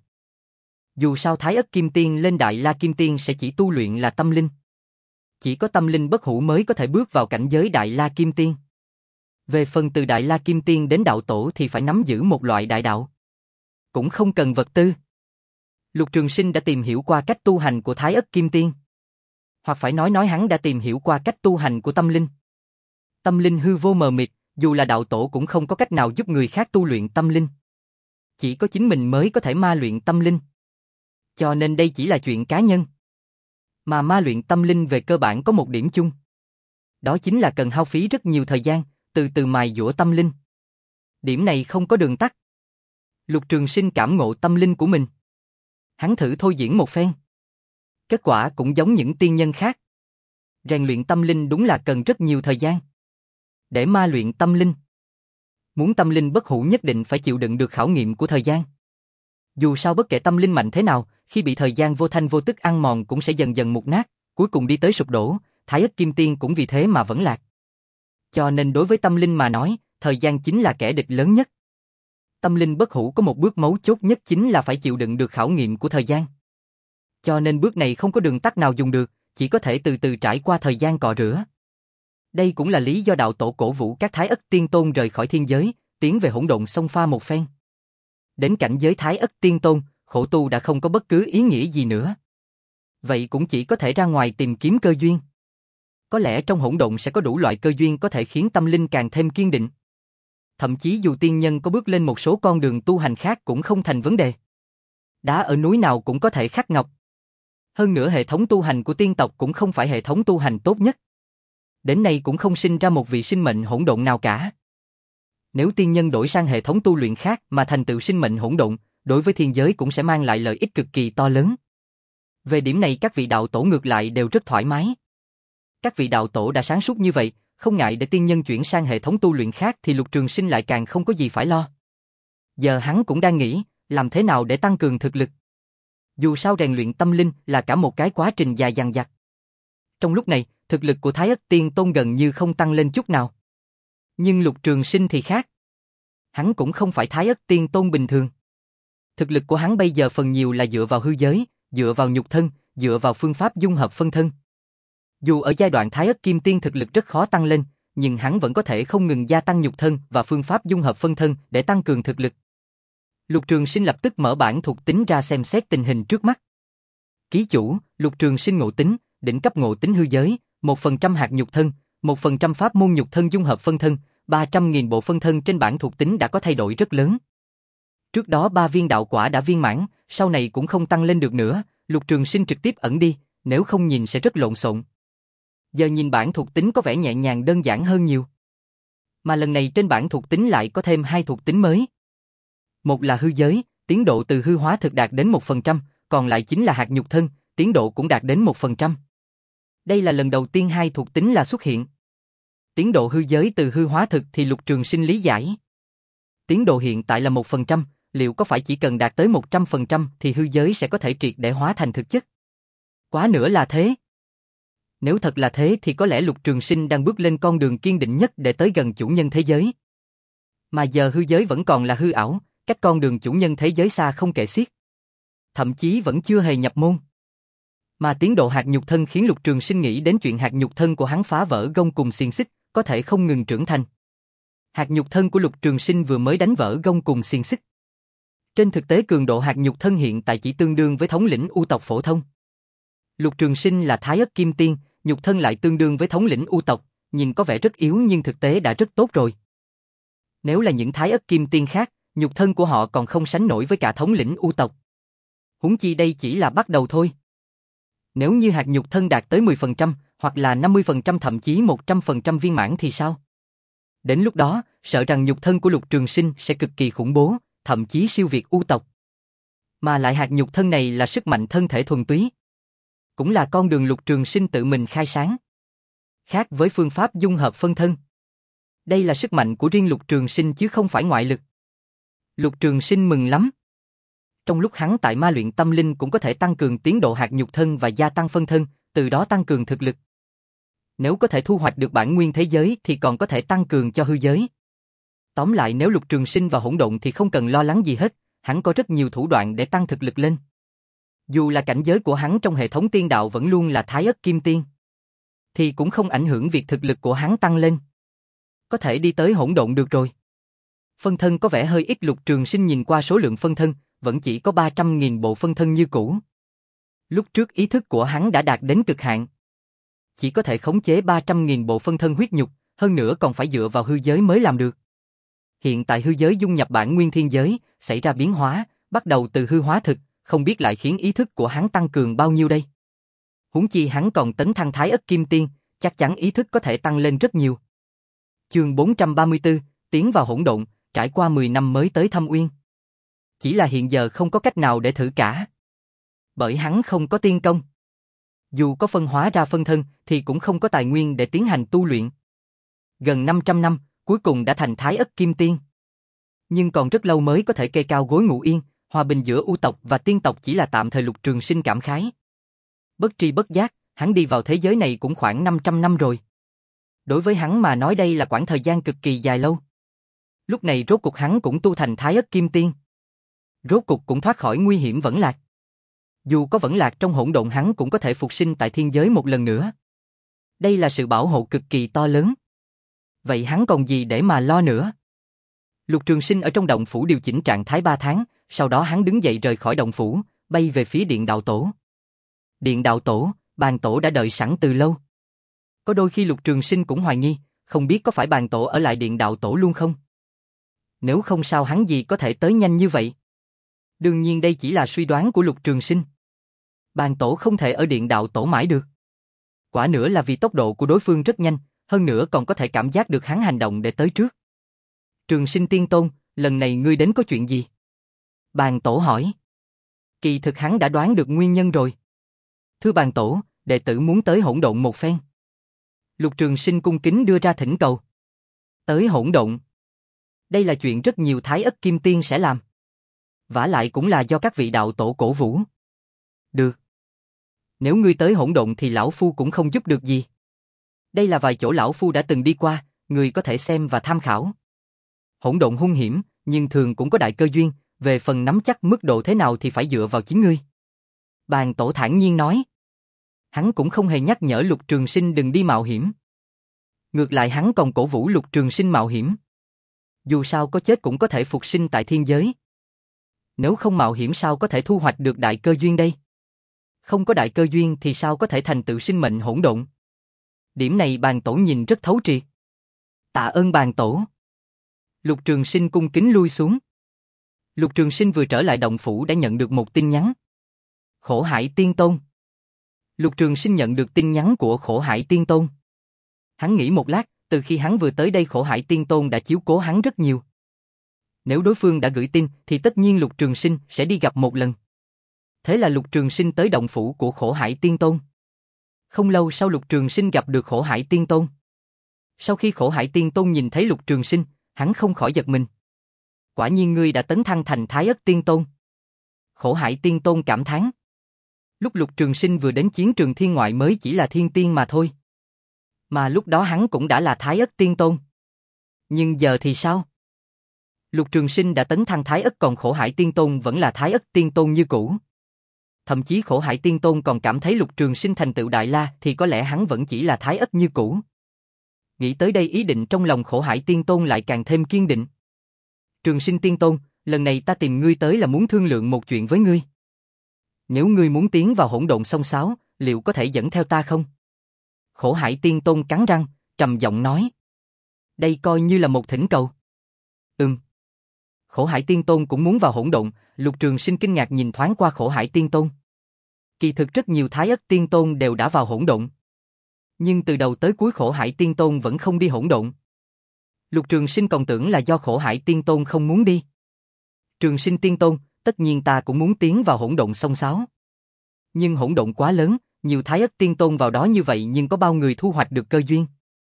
Dù sao Thái Ất Kim Tiên lên Đại La Kim Tiên sẽ chỉ tu luyện là tâm linh. Chỉ có tâm linh bất hủ mới có thể bước vào cảnh giới Đại La Kim Tiên. Về phần từ Đại La Kim Tiên đến đạo tổ thì phải nắm giữ một loại đại đạo. Cũng không cần vật tư. Lục Trường Sinh đã tìm hiểu qua cách tu hành của Thái Ất Kim Tiên. Hoặc phải nói nói hắn đã tìm hiểu qua cách tu hành của tâm linh. Tâm linh hư vô mờ mịt, dù là đạo tổ cũng không có cách nào giúp người khác tu luyện tâm linh. Chỉ có chính mình mới có thể ma luyện tâm linh. Cho nên đây chỉ là chuyện cá nhân. Mà ma luyện tâm linh về cơ bản có một điểm chung. Đó chính là cần hao phí rất nhiều thời gian, từ từ mài dũa tâm linh. Điểm này không có đường tắt. Lục Trường Sinh cảm ngộ tâm linh của mình. Hắn thử thôi diễn một phen. Kết quả cũng giống những tiên nhân khác. Rèn luyện tâm linh đúng là cần rất nhiều thời gian. Để ma luyện tâm linh, muốn tâm linh bất hủ nhất định phải chịu đựng được khảo nghiệm của thời gian. Dù sao bất kể tâm linh mạnh thế nào, khi bị thời gian vô thanh vô tức ăn mòn cũng sẽ dần dần mục nát, cuối cùng đi tới sụp đổ. Thái Ất Kim Tiên cũng vì thế mà vẫn lạc. Cho nên đối với tâm linh mà nói, thời gian chính là kẻ địch lớn nhất. Tâm linh bất hủ có một bước mấu chốt nhất chính là phải chịu đựng được khảo nghiệm của thời gian. Cho nên bước này không có đường tắt nào dùng được, chỉ có thể từ từ trải qua thời gian cọ rửa. Đây cũng là lý do đạo tổ cổ vũ các Thái Ất Tiên Tôn rời khỏi thiên giới, tiến về hỗn độn xông pha một phen. Đến cảnh giới Thái Ất Tiên Tôn, khổ tu đã không có bất cứ ý nghĩa gì nữa. Vậy cũng chỉ có thể ra ngoài tìm kiếm cơ duyên. Có lẽ trong hỗn độn sẽ có đủ loại cơ duyên có thể khiến tâm linh càng thêm kiên định. Thậm chí dù tiên nhân có bước lên một số con đường tu hành khác cũng không thành vấn đề. Đá ở núi nào cũng có thể khắc ngọc. Hơn nữa hệ thống tu hành của tiên tộc cũng không phải hệ thống tu hành tốt nhất. Đến nay cũng không sinh ra một vị sinh mệnh hỗn độn nào cả. Nếu tiên nhân đổi sang hệ thống tu luyện khác mà thành tựu sinh mệnh hỗn độn, đối với thiên giới cũng sẽ mang lại lợi ích cực kỳ to lớn. Về điểm này các vị đạo tổ ngược lại đều rất thoải mái. Các vị đạo tổ đã sáng suốt như vậy, không ngại để tiên nhân chuyển sang hệ thống tu luyện khác thì Lục Trường Sinh lại càng không có gì phải lo. Giờ hắn cũng đang nghĩ, làm thế nào để tăng cường thực lực. Dù sao rèn luyện tâm linh là cả một cái quá trình dài dằng dặc. Trong lúc này, thực lực của Thái Ất Tiên Tôn gần như không tăng lên chút nào. Nhưng Lục Trường Sinh thì khác. Hắn cũng không phải Thái Ất Tiên Tôn bình thường. Thực lực của hắn bây giờ phần nhiều là dựa vào hư giới, dựa vào nhục thân, dựa vào phương pháp dung hợp phân thân. Dù ở giai đoạn Thái Ất Kim Tiên thực lực rất khó tăng lên, nhưng hắn vẫn có thể không ngừng gia tăng nhục thân và phương pháp dung hợp phân thân để tăng cường thực lực. Lục Trường Sinh lập tức mở bản thuộc tính ra xem xét tình hình trước mắt. Ký chủ, Lục Trường Sinh ngộ tính, đỉnh cấp ngộ tính hư giới, một phần trăm hạt nhục thân, một phần trăm pháp môn nhục thân dung hợp phân thân, ba trăm nghìn bộ phân thân trên bản thuộc tính đã có thay đổi rất lớn. Trước đó ba viên đạo quả đã viên mãn, sau này cũng không tăng lên được nữa, Lục Trường Sinh trực tiếp ẩn đi, nếu không nhìn sẽ rất lộn xộn. Giờ nhìn bản thuộc tính có vẻ nhẹ nhàng đơn giản hơn nhiều. Mà lần này trên bản thuộc tính lại có thêm hai thuộc tính mới. Một là hư giới, tiến độ từ hư hóa thực đạt đến một phần trăm, còn lại chính là hạt nhục thân, tiến độ cũng đạt đến một phần trăm. Đây là lần đầu tiên hai thuộc tính là xuất hiện. Tiến độ hư giới từ hư hóa thực thì Lục Trường Sinh lý giải. Tiến độ hiện tại là một phần trăm, liệu có phải chỉ cần đạt tới một trăm phần trăm thì hư giới sẽ có thể triệt để hóa thành thực chất? Quá nữa là thế. Nếu thật là thế thì có lẽ Lục Trường Sinh đang bước lên con đường kiên định nhất để tới gần chủ nhân thế giới. Mà giờ hư giới vẫn còn là hư ảo, cách con đường chủ nhân thế giới xa không kể xiết. Thậm chí vẫn chưa hề nhập môn. Mà tiến độ hạt nhục thân khiến Lục Trường Sinh nghĩ đến chuyện hạt nhục thân của hắn phá vỡ gông cùng xiềng xích, có thể không ngừng trưởng thành. Hạt nhục thân của Lục Trường Sinh vừa mới đánh vỡ gông cùng xiềng xích. Trên thực tế cường độ hạt nhục thân hiện tại chỉ tương đương với thống lĩnh U tộc phổ thông. Lục Trường Sinh là Thái Ất Kim Tiên, nhục thân lại tương đương với thống lĩnh U tộc, nhìn có vẻ rất yếu nhưng thực tế đã rất tốt rồi. Nếu là những Thái Ất Kim Tiên khác, nhục thân của họ còn không sánh nổi với cả thống lĩnh U tộc. Huống chi đây chỉ là bắt đầu thôi. Nếu như hạt nhục thân đạt tới mười phần trăm, hoặc là năm mươi phần trăm thậm chí một trăm phần trăm viên mãn thì sao? Đến lúc đó, sợ rằng nhục thân của Lục Trường Sinh sẽ cực kỳ khủng bố, thậm chí siêu việt U tộc. Mà lại hạt nhục thân này là sức mạnh thân thể thuần túy. Cũng là con đường Lục Trường Sinh tự mình khai sáng. Khác với phương pháp dung hợp phân thân. Đây là sức mạnh của riêng Lục Trường Sinh chứ không phải ngoại lực. Lục Trường Sinh mừng lắm. Trong lúc hắn tại ma luyện tâm linh cũng có thể tăng cường tiến độ hạt nhục thân và gia tăng phân thân, từ đó tăng cường thực lực. Nếu có thể thu hoạch được bản nguyên thế giới thì còn có thể tăng cường cho hư giới. Tóm lại nếu Lục Trường Sinh vào hỗn độn thì không cần lo lắng gì hết, hắn có rất nhiều thủ đoạn để tăng thực lực lên. Dù là cảnh giới của hắn trong hệ thống tiên đạo vẫn luôn là Thái Ất Kim Tiên, thì cũng không ảnh hưởng việc thực lực của hắn tăng lên. Có thể đi tới hỗn độn được rồi. Phân thân có vẻ hơi ít. Lục Trường Sinh nhìn qua số lượng phân thân, vẫn chỉ có ba trăm nghìn bộ phân thân như cũ. Lúc trước ý thức của hắn đã đạt đến cực hạn. Chỉ có thể khống chế ba trăm nghìn bộ phân thân huyết nhục, hơn nữa còn phải dựa vào hư giới mới làm được. Hiện tại hư giới dung nhập bản nguyên thiên giới, xảy ra biến hóa, bắt đầu từ hư hóa thực, không biết lại khiến ý thức của hắn tăng cường bao nhiêu đây. Huống chi hắn còn tấn thăng Thái Ất Kim Tiên, chắc chắn ý thức có thể tăng lên rất nhiều. Chương bốn trăm ba mươi tư, tiến vào hỗn độn, trải qua mười năm mới tới Thâm Uyên. Chỉ là hiện giờ không có cách nào để thử cả. Bởi hắn không có tiên công. Dù có phân hóa ra phân thân thì cũng không có tài nguyên để tiến hành tu luyện. Gần năm trăm năm, cuối cùng đã thành Thái Ất Kim Tiên. Nhưng còn rất lâu mới có thể kê cao gối ngủ yên, hòa bình giữa U tộc và tiên tộc chỉ là tạm thời. Lục Trường Sinh cảm khái. Bất tri bất giác, hắn đi vào thế giới này cũng khoảng năm trăm năm rồi. Đối với hắn mà nói đây là quãng thời gian cực kỳ dài lâu. Lúc này rốt cục hắn cũng tu thành Thái Ất Kim Tiên. Rốt cục cũng thoát khỏi nguy hiểm vẫn lạc. Dù có vẫn lạc trong hỗn độn hắn cũng có thể phục sinh tại thiên giới một lần nữa. Đây là sự bảo hộ cực kỳ to lớn. Vậy hắn còn gì để mà lo nữa? Lục Trường Sinh ở trong động phủ điều chỉnh trạng thái ba tháng, sau đó hắn đứng dậy rời khỏi động phủ, bay về phía Điện Đạo Tổ. Điện Đạo Tổ, Bàn Tổ đã đợi sẵn từ lâu. Có đôi khi Lục Trường Sinh cũng hoài nghi, không biết có phải Bàn Tổ ở lại Điện Đạo Tổ luôn không? Nếu không sao hắn gì có thể tới nhanh như vậy? Đương nhiên đây chỉ là suy đoán của Lục Trường Sinh. Bàn Tổ không thể ở Điện Đạo Tổ mãi được. Quả nữa là vì tốc độ của đối phương rất nhanh, hơn nữa còn có thể cảm giác được hắn hành động để tới trước. Trường Sinh Tiên Tôn, lần này ngươi đến có chuyện gì? Bàn Tổ hỏi. Kỳ thực hắn đã đoán được nguyên nhân rồi. Thưa Bàn Tổ, đệ tử muốn tới hỗn độn một phen. Lục Trường Sinh cung kính đưa ra thỉnh cầu. Tới hỗn độn. Đây là chuyện rất nhiều Thái Ất Kim Tiên sẽ làm. Vả lại cũng là do các vị đạo tổ cổ vũ. Được. Nếu ngươi tới hỗn độn thì lão phu cũng không giúp được gì. Đây là vài chỗ lão phu đã từng đi qua, ngươi có thể xem và tham khảo. Hỗn độn hung hiểm, nhưng thường cũng có đại cơ duyên, về phần nắm chắc mức độ thế nào thì phải dựa vào chính ngươi. Bàn Tổ thản nhiên nói. Hắn cũng không hề nhắc nhở Lục Trường Sinh đừng đi mạo hiểm. Ngược lại hắn còn cổ vũ Lục Trường Sinh mạo hiểm. Dù sao có chết cũng có thể phục sinh tại thiên giới. Nếu không mạo hiểm sao có thể thu hoạch được đại cơ duyên đây? Không có đại cơ duyên thì sao có thể thành tựu sinh mệnh hỗn độn? Điểm này Bàn Tổ nhìn rất thấu triệt. Tạ ơn Bàn Tổ. Lục Trường Sinh cung kính lui xuống. Lục Trường Sinh vừa trở lại động phủ đã nhận được một tin nhắn. Khổ Hải Tiên Tôn. Lục Trường Sinh nhận được tin nhắn của Khổ Hải Tiên Tôn. Hắn nghĩ một lát, từ khi hắn vừa tới đây Khổ Hải Tiên Tôn đã chiếu cố hắn rất nhiều. Nếu đối phương đã gửi tin thì tất nhiên Lục Trường Sinh sẽ đi gặp một lần. Thế là Lục Trường Sinh tới động phủ của Khổ Hải Tiên Tôn. Không lâu sau Lục Trường Sinh gặp được Khổ Hải Tiên Tôn. Sau khi Khổ Hải Tiên Tôn nhìn thấy Lục Trường Sinh, hắn không khỏi giật mình. Quả nhiên ngươi đã tấn thăng thành Thái Ất Tiên Tôn. Khổ Hải Tiên Tôn cảm thán. Lúc Lục Trường Sinh vừa đến chiến trường thiên ngoại mới chỉ là thiên tiên mà thôi. Mà lúc đó hắn cũng đã là Thái Ất Tiên Tôn. Nhưng giờ thì sao? Lục Trường Sinh đã tấn thăng Thái Ất còn Khổ Hải Tiên Tôn vẫn là Thái Ất Tiên Tôn như cũ. Thậm chí Khổ Hải Tiên Tôn còn cảm thấy Lục Trường Sinh thành tựu Đại La thì có lẽ hắn vẫn chỉ là Thái Ất như cũ. Nghĩ tới đây ý định trong lòng Khổ Hải Tiên Tôn lại càng thêm kiên định. Trường Sinh Tiên Tôn, lần này ta tìm ngươi tới là muốn thương lượng một chuyện với ngươi. Nếu ngươi muốn tiến vào hỗn độn sông sáo, liệu có thể dẫn theo ta không? Khổ Hải Tiên Tôn cắn răng, trầm giọng nói. Đây coi như là một thỉnh cầu. Ừm. Khổ Hải Tiên Tôn cũng muốn vào hỗn độn, Lục Trường Sinh kinh ngạc nhìn thoáng qua Khổ Hải Tiên Tôn. Kỳ thực rất nhiều Thái Ất Tiên Tôn đều đã vào hỗn độn. Nhưng từ đầu tới cuối Khổ Hải Tiên Tôn vẫn không đi hỗn độn. Lục Trường Sinh còn tưởng là do Khổ Hải Tiên Tôn không muốn đi. Trường Sinh Tiên Tôn, tất nhiên ta cũng muốn tiến vào hỗn độn sông sáo. Nhưng hỗn độn quá lớn, nhiều Thái Ất Tiên Tôn vào đó như vậy nhưng có bao người thu hoạch được cơ duyên.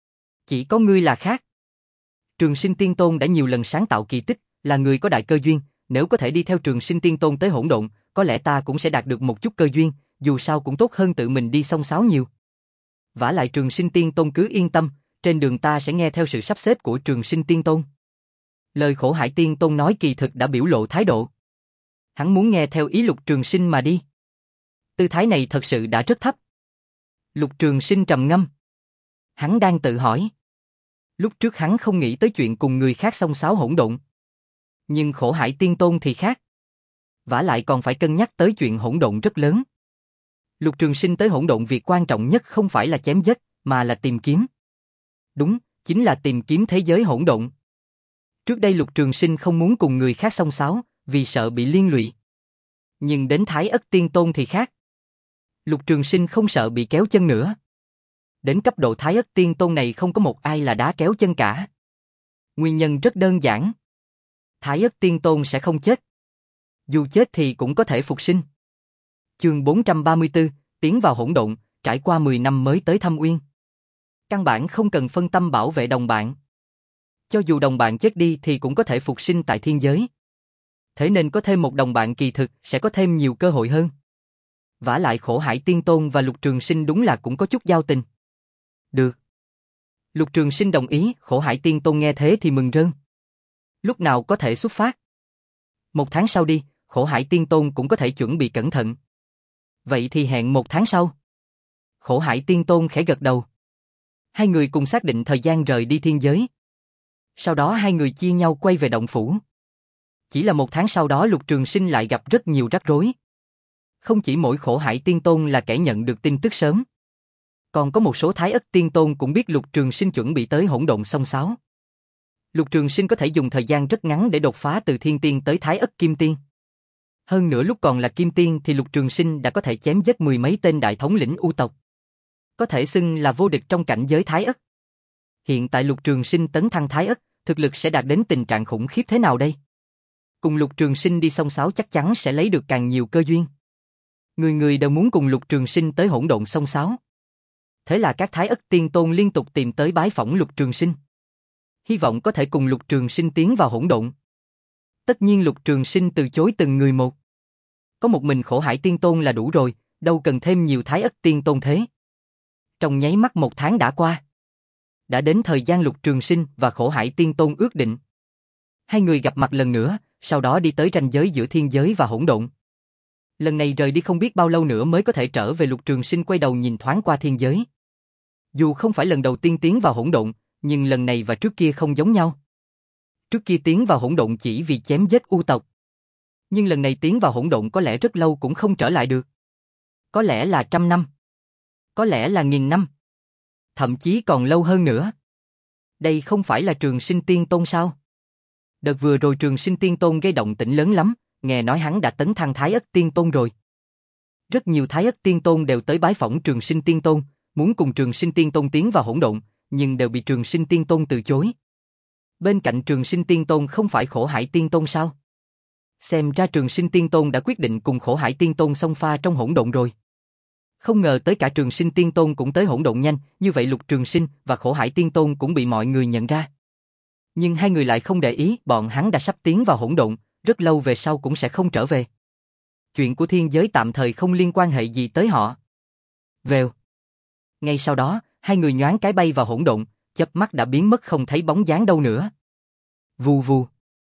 Chỉ có ngươi là khác. Trường Sinh Tiên Tôn đã nhiều lần sáng tạo kỳ tích, là người có đại cơ duyên, nếu có thể đi theo Trường Sinh Tiên Tôn tới hỗn độn, có lẽ ta cũng sẽ đạt được một chút cơ duyên, dù sao cũng tốt hơn tự mình đi sông sáo nhiều. Vả lại Trường Sinh Tiên Tôn cứ yên tâm, trên đường ta sẽ nghe theo sự sắp xếp của Trường Sinh Tiên Tôn. Lời Khổ Hải Tiên Tôn nói kỳ thực đã biểu lộ thái độ. Hắn muốn nghe theo ý Lục Trường Sinh mà đi. Tư thái này thật sự đã rất thấp. Lục Trường Sinh trầm ngâm. Hắn đang tự hỏi. Lúc trước hắn không nghĩ tới chuyện cùng người khác xông xáo hỗn độn. Nhưng Khổ Hải Tiên Tôn thì khác. Vả lại còn phải cân nhắc tới chuyện hỗn độn rất lớn. Lục Trường Sinh tới hỗn độn việc quan trọng nhất không phải là chém giết, mà là tìm kiếm. Đúng, chính là tìm kiếm thế giới hỗn độn. Trước đây Lục Trường Sinh không muốn cùng người khác xông xáo, vì sợ bị liên lụy. Nhưng đến Thái Ất Tiên Tôn thì khác. Lục Trường Sinh không sợ bị kéo chân nữa. Đến cấp độ Thái Ất Tiên Tôn này không có một ai là đá kéo chân cả. Nguyên nhân rất đơn giản. Thái Ất Tiên Tôn sẽ không chết. Dù chết thì cũng có thể phục sinh. Chương bốn trăm ba mươi tư, tiến vào hỗn độn, trải qua mười năm mới tới Thâm Uyên. Căn bản không cần phân tâm bảo vệ đồng bạn. Cho dù đồng bạn chết đi thì cũng có thể phục sinh tại thiên giới. Thế nên có thêm một đồng bạn kỳ thực sẽ có thêm nhiều cơ hội hơn. Vả lại Khổ Hải Tiên Tôn và Lục Trường Sinh đúng là cũng có chút giao tình. Được. Lục Trường Sinh đồng ý, Khổ Hải Tiên Tôn nghe thế thì mừng rơn. Lúc nào có thể xuất phát? Một tháng sau đi, Khổ Hải Tiên Tôn cũng có thể chuẩn bị cẩn thận. Vậy thì hẹn một tháng sau. Khổ Hải Tiên Tôn khẽ gật đầu. Hai người cùng xác định thời gian rời đi thiên giới. Sau đó hai người chia nhau quay về động phủ. Chỉ là một tháng sau đó Lục Trường Sinh lại gặp rất nhiều rắc rối. Không chỉ mỗi Khổ Hải Tiên Tôn là kẻ nhận được tin tức sớm. Còn có một số Thái Ất Tiên Tôn cũng biết Lục Trường Sinh chuẩn bị tới hỗn độn sông sáo. Lục Trường Sinh có thể dùng thời gian rất ngắn để đột phá từ Thiên Tiên tới Thái Ất Kim Tiên. Hơn nữa lúc còn là Kim Tiên thì Lục Trường Sinh đã có thể chém giết mười mấy tên đại thống lĩnh U tộc. Có thể xưng là vô địch trong cảnh giới Thái Ất. Hiện tại Lục Trường Sinh tấn thăng Thái Ất, thực lực sẽ đạt đến tình trạng khủng khiếp thế nào đây? Cùng Lục Trường Sinh đi sông sáo chắc chắn sẽ lấy được càng nhiều cơ duyên. Người người đều muốn cùng Lục Trường Sinh tới hỗn độn sông sáo. Thế là các Thái Ất Tiên Tôn liên tục tìm tới bái phỏng Lục Trường Sinh. Hy vọng có thể cùng Lục Trường Sinh tiến vào hỗn độn. Tất nhiên Lục Trường Sinh từ chối từng người một. Có một mình Khổ Hải Tiên Tôn là đủ rồi, Đâu cần thêm nhiều Thái Ất Tiên Tôn thế. Trong nháy mắt một tháng đã qua. Đã đến thời gian Lục Trường Sinh và Khổ Hải Tiên Tôn ước định. Hai người gặp mặt lần nữa, sau đó đi tới ranh giới giữa thiên giới và hỗn độn. Lần này rời đi không biết bao lâu nữa mới có thể trở về. Lục Trường Sinh quay đầu nhìn thoáng qua thiên giới. Dù không phải lần đầu tiên tiến vào hỗn độn, nhưng lần này và trước kia không giống nhau. Trước kia tiến vào hỗn độn chỉ vì chém giết u tộc. Nhưng lần này tiến vào hỗn độn có lẽ rất lâu cũng không trở lại được. Có lẽ là trăm năm. Có lẽ là nghìn năm. Thậm chí còn lâu hơn nữa. Đây không phải là Trường Sinh Tiên Tôn sao? Đợt vừa rồi Trường Sinh Tiên Tôn gây động tĩnh lớn lắm, nghe nói hắn đã tấn thăng Thái Ất Tiên Tôn rồi. Rất nhiều Thái Ất Tiên Tôn đều tới bái phỏng Trường Sinh Tiên Tôn, muốn cùng Trường Sinh Tiên Tôn tiến vào hỗn độn, nhưng đều bị Trường Sinh Tiên Tôn từ chối. Bên cạnh Trường Sinh Tiên Tôn không phải Khổ Hải Tiên Tôn sao? Xem ra Trường Sinh Tiên Tôn đã quyết định cùng Khổ Hải Tiên Tôn xông pha trong hỗn độn rồi. Không ngờ tới cả Trường Sinh Tiên Tôn cũng tới hỗn độn nhanh, như vậy Lục Trường Sinh và Khổ Hải Tiên Tôn cũng bị mọi người nhận ra. Nhưng hai người lại không để ý, bọn hắn đã sắp tiến vào hỗn độn, rất lâu về sau cũng sẽ không trở về. Chuyện của thiên giới tạm thời không liên quan hệ gì tới họ. Vèo. Ngay sau đó, hai người nhoáng cái bay vào hỗn độn, chớp mắt đã biến mất không thấy bóng dáng đâu nữa. Vù vù.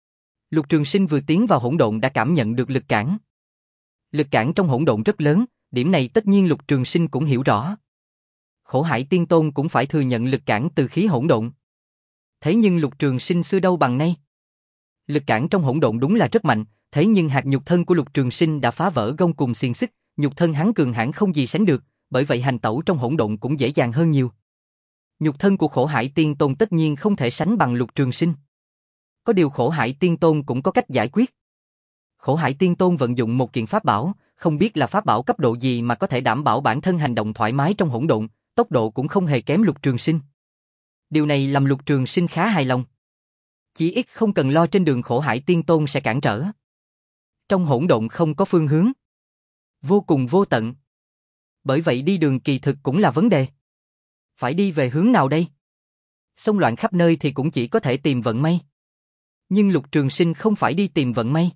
Lục Trường Sinh vừa tiến vào hỗn độn đã cảm nhận được lực cản. Lực cản trong hỗn độn rất lớn, điểm này tất nhiên Lục Trường Sinh cũng hiểu rõ. Khổ Hải Tiên Tôn cũng phải thừa nhận lực cản từ khí hỗn độn. Thế nhưng Lục Trường Sinh xưa đâu bằng nay. Lực cản trong hỗn độn đúng là rất mạnh, thế nhưng hạt nhục thân của Lục Trường Sinh đã phá vỡ gông cùm xiềng xích, nhục thân hắn cường hãn không gì sánh được, bởi vậy hành tẩu trong hỗn độn cũng dễ dàng hơn nhiều. Nhục thân của Khổ Hải Tiên Tôn tất nhiên không thể sánh bằng Lục Trường Sinh. Có điều Khổ Hải Tiên Tôn cũng có cách giải quyết. Khổ Hải Tiên Tôn vận dụng một kiện pháp bảo, không biết là pháp bảo cấp độ gì mà có thể đảm bảo bản thân hành động thoải mái trong hỗn độn, tốc độ cũng không hề kém Lục Trường Sinh. Điều này làm Lục Trường Sinh khá hài lòng. Chỉ ít không cần lo trên đường Khổ Hải Tiên Tôn sẽ cản trở. Trong hỗn độn không có phương hướng. Vô cùng vô tận. Bởi vậy đi đường kỳ thực cũng là vấn đề. Phải đi về hướng nào đây? Xông loạn khắp nơi thì cũng chỉ có thể tìm vận may. Nhưng Lục Trường Sinh không phải đi tìm vận may.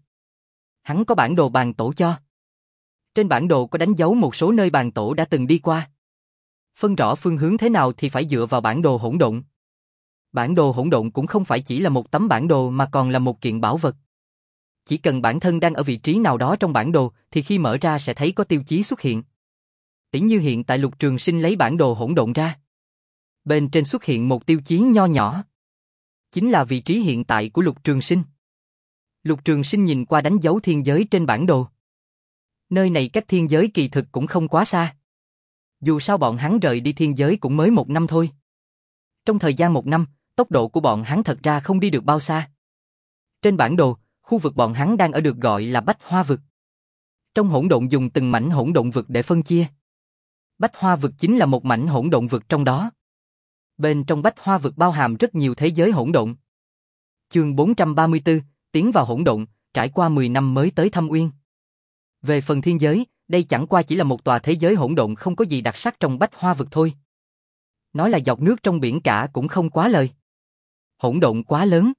Hắn có bản đồ bàn tổ cho. Trên bản đồ có đánh dấu một số nơi bàn tổ đã từng đi qua. Phân rõ phương hướng thế nào thì phải dựa vào bản đồ hỗn độn. Bản đồ hỗn độn cũng không phải chỉ là một tấm bản đồ mà còn là một kiện bảo vật. Chỉ cần bản thân đang ở vị trí nào đó trong bản đồ thì khi mở ra sẽ thấy có tiêu chí xuất hiện. Tỉ như hiện tại Lục Trường Sinh lấy bản đồ hỗn độn ra. Bên trên xuất hiện một tiêu chí nho nhỏ. Chính là vị trí hiện tại của Lục Trường Sinh. Lục Trường Sinh nhìn qua đánh dấu thiên giới trên bản đồ. Nơi này cách thiên giới kỳ thực cũng không quá xa. Dù sao bọn hắn rời đi thiên giới cũng mới một năm thôi. Trong thời gian một năm, tốc độ của bọn hắn thật ra không đi được bao xa. Trên bản đồ, khu vực bọn hắn đang ở được gọi là Bách Hoa Vực. Trong hỗn độn dùng từng mảnh hỗn độn vực để phân chia. Bách Hoa Vực chính là một mảnh hỗn độn vực trong đó. Bên trong Bách Hoa Vực bao hàm rất nhiều thế giới hỗn độn. Chương bốn trăm ba mươi tư, tiến vào hỗn độn, trải qua mười năm mới tới Thâm Uyên. Về phần thiên giới, đây chẳng qua chỉ là một tòa thế giới hỗn độn không có gì đặc sắc trong Bách Hoa Vực thôi. Nói là giọt nước trong biển cả cũng không quá lời. Hỗn độn quá lớn.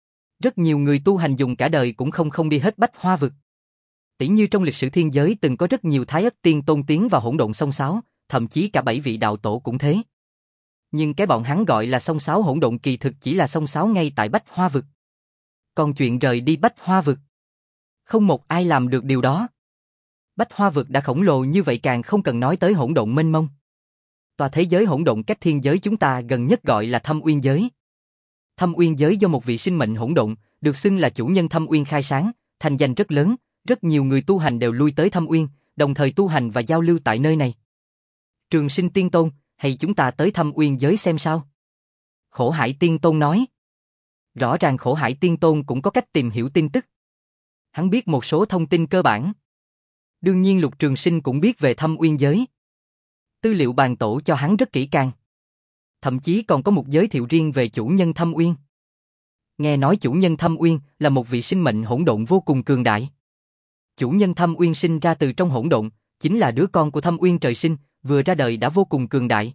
Rất nhiều người tu hành dùng cả đời cũng không không đi hết Bách Hoa Vực. Tỉ như trong lịch sử thiên giới từng có rất nhiều Thái Ất Tiên Tôn tiến vào hỗn độn sông sáo, thậm chí cả bảy vị đạo tổ cũng thế. Nhưng cái bọn hắn gọi là sông sáo hỗn độn kỳ thực chỉ là sông sáo ngay tại Bách Hoa Vực. Còn chuyện rời đi Bách Hoa Vực, không một ai làm được điều đó. Bách Hoa Vực đã khổng lồ như vậy càng không cần nói tới hỗn độn mênh mông. Tòa thế giới hỗn độn cách thiên giới chúng ta gần nhất gọi là Thâm Uyên giới. Thâm Uyên giới do một vị sinh mệnh hỗn độn, được xưng là chủ nhân Thâm Uyên khai sáng, thành danh rất lớn, rất nhiều người tu hành đều lui tới Thâm Uyên, đồng thời tu hành và giao lưu tại nơi này. Trường Sinh Tiên Tôn, hay chúng ta tới Thâm Uyên giới xem sao? Khổ Hải Tiên Tôn nói. Rõ ràng Khổ Hải Tiên Tôn cũng có cách tìm hiểu tin tức. Hắn biết một số thông tin cơ bản. Đương nhiên Lục Trường Sinh cũng biết về Thâm Uyên giới. Tư liệu bàn tổ cho hắn rất kỹ càng. Thậm chí còn có một giới thiệu riêng về chủ nhân Thâm Uyên. Nghe nói chủ nhân Thâm Uyên là một vị sinh mệnh hỗn độn vô cùng cường đại. Chủ nhân Thâm Uyên sinh ra từ trong hỗn độn, chính là đứa con của Thâm Uyên trời sinh, vừa ra đời đã vô cùng cường đại.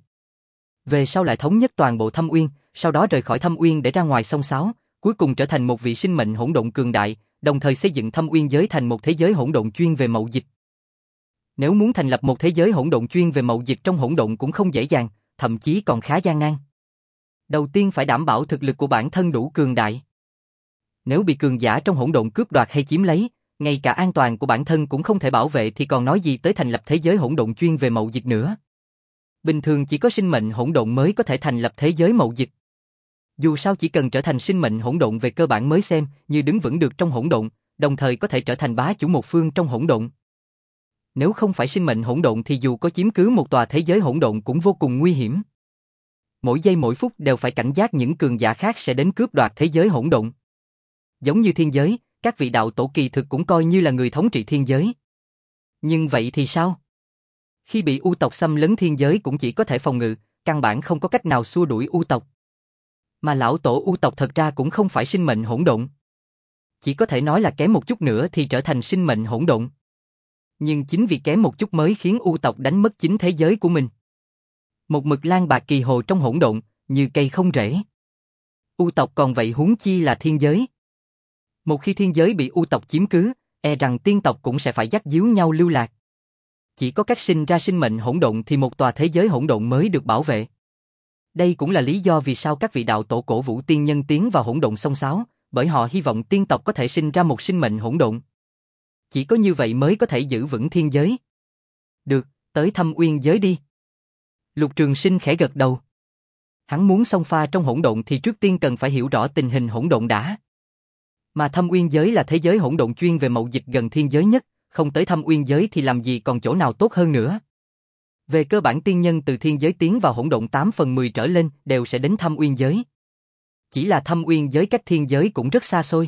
Về sau lại thống nhất toàn bộ Thâm Uyên, sau đó rời khỏi Thâm Uyên để ra ngoài sông sáo, cuối cùng trở thành một vị sinh mệnh hỗn độn cường đại, đồng thời xây dựng Thâm Uyên giới thành một thế giới hỗn độn chuyên về mậu dịch. Nếu muốn thành lập một thế giới hỗn độn chuyên về mậu dịch trong hỗn độn cũng không dễ dàng, thậm chí còn khá gian nan. Đầu tiên phải đảm bảo thực lực của bản thân đủ cường đại. Nếu bị cường giả trong hỗn độn cướp đoạt hay chiếm lấy, ngay cả an toàn của bản thân cũng không thể bảo vệ thì còn nói gì tới thành lập thế giới hỗn độn chuyên về mậu dịch nữa. Bình thường chỉ có sinh mệnh hỗn độn mới có thể thành lập thế giới mậu dịch. Dù sao chỉ cần trở thành sinh mệnh hỗn độn về cơ bản mới xem như đứng vững được trong hỗn độn, đồng thời có thể trở thành bá chủ một phương trong hỗn độn. Nếu không phải sinh mệnh hỗn độn thì dù có chiếm cứ một tòa thế giới hỗn độn cũng vô cùng nguy hiểm. Mỗi giây mỗi phút đều phải cảnh giác những cường giả khác sẽ đến cướp đoạt thế giới hỗn độn. Giống như thiên giới, các vị đạo tổ kỳ thực cũng coi như là người thống trị thiên giới. Nhưng vậy thì sao? Khi bị u tộc xâm lấn thiên giới cũng chỉ có thể phòng ngự, căn bản không có cách nào xua đuổi u tộc. Mà lão tổ u tộc thật ra cũng không phải sinh mệnh hỗn độn. Chỉ có thể nói là kém một chút nữa thì trở thành sinh mệnh hỗn độn. Nhưng chính vì kém một chút mới khiến u tộc đánh mất chính thế giới của mình. Một mực lang bạc kỳ hồ trong hỗn độn, như cây không rễ. U tộc còn vậy huống chi là thiên giới. Một khi thiên giới bị u tộc chiếm cứ, e rằng tiên tộc cũng sẽ phải dắt díu nhau lưu lạc. Chỉ có cách sinh ra sinh mệnh hỗn độn thì một tòa thế giới hỗn độn mới được bảo vệ. Đây cũng là lý do vì sao các vị đạo tổ cổ vũ tiên nhân tiến vào hỗn độn xông xáo, bởi họ hy vọng tiên tộc có thể sinh ra một sinh mệnh hỗn độn. Chỉ có như vậy mới có thể giữ vững thiên giới. Được, tới Thâm Uyên giới đi. Lục Trường Sinh khẽ gật đầu. Hắn muốn xông pha trong hỗn độn thì trước tiên cần phải hiểu rõ tình hình hỗn độn đã. Mà Thâm Uyên giới là thế giới hỗn độn chuyên về mậu dịch gần thiên giới nhất, không tới Thâm Uyên giới thì làm gì còn chỗ nào tốt hơn nữa. Về cơ bản tiên nhân từ thiên giới tiến vào hỗn độn tám phần mười trở lên đều sẽ đến Thâm Uyên giới. Chỉ là Thâm Uyên giới cách thiên giới cũng rất xa xôi.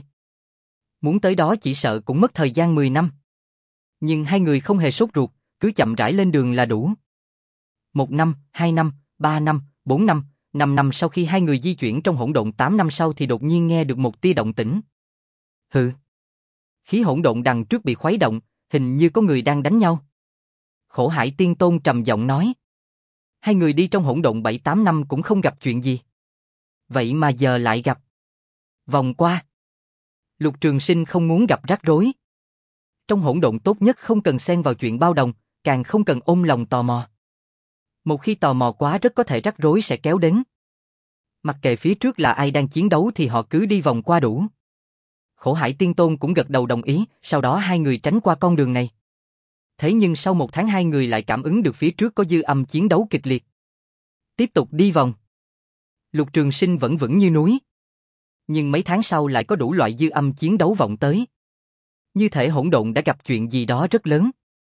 Muốn tới đó chỉ sợ cũng mất thời gian mười năm. Nhưng hai người không hề sốt ruột, cứ chậm rãi lên đường là đủ. Một năm, hai năm, ba năm, bốn năm, năm năm sau khi hai người di chuyển trong hỗn độn tám năm sau thì đột nhiên nghe được một tia động tĩnh. Hừ. Khí hỗn độn đằng trước bị khuấy động, hình như có người đang đánh nhau. Khổ Hải Tiên Tôn trầm giọng nói. Hai người đi trong hỗn độn bảy tám năm cũng không gặp chuyện gì. Vậy mà giờ lại gặp. Vòng qua. Lục Trường Sinh không muốn gặp rắc rối. Trong hỗn độn tốt nhất không cần xen vào chuyện bao đồng, càng không cần ôm lòng tò mò. Một khi tò mò quá rất có thể rắc rối sẽ kéo đến. Mặc kệ phía trước là ai đang chiến đấu thì họ cứ đi vòng qua đủ. Khổ Hải Tiên Tôn cũng gật đầu đồng ý, sau đó hai người tránh qua con đường này. Thế nhưng sau một tháng hai người lại cảm ứng được phía trước có dư âm chiến đấu kịch liệt. Tiếp tục đi vòng. Lục Trường Sinh vẫn vững như núi. Nhưng mấy tháng sau lại có đủ loại dư âm chiến đấu vọng tới. Như thể hỗn độn đã gặp chuyện gì đó rất lớn.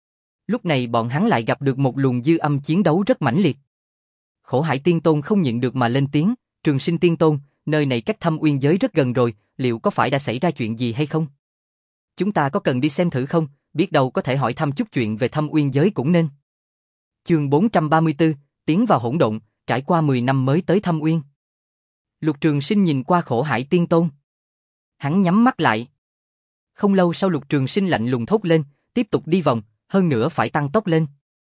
Lúc này bọn hắn lại gặp được một luồng dư âm chiến đấu rất mãnh liệt. Khổ Hải Tiên Tôn không nhịn được mà lên tiếng, Trường Sinh Tiên Tôn, nơi này cách Thâm Uyên giới rất gần rồi, liệu có phải đã xảy ra chuyện gì hay không? Chúng ta có cần đi xem thử không, biết đâu có thể hỏi thăm chút chuyện về Thâm Uyên giới cũng nên. Chương bốn trăm ba mươi tư, tiến vào hỗn độn, trải qua mười năm mới tới Thâm Uyên. Lục Trường Sinh nhìn qua Khổ Hải Tiên Tôn. Hắn nhắm mắt lại. Không lâu sau Lục Trường Sinh lạnh lùng thốt lên, tiếp tục đi vòng, hơn nữa phải tăng tốc lên.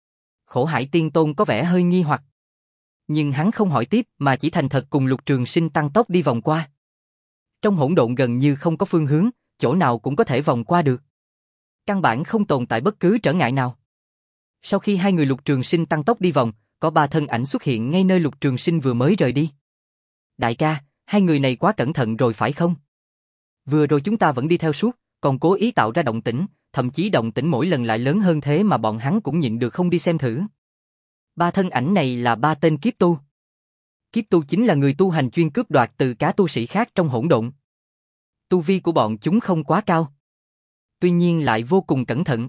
Khổ Hải Tiên Tôn có vẻ hơi nghi hoặc. Nhưng hắn không hỏi tiếp mà chỉ thành thật cùng Lục Trường Sinh tăng tốc đi vòng qua. Trong hỗn độn gần như không có phương hướng, chỗ nào cũng có thể vòng qua được. Căn bản không tồn tại bất cứ trở ngại nào. Sau khi hai người Lục Trường Sinh tăng tốc đi vòng, có ba thân ảnh xuất hiện ngay nơi Lục Trường Sinh vừa mới rời đi. Đại ca, hai người này quá cẩn thận rồi phải không? Vừa rồi chúng ta vẫn đi theo suốt, còn cố ý tạo ra động tĩnh, thậm chí động tĩnh mỗi lần lại lớn hơn thế mà bọn hắn cũng nhịn được không đi xem thử. Ba thân ảnh này là ba tên kiếp tu. Kiếp tu chính là người tu hành chuyên cướp đoạt từ các tu sĩ khác trong hỗn độn. Tu vi của bọn chúng không quá cao. Tuy nhiên lại vô cùng cẩn thận.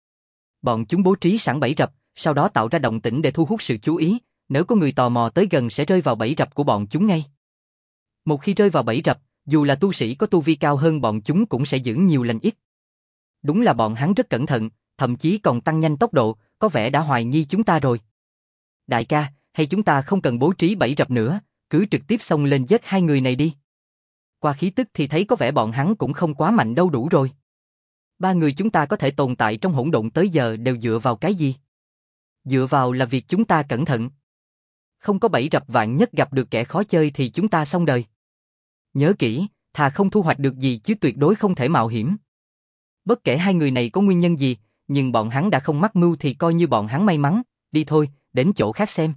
Bọn chúng bố trí sẵn bẫy rập, sau đó tạo ra động tĩnh để thu hút sự chú ý, nếu có người tò mò tới gần sẽ rơi vào bẫy rập của bọn chúng ngay. Một khi rơi vào bẫy rập, dù là tu sĩ có tu vi cao hơn bọn chúng cũng sẽ giữ nhiều lành ít. Đúng là bọn hắn rất cẩn thận, thậm chí còn tăng nhanh tốc độ, có vẻ đã hoài nghi chúng ta rồi. Đại ca, hay chúng ta không cần bố trí bẫy rập nữa, cứ trực tiếp xông lên giết hai người này đi. Qua khí tức thì thấy có vẻ bọn hắn cũng không quá mạnh đâu đủ rồi. Ba người chúng ta có thể tồn tại trong hỗn độn tới giờ đều dựa vào cái gì? Dựa vào là việc chúng ta cẩn thận. Không có bẫy rập vạn nhất gặp được kẻ khó chơi thì chúng ta xong đời. Nhớ kỹ, thà không thu hoạch được gì chứ tuyệt đối không thể mạo hiểm. Bất kể hai người này có nguyên nhân gì, nhưng bọn hắn đã không mắc mưu thì coi như bọn hắn may mắn, đi thôi, đến chỗ khác xem.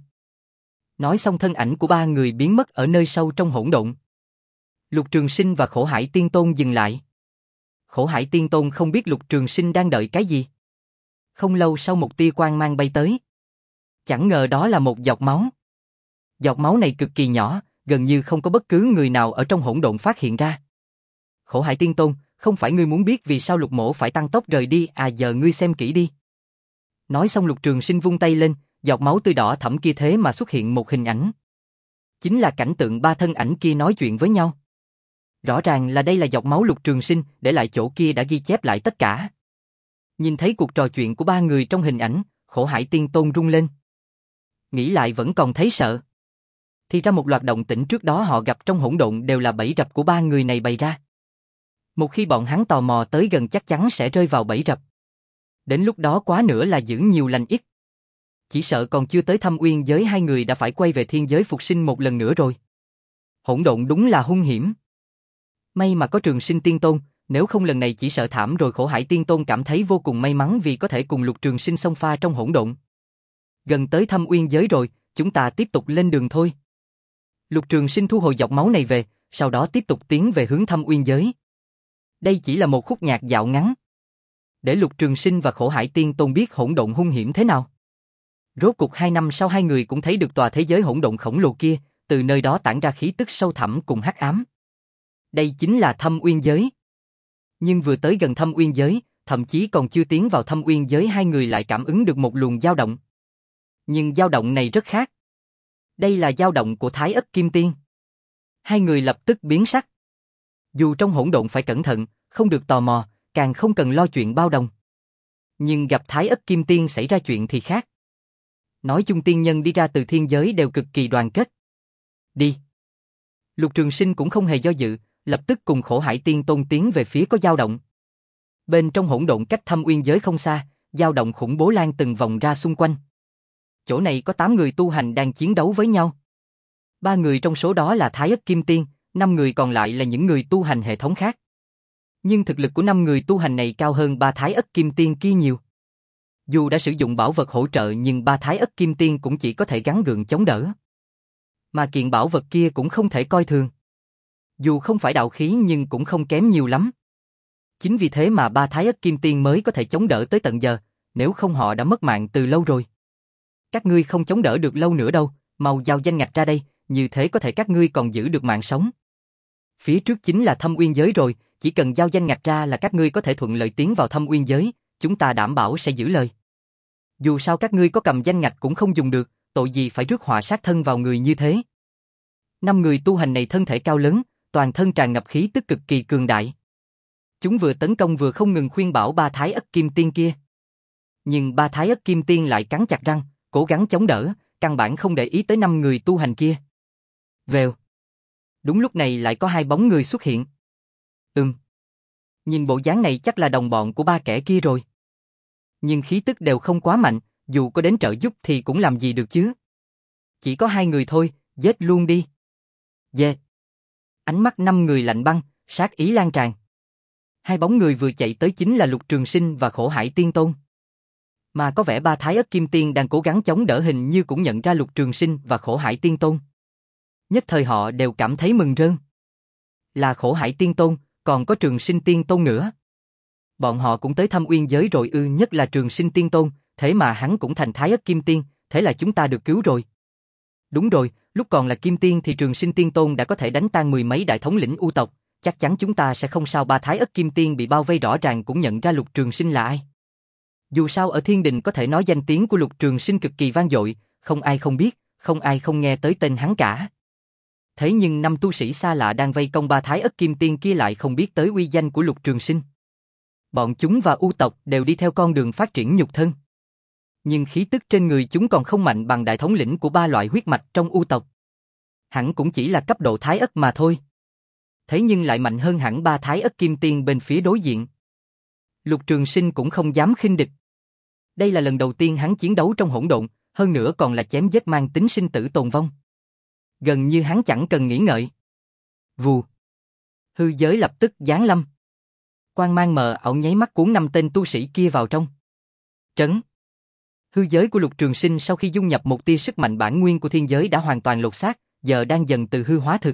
Nói xong thân ảnh của ba người biến mất ở nơi sâu trong hỗn độn. Lục Trường Sinh và Khổ Hải Tiên Tôn dừng lại. Khổ Hải Tiên Tôn không biết Lục Trường Sinh đang đợi cái gì. Không lâu sau một tia quang mang bay tới. Chẳng ngờ đó là một giọt máu. Giọt máu này cực kỳ nhỏ, gần như không có bất cứ người nào ở trong hỗn độn phát hiện ra. Khổ Hải Tiên Tôn, không phải ngươi muốn biết vì sao Lục Mỗ phải tăng tốc rời đi à, giờ ngươi xem kỹ đi. Nói xong Lục Trường Sinh vung tay lên, giọt máu tươi đỏ thẫm kia thế mà xuất hiện một hình ảnh. Chính là cảnh tượng ba thân ảnh kia nói chuyện với nhau. Rõ ràng là đây là giọt máu Lục Trường Sinh, để lại chỗ kia đã ghi chép lại tất cả. Nhìn thấy cuộc trò chuyện của ba người trong hình ảnh, Khổ Hải Tiên Tôn rung lên. Nghĩ lại vẫn còn thấy sợ. Thì ra một loạt động tĩnh trước đó họ gặp trong hỗn độn đều là bẫy rập của ba người này bày ra. Một khi bọn hắn tò mò tới gần chắc chắn sẽ rơi vào bẫy rập. Đến lúc đó quá nữa là giữ nhiều lành ít. Chỉ sợ còn chưa tới Thâm Uyên giới hai người đã phải quay về thiên giới phục sinh một lần nữa rồi. Hỗn độn đúng là hung hiểm. May mà có Trường Sinh Tiên Tôn, nếu không lần này chỉ sợ thảm rồi. Khổ Hải Tiên Tôn cảm thấy vô cùng may mắn vì có thể cùng Lục Trường Sinh xông pha trong hỗn độn. Gần tới Thâm Uyên giới rồi, chúng ta tiếp tục lên đường thôi. Lục Trường Sinh thu hồi giọt máu này về, sau đó tiếp tục tiến về hướng Thâm Uyên giới. Đây chỉ là một khúc nhạc dạo ngắn. Để Lục Trường Sinh và Khổ Hải Tiên Tôn biết hỗn độn hung hiểm thế nào. Rốt cuộc hai năm sau hai người cũng thấy được tòa thế giới hỗn độn khổng lồ kia, từ nơi đó tản ra khí tức sâu thẳm cùng hắc ám. Đây chính là Thâm Uyên giới. Nhưng vừa tới gần Thâm Uyên giới, thậm chí còn chưa tiến vào Thâm Uyên giới hai người lại cảm ứng được một luồng dao động. Nhưng dao động này rất khác. Đây là dao động của Thái Ất Kim Tiên. Hai người lập tức biến sắc. Dù trong hỗn độn phải cẩn thận, không được tò mò, càng không cần lo chuyện bao đồng. Nhưng gặp Thái Ất Kim Tiên xảy ra chuyện thì khác. Nói chung tiên nhân đi ra từ thiên giới đều cực kỳ đoàn kết. Đi. Lục Trường Sinh cũng không hề do dự, lập tức cùng Khổ Hải Tiên Tôn tiến về phía có dao động. Bên trong hỗn độn cách Thâm Uyên giới không xa, dao động khủng bố lan từng vòng ra xung quanh. Chỗ này có tám người tu hành đang chiến đấu với nhau. Ba người trong số đó là Thái Ất Kim Tiên, năm người còn lại là những người tu hành hệ thống khác. Nhưng thực lực của năm người tu hành này cao hơn ba Thái Ất Kim Tiên kia nhiều. Dù đã sử dụng bảo vật hỗ trợ nhưng ba Thái Ất Kim Tiên cũng chỉ có thể gắng gượng chống đỡ. Mà kiện bảo vật kia cũng không thể coi thường. Dù không phải đạo khí nhưng cũng không kém nhiều lắm. Chính vì thế mà ba Thái Ất Kim Tiên mới có thể chống đỡ tới tận giờ, nếu không họ đã mất mạng từ lâu rồi. Các ngươi không chống đỡ được lâu nữa đâu, mau giao danh ngạch ra đây, như thế có thể các ngươi còn giữ được mạng sống. Phía trước chính là Thâm Uyên giới rồi, chỉ cần giao danh ngạch ra là các ngươi có thể thuận lợi tiến vào Thâm Uyên giới, chúng ta đảm bảo sẽ giữ lời. Dù sao các ngươi có cầm danh ngạch cũng không dùng được, tội gì phải rước họa sát thân vào người như thế. Năm người tu hành này thân thể cao lớn, toàn thân tràn ngập khí tức cực kỳ cường đại. Chúng vừa tấn công vừa không ngừng khuyên bảo ba Thái Ất Kim Tiên kia. Nhưng ba Thái Ất Kim Tiên lại cắn chặt răng, cố gắng chống đỡ, căn bản không để ý tới năm người tu hành kia. Vèo. Đúng lúc này lại có hai bóng người xuất hiện. Ừm. Nhìn bộ dáng này chắc là đồng bọn của ba kẻ kia rồi. Nhưng khí tức đều không quá mạnh, dù có đến trợ giúp thì cũng làm gì được chứ. Chỉ có hai người thôi, giết luôn đi. Dê. Ánh mắt năm người lạnh băng, sát ý lan tràn. Hai bóng người vừa chạy tới chính là Lục Trường Sinh và Khổ Hải Tiên Tôn. Mà có vẻ ba Thái Ất Kim Tiên đang cố gắng chống đỡ hình như cũng nhận ra Lục Trường Sinh và Khổ Hải Tiên Tôn. Nhất thời họ đều cảm thấy mừng rơn. Là Khổ Hải Tiên Tôn, còn có Trường Sinh Tiên Tôn nữa. Bọn họ cũng tới Thâm Uyên giới rồi ư, nhất là Trường Sinh Tiên Tôn, thế mà hắn cũng thành Thái Ất Kim Tiên, thế là chúng ta được cứu rồi. Đúng rồi, lúc còn là Kim Tiên thì Trường Sinh Tiên Tôn đã có thể đánh tan mười mấy đại thống lĩnh U tộc, chắc chắn chúng ta sẽ không sao. Ba Thái Ất Kim Tiên bị bao vây rõ ràng cũng nhận ra Lục Trường Sinh là ai. Dù sao ở Thiên Đình có thể nói danh tiếng của Lục Trường Sinh cực kỳ vang dội, không ai không biết, không ai không nghe tới tên hắn cả. Thế nhưng năm tu sĩ xa lạ đang vây công ba Thái Ất Kim Tiên kia lại không biết tới uy danh của Lục Trường Sinh. Bọn chúng và U tộc đều đi theo con đường phát triển nhục thân. Nhưng khí tức trên người chúng còn không mạnh bằng đại thống lĩnh của ba loại huyết mạch trong U tộc. Hẳn cũng chỉ là cấp độ Thái Ất mà thôi. Thế nhưng lại mạnh hơn hẳn ba Thái Ất Kim Tiên bên phía đối diện. Lục Trường Sinh cũng không dám khinh địch. Đây là lần đầu tiên hắn chiến đấu trong hỗn độn, hơn nữa còn là chém giết mang tính sinh tử tồn vong. Gần như hắn chẳng cần nghĩ ngợi. Vù. Hư giới lập tức giáng lâm. Quang mang mờ ảo nháy mắt cuốn năm tên tu sĩ kia vào trong. Trấn. Hư giới của Lục Trường Sinh sau khi dung nhập một tia sức mạnh bản nguyên của thiên giới đã hoàn toàn lột xác, giờ đang dần từ hư hóa thực.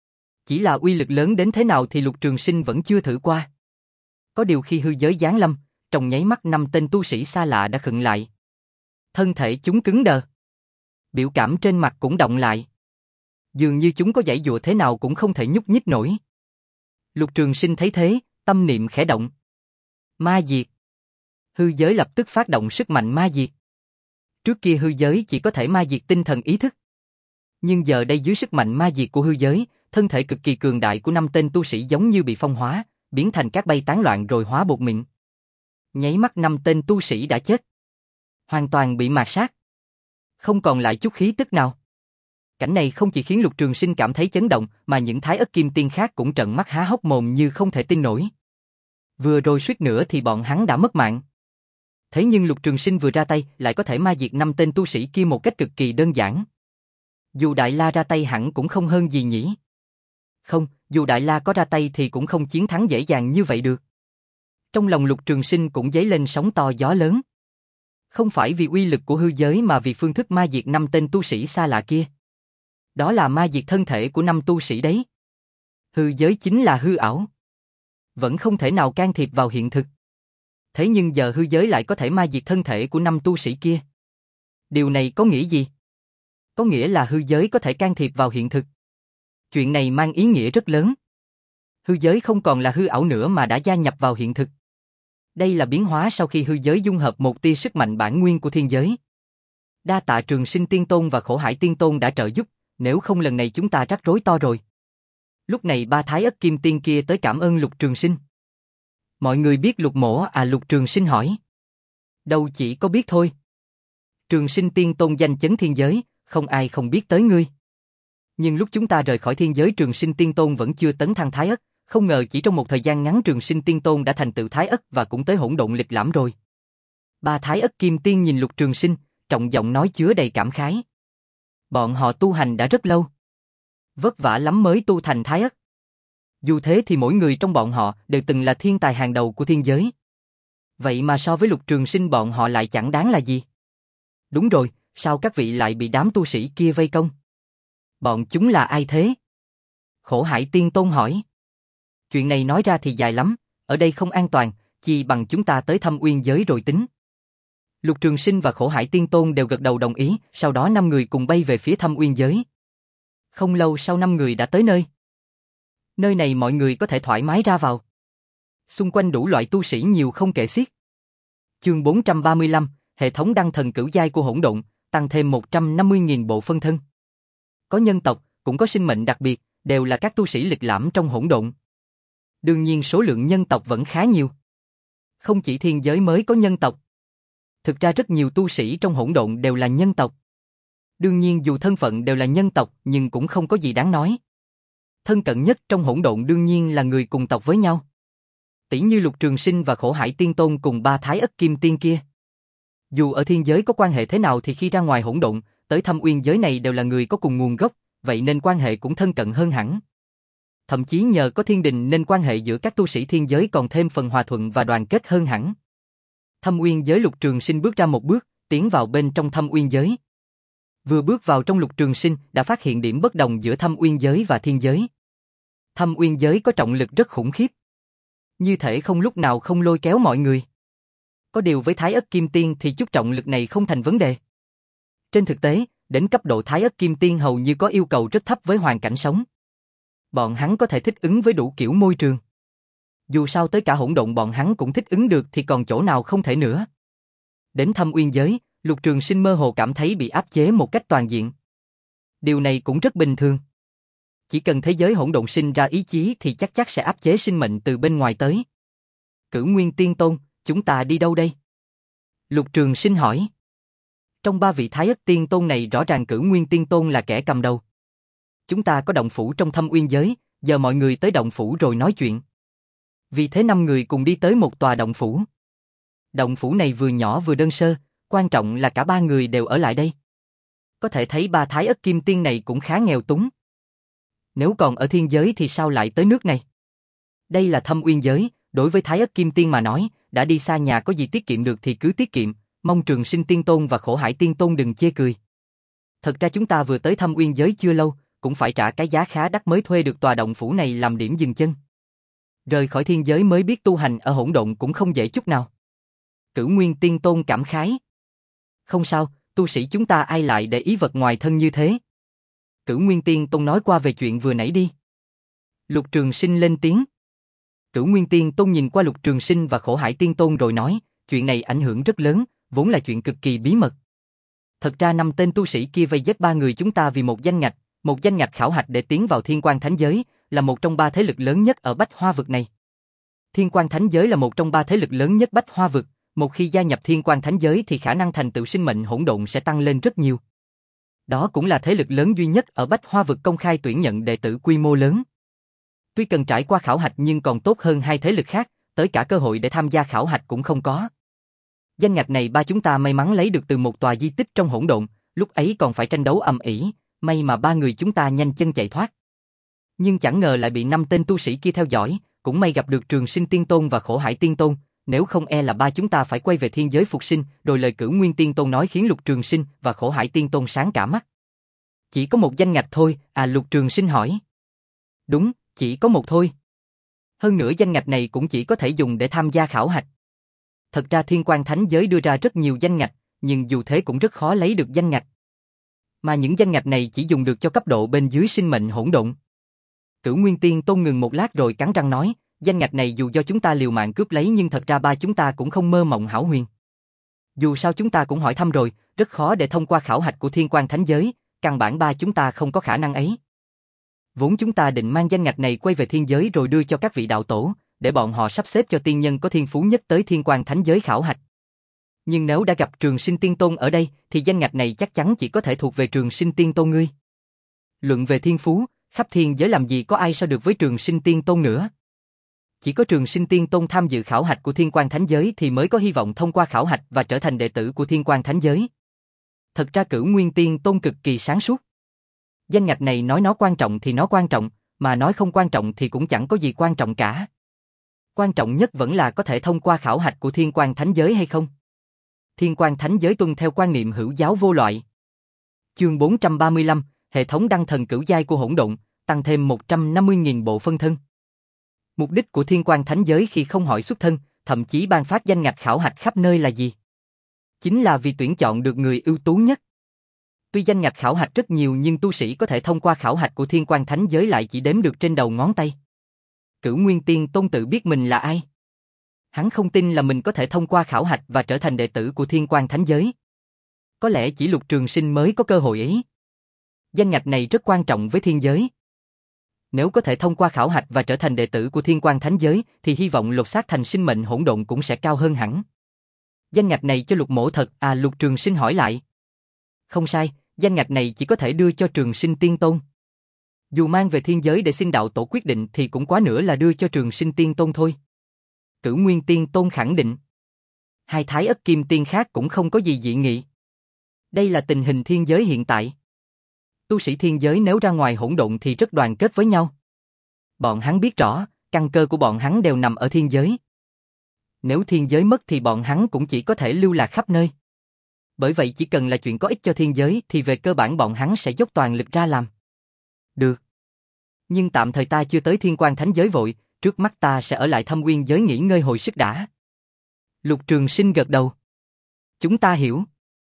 Chỉ là uy lực lớn đến thế nào thì Lục Trường Sinh vẫn chưa thử qua. Có điều khi hư giới giáng lâm, trong nháy mắt năm tên tu sĩ xa lạ đã khựng lại. Thân thể chúng cứng đờ. Biểu cảm trên mặt cũng động lại. Dường như chúng có giãy giụa thế nào cũng không thể nhúc nhích nổi. Lục Trường Sinh thấy thế, tâm niệm khẽ động. Ma diệt. Hư giới lập tức phát động sức mạnh ma diệt. Trước kia hư giới chỉ có thể ma diệt tinh thần ý thức. Nhưng giờ đây dưới sức mạnh ma diệt của hư giới, thân thể cực kỳ cường đại của năm tên tu sĩ giống như bị phong hóa, biến thành cát bay tán loạn rồi hóa bột mịn. Nháy mắt năm tên tu sĩ đã chết. Hoàn toàn bị mạt sát. Không còn lại chút khí tức nào. Cảnh này không chỉ khiến Lục Trường Sinh cảm thấy chấn động, mà những Thái Ất Kim Tiên khác cũng trợn mắt há hốc mồm như không thể tin nổi. Vừa rồi suýt nữa thì bọn hắn đã mất mạng. Thế nhưng Lục Trường Sinh vừa ra tay lại có thể ma diệt năm tên tu sĩ kia một cách cực kỳ đơn giản. Dù Đại La ra tay hẳn cũng không hơn gì nhỉ? Không, dù Đại La có ra tay thì cũng không chiến thắng dễ dàng như vậy được. Trong lòng Lục Trường Sinh cũng dấy lên sóng to gió lớn. Không phải vì uy lực của hư giới mà vì phương thức ma diệt năm tên tu sĩ xa lạ kia. Đó là ma diệt thân thể của năm tu sĩ đấy. Hư giới chính là hư ảo. Vẫn không thể nào can thiệp vào hiện thực. Thế nhưng giờ hư giới lại có thể ma diệt thân thể của năm tu sĩ kia. Điều này có nghĩa gì? Có nghĩa là hư giới có thể can thiệp vào hiện thực. Chuyện này mang ý nghĩa rất lớn. Hư giới không còn là hư ảo nữa mà đã gia nhập vào hiện thực. Đây là biến hóa sau khi hư giới dung hợp một tia sức mạnh bản nguyên của thiên giới. Đa tạ Trường Sinh Tiên Tôn và Khổ Hải Tiên Tôn đã trợ giúp, nếu không lần này chúng ta rắc rối to rồi. Lúc này ba Thái Ất Kim Tiên kia tới cảm ơn Lục Trường Sinh. Mọi người biết Lục Mỗ à? Lục Trường Sinh hỏi. Đâu chỉ có biết thôi. Trường Sinh Tiên Tôn danh chấn thiên giới, không ai không biết tới ngươi. Nhưng lúc chúng ta rời khỏi thiên giới Trường Sinh Tiên Tôn vẫn chưa tấn thăng Thái Ất, không ngờ chỉ trong một thời gian ngắn Trường Sinh Tiên Tôn đã thành tựu Thái Ất và cũng tới hỗn độn lịch lãm rồi. Ba Thái Ất Kim Tiên nhìn Lục Trường Sinh, trọng giọng nói chứa đầy cảm khái. Bọn họ tu hành đã rất lâu. Vất vả lắm mới tu thành Thái Ất. Dù thế thì mỗi người trong bọn họ đều từng là thiên tài hàng đầu của thiên giới. Vậy mà so với Lục Trường Sinh bọn họ lại chẳng đáng là gì. Đúng rồi, sao các vị lại bị đám tu sĩ kia vây công? Bọn chúng là ai thế? Khổ Hải Tiên Tôn hỏi. Chuyện này nói ra thì dài lắm, ở đây không an toàn, chi bằng chúng ta tới Thâm Uyên giới rồi tính. Lục Trường Sinh và Khổ Hải Tiên Tôn đều gật đầu đồng ý, sau đó năm người cùng bay về phía Thâm Uyên giới. Không lâu sau năm người đã tới nơi. Nơi này mọi người có thể thoải mái ra vào. Xung quanh đủ loại tu sĩ nhiều không kể xiết. Chương bốn trăm ba mươi lăm, hệ thống đăng thần cửu giai của hỗn độn, tăng thêm một trăm năm mươi nghìn bộ phân thân. Có nhân tộc, cũng có sinh mệnh đặc biệt, đều là các tu sĩ lịch lãm trong hỗn độn. Đương nhiên số lượng nhân tộc vẫn khá nhiều. Không chỉ thiên giới mới có nhân tộc. Thực ra rất nhiều tu sĩ trong hỗn độn đều là nhân tộc. Đương nhiên dù thân phận đều là nhân tộc nhưng cũng không có gì đáng nói. Thân cận nhất trong hỗn độn đương nhiên là người cùng tộc với nhau. Tỷ như Lục Trường Sinh và Khổ Hải Tiên Tôn cùng ba Thái Ất Kim Tiên kia. Dù ở thiên giới có quan hệ thế nào thì khi ra ngoài hỗn độn, tới Thâm Uyên giới này đều là người có cùng nguồn gốc, vậy nên quan hệ cũng thân cận hơn hẳn. Thậm chí nhờ có thiên đình nên quan hệ giữa các tu sĩ thiên giới còn thêm phần hòa thuận và đoàn kết hơn hẳn. Thâm Uyên giới Lục Trường Sinh bước ra một bước, tiến vào bên trong Thâm Uyên giới. Vừa bước vào trong Lục Trường Sinh đã phát hiện điểm bất đồng giữa Thâm Uyên giới và thiên giới. Thâm Uyên giới có trọng lực rất khủng khiếp. Như thể không lúc nào không lôi kéo mọi người. Có điều với Thái Ất Kim Tiên thì chút trọng lực này không thành vấn đề. Trên thực tế, đến cấp độ Thái Ất Kim Tiên hầu như có yêu cầu rất thấp với hoàn cảnh sống. Bọn hắn có thể thích ứng với đủ kiểu môi trường. Dù sao tới cả hỗn độn bọn hắn cũng thích ứng được thì còn chỗ nào không thể nữa. Đến Thâm Uyên giới, Lục Trường Sinh mơ hồ cảm thấy bị áp chế một cách toàn diện. Điều này cũng rất bình thường. Chỉ cần thế giới hỗn độn sinh ra ý chí thì chắc chắc sẽ áp chế sinh mệnh từ bên ngoài tới. Cửu Nguyên Tiên Tôn, chúng ta đi đâu đây? Lục Trường Sinh hỏi. Trong ba vị Thái Ất Tiên Tôn này rõ ràng Cửu Nguyên Tiên Tôn là kẻ cầm đầu. Chúng ta có động phủ trong Thâm Uyên giới, giờ mọi người tới động phủ rồi nói chuyện. Vì thế năm người cùng đi tới một tòa động phủ. Động phủ này vừa nhỏ vừa đơn sơ, quan trọng là cả ba người đều ở lại đây. Có thể thấy ba Thái Ất Kim Tiên này cũng khá nghèo túng. Nếu còn ở thiên giới thì sao lại tới nước này? Đây là Thâm Uyên giới, đối với Thái Ất Kim Tiên mà nói, đã đi xa nhà có gì tiết kiệm được thì cứ tiết kiệm, Mong Trường Sinh Tiên Tôn và Khổ Hải Tiên Tôn đừng chê cười. Thật ra chúng ta vừa tới Thâm Uyên giới chưa lâu, cũng phải trả cái giá khá đắt mới thuê được tòa động phủ này làm điểm dừng chân. Rời khỏi thiên giới mới biết tu hành ở hỗn độn cũng không dễ chút nào. Cửu Nguyên Tiên Tôn cảm khái. Không sao, tu sĩ chúng ta ai lại để ý vật ngoài thân như thế. Cửu Nguyên Tiên Tôn nói qua về chuyện vừa nãy đi. Lục Trường Sinh lên tiếng. Cửu Nguyên Tiên Tôn nhìn qua Lục Trường Sinh và Khổ Hải Tiên Tôn rồi nói, chuyện này ảnh hưởng rất lớn, vốn là chuyện cực kỳ bí mật. Thật ra năm tên tu sĩ kia vây giết ba người chúng ta vì một danh ngạch, một danh ngạch khảo hạch để tiến vào Thiên Quan Thánh Giới, là một trong ba thế lực lớn nhất ở Bách Hoa vực này. Thiên Quan Thánh Giới là một trong ba thế lực lớn nhất Bách Hoa vực, một khi gia nhập Thiên Quan Thánh Giới thì khả năng thành tựu sinh mệnh hỗn độn sẽ tăng lên rất nhiều. Đó cũng là thế lực lớn duy nhất ở Bách Hoa vực công khai tuyển nhận đệ tử quy mô lớn. Tuy cần trải qua khảo hạch nhưng còn tốt hơn hai thế lực khác, tới cả cơ hội để tham gia khảo hạch cũng không có. Danh ngạch này ba chúng ta may mắn lấy được từ một tòa di tích trong hỗn độn, lúc ấy còn phải tranh đấu ầm ĩ, may mà ba người chúng ta nhanh chân chạy thoát. Nhưng chẳng ngờ lại bị năm tên tu sĩ kia theo dõi, cũng may gặp được Trường Sinh Tiên Tôn và Khổ Hải Tiên Tôn, nếu không e là ba chúng ta phải quay về thiên giới phục sinh, rồi lời Cửu Nguyên Tiên Tôn nói khiến Lục Trường Sinh và Khổ Hải Tiên Tôn sáng cả mắt. Chỉ có một danh ngạch thôi, à Lục Trường Sinh hỏi. Đúng, chỉ có một thôi. Hơn nữa danh ngạch này cũng chỉ có thể dùng để tham gia khảo hạch. Thật ra Thiên Quan Thánh Giới đưa ra rất nhiều danh ngạch, nhưng dù thế cũng rất khó lấy được danh ngạch. Mà những danh ngạch này chỉ dùng được cho cấp độ bên dưới sinh mệnh hỗn độn. Cửu Nguyên Tiên Tôn ngừng một lát rồi cắn răng nói, danh ngạch này dù do chúng ta liều mạng cướp lấy nhưng thật ra ba chúng ta cũng không mơ mộng hão huyền. Dù sao chúng ta cũng hỏi thăm rồi, rất khó để thông qua khảo hạch của Thiên Quan Thánh Giới, căn bản ba chúng ta không có khả năng ấy. Vốn chúng ta định mang danh ngạch này quay về thiên giới rồi đưa cho các vị đạo tổ, để bọn họ sắp xếp cho tiên nhân có thiên phú nhất tới Thiên Quan Thánh Giới khảo hạch. Nhưng nếu đã gặp Trường Sinh Tiên Tôn ở đây, thì danh ngạch này chắc chắn chỉ có thể thuộc về Trường Sinh Tiên Tôn ngươi. Luận về thiên phú, khắp thiên giới làm gì có ai so được với Trường Sinh Tiên Tôn nữa. Chỉ có Trường Sinh Tiên Tôn tham dự khảo hạch của Thiên Quan Thánh Giới thì mới có hy vọng thông qua khảo hạch và trở thành đệ tử của Thiên Quan Thánh Giới. Thật ra Cửu Nguyên Tiên Tôn cực kỳ sáng suốt. Danh ngạch này nói nó quan trọng thì nó quan trọng, mà nói không quan trọng thì cũng chẳng có gì quan trọng cả. Quan trọng nhất vẫn là có thể thông qua khảo hạch của Thiên Quan Thánh Giới hay không. Thiên Quan Thánh Giới tuân theo quan niệm hữu giáo vô loại. Chương bốn trăm ba mươi lăm, hệ thống đăng thần cửu giai của hỗn độn, tăng thêm một trăm năm mươi nghìn bộ phân thân. Mục đích của Thiên Quan Thánh Giới khi không hỏi xuất thân, thậm chí ban phát danh ngạch khảo hạch khắp nơi là gì? Chính là vì tuyển chọn được người ưu tú nhất. Tuy danh ngạch khảo hạch rất nhiều nhưng tu sĩ có thể thông qua khảo hạch của Thiên Quan Thánh Giới lại chỉ đếm được trên đầu ngón tay. Cửu Nguyên Tiên Tôn tự biết mình là ai. Hắn không tin là mình có thể thông qua khảo hạch và trở thành đệ tử của Thiên Quan Thánh Giới. Có lẽ chỉ Lục Trường Sinh mới có cơ hội ấy. Danh ngạch này rất quan trọng với thiên giới. Nếu có thể thông qua khảo hạch và trở thành đệ tử của Thiên Quan Thánh Giới thì hy vọng lột xác thành sinh mệnh hỗn độn cũng sẽ cao hơn hẳn. Danh ngạch này cho Lục Mỗ thật à? Lục Trường Sinh hỏi lại. Không sai, danh ngạch này chỉ có thể đưa cho Trường Sinh Tiên Tôn. Dù mang về thiên giới để xin đạo tổ quyết định thì cũng quá nữa là đưa cho Trường Sinh Tiên Tôn thôi. Cửu Nguyên Tiên Tôn khẳng định. Hai Thái Ất Kim Tiên khác cũng không có gì dị nghị. Đây là tình hình thiên giới hiện tại. Tu sĩ thiên giới nếu ra ngoài hỗn độn thì rất đoàn kết với nhau. Bọn hắn biết rõ, căn cơ của bọn hắn đều nằm ở thiên giới. Nếu thiên giới mất thì bọn hắn cũng chỉ có thể lưu lạc khắp nơi. Bởi vậy chỉ cần là chuyện có ích cho thiên giới thì về cơ bản bọn hắn sẽ dốc toàn lực ra làm. Được. Nhưng tạm thời ta chưa tới Thiên Quan Thánh Giới vội, trước mắt ta sẽ ở lại Thâm Uyên giới nghỉ ngơi hồi sức đã. Lục Trường Sinh gật đầu. Chúng ta hiểu.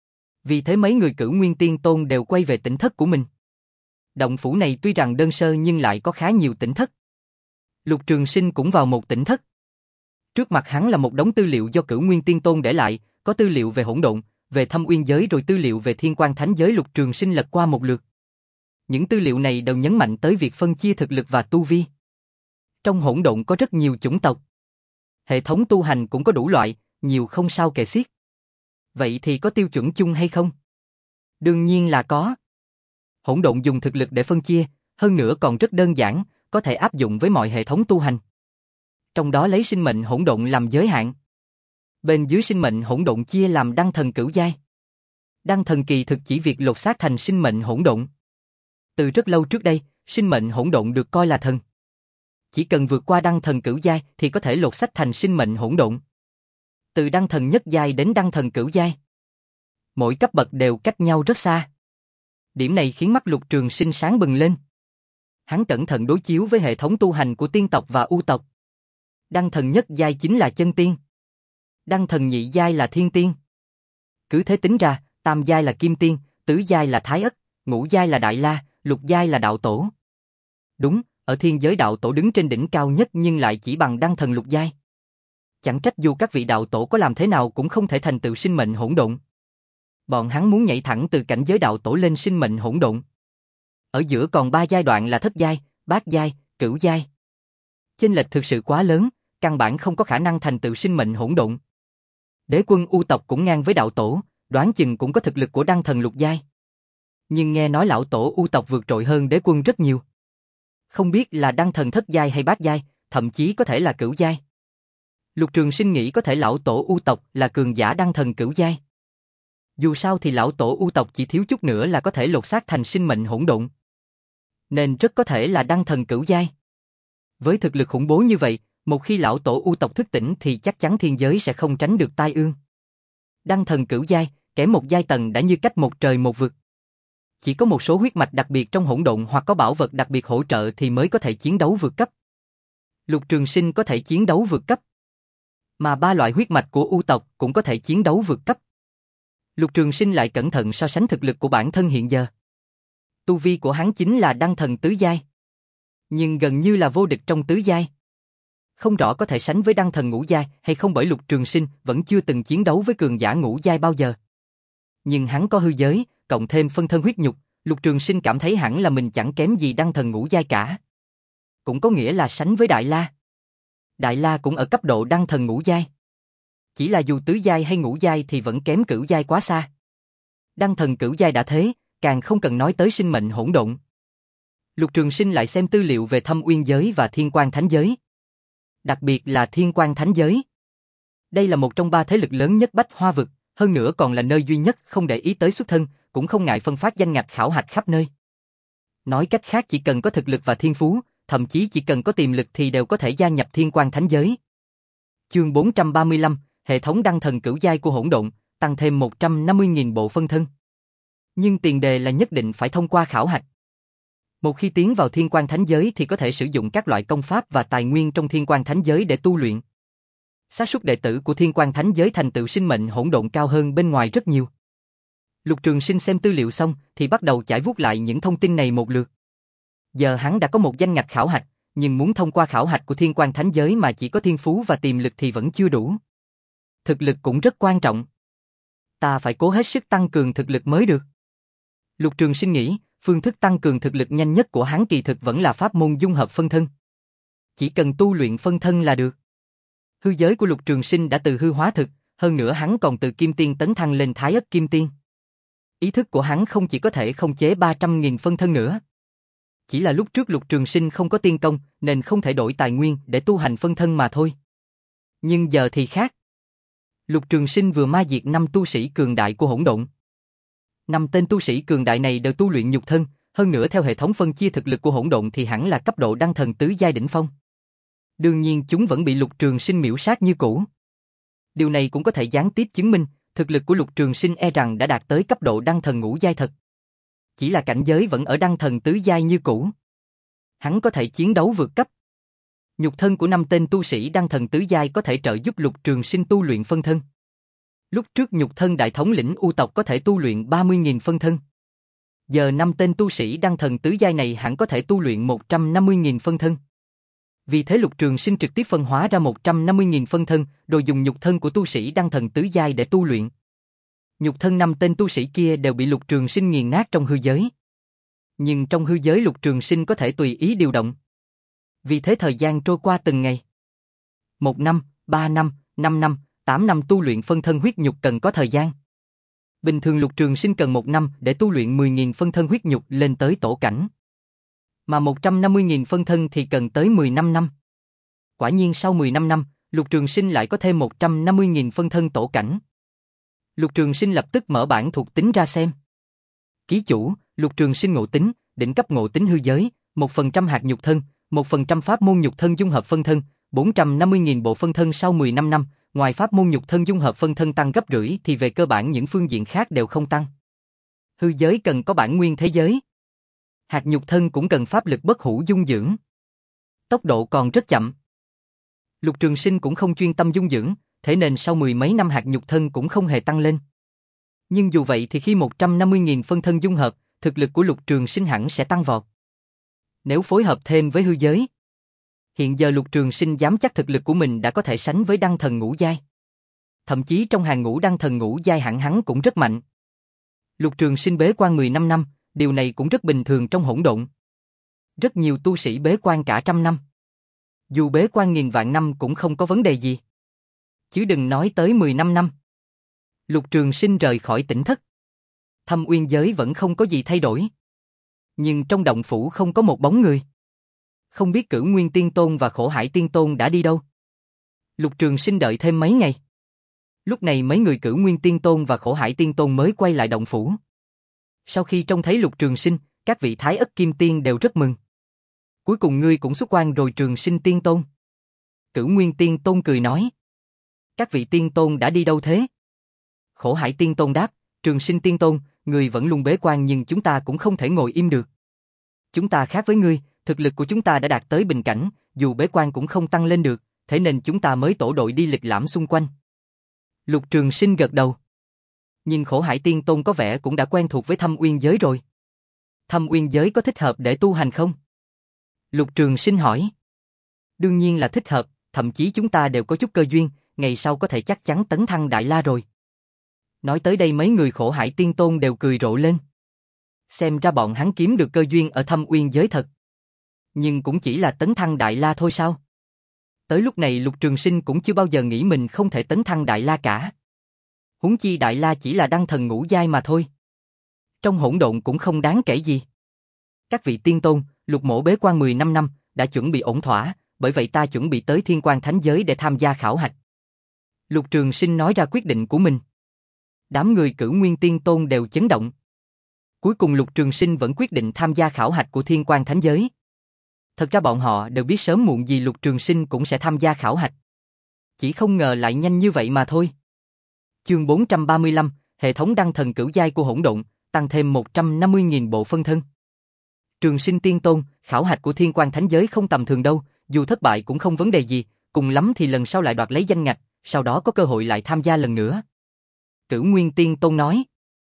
Vì thế mấy người Cửu Nguyên Tiên Tôn đều quay về tỉnh thất của mình. Động phủ này tuy rằng đơn sơ nhưng lại có khá nhiều tỉnh thất. Lục Trường Sinh cũng vào một tỉnh thất. Trước mặt hắn là một đống tư liệu do Cửu Nguyên Tiên Tôn để lại, có tư liệu về hỗn độn, về Thâm Uyên giới rồi tư liệu về Thiên Quan Thánh Giới. Lục Trường Sinh lật qua một lượt. Những tư liệu này đều nhấn mạnh tới việc phân chia thực lực và tu vi. Trong hỗn độn có rất nhiều chủng tộc. Hệ thống tu hành cũng có đủ loại, nhiều không sao kể xiết. Vậy thì có tiêu chuẩn chung hay không? Đương nhiên là có. Hỗn độn dùng thực lực để phân chia, hơn nữa còn rất đơn giản, có thể áp dụng với mọi hệ thống tu hành. Trong đó lấy sinh mệnh hỗn độn làm giới hạn. Bên dưới sinh mệnh hỗn độn chia làm đăng thần cửu giai. Đăng thần kỳ thực chỉ việc lột xác thành sinh mệnh hỗn độn. Từ rất lâu trước đây, sinh mệnh hỗn độn được coi là thần. Chỉ cần vượt qua đăng thần cửu giai thì có thể lột xác thành sinh mệnh hỗn độn. từ đăng thần nhất giai đến đăng thần cửu giai. Mỗi cấp bậc đều cách nhau rất xa. Điểm này khiến mắt Lục Trường Sinh sáng bừng lên. Hắn cẩn thận đối chiếu với hệ thống tu hành của tiên tộc và u tộc. Đăng thần nhất giai chính là chân tiên. Đăng thần nhị giai là thiên tiên. Cứ thế tính ra, tam giai là kim tiên, tứ giai là thái ất, ngũ giai là đại la, lục giai là đạo tổ. Đúng, ở thiên giới đạo tổ đứng trên đỉnh cao nhất nhưng lại chỉ bằng đăng thần lục giai. Chẳng trách dù các vị đạo tổ có làm thế nào cũng không thể thành tựu sinh mệnh hỗn độn. Bọn hắn muốn nhảy thẳng từ cảnh giới đạo tổ lên sinh mệnh hỗn độn. Ở giữa còn ba giai đoạn là thất giai, bát giai, cửu giai. Chênh lệch thực sự quá lớn, căn bản không có khả năng thành tựu sinh mệnh hỗn độn. Đế quân u tộc cũng ngang với đạo tổ, đoán chừng cũng có thực lực của đăng thần lục giai. Nhưng nghe nói lão tổ u tộc vượt trội hơn đế quân rất nhiều. Không biết là đăng thần thất giai hay bát giai, thậm chí có thể là cửu giai. Lục Trường Sinh nghĩ có thể lão tổ u tộc là cường giả đăng thần cửu giai. Dù sao thì lão tổ u tộc chỉ thiếu chút nữa là có thể lột xác thành sinh mệnh hỗn độn. Nên rất có thể là đăng thần cửu giai. Với thực lực khủng bố như vậy, một khi lão tổ u tộc thức tỉnh thì chắc chắn thiên giới sẽ không tránh được tai ương. Đăng thần cửu giai, kém một giai tầng đã như cách một trời một vực. Chỉ có một số huyết mạch đặc biệt trong hỗn độn hoặc có bảo vật đặc biệt hỗ trợ thì mới có thể chiến đấu vượt cấp. Lục Trường Sinh có thể chiến đấu vượt cấp. Mà ba loại huyết mạch của u tộc cũng có thể chiến đấu vượt cấp. Lục Trường Sinh lại cẩn thận so sánh thực lực của bản thân hiện giờ. Tu vi của hắn chính là đăng thần tứ giai. Nhưng gần như là vô địch trong tứ giai. Không rõ có thể sánh với đăng thần ngũ giai hay không bởi Lục Trường Sinh vẫn chưa từng chiến đấu với cường giả ngũ giai bao giờ. Nhưng hắn có hư giới, cộng thêm phân thân huyết nhục, Lục Trường Sinh cảm thấy hẳn là mình chẳng kém gì đăng thần ngũ giai cả. Cũng có nghĩa là sánh với Đại La. Đại La cũng ở cấp độ đăng thần ngũ giai. Chỉ là dù tứ giai hay ngũ giai thì vẫn kém cửu giai quá xa. Đăng thần cửu giai đã thế, càng không cần nói tới sinh mệnh hỗn độn. Lục Trường Sinh lại xem tư liệu về Thâm Uyên giới và Thiên Quang Thánh giới. Đặc biệt là Thiên Quang Thánh giới. Đây là một trong ba thế lực lớn nhất Bách Hoa vực, hơn nữa còn là nơi duy nhất không để ý tới xuất thân, cũng không ngại phân phát danh ngạch khảo hạch khắp nơi. Nói cách khác chỉ cần có thực lực và thiên phú, thậm chí chỉ cần có tiềm lực thì đều có thể gia nhập Thiên Quang Thánh giới. Chương bốn trăm ba mươi lăm, hệ thống đăng thần cửu giai của hỗn độn, tăng thêm một trăm năm mươi nghìn bộ phân thân. Nhưng tiền đề là nhất định phải thông qua khảo hạch. Một khi tiến vào Thiên Quang Thánh giới thì có thể sử dụng các loại công pháp và tài nguyên trong Thiên Quang Thánh giới để tu luyện. Xác suất đệ tử của Thiên Quang Thánh giới thành tựu sinh mệnh hỗn độn cao hơn bên ngoài rất nhiều. Lục Trường Sinh xem tư liệu xong thì bắt đầu chải vuốt lại những thông tin này một lượt. Giờ hắn đã có một danh ngạch khảo hạch, nhưng muốn thông qua khảo hạch của Thiên Quang Thánh giới mà chỉ có thiên phú và tiềm lực thì vẫn chưa đủ. Thực lực cũng rất quan trọng. Ta phải cố hết sức tăng cường thực lực mới được. Lục Trường Sinh nghĩ, phương thức tăng cường thực lực nhanh nhất của hắn kỳ thực vẫn là pháp môn dung hợp phân thân. Chỉ cần tu luyện phân thân là được. Hư giới của Lục Trường Sinh đã từ hư hóa thực, hơn nữa hắn còn từ kim tiên tấn thăng lên thái ất kim tiên. Ý thức của hắn không chỉ có thể khống chế ba trăm nghìn phân thân nữa. Chỉ là lúc trước Lục Trường Sinh không có tiên công nên không thể đổi tài nguyên để tu hành phân thân mà thôi. Nhưng giờ thì khác. Lục Trường Sinh vừa ma diệt năm tu sĩ cường đại của hỗn độn. Năm tên tu sĩ cường đại này đều tu luyện nhục thân, hơn nữa theo hệ thống phân chia thực lực của hỗn độn thì hẳn là cấp độ đăng thần tứ giai đỉnh phong. Đương nhiên chúng vẫn bị Lục Trường Sinh miểu sát như cũ. Điều này cũng có thể gián tiếp chứng minh thực lực của Lục Trường Sinh e rằng đã đạt tới cấp độ đăng thần ngũ giai thật. Chỉ là cảnh giới vẫn ở đăng thần tứ giai như cũ. Hắn có thể chiến đấu vượt cấp. Nhục thân của năm tên tu sĩ đăng thần tứ giai có thể trợ giúp Lục Trường Sinh tu luyện phân thân. Lúc trước nhục thân đại thống lĩnh U tộc có thể tu luyện ba mươi nghìn phân thân. Giờ năm tên tu sĩ đăng thần tứ giai này hẳn có thể tu luyện một trăm năm mươi nghìn phân thân. Vì thế Lục Trường Sinh trực tiếp phân hóa ra một trăm năm mươi nghìn phân thân, rồi dùng nhục thân của tu sĩ đăng thần tứ giai để tu luyện. Nhục thân năm tên tu sĩ kia đều bị Lục Trường Sinh nghiền nát trong hư giới. Nhưng trong hư giới Lục Trường Sinh có thể tùy ý điều động. Vì thế thời gian trôi qua từng ngày. Một năm, ba năm, năm năm, tám năm tu luyện phân thân huyết nhục cần có thời gian. Bình thường Lục Trường Sinh cần một năm để tu luyện mười nghìn phân thân huyết nhục lên tới tổ cảnh. Mà một trăm năm mươi nghìn phân thân thì cần tới mười lăm năm. Quả nhiên sau mười lăm năm, Lục Trường Sinh lại có thêm một trăm năm mươi nghìn phân thân tổ cảnh. Lục Trường Sinh lập tức mở bản thuộc tính ra xem. Ký chủ, Lục Trường Sinh ngộ tính, đỉnh cấp ngộ tính hư giới, một phần trăm hạt nhục thân, một phần trăm pháp môn nhục thân dung hợp phân thân, bốn trăm năm mươi nghìn bộ phân thân sau mười lăm năm, ngoài pháp môn nhục thân dung hợp phân thân tăng gấp rưỡi thì về cơ bản những phương diện khác đều không tăng. Hư giới cần có bản nguyên thế giới. Hạt nhục thân cũng cần pháp lực bất hủ dung dưỡng. Tốc độ còn rất chậm. Lục Trường Sinh cũng không chuyên tâm dung dưỡng, thế nên sau mười mấy năm hạt nhục thân cũng không hề tăng lên. Nhưng dù vậy thì khi một trăm năm mươi nghìn phân thân dung hợp, thực lực của Lục Trường Sinh hẳn sẽ tăng vọt. Nếu phối hợp thêm với hư giới, hiện giờ Lục Trường Sinh dám chắc thực lực của mình đã có thể sánh với đăng thần ngũ giai. Thậm chí trong hàng ngũ đăng thần ngũ giai hẳn hắn cũng rất mạnh. Lục Trường Sinh bế quan mười lăm năm, điều này cũng rất bình thường trong hỗn độn. Rất nhiều tu sĩ bế quan cả trăm năm. Dù bế quan nghìn vạn năm cũng không có vấn đề gì. Chứ đừng nói tới mười lăm năm. Lục Trường Sinh rời khỏi tỉnh thất. Thâm Uyên giới vẫn không có gì thay đổi. Nhưng trong động phủ không có một bóng người. Không biết Cửu Nguyên Tiên Tôn và Khổ Hải Tiên Tôn đã đi đâu. Lục Trường Sinh đợi thêm mấy ngày. Lúc này mấy người Cửu Nguyên Tiên Tôn và Khổ Hải Tiên Tôn mới quay lại động phủ. Sau khi trông thấy Lục Trường Sinh, các vị Thái Ất Kim Tiên đều rất mừng. Cuối cùng ngươi cũng xuất quan rồi Trường Sinh Tiên Tôn. Cửu Nguyên Tiên Tôn cười nói. Các vị Tiên Tôn đã đi đâu thế? Khổ Hải Tiên Tôn đáp, Trường Sinh Tiên Tôn, ngươi vẫn luôn bế quan nhưng chúng ta cũng không thể ngồi im được. Chúng ta khác với ngươi, thực lực của chúng ta đã đạt tới bình cảnh, dù bế quan cũng không tăng lên được, thế nên chúng ta mới tổ đội đi lịch lãm xung quanh. Lục Trường Sinh gật đầu. Nhưng Khổ Hải Tiên Tôn có vẻ cũng đã quen thuộc với Thâm Uyên giới rồi. Thâm Uyên giới có thích hợp để tu hành không? Lục Trường Sinh hỏi. Đương nhiên là thích hợp, thậm chí chúng ta đều có chút cơ duyên, ngày sau có thể chắc chắn tấn thăng Đại La rồi. Nói tới đây mấy người Khổ Hải Tiên Tôn đều cười rộ lên. Xem ra bọn hắn kiếm được cơ duyên ở Thâm Uyên giới thật. Nhưng cũng chỉ là tấn thăng Đại La thôi sao? Tới lúc này Lục Trường Sinh cũng chưa bao giờ nghĩ mình không thể tấn thăng Đại La cả. Huống chi Đại La chỉ là đăng thần ngũ giai mà thôi. Trong hỗn độn cũng không đáng kể gì. Các vị tiên tôn, Lục mỗ bế quan mười lăm năm, đã chuẩn bị ổn thỏa, bởi vậy ta chuẩn bị tới Thiên Quan Thánh Giới để tham gia khảo hạch. Lục Trường Sinh nói ra quyết định của mình. Đám người Cửu Nguyên Tiên Tôn đều chấn động. Cuối cùng Lục Trường Sinh vẫn quyết định tham gia khảo hạch của Thiên Quan Thánh Giới. Thật ra bọn họ đều biết sớm muộn gì Lục Trường Sinh cũng sẽ tham gia khảo hạch. Chỉ không ngờ lại nhanh như vậy mà thôi. Chương bốn trăm ba mươi lăm, hệ thống đăng thần cửu giai của hỗn độn, tăng thêm một trăm năm mươi nghìn bộ phân thân. Trường Sinh Tiên Tôn, khảo hạch của Thiên Quan Thánh Giới không tầm thường đâu, dù thất bại cũng không vấn đề gì, cùng lắm thì lần sau lại đoạt lấy danh ngạch, sau đó có cơ hội lại tham gia lần nữa. Cửu Nguyên Tiên Tôn nói.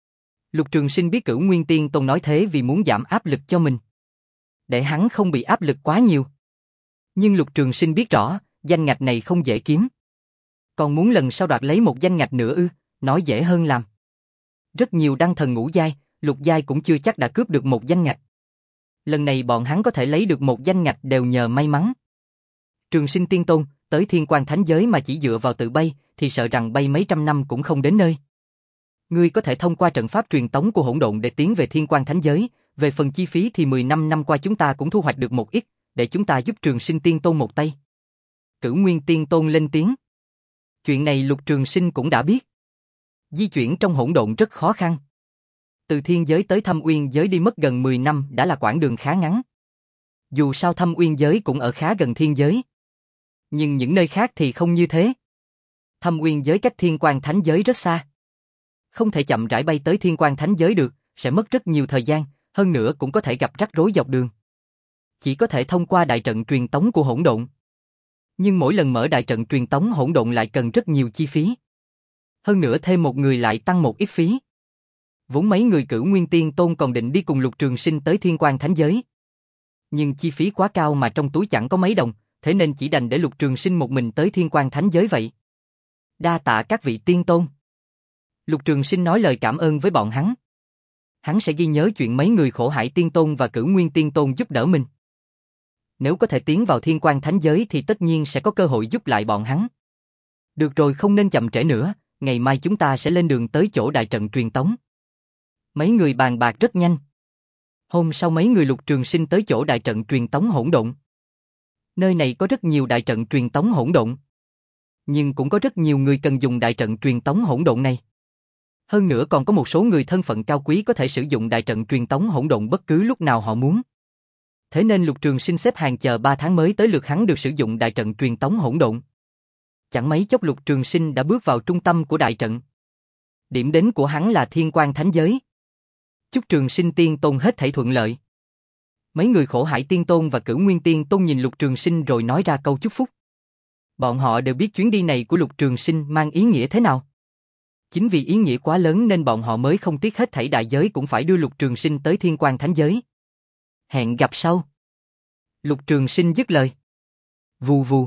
Lục Trường Sinh biết Cửu Nguyên Tiên Tôn nói thế vì muốn giảm áp lực cho mình, để hắn không bị áp lực quá nhiều. Nhưng Lục Trường Sinh biết rõ, danh ngạch này không dễ kiếm. Còn muốn lần sau đoạt lấy một danh ngạch nữa ư, nói dễ hơn làm. Rất nhiều đăng thần ngũ giai, lục giai cũng chưa chắc đã cướp được một danh ngạch. Lần này bọn hắn có thể lấy được một danh ngạch đều nhờ may mắn. Trường Sinh Tiên Tôn, tới Thiên Quan Thánh Giới mà chỉ dựa vào tự bay, thì sợ rằng bay mấy trăm năm cũng không đến nơi. Ngươi có thể thông qua trận pháp truyền tống của hỗn độn để tiến về Thiên Quan Thánh Giới, về phần chi phí thì mười năm năm qua chúng ta cũng thu hoạch được một ít, để chúng ta giúp Trường Sinh Tiên Tôn một tay. Cửu Nguyên Tiên Tôn lên tiếng. Chuyện này Lục Trường Sinh cũng đã biết. Di chuyển trong hỗn độn rất khó khăn. Từ thiên giới tới Thâm Uyên giới đi mất gần mười năm đã là quãng đường khá ngắn. Dù sao Thâm Uyên giới cũng ở khá gần thiên giới. Nhưng những nơi khác thì không như thế. Thâm Uyên giới cách Thiên Quan Thánh Giới rất xa. Không thể chậm rãi bay tới Thiên Quan Thánh Giới được, sẽ mất rất nhiều thời gian, hơn nữa cũng có thể gặp rắc rối dọc đường. Chỉ có thể thông qua đại trận truyền tống của hỗn độn. Nhưng mỗi lần mở đại trận truyền tống hỗn độn lại cần rất nhiều chi phí. Hơn nữa thêm một người lại tăng một ít phí. Vốn mấy người Cửu Nguyên Tiên Tôn còn định đi cùng Lục Trường Sinh tới Thiên Quan Thánh Giới. Nhưng chi phí quá cao mà trong túi chẳng có mấy đồng, thế nên chỉ đành để Lục Trường Sinh một mình tới Thiên Quan Thánh Giới vậy. Đa tạ các vị tiên tôn. Lục Trường Sinh nói lời cảm ơn với bọn hắn. Hắn sẽ ghi nhớ chuyện mấy người Khổ Hải Tiên Tôn và Cửu Nguyên Tiên Tôn giúp đỡ mình. Nếu có thể tiến vào Thiên Quan Thánh Giới thì tất nhiên sẽ có cơ hội giúp lại bọn hắn. Được rồi, không nên chậm trễ nữa, ngày mai chúng ta sẽ lên đường tới chỗ đại trận truyền tống. Mấy người bàn bạc rất nhanh. Hôm sau mấy người Lục Trường Sinh tới chỗ đại trận truyền tống hỗn độn. Nơi này có rất nhiều đại trận truyền tống hỗn độn. Nhưng cũng có rất nhiều người cần dùng đại trận truyền tống hỗn độn này. Hơn nữa còn có một số người thân phận cao quý có thể sử dụng đại trận truyền tống hỗn độn bất cứ lúc nào họ muốn. Thế nên Lục Trường Sinh xếp hàng chờ ba tháng mới tới lượt hắn được sử dụng đại trận truyền tống hỗn độn. Chẳng mấy chốc Lục Trường Sinh đã bước vào trung tâm của đại trận. Điểm đến của hắn là Thiên Quang Thánh Giới. Chúc Trường Sinh Tiên Tôn hết thảy thuận lợi. Mấy người Khổ Hải Tiên Tôn và Cửu Nguyên Tiên Tôn nhìn Lục Trường Sinh rồi nói ra câu chúc phúc. Bọn họ đều biết chuyến đi này của Lục Trường Sinh mang ý nghĩa thế nào. Chính vì ý nghĩa quá lớn nên bọn họ mới không tiếc hết thảy đại giới cũng phải đưa Lục Trường Sinh tới Thiên Quang Thánh Giới. Hẹn gặp sau. Lục Trường Sinh dứt lời. Vù vù.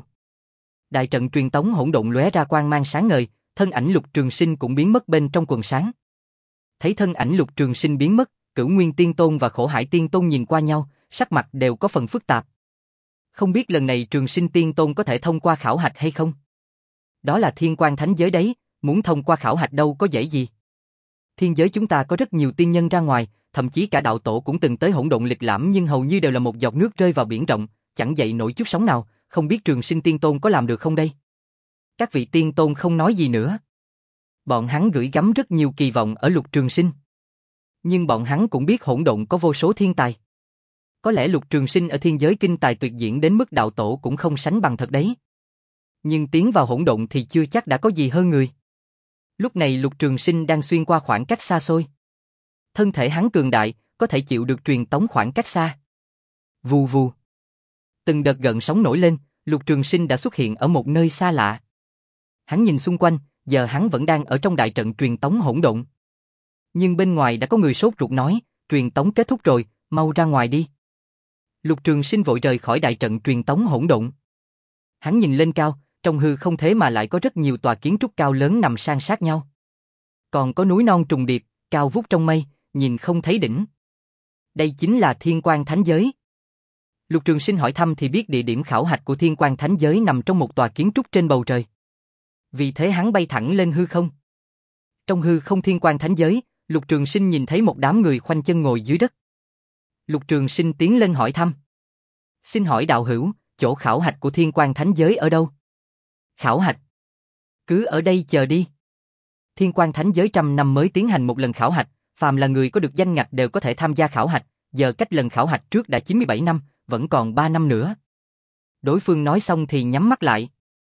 Đại trận truyền tống hỗn độn lóe ra quang mang sáng ngời, thân ảnh Lục Trường Sinh cũng biến mất bên trong quần sáng. Thấy thân ảnh Lục Trường Sinh biến mất, Cửu Nguyên Tiên Tôn và Khổ Hải Tiên Tôn nhìn qua nhau, sắc mặt đều có phần phức tạp. Không biết lần này Trường Sinh Tiên Tôn có thể thông qua khảo hạch hay không? Đó là Thiên Quang Thánh Giới đấy, muốn thông qua khảo hạch đâu có dễ gì. Thiên giới chúng ta có rất nhiều tiên nhân ra ngoài, thậm chí cả đạo tổ cũng từng tới hỗn độn lịch lãm nhưng hầu như đều là một giọt nước rơi vào biển rộng, chẳng dậy nổi chút sóng nào, không biết Trường Sinh Tiên Tôn có làm được không đây? Các vị Tiên Tôn không nói gì nữa. Bọn hắn gửi gắm rất nhiều kỳ vọng ở Lục Trường Sinh. Nhưng bọn hắn cũng biết hỗn độn có vô số thiên tài. Có lẽ Lục Trường Sinh ở thiên giới kinh tài tuyệt diễn đến mức đạo tổ cũng không sánh bằng thật đấy. Nhưng tiến vào hỗn độn thì chưa chắc đã có gì hơn người. Lúc này Lục Trường Sinh đang xuyên qua khoảng cách xa xôi. Thân thể hắn cường đại, có thể chịu được truyền tống khoảng cách xa. Vù vù. Từng đợt gợn sóng nổi lên, Lục Trường Sinh đã xuất hiện ở một nơi xa lạ. Hắn nhìn xung quanh, giờ hắn vẫn đang ở trong đại trận truyền tống hỗn độn. Nhưng bên ngoài đã có người sốt ruột nói, truyền tống kết thúc rồi, mau ra ngoài đi. Lục Trường Sinh vội rời khỏi đại trận truyền tống hỗn độn. Hắn nhìn lên cao, trong hư không thế mà lại có rất nhiều tòa kiến trúc cao lớn nằm san sát nhau. Còn có núi non trùng điệp, cao vút trong mây, nhìn không thấy đỉnh. Đây chính là Thiên Quang Thánh Giới. Lục Trường Sinh hỏi thăm thì biết địa điểm khảo hạch của Thiên Quang Thánh Giới nằm trong một tòa kiến trúc trên bầu trời. Vì thế hắn bay thẳng lên hư không. Trong hư không Thiên Quang Thánh Giới, Lục Trường Sinh nhìn thấy một đám người khoanh chân ngồi dưới đất. Lục Trường Sinh tiến lên hỏi thăm. Xin hỏi đạo hữu, chỗ khảo hạch của Thiên Quang Thánh Giới ở đâu? Khảo hạch? Cứ ở đây chờ đi. Thiên Quang Thánh Giới trăm năm mới tiến hành một lần khảo hạch, phàm là người có được danh ngạch đều có thể tham gia khảo hạch, giờ cách lần khảo hạch trước đã chín mươi bảy năm, vẫn còn ba năm nữa. Đối phương nói xong thì nhắm mắt lại.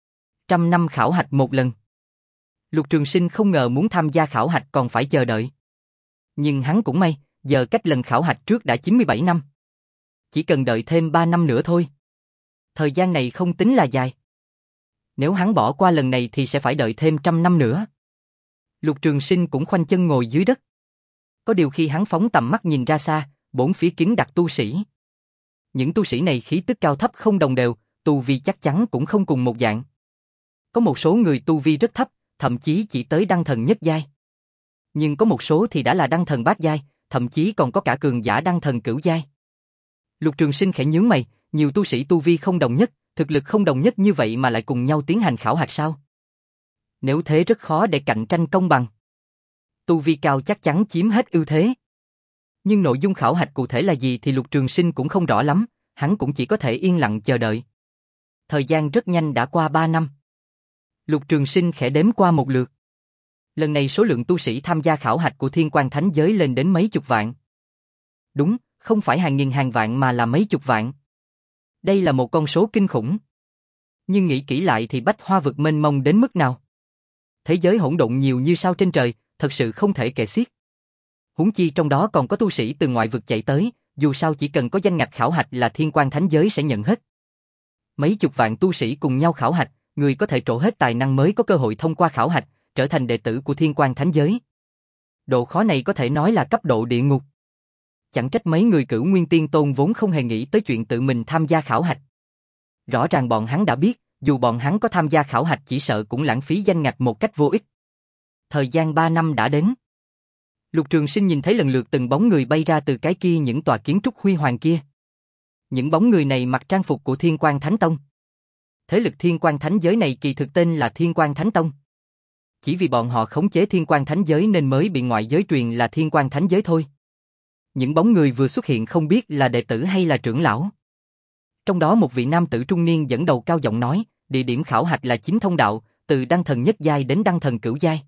Trăm năm khảo hạch một lần. Lục Trường Sinh không ngờ muốn tham gia khảo hạch còn phải chờ đợi. Nhưng hắn cũng may, giờ cách lần khảo hạch trước đã chín mươi bảy năm. Chỉ cần đợi thêm ba năm nữa thôi. Thời gian này không tính là dài. Nếu hắn bỏ qua lần này thì sẽ phải đợi thêm trăm năm nữa. Lục Trường Sinh cũng khoanh chân ngồi dưới đất. Có điều khi hắn phóng tầm mắt nhìn ra xa, bốn phía kín đặt tu sĩ. Những tu sĩ này khí tức cao thấp không đồng đều, tu vi chắc chắn cũng không cùng một dạng. Có một số người tu vi rất thấp, thậm chí chỉ tới đăng thần nhất giai. Nhưng có một số thì đã là đăng thần bát giai, thậm chí còn có cả cường giả đăng thần cửu giai. Lục Trường Sinh khẽ nhướng mày, nhiều tu sĩ tu vi không đồng nhất, thực lực không đồng nhất như vậy mà lại cùng nhau tiến hành khảo hạch sao? Nếu thế rất khó để cạnh tranh công bằng. Tu vi cao chắc chắn chiếm hết ưu thế. Nhưng nội dung khảo hạch cụ thể là gì thì Lục Trường Sinh cũng không rõ lắm, hắn cũng chỉ có thể yên lặng chờ đợi. Thời gian rất nhanh đã qua ba năm. Lục Trường Sinh khẽ đếm qua một lượt. Lần này số lượng tu sĩ tham gia khảo hạch của Thiên Quang Thánh Giới lên đến mấy chục vạn. Đúng, không phải hàng nghìn hàng vạn mà là mấy chục vạn. Đây là một con số kinh khủng. Nhưng nghĩ kỹ lại thì bách hoa vực mênh mông đến mức nào? Thế giới hỗn độn nhiều như sao trên trời, thật sự không thể kể xiết. Huống chi trong đó còn có tu sĩ từ ngoại vực chạy tới, dù sao chỉ cần có danh ngạch khảo hạch là Thiên Quang Thánh Giới sẽ nhận hết. Mấy chục vạn tu sĩ cùng nhau khảo hạch, người có thể trổ hết tài năng mới có cơ hội thông qua khảo hạch, trở thành đệ tử của Thiên Quang Thánh Giới. Độ khó này có thể nói là cấp độ địa ngục. Chẳng trách mấy người Cửu Nguyên Tiên Tôn vốn không hề nghĩ tới chuyện tự mình tham gia khảo hạch. Rõ ràng bọn hắn đã biết, dù bọn hắn có tham gia khảo hạch chỉ sợ cũng lãng phí danh ngạch một cách vô ích. Thời gian ba năm đã đến. Lục Trường Sinh nhìn thấy lần lượt từng bóng người bay ra từ cái kia những tòa kiến trúc huy hoàng kia. Những bóng người này mặc trang phục của Thiên Quang Thánh Tông. Thế lực Thiên Quang Thánh Giới này kỳ thực tên là Thiên Quang Thánh Tông. Chỉ vì bọn họ khống chế Thiên Quang Thánh Giới nên mới bị ngoại giới truyền là Thiên Quang Thánh Giới thôi. Những bóng người vừa xuất hiện không biết là đệ tử hay là trưởng lão. Trong đó một vị nam tử trung niên dẫn đầu cao giọng nói, địa điểm khảo hạch là chín thông đạo, từ đăng thần nhất giai đến đăng thần cửu giai.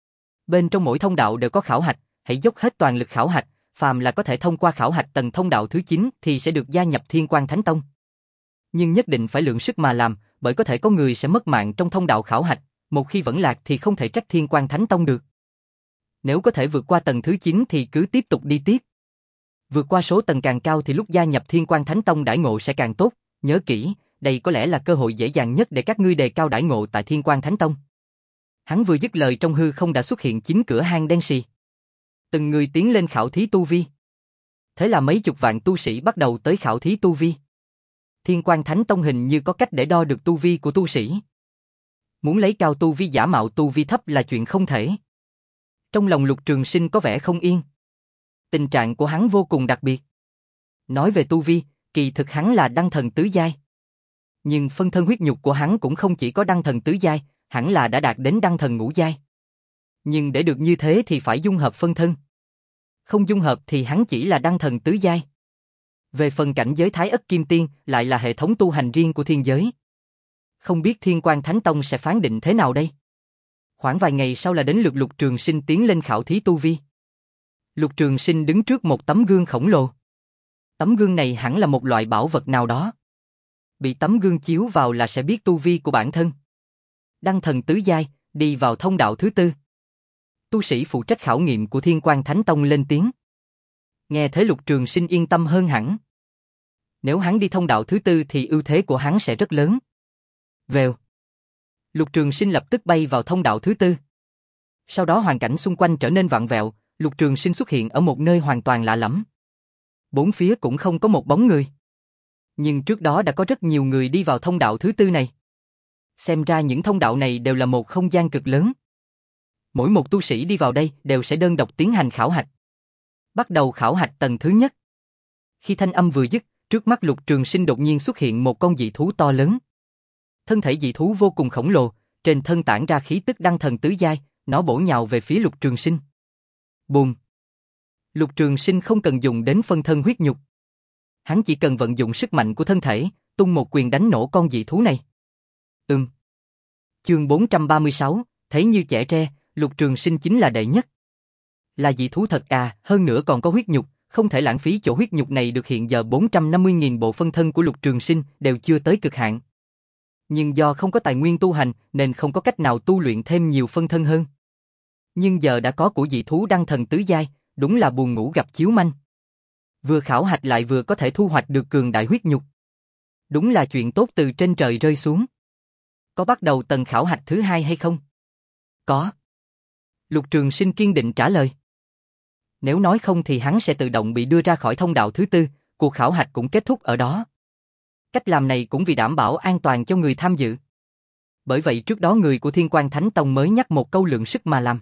Bên trong mỗi thông đạo đều có khảo hạch, hãy dốc hết toàn lực khảo hạch, phàm là có thể thông qua khảo hạch tầng thông đạo thứ chín thì sẽ được gia nhập Thiên Quang Thánh Tông. Nhưng nhất định phải lượng sức mà làm, bởi có thể có người sẽ mất mạng trong thông đạo khảo hạch, một khi vẫn lạc thì không thể trách Thiên Quan Thánh Tông được. Nếu có thể vượt qua tầng thứ chín thì cứ tiếp tục đi tiếp. Vượt qua số tầng càng cao thì lúc gia nhập Thiên Quan Thánh Tông đãi ngộ sẽ càng tốt, nhớ kỹ, đây có lẽ là cơ hội dễ dàng nhất để các ngươi đề cao đãi ngộ tại Thiên Quan Thánh Tông. Hắn vừa dứt lời trong hư không đã xuất hiện chín cửa hang đen sì. Từng người tiến lên khảo thí tu vi. Thế là mấy chục vạn tu sĩ bắt đầu tới khảo thí tu vi. Thiên Quan Thánh Tông hình như có cách để đo được tu vi của tu sĩ. Muốn lấy cao tu vi giả mạo tu vi thấp là chuyện không thể. Trong lòng Lục Trường Sinh có vẻ không yên. Tình trạng của hắn vô cùng đặc biệt. Nói về tu vi, kỳ thực hắn là đăng thần tứ giai. Nhưng phân thân huyết nhục của hắn cũng không chỉ có đăng thần tứ giai, hẳn là đã đạt đến đăng thần ngũ giai. Nhưng để được như thế thì phải dung hợp phân thân. Không dung hợp thì hắn chỉ là đăng thần tứ giai. Về phần cảnh giới Thái Ất Kim Tiên lại là hệ thống tu hành riêng của thiên giới. Không biết Thiên Quan Thánh Tông sẽ phán định thế nào đây? Khoảng vài ngày sau là đến lượt Lục Trường Sinh tiến lên khảo thí tu vi. Lục Trường Sinh đứng trước một tấm gương khổng lồ. Tấm gương này hẳn là một loại bảo vật nào đó. Bị tấm gương chiếu vào là sẽ biết tu vi của bản thân. Đăng thần tứ giai, đi vào thông đạo thứ tư. Tu sĩ phụ trách khảo nghiệm của Thiên Quan Thánh Tông lên tiếng. Nghe thế Lục Trường Sinh yên tâm hơn hẳn. Nếu hắn đi thông đạo thứ tư thì ưu thế của hắn sẽ rất lớn. Vèo. Lục Trường Sinh lập tức bay vào thông đạo thứ tư. Sau đó hoàn cảnh xung quanh trở nên vặn vẹo, Lục Trường Sinh xuất hiện ở một nơi hoàn toàn lạ lẫm. Bốn phía cũng không có một bóng người. Nhưng trước đó đã có rất nhiều người đi vào thông đạo thứ tư này. Xem ra những thông đạo này đều là một không gian cực lớn. Mỗi một tu sĩ đi vào đây đều sẽ đơn độc tiến hành khảo hạch. Bắt đầu khảo hạch tầng thứ nhất. Khi thanh âm vừa dứt, trước mắt Lục Trường Sinh đột nhiên xuất hiện một con dị thú to lớn. Thân thể dị thú vô cùng khổng lồ, trên thân tản ra khí tức đăng thần tứ giai, nó bổ nhào về phía Lục Trường Sinh. Bùm! Lục Trường Sinh không cần dùng đến phân thân huyết nhục. Hắn chỉ cần vận dụng sức mạnh của thân thể, tung một quyền đánh nổ con dị thú này. Ừm. Chương bốn trăm ba mươi sáu, thấy như trẻ tre, Lục Trường Sinh chính là đệ nhất. Là dị thú thật à, hơn nữa còn có huyết nhục, không thể lãng phí chỗ huyết nhục này được hiện giờ bốn trăm năm mươi nghìn bộ phân thân của Lục Trường Sinh đều chưa tới cực hạn. Nhưng do không có tài nguyên tu hành nên không có cách nào tu luyện thêm nhiều phân thân hơn. Nhưng giờ đã có của dị thú đăng thần tứ giai, đúng là buồn ngủ gặp chiếu manh. Vừa khảo hạch lại vừa có thể thu hoạch được cường đại huyết nhục. Đúng là chuyện tốt từ trên trời rơi xuống. Có bắt đầu tầng khảo hạch thứ hai hay không? Có. Lục Trường Sinh kiên định trả lời. Nếu nói không thì hắn sẽ tự động bị đưa ra khỏi thông đạo thứ tư, cuộc khảo hạch cũng kết thúc ở đó. Cách làm này cũng vì đảm bảo an toàn cho người tham dự. Bởi vậy trước đó người của Thiên Quan Thánh Tông mới nhắc một câu lượng sức mà làm.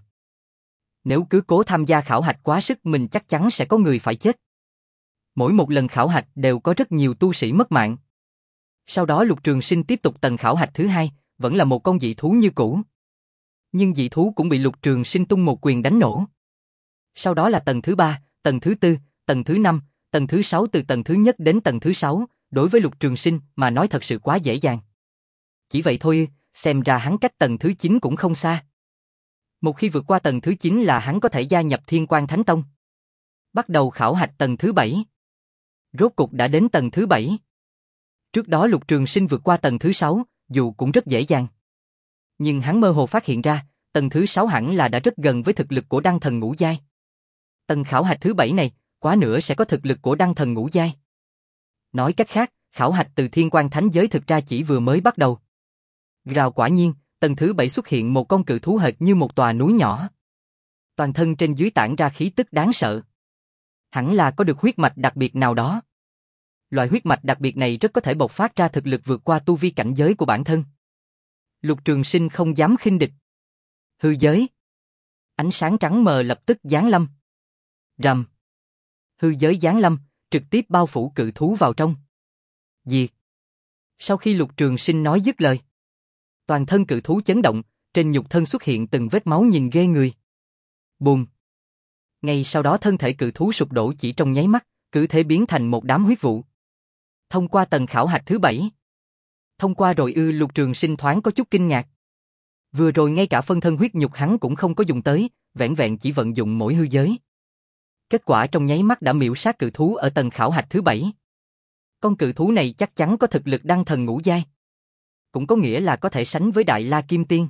Nếu cứ cố tham gia khảo hạch quá sức mình chắc chắn sẽ có người phải chết. Mỗi một lần khảo hạch đều có rất nhiều tu sĩ mất mạng. Sau đó Lục Trường Sinh tiếp tục tầng khảo hạch thứ hai, vẫn là một con dị thú như cũ. Nhưng dị thú cũng bị Lục Trường Sinh tung một quyền đánh nổ. Sau đó là tầng thứ ba, tầng thứ tư, tầng thứ năm, tầng thứ sáu từ tầng thứ nhất đến tầng thứ sáu, đối với Lục Trường Sinh mà nói thật sự quá dễ dàng. Chỉ vậy thôi, xem ra hắn cách tầng thứ chín cũng không xa. Một khi vượt qua tầng thứ chín là hắn có thể gia nhập Thiên Quan Thánh Tông. Bắt đầu khảo hạch tầng thứ bảy. Rốt cục đã đến tầng thứ bảy. Trước đó Lục Trường Sinh vượt qua tầng thứ sáu, dù cũng rất dễ dàng. Nhưng hắn mơ hồ phát hiện ra, tầng thứ sáu hẳn là đã rất gần với thực lực của đăng thần ngũ giai. Tầng khảo hạch thứ bảy này, quá nữa sẽ có thực lực của đăng thần ngũ giai. Nói cách khác, khảo hạch từ Thiên Quan Thánh giới thực ra chỉ vừa mới bắt đầu. Rào quả nhiên, tầng thứ bảy xuất hiện một con cự thú hệt như một tòa núi nhỏ. Toàn thân trên dưới tản ra khí tức đáng sợ. Hẳn là có được huyết mạch đặc biệt nào đó. Loại huyết mạch đặc biệt này rất có thể bộc phát ra thực lực vượt qua tu vi cảnh giới của bản thân. Lục Trường Sinh không dám khinh địch. Hư giới. Ánh sáng trắng mờ lập tức giáng lâm. Rầm. Hư giới giáng lâm, trực tiếp bao phủ cự thú vào trong. Diệt. Sau khi Lục Trường Sinh nói dứt lời, toàn thân cự thú chấn động, trên nhục thân xuất hiện từng vết máu nhìn ghê người. Bùm. Ngay sau đó thân thể cự thú sụp đổ chỉ trong nháy mắt, cứ thế biến thành một đám huyết vụ. Thông qua tầng khảo hạch thứ bảy. Thông qua rồi ư? Lục Trường Sinh thoáng có chút kinh ngạc. Vừa rồi ngay cả phân thân huyết nhục hắn cũng không có dùng tới, vẻn vẹn chỉ vận dụng mỗi hư giới. Kết quả trong nháy mắt đã miểu sát cự thú ở tầng khảo hạch thứ bảy. Con cự thú này chắc chắn có thực lực đăng thần ngũ giai. Cũng có nghĩa là có thể sánh với Đại La Kim Tiên.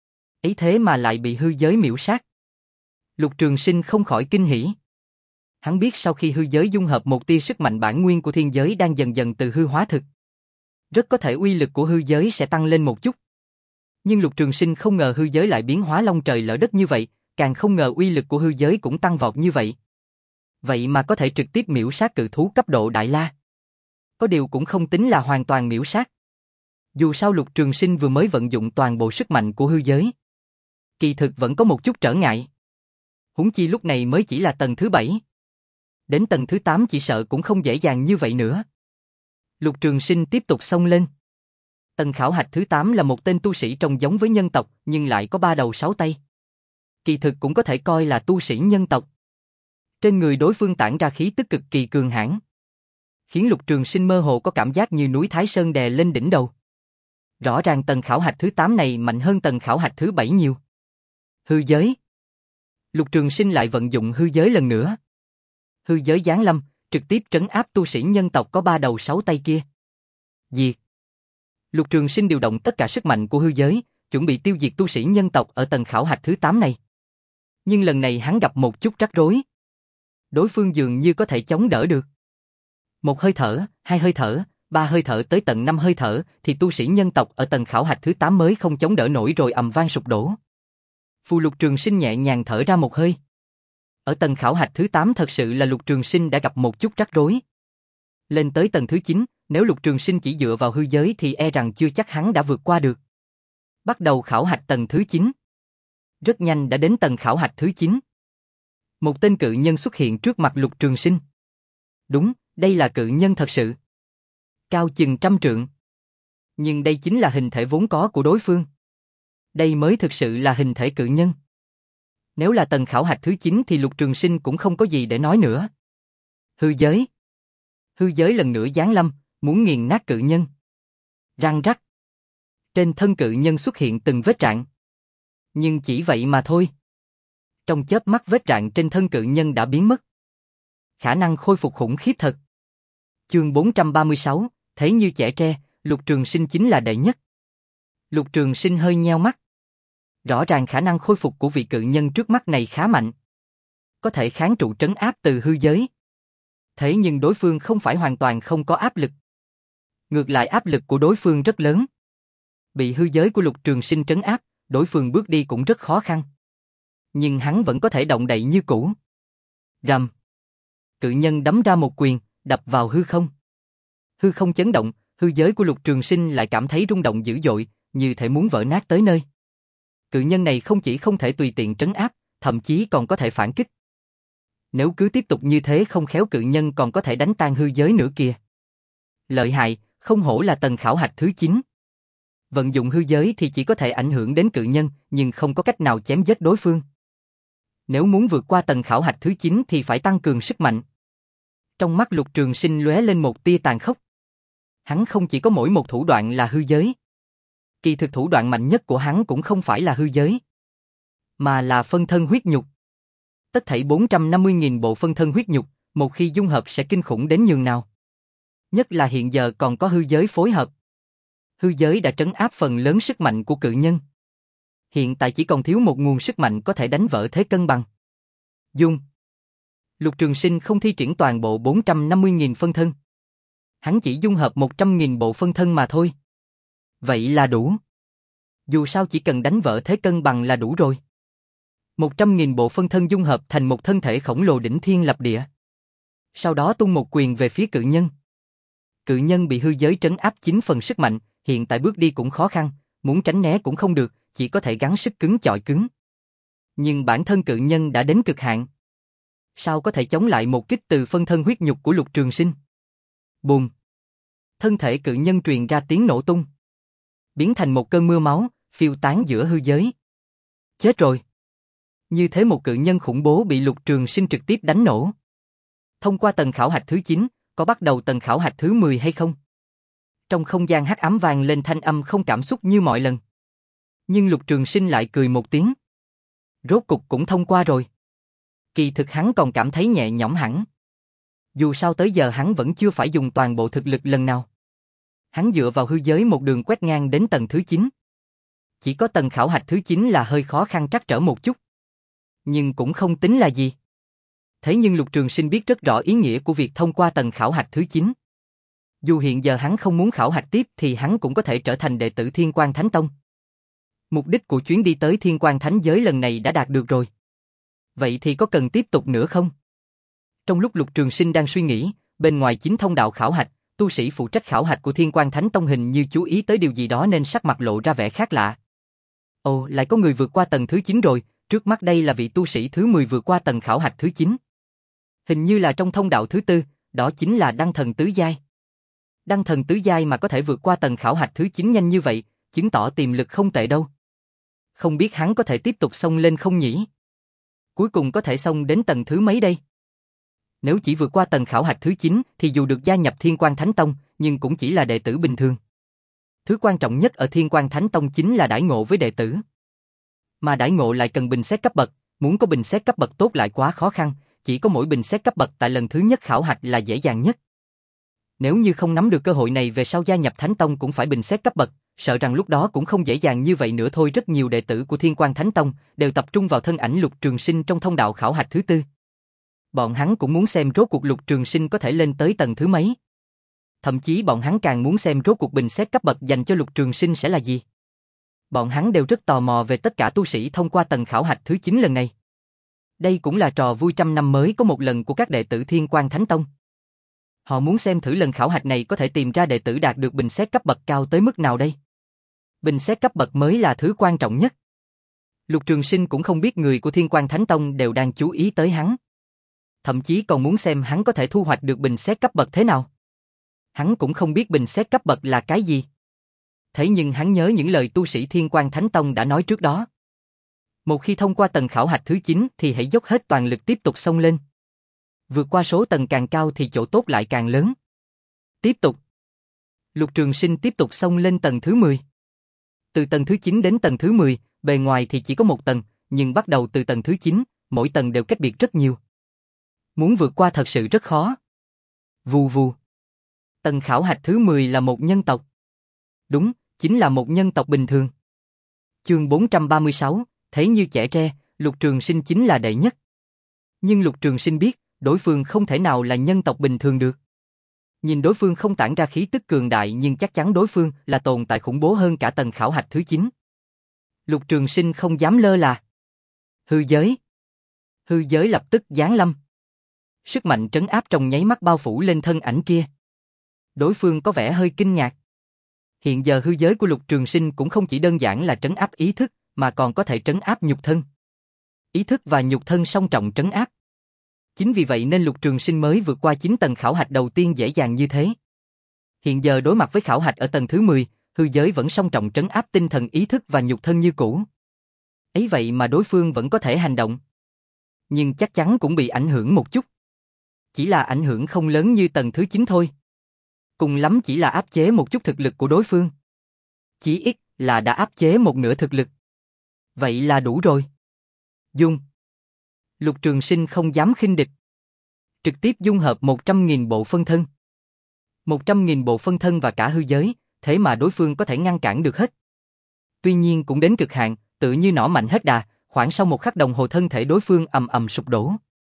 Ấy thế mà lại bị hư giới miểu sát. Lục Trường Sinh không khỏi kinh hỉ. Hắn biết sau khi hư giới dung hợp một tia sức mạnh bản nguyên của thiên giới đang dần dần từ hư hóa thực. Rất có thể uy lực của hư giới sẽ tăng lên một chút. Nhưng Lục Trường Sinh không ngờ hư giới lại biến hóa long trời lỡ đất như vậy, càng không ngờ uy lực của hư giới cũng tăng vọt như vậy. Vậy mà có thể trực tiếp miểu sát cự thú cấp độ Đại La. Có điều cũng không tính là hoàn toàn miểu sát. Dù sao Lục Trường Sinh vừa mới vận dụng toàn bộ sức mạnh của hư giới. Kỳ thực vẫn có một chút trở ngại. Huống chi lúc này mới chỉ là tầng thứ bảy. Đến tầng thứ tám chỉ sợ cũng không dễ dàng như vậy nữa. Lục Trường Sinh tiếp tục xông lên. Tầng khảo hạch thứ tám là một tên tu sĩ trông giống với nhân tộc, nhưng lại có ba đầu sáu tay. Kỳ thực cũng có thể coi là tu sĩ nhân tộc. Trên người đối phương tản ra khí tức cực kỳ cường hãn, khiến Lục Trường Sinh mơ hồ có cảm giác như núi Thái Sơn đè lên đỉnh đầu. Rõ ràng tầng khảo hạch thứ tám này mạnh hơn tầng khảo hạch thứ bảy nhiều. Hư giới. Lục Trường Sinh lại vận dụng hư giới lần nữa. Hư giới giáng lâm, trực tiếp trấn áp tu sĩ nhân tộc có ba đầu sáu tay kia. Diệt. Lục Trường Sinh điều động tất cả sức mạnh của hư giới, chuẩn bị tiêu diệt tu sĩ nhân tộc ở tầng khảo hạch thứ tám này. Nhưng lần này hắn gặp một chút rắc rối. Đối phương dường như có thể chống đỡ được. Một hơi thở, hai hơi thở, ba hơi thở tới tận năm hơi thở thì tu sĩ nhân tộc ở tầng khảo hạch thứ tám mới không chống đỡ nổi rồi ầm vang sụp đổ. Phù Lục Trường Sinh nhẹ nhàng thở ra một hơi. Ở tầng khảo hạch thứ tám thật sự là Lục Trường Sinh đã gặp một chút rắc rối. Lên tới tầng thứ chín, nếu Lục Trường Sinh chỉ dựa vào hư giới thì e rằng chưa chắc hắn đã vượt qua được. Bắt đầu khảo hạch tầng thứ chín. Rất nhanh đã đến tầng khảo hạch thứ chín. Một tên cự nhân xuất hiện trước mặt Lục Trường Sinh. Đúng, đây là cự nhân thật sự. Cao chừng trăm trượng. Nhưng đây chính là hình thể vốn có của đối phương. Đây mới thực sự là hình thể cự nhân. Nếu là tầng khảo hạch thứ chín thì Lục Trường Sinh cũng không có gì để nói nữa. Hư giới. Hư giới lần nữa giáng lâm, muốn nghiền nát cự nhân. Răng rắc. Trên thân cự nhân xuất hiện từng vết rạn. Nhưng chỉ vậy mà thôi. Trong chớp mắt vết rạn trên thân cự nhân đã biến mất. Khả năng khôi phục khủng khiếp thật. Chương bốn trăm ba mươi sáu, thế như chẻ tre, Lục Trường Sinh chính là đệ nhất. Lục Trường Sinh hơi nheo mắt. Rõ ràng khả năng khôi phục của vị cự nhân trước mắt này khá mạnh. Có thể kháng trụ trấn áp từ hư giới. Thế nhưng đối phương không phải hoàn toàn không có áp lực. Ngược lại áp lực của đối phương rất lớn. Bị hư giới của Lục Trường Sinh trấn áp, đối phương bước đi cũng rất khó khăn. Nhưng hắn vẫn có thể động đậy như cũ. Rầm. Cự nhân đấm ra một quyền, đập vào hư không. Hư không chấn động, hư giới của Lục Trường Sinh lại cảm thấy rung động dữ dội, như thể muốn vỡ nát tới nơi. Cự nhân này không chỉ không thể tùy tiện trấn áp, thậm chí còn có thể phản kích. Nếu cứ tiếp tục như thế không khéo cự nhân còn có thể đánh tan hư giới nữa kìa. Lợi hại, không hổ là tầng khảo hạch thứ chín. Vận dụng hư giới thì chỉ có thể ảnh hưởng đến cự nhân, nhưng không có cách nào chém giết đối phương. Nếu muốn vượt qua tầng khảo hạch thứ chín thì phải tăng cường sức mạnh. Trong mắt Lục Trường Sinh lóe lên một tia tàn khốc. Hắn không chỉ có mỗi một thủ đoạn là hư giới. Kỳ thực thủ đoạn mạnh nhất của hắn cũng không phải là hư giới, mà là phân thân huyết nhục. Tất thảy bốn trăm năm mươi nghìn bộ phân thân huyết nhục, một khi dung hợp sẽ kinh khủng đến nhường nào. Nhất là hiện giờ còn có hư giới phối hợp. Hư giới đã trấn áp phần lớn sức mạnh của cự nhân. Hiện tại chỉ còn thiếu một nguồn sức mạnh có thể đánh vỡ thế cân bằng. Dung. Lục Trường Sinh không thi triển toàn bộ bốn trăm năm mươi nghìn phân thân. Hắn chỉ dung hợp một trăm nghìn bộ phân thân mà thôi. Vậy là đủ. Dù sao chỉ cần đánh vỡ thế cân bằng là đủ rồi. một trăm nghìn bộ phân thân dung hợp thành một thân thể khổng lồ đỉnh thiên lập địa. Sau đó tung một quyền về phía cự nhân. Cự nhân bị hư giới trấn áp chín phần sức mạnh, hiện tại bước đi cũng khó khăn, muốn tránh né cũng không được, chỉ có thể gắng sức cứng chọi cứng. Nhưng bản thân cự nhân đã đến cực hạn. Sao có thể chống lại một kích từ phân thân huyết nhục của Lục Trường Sinh? Bùm! Thân thể cự nhân truyền ra tiếng nổ tung. Biến thành một cơn mưa máu, phiêu tán giữa hư giới. Chết rồi! Như thế một cự nhân khủng bố bị Lục Trường Sinh trực tiếp đánh nổ. Thông qua tầng khảo hạch thứ chín, có bắt đầu tầng khảo hạch thứ mười hay không? Trong không gian hắc ám vang lên thanh âm không cảm xúc như mọi lần. Nhưng Lục Trường Sinh lại cười một tiếng. Rốt cục cũng thông qua rồi. Kỳ thực hắn còn cảm thấy nhẹ nhõm hẳn. Dù sao tới giờ hắn vẫn chưa phải dùng toàn bộ thực lực lần nào. Hắn dựa vào hư giới một đường quét ngang đến tầng thứ chín. Chỉ có tầng khảo hạch thứ chín là hơi khó khăn trắc trở một chút. Nhưng cũng không tính là gì. Thế nhưng Lục Trường Sinh biết rất rõ ý nghĩa của việc thông qua tầng khảo hạch thứ chín. Dù hiện giờ hắn không muốn khảo hạch tiếp thì hắn cũng có thể trở thành đệ tử Thiên Quang Thánh Tông. Mục đích của chuyến đi tới Thiên Quang Thánh Giới lần này đã đạt được rồi. Vậy thì có cần tiếp tục nữa không? Trong lúc Lục Trường Sinh đang suy nghĩ, bên ngoài chính thông đạo khảo hạch, tu sĩ phụ trách khảo hạch của Thiên Quang Thánh Tông hình như chú ý tới điều gì đó nên sắc mặt lộ ra vẻ khác lạ. Ồ, lại có người vượt qua tầng thứ chín rồi, trước mắt đây là vị tu sĩ thứ mười vượt qua tầng khảo hạch thứ chín. Hình như là trong thông đạo thứ tư, đó chính là Đăng Thần Tứ Giai. Đăng Thần Tứ Giai mà có thể vượt qua tầng khảo hạch thứ chín nhanh như vậy, chứng tỏ tiềm lực không tệ đâu. Không biết hắn có thể tiếp tục xông lên không nhỉ? Cuối cùng có thể xông đến tầng thứ mấy đây? Nếu chỉ vượt qua tầng khảo hạch thứ chín thì dù được gia nhập Thiên Quang Thánh Tông, nhưng cũng chỉ là đệ tử bình thường. Thứ quan trọng nhất ở Thiên Quang Thánh Tông chính là đãi ngộ với đệ tử. Mà đãi ngộ lại cần bình xét cấp bậc, muốn có bình xét cấp bậc tốt lại quá khó khăn, chỉ có mỗi bình xét cấp bậc tại lần thứ nhất khảo hạch là dễ dàng nhất. Nếu như không nắm được cơ hội này về sau gia nhập Thánh Tông cũng phải bình xét cấp bậc, sợ rằng lúc đó cũng không dễ dàng như vậy nữa thôi. Rất nhiều đệ tử của Thiên Quang Thánh Tông đều tập trung vào thân ảnh Lục Trường Sinh trong thông đạo khảo hạch thứ tư. Bọn hắn cũng muốn xem rốt cuộc Lục Trường Sinh có thể lên tới tầng thứ mấy. Thậm chí bọn hắn càng muốn xem rốt cuộc bình xét cấp bậc dành cho Lục Trường Sinh sẽ là gì. Bọn hắn đều rất tò mò về tất cả tu sĩ thông qua tầng khảo hạch thứ chín lần này. Đây cũng là trò vui trăm năm mới có một lần của các đệ tử Thiên Quang Thánh Tông. Họ muốn xem thử lần khảo hạch này có thể tìm ra đệ tử đạt được bình xét cấp bậc cao tới mức nào đây. Bình xét cấp bậc mới là thứ quan trọng nhất. Lục Trường Sinh cũng không biết người của Thiên Quang Thánh Tông đều đang chú ý tới hắn. Thậm chí còn muốn xem hắn có thể thu hoạch được bình xét cấp bậc thế nào. Hắn cũng không biết bình xét cấp bậc là cái gì. Thế nhưng hắn nhớ những lời tu sĩ Thiên Quang Thánh Tông đã nói trước đó. Một khi thông qua tầng khảo hạch thứ chín thì hãy dốc hết toàn lực tiếp tục xông lên. Vượt qua số tầng càng cao thì chỗ tốt lại càng lớn. Tiếp tục. Lục Trường Sinh tiếp tục xông lên tầng thứ mười. Từ tầng thứ chín đến tầng thứ mười, bề ngoài thì chỉ có một tầng, nhưng bắt đầu từ tầng thứ chín, mỗi tầng đều cách biệt rất nhiều. Muốn vượt qua thật sự rất khó. Vù vù. Tầng khảo hạch thứ mười là một nhân tộc. Đúng, chính là một nhân tộc bình thường. Chương bốn trăm ba mươi sáu, thế như trẻ tre, Lục Trường Sinh chính là đệ nhất. Nhưng Lục Trường Sinh biết, đối phương không thể nào là nhân tộc bình thường được. Nhìn đối phương không tản ra khí tức cường đại nhưng chắc chắn đối phương là tồn tại khủng bố hơn cả tầng khảo hạch thứ chín. Lục Trường Sinh không dám lơ là. Hư giới. Hư giới lập tức giáng lâm. Sức mạnh trấn áp trong nháy mắt bao phủ lên thân ảnh kia. Đối phương có vẻ hơi kinh ngạc. Hiện giờ hư giới của Lục Trường Sinh cũng không chỉ đơn giản là trấn áp ý thức, mà còn có thể trấn áp nhục thân. Ý thức và nhục thân song trọng trấn áp. Chính vì vậy nên Lục Trường Sinh mới vượt qua chín tầng khảo hạch đầu tiên dễ dàng như thế. Hiện giờ đối mặt với khảo hạch ở tầng thứ mười, hư giới vẫn song trọng trấn áp tinh thần ý thức và nhục thân như cũ. Ấy vậy mà đối phương vẫn có thể hành động. Nhưng chắc chắn cũng bị ảnh hưởng một chút. Chỉ là ảnh hưởng không lớn như tầng thứ chín thôi. Cùng lắm chỉ là áp chế một chút thực lực của đối phương. Chỉ ít là đã áp chế một nửa thực lực. Vậy là đủ rồi. Dung. Lục Trường Sinh không dám khinh địch. Trực tiếp dung hợp một trăm nghìn bộ phân thân. một trăm nghìn bộ phân thân và cả hư giới, thế mà đối phương có thể ngăn cản được hết. Tuy nhiên cũng đến cực hạn, tự như nỏ mạnh hết đà, khoảng sau một khắc đồng hồ thân thể đối phương ầm ầm sụp đổ.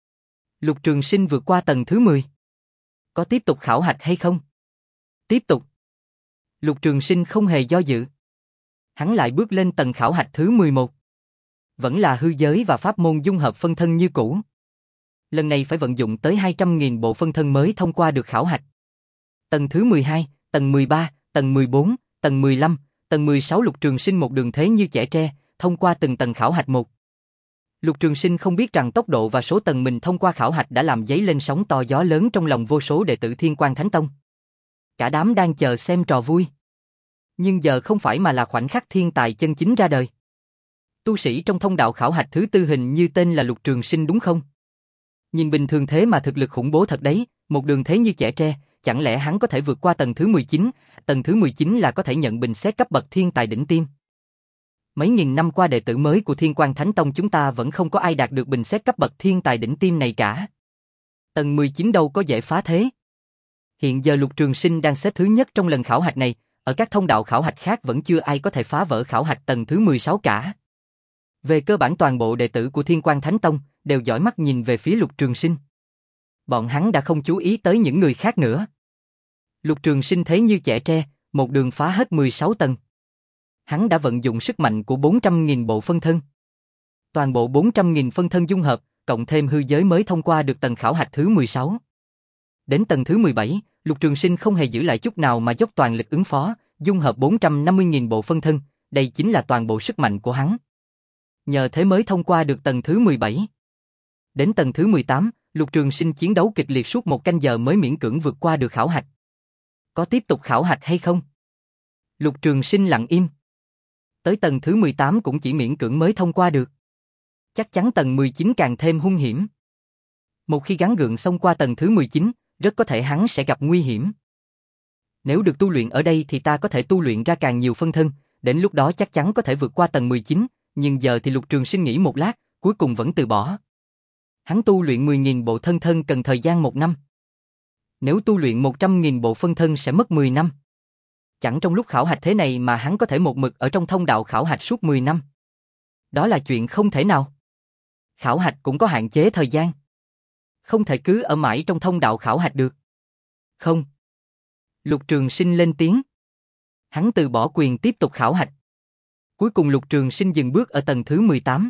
Lục Trường Sinh vượt qua tầng thứ mười. Có tiếp tục khảo hạch hay không? Tiếp tục. Lục Trường Sinh không hề do dự. Hắn lại bước lên tầng khảo hạch thứ mười một. Vẫn là hư giới và pháp môn dung hợp phân thân như cũ. Lần này phải vận dụng tới hai trăm nghìn bộ phân thân mới thông qua được khảo hạch. Tầng thứ mười hai, tầng mười ba, tầng mười bốn, tầng mười lăm, tầng mười sáu. Lục Trường Sinh một đường thế như trẻ tre, thông qua từng tầng khảo hạch một. Lục Trường Sinh không biết rằng tốc độ và số tầng mình thông qua khảo hạch đã làm dấy lên sóng to gió lớn trong lòng vô số đệ tử Thiên Quang Thánh Tông. Cả đám đang chờ xem trò vui. Nhưng giờ không phải mà là khoảnh khắc thiên tài chân chính ra đời. Tu sĩ trong thông đạo khảo hạch thứ tư hình như tên là Lục Trường Sinh đúng không? Nhìn bình thường thế mà thực lực khủng bố thật đấy, một đường thế như trẻ tre, chẳng lẽ hắn có thể vượt qua tầng thứ mười chín, tầng thứ mười chín là có thể nhận bình xét cấp bậc thiên tài đỉnh tiêm. Mấy nghìn năm qua đệ tử mới của Thiên Quang Thánh Tông chúng ta vẫn không có ai đạt được bình xét cấp bậc thiên tài đỉnh tiêm này cả. Tầng mười chín đâu có dễ phá thế. Hiện giờ Lục Trường Sinh đang xếp thứ nhất trong lần khảo hạch này, ở các thông đạo khảo hạch khác vẫn chưa ai có thể phá vỡ khảo hạch tầng thứ mười sáu cả. Về cơ bản toàn bộ đệ tử của Thiên Quang Thánh Tông đều dõi mắt nhìn về phía Lục Trường Sinh. Bọn hắn đã không chú ý tới những người khác nữa. Lục Trường Sinh thế như chẻ tre, một đường phá hết mười sáu tầng. Hắn đã vận dụng sức mạnh của bốn trăm nghìn bộ phân thân. Toàn bộ bốn trăm nghìn phân thân dung hợp, cộng thêm hư giới mới thông qua được tầng khảo hạch thứ mười sáu. Đến tầng thứ mười bảy, Lục Trường Sinh không hề giữ lại chút nào mà dốc toàn lực ứng phó, dung hợp bốn trăm năm mươi nghìn bộ phân thân, đây chính là toàn bộ sức mạnh của hắn. Nhờ thế mới thông qua được tầng thứ mười bảy. Đến tầng thứ mười tám, Lục Trường Sinh chiến đấu kịch liệt suốt một canh giờ mới miễn cưỡng vượt qua được khảo hạch. Có tiếp tục khảo hạch hay không? Lục Trường Sinh lặng im. Tới tầng thứ mười tám cũng chỉ miễn cưỡng mới thông qua được. Chắc chắn tầng mười chín càng thêm hung hiểm. Một khi gắng gượng xông qua tầng thứ mười chín, rất có thể hắn sẽ gặp nguy hiểm. Nếu được tu luyện ở đây thì ta có thể tu luyện ra càng nhiều phân thân, đến lúc đó chắc chắn có thể vượt qua tầng mười chín, nhưng giờ thì Lục Trường Sinh nghĩ một lát, cuối cùng vẫn từ bỏ. Hắn tu luyện mười nghìn bộ thân thân cần thời gian một năm. Nếu tu luyện một trăm nghìn bộ phân thân sẽ mất mười năm. Chẳng trong lúc khảo hạch thế này mà hắn có thể một mực ở trong thông đạo khảo hạch suốt mười năm. Đó là chuyện không thể nào. Khảo hạch cũng có hạn chế thời gian. Không thể cứ ở mãi trong thông đạo khảo hạch được. Không. Lục Trường Sinh lên tiếng. Hắn từ bỏ quyền tiếp tục khảo hạch. Cuối cùng Lục Trường Sinh dừng bước ở tầng thứ mười tám.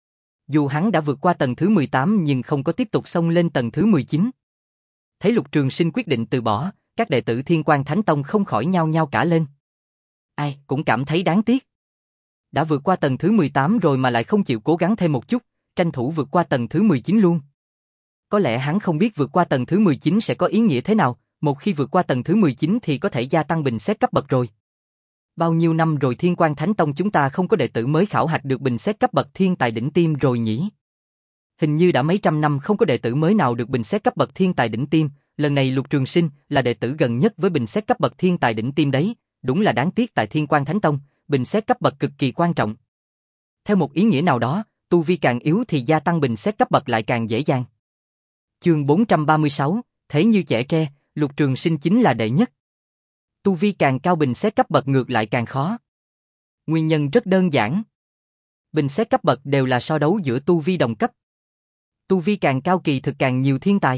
Dù hắn đã vượt qua tầng thứ mười tám nhưng không có tiếp tục xông lên tầng thứ mười chín. Thấy Lục Trường Sinh quyết định từ bỏ, các đệ tử Thiên Quang Thánh Tông không khỏi nhao nhao cả lên. Ai cũng cảm thấy đáng tiếc. Đã vượt qua tầng thứ mười tám rồi mà lại không chịu cố gắng thêm một chút, tranh thủ vượt qua tầng thứ mười chín luôn. Có lẽ hắn không biết vượt qua tầng thứ mười chín sẽ có ý nghĩa thế nào, một khi vượt qua tầng thứ mười chín thì có thể gia tăng bình xét cấp bậc rồi. Bao nhiêu năm rồi Thiên Quang Thánh Tông chúng ta không có đệ tử mới khảo hạch được bình xét cấp bậc thiên tài đỉnh tiêm rồi nhỉ? Hình như đã mấy trăm năm không có đệ tử mới nào được bình xét cấp bậc thiên tài đỉnh tiêm, lần này Lục Trường Sinh là đệ tử gần nhất với bình xét cấp bậc thiên tài đỉnh tiêm đấy, đúng là đáng tiếc tại Thiên Quang Thánh Tông, bình xét cấp bậc cực kỳ quan trọng. Theo một ý nghĩa nào đó, tu vi càng yếu thì gia tăng bình xét cấp bậc lại càng dễ dàng. Chương bốn trăm ba mươi sáu, thế như chẻ tre, Lục Trường Sinh chính là đệ nhất. Tu vi càng cao bình xét cấp bậc ngược lại càng khó. Nguyên nhân rất đơn giản. Bình xét cấp bậc đều là so đấu giữa tu vi đồng cấp. Tu vi càng cao kỳ thực càng nhiều thiên tài.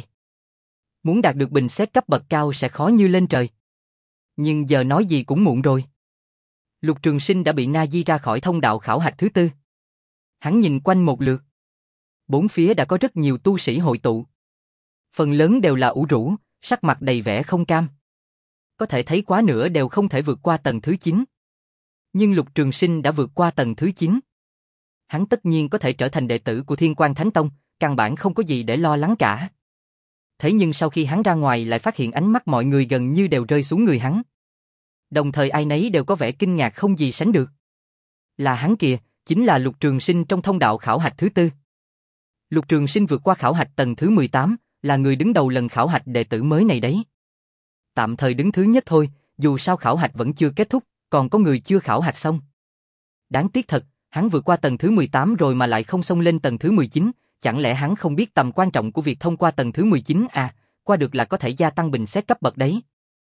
Muốn đạt được bình xét cấp bậc cao sẽ khó như lên trời. Nhưng giờ nói gì cũng muộn rồi. Lục Trường Sinh đã bị na di ra khỏi thông đạo khảo hạch thứ tư. Hắn nhìn quanh một lượt. Bốn phía đã có rất nhiều tu sĩ hội tụ. Phần lớn đều là ủ rũ, sắc mặt đầy vẻ không cam. Có thể thấy quá nữa đều không thể vượt qua tầng thứ chín. Nhưng Lục Trường Sinh đã vượt qua tầng thứ chín. Hắn tất nhiên có thể trở thành đệ tử của Thiên Quang Thánh Tông, căn bản không có gì để lo lắng cả. Thế nhưng sau khi hắn ra ngoài lại phát hiện ánh mắt mọi người gần như đều rơi xuống người hắn. Đồng thời ai nấy đều có vẻ kinh ngạc không gì sánh được. Là hắn kìa, chính là Lục Trường Sinh trong thông đạo khảo hạch thứ tư. Lục Trường Sinh vượt qua khảo hạch tầng thứ mười tám, là người đứng đầu lần khảo hạch đệ tử mới này đấy. Tạm thời đứng thứ nhất thôi, dù sao khảo hạch vẫn chưa kết thúc, còn có người chưa khảo hạch xong. Đáng tiếc thật, hắn vượt qua tầng thứ mười tám rồi mà lại không xông lên tầng thứ mười chín, chẳng lẽ hắn không biết tầm quan trọng của việc thông qua tầng thứ mười chín à, qua được là có thể gia tăng bình xét cấp bậc đấy.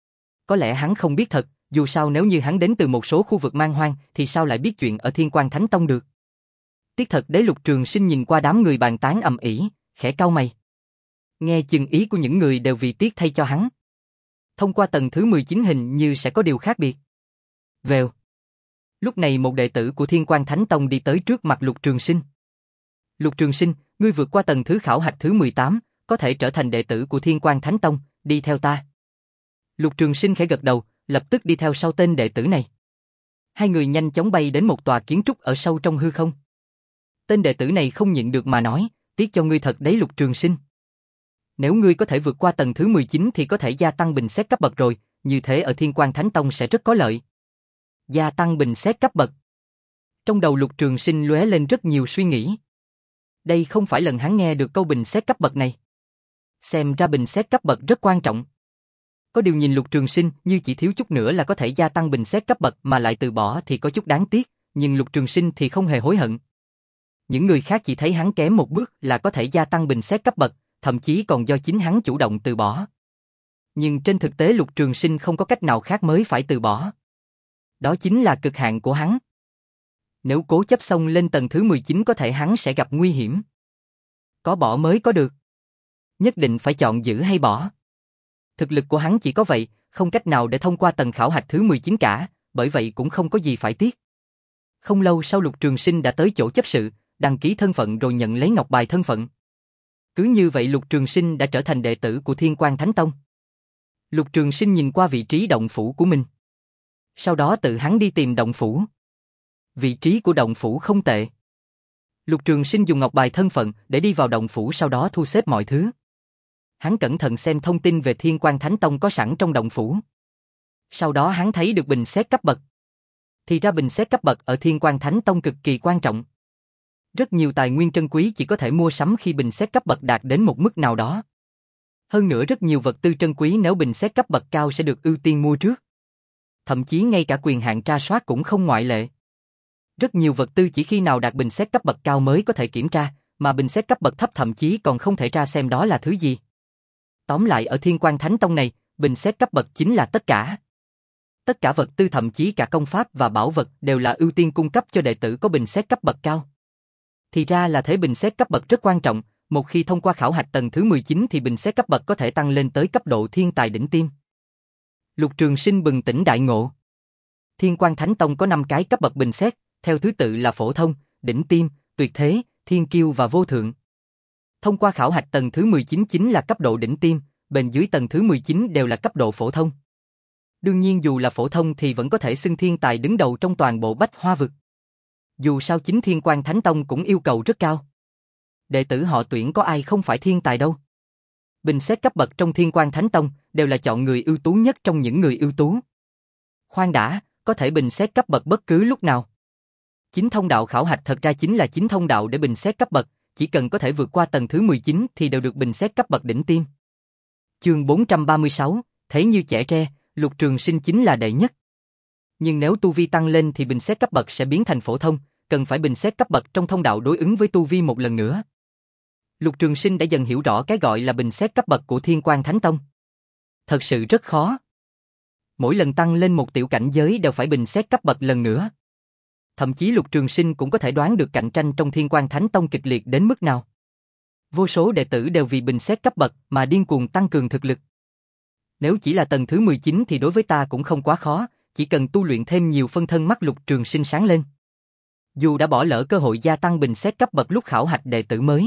Có lẽ hắn không biết thật, dù sao nếu như hắn đến từ một số khu vực man hoang thì sao lại biết chuyện ở Thiên Quang Thánh Tông được. Tiếc thật đấy. Lục Trường Sinh nhìn qua đám người bàn tán ầm ĩ, khẽ cau mày. Nghe chừng ý của những người đều vì tiếc thay cho hắn. Thông qua tầng thứ mười chín hình như sẽ có điều khác biệt. Vèo. Lúc này một đệ tử của Thiên Quang Thánh Tông đi tới trước mặt Lục Trường Sinh. Lục Trường Sinh, ngươi vượt qua tầng thứ khảo hạch thứ mười tám, có thể trở thành đệ tử của Thiên Quang Thánh Tông, đi theo ta. Lục Trường Sinh khẽ gật đầu, lập tức đi theo sau tên đệ tử này. Hai người nhanh chóng bay đến một tòa kiến trúc ở sâu trong hư không. Tên đệ tử này không nhịn được mà nói, tiếc cho ngươi thật đấy Lục Trường Sinh. Nếu ngươi có thể vượt qua tầng thứ mười chín thì có thể gia tăng bình xét cấp bậc rồi, như thế ở Thiên Quang Thánh Tông sẽ rất có lợi. Gia tăng bình xét cấp bậc. Trong đầu Lục Trường Sinh lóe lên rất nhiều suy nghĩ. Đây không phải lần hắn nghe được câu bình xét cấp bậc này. Xem ra bình xét cấp bậc rất quan trọng. Có điều nhìn Lục Trường Sinh như chỉ thiếu chút nữa là có thể gia tăng bình xét cấp bậc mà lại từ bỏ thì có chút đáng tiếc, nhưng Lục Trường Sinh thì không hề hối hận. Những người khác chỉ thấy hắn kém một bước là có thể gia tăng bình xét cấp bậc, thậm chí còn do chính hắn chủ động từ bỏ. Nhưng trên thực tế Lục Trường Sinh không có cách nào khác mới phải từ bỏ. Đó chính là cực hạn của hắn. Nếu cố chấp xông lên tầng thứ mười chín có thể hắn sẽ gặp nguy hiểm. Có bỏ mới có được. Nhất định phải chọn giữ hay bỏ. Thực lực của hắn chỉ có vậy, không cách nào để thông qua tầng khảo hạch thứ mười chín cả, bởi vậy cũng không có gì phải tiếc. Không lâu sau Lục Trường Sinh đã tới chỗ chấp sự, đăng ký thân phận rồi nhận lấy ngọc bài thân phận. Cứ như vậy Lục Trường Sinh đã trở thành đệ tử của Thiên Quang Thánh Tông. Lục Trường Sinh nhìn qua vị trí động phủ của mình. Sau đó tự hắn đi tìm động phủ. Vị trí của động phủ không tệ. Lục Trường Sinh dùng ngọc bài thân phận để đi vào động phủ, sau đó thu xếp mọi thứ. Hắn cẩn thận xem thông tin về Thiên Quang Thánh Tông có sẵn trong động phủ. Sau đó hắn thấy được bình xét cấp bậc. Thì ra bình xét cấp bậc ở Thiên Quang Thánh Tông cực kỳ quan trọng. Rất nhiều tài nguyên trân quý chỉ có thể mua sắm khi bình xét cấp bậc đạt đến một mức nào đó. Hơn nữa rất nhiều vật tư trân quý nếu bình xét cấp bậc cao sẽ được ưu tiên mua trước. Thậm chí ngay cả quyền hạn tra soát cũng không ngoại lệ. Rất nhiều vật tư chỉ khi nào đạt bình xét cấp bậc cao mới có thể kiểm tra, mà bình xét cấp bậc thấp thậm chí còn không thể tra xem đó là thứ gì. Tóm lại ở Thiên Quang Thánh Tông này, bình xét cấp bậc chính là tất cả. Tất cả vật tư thậm chí cả công pháp và bảo vật đều là ưu tiên cung cấp cho đệ tử có bình xét cấp bậc cao. Thì ra là thế, bình xét cấp bậc rất quan trọng, một khi thông qua khảo hạch tầng thứ mười chín thì bình xét cấp bậc có thể tăng lên tới cấp độ thiên tài đỉnh tiêm. Lục Trường Sinh bừng tỉnh đại ngộ. Thiên Quang Thánh Tông có năm cái cấp bậc bình xét, theo thứ tự là phổ thông, đỉnh tiêm, tuyệt thế, thiên kiêu và vô thượng. Thông qua khảo hạch tầng thứ mười chín chính là cấp độ đỉnh tiêm, bên dưới tầng thứ mười chín đều là cấp độ phổ thông. Đương nhiên dù là phổ thông thì vẫn có thể xưng thiên tài đứng đầu trong toàn bộ Bách Hoa vực. Dù sao chính Thiên Quang Thánh Tông cũng yêu cầu rất cao. Đệ tử họ tuyển có ai không phải thiên tài đâu. Bình xét cấp bậc trong Thiên Quang Thánh Tông đều là chọn người ưu tú nhất trong những người ưu tú. Khoan đã, có thể bình xét cấp bậc bất cứ lúc nào. Chính thông đạo khảo hạch thật ra chính là chính thông đạo để bình xét cấp bậc, chỉ cần có thể vượt qua tầng thứ mười chín thì đều được bình xét cấp bậc đỉnh tiêm. Chương bốn trăm ba mươi sáu, thế như trẻ tre, Lục Trường Sinh chính là đệ nhất. Nhưng nếu tu vi tăng lên thì bình xét cấp bậc sẽ biến thành phổ thông, cần phải bình xét cấp bậc trong thông đạo đối ứng với tu vi một lần nữa. Lục Trường Sinh đã dần hiểu rõ cái gọi là bình xét cấp bậc của Thiên Quang Thánh Tông. Thật sự rất khó. Mỗi lần tăng lên một tiểu cảnh giới đều phải bình xét cấp bậc lần nữa. Thậm chí Lục Trường Sinh cũng có thể đoán được cạnh tranh trong Thiên Quang Thánh Tông kịch liệt đến mức nào. Vô số đệ tử đều vì bình xét cấp bậc mà điên cuồng tăng cường thực lực. Nếu chỉ là tầng thứ mười chín thì đối với ta cũng không quá khó, chỉ cần tu luyện thêm nhiều phân thân. Mắt Lục Trường Sinh sáng lên. Dù đã bỏ lỡ cơ hội gia tăng bình xét cấp bậc lúc khảo hạch đệ tử mới,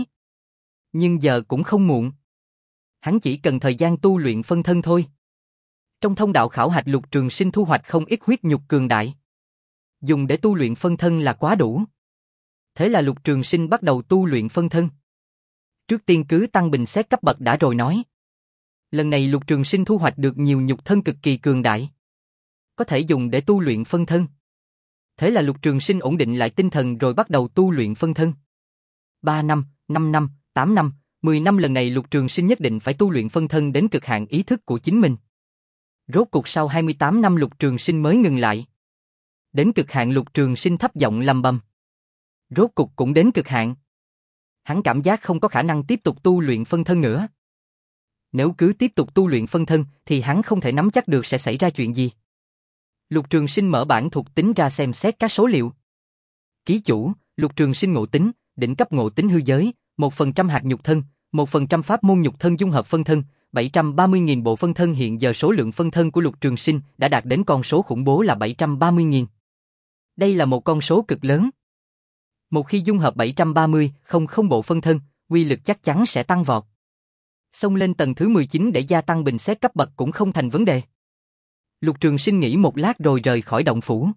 nhưng giờ cũng không muộn. Hắn chỉ cần thời gian tu luyện phân thân thôi. Trong thông đạo khảo hạch Lục Trường Sinh thu hoạch không ít huyết nhục cường đại. Dùng để tu luyện phân thân là quá đủ. Thế là Lục Trường Sinh bắt đầu tu luyện phân thân. Trước tiên cứ tăng bình xét cấp bậc đã rồi nói. Lần này Lục Trường Sinh thu hoạch được nhiều nhục thân cực kỳ cường đại, có thể dùng để tu luyện phân thân. Thế là Lục Trường Sinh ổn định lại tinh thần rồi bắt đầu tu luyện phân thân. ba năm, năm năm, tám năm, mười năm, lần này Lục Trường Sinh nhất định phải tu luyện phân thân đến cực hạn ý thức của chính mình. Rốt cuộc sau hai mươi tám năm Lục Trường Sinh mới ngừng lại. Đến cực hạn Lục Trường Sinh thấp giọng lầm bầm. Rốt cuộc cũng đến cực hạn. Hắn cảm giác không có khả năng tiếp tục tu luyện phân thân nữa. Nếu cứ tiếp tục tu luyện phân thân thì hắn không thể nắm chắc được sẽ xảy ra chuyện gì. Lục Trường Sinh mở bảng thuộc tính ra xem xét các số liệu. Ký chủ, Lục Trường Sinh ngộ tính, đỉnh cấp ngộ tính hư giới, một phần trăm hạt nhục thân, một phần trăm pháp môn nhục thân dung hợp phân thân, bảy trăm ba mươi nghìn bộ phân thân. Hiện giờ số lượng phân thân của Lục Trường Sinh đã đạt đến con số khủng bố là bảy trăm ba mươi nghìn. Đây là một con số cực lớn. Một khi dung hợp bảy trăm ba mươi nghìn bộ phân thân, uy lực chắc chắn sẽ tăng vọt. Xông lên tầng thứ mười chín để gia tăng bình xét cấp bậc cũng không thành vấn đề. Lục Trường Sinh nghĩ một lát rồi rời khỏi động phủ.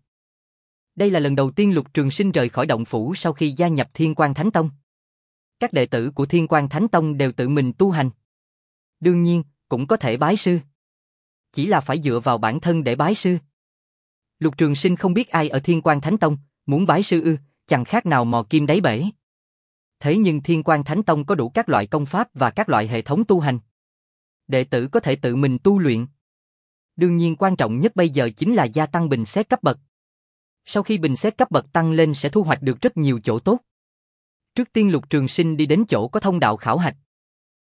Đây là lần đầu tiên Lục Trường Sinh rời khỏi động phủ sau khi gia nhập Thiên Quang Thánh Tông. Các đệ tử của Thiên Quang Thánh Tông đều tự mình tu hành. Đương nhiên, cũng có thể bái sư. Chỉ là phải dựa vào bản thân để bái sư. Lục Trường Sinh không biết ai ở Thiên Quang Thánh Tông, muốn bái sư ư, chẳng khác nào mò kim đáy bể. Thế nhưng Thiên Quang Thánh Tông có đủ các loại công pháp và các loại hệ thống tu hành. Đệ tử có thể tự mình tu luyện. Đương nhiên quan trọng nhất bây giờ chính là gia tăng bình xét cấp bậc. Sau khi bình xét cấp bậc tăng lên sẽ thu hoạch được rất nhiều chỗ tốt. Trước tiên Lục Trường Sinh đi đến chỗ có thông đạo khảo hạch.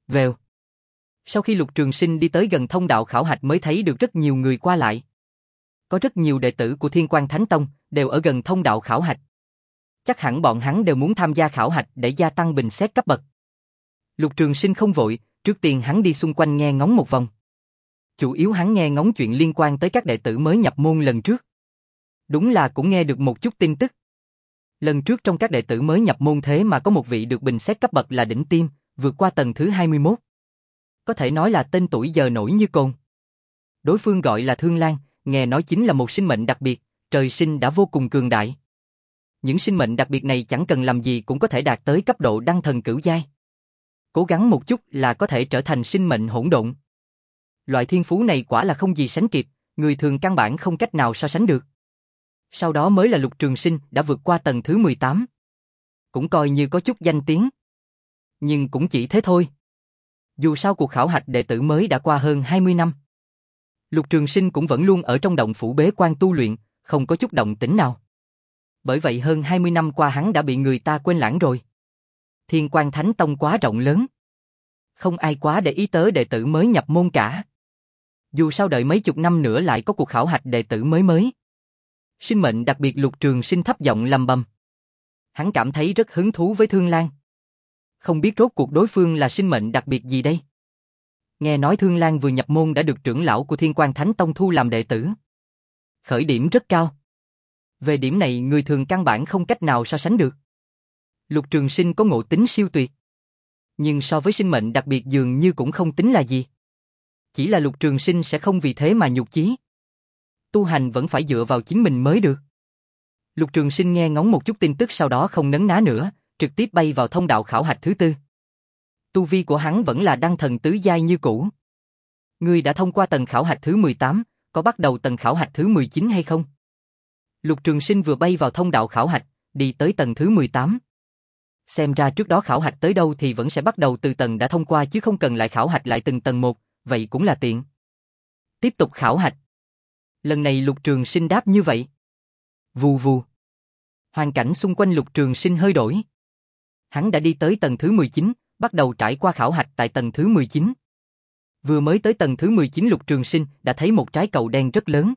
Vèo. Sau khi Lục Trường Sinh đi tới gần thông đạo khảo hạch mới thấy được rất nhiều người qua lại. Có rất nhiều đệ tử của Thiên Quang Thánh Tông đều ở gần thông đạo khảo hạch. Chắc hẳn bọn hắn đều muốn tham gia khảo hạch để gia tăng bình xét cấp bậc. Lục Trường Sinh không vội, trước tiên hắn đi xung quanh nghe ngóng một vòng. Chủ yếu hắn nghe ngóng chuyện liên quan tới các đệ tử mới nhập môn lần trước. Đúng là cũng nghe được một chút tin tức. Lần trước trong các đệ tử mới nhập môn thế mà có một vị được bình xét cấp bậc là đỉnh tiêm, vượt qua tầng thứ hai mươi mốt. Có thể nói là tên tuổi giờ nổi như cồn. Đối phương gọi là Thương Lan, nghe nói chính là một sinh mệnh đặc biệt, trời sinh đã vô cùng cường đại. Những sinh mệnh đặc biệt này chẳng cần làm gì cũng có thể đạt tới cấp độ đăng thần cửu giai. Cố gắng một chút là có thể trở thành sinh mệnh hỗn độn. Loại thiên phú này quả là không gì sánh kịp, người thường căn bản không cách nào so sánh được. Sau đó mới là Lục Trường Sinh đã vượt qua tầng thứ mười tám. Cũng coi như có chút danh tiếng. Nhưng cũng chỉ thế thôi. Dù sao cuộc khảo hạch đệ tử mới đã qua hơn hai mươi năm. Lục Trường Sinh cũng vẫn luôn ở trong động phủ bế quan tu luyện, không có chút động tĩnh nào. Bởi vậy hơn hai mươi năm qua hắn đã bị người ta quên lãng rồi. Thiên Quang Thánh Tông quá rộng lớn. Không ai quá để ý tới đệ tử mới nhập môn cả. Dù sao đợi mấy chục năm nữa lại có cuộc khảo hạch đệ tử mới mới. Sinh mệnh đặc biệt Lục Trường Sinh thấp giọng lầm bầm. Hắn cảm thấy rất hứng thú với Thương Lan. Không biết rốt cuộc đối phương là sinh mệnh đặc biệt gì đây? Nghe nói Thương Lan vừa nhập môn đã được trưởng lão của Thiên Quang Thánh Tông thu làm đệ tử. Khởi điểm rất cao. Về điểm này người thường căn bản không cách nào so sánh được. Lục Trường Sinh có ngộ tính siêu tuyệt. Nhưng so với sinh mệnh đặc biệt dường như cũng không tính là gì. Chỉ là Lục Trường Sinh sẽ không vì thế mà nhục chí. Tu hành vẫn phải dựa vào chính mình mới được. Lục Trường Sinh nghe ngóng một chút tin tức sau đó không nấn ná nữa, trực tiếp bay vào thông đạo khảo hạch thứ tư. Tu vi của hắn vẫn là đăng thần tứ giai như cũ. Ngươi đã thông qua tầng khảo hạch thứ mười tám, có bắt đầu tầng khảo hạch thứ mười chín hay không? Lục Trường Sinh vừa bay vào thông đạo khảo hạch, đi tới tầng thứ mười tám. Xem ra trước đó khảo hạch tới đâu thì vẫn sẽ bắt đầu từ tầng đã thông qua chứ không cần lại khảo hạch lại từng tầng một, vậy cũng là tiện. Tiếp tục khảo hạch. Lần này Lục Trường Sinh đáp như vậy. Vù vù. Hoàn cảnh xung quanh Lục Trường Sinh hơi đổi. Hắn đã đi tới tầng thứ mười chín, bắt đầu trải qua khảo hạch tại tầng thứ mười chín. Vừa mới tới tầng thứ mười chín Lục Trường Sinh đã thấy một trái cầu đen rất lớn.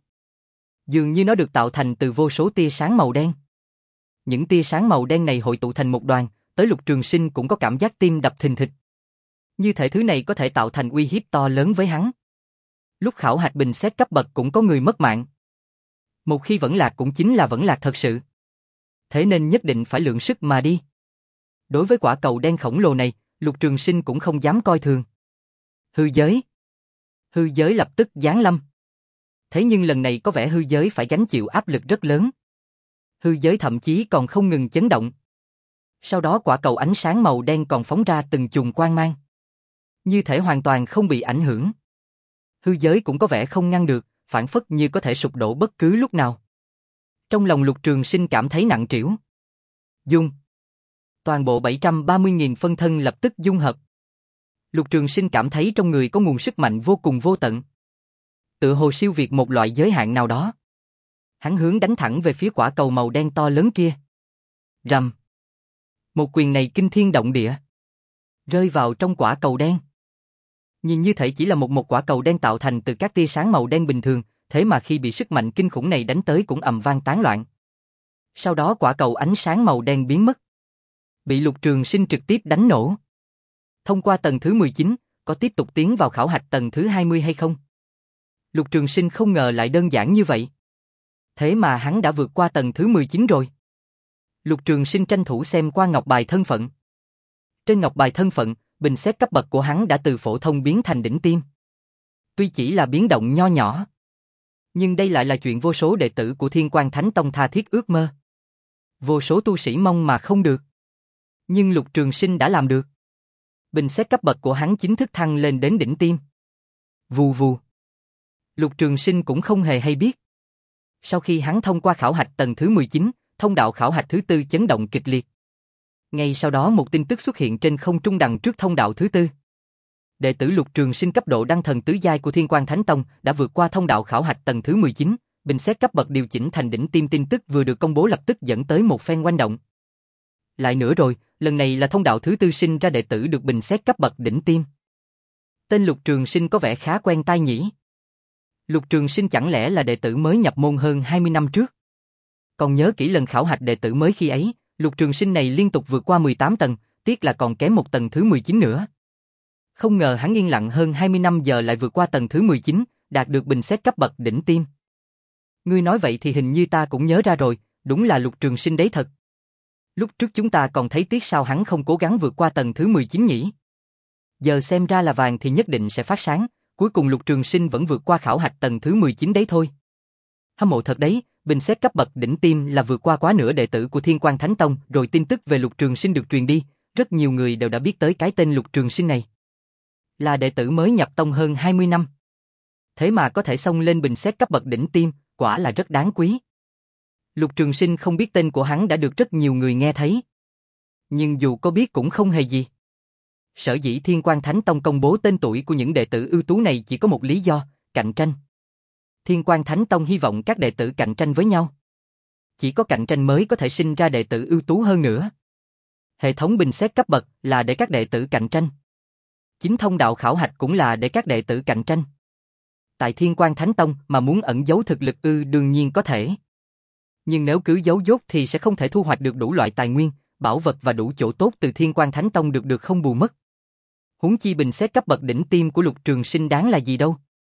Dường như nó được tạo thành từ vô số tia sáng màu đen. Những tia sáng màu đen này hội tụ thành một đoàn, tới Lục Trường Sinh cũng có cảm giác tim đập thình thịch. Như thể thứ này có thể tạo thành uy hiếp to lớn với hắn. Lúc khảo hạch bình xét cấp bậc cũng có người mất mạng. Một khi vẫn lạc cũng chính là vẫn lạc thật sự. Thế nên nhất định phải lượng sức mà đi. Đối với quả cầu đen khổng lồ này, Lục Trường Sinh cũng không dám coi thường. Hư giới. Hư giới lập tức giáng lâm. Thế nhưng lần này có vẻ hư giới phải gánh chịu áp lực rất lớn. Hư giới thậm chí còn không ngừng chấn động. Sau đó quả cầu ánh sáng màu đen còn phóng ra từng chùm quang mang. Như thể hoàn toàn không bị ảnh hưởng. Hư giới cũng có vẻ không ngăn được, phản phất như có thể sụp đổ bất cứ lúc nào. Trong lòng Lục Trường Sinh cảm thấy nặng trĩu. Dung. Toàn bộ bảy trăm ba mươi nghìn phân thân lập tức dung hợp. Lục Trường Sinh cảm thấy trong người có nguồn sức mạnh vô cùng vô tận. Tựa hồ siêu việt một loại giới hạn nào đó. Hắn hướng đánh thẳng về phía quả cầu màu đen to lớn kia. Rầm. Một quyền này kinh thiên động địa. Rơi vào trong quả cầu đen. Nhìn như thể chỉ là một một quả cầu đen tạo thành từ các tia sáng màu đen bình thường, thế mà khi bị sức mạnh kinh khủng này đánh tới cũng ầm vang tán loạn. Sau đó quả cầu ánh sáng màu đen biến mất. Bị Lục Trường Sinh trực tiếp đánh nổ. Thông qua tầng thứ mười chín, có tiếp tục tiến vào khảo hạch tầng thứ hai mươi hay không? Lục Trường Sinh không ngờ lại đơn giản như vậy. Thế mà hắn đã vượt qua tầng thứ mười chín rồi. Lục Trường Sinh tranh thủ xem qua ngọc bài thân phận. Trên ngọc bài thân phận, bình xét cấp bậc của hắn đã từ phổ thông biến thành đỉnh tiêm. Tuy chỉ là biến động nho nhỏ, nhưng đây lại là chuyện vô số đệ tử của Thiên Quang Thánh Tông tha thiết ước mơ. Vô số tu sĩ mong mà không được. Nhưng Lục Trường Sinh đã làm được. Bình xét cấp bậc của hắn chính thức thăng lên đến đỉnh tiêm. Vù vù. Lục Trường Sinh cũng không hề hay biết. Sau khi hắn thông qua khảo hạch tầng thứ mười chín, thông đạo khảo hạch thứ tư chấn động kịch liệt. Ngay sau đó một tin tức xuất hiện trên không trung đằng trước thông đạo thứ tư. Đệ tử Lục Trường Sinh cấp độ đăng thần tứ giai của Thiên Quang Thánh Tông đã vượt qua thông đạo khảo hạch tầng thứ mười chín, bình xét cấp bậc điều chỉnh thành đỉnh tiêm. Tin tức vừa được công bố lập tức dẫn tới một phen oanh động. Lại nữa rồi, lần này là thông đạo thứ tư sinh ra đệ tử được bình xét cấp bậc đỉnh tiêm. Tên Lục Trường Sinh có vẻ khá quen tai nhỉ? Lục Trường Sinh chẳng lẽ là đệ tử mới nhập môn hơn hai mươi năm trước? Còn nhớ kỹ lần khảo hạch đệ tử mới khi ấy, Lục Trường Sinh này liên tục vượt qua mười tám tầng, tiếc là còn kém một tầng thứ mười chín nữa. Không ngờ hắn yên lặng hơn hai mươi năm giờ lại vượt qua tầng thứ mười chín, đạt được bình xét cấp bậc đỉnh tiêm. Ngươi nói vậy thì hình như ta cũng nhớ ra rồi, đúng là Lục Trường Sinh đấy thật. Lúc trước chúng ta còn thấy tiếc sao hắn không cố gắng vượt qua tầng thứ mười chín nhỉ? Giờ xem ra là vàng thì nhất định sẽ phát sáng, cuối cùng Lục Trường Sinh vẫn vượt qua khảo hạch tầng thứ mười chín đấy thôi. Hâm mộ thật đấy, bình xét cấp bậc đỉnh tiêm là vượt qua quá nửa đệ tử của Thiên Quang Thánh Tông, rồi tin tức về Lục Trường Sinh được truyền đi, rất nhiều người đều đã biết tới cái tên Lục Trường Sinh này. Là đệ tử mới nhập tông hơn hai mươi năm. Thế mà có thể xông lên bình xét cấp bậc đỉnh tiêm, quả là rất đáng quý. Lục Trường Sinh không biết tên của hắn đã được rất nhiều người nghe thấy. Nhưng dù có biết cũng không hề gì. Sở dĩ Thiên Quang Thánh Tông công bố tên tuổi của những đệ tử ưu tú này chỉ có một lý do, cạnh tranh. Thiên Quang Thánh Tông hy vọng các đệ tử cạnh tranh với nhau. Chỉ có cạnh tranh mới có thể sinh ra đệ tử ưu tú hơn nữa. Hệ thống bình xét cấp bậc là để các đệ tử cạnh tranh. Chính thông đạo khảo hạch cũng là để các đệ tử cạnh tranh. Tại Thiên Quang Thánh Tông mà muốn ẩn giấu thực lực ư đương nhiên có thể. Nhưng nếu cứ giấu dốt thì sẽ không thể thu hoạch được đủ loại tài nguyên, bảo vật và đủ chỗ tốt từ Thiên Quang Thánh Tông được được không bù mất. Huống chi bình xét cấp bậc đỉnh tiêm của Lục Trường Sinh đáng là gì đâu.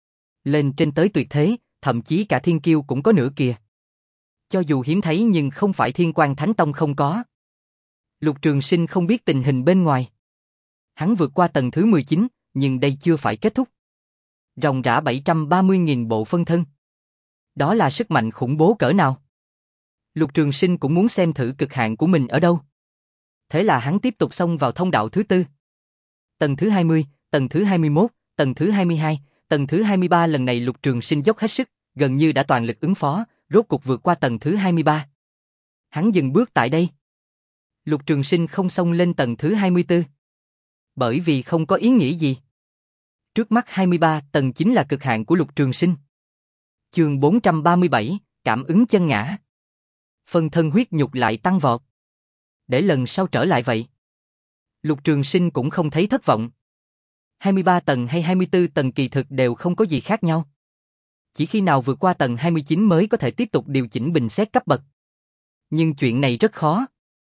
Lên trên tới tuyệt thế, thậm chí cả thiên kiêu cũng có nữa kìa. Cho dù hiếm thấy nhưng không phải Thiên Quang Thánh Tông không có. Lục Trường Sinh không biết tình hình bên ngoài. Hắn vượt qua tầng thứ mười chín, nhưng đây chưa phải kết thúc. Ròng rã bảy trăm ba mươi nghìn bộ phân thân. Đó là sức mạnh khủng bố cỡ nào? Lục Trường Sinh cũng muốn xem thử cực hạn của mình ở đâu. Thế là hắn tiếp tục xông vào thông đạo thứ tư. Tầng thứ hai mươi, tầng thứ hai mươi mốt, tầng thứ hai mươi hai, tầng thứ hai mươi ba lần này Lục Trường Sinh dốc hết sức, gần như đã toàn lực ứng phó, rốt cục vượt qua tầng thứ hai mươi ba. Hắn dừng bước tại đây. Lục Trường Sinh không xông lên tầng thứ hai mươi tư. Bởi vì không có ý nghĩa gì. Trước mắt hai mươi ba tầng chính là cực hạn của Lục Trường Sinh. Chương bốn trăm ba mươi bảy, cảm ứng chân ngã. Phân thân huyết nhục lại tăng vọt. Để lần sau trở lại vậy. Lục Trường Sinh cũng không thấy thất vọng. hai mươi ba tầng hay hai mươi tư tầng kỳ thực đều không có gì khác nhau. Chỉ khi nào vượt qua tầng hai mươi chín mới có thể tiếp tục điều chỉnh bình xét cấp bậc. Nhưng chuyện này rất khó.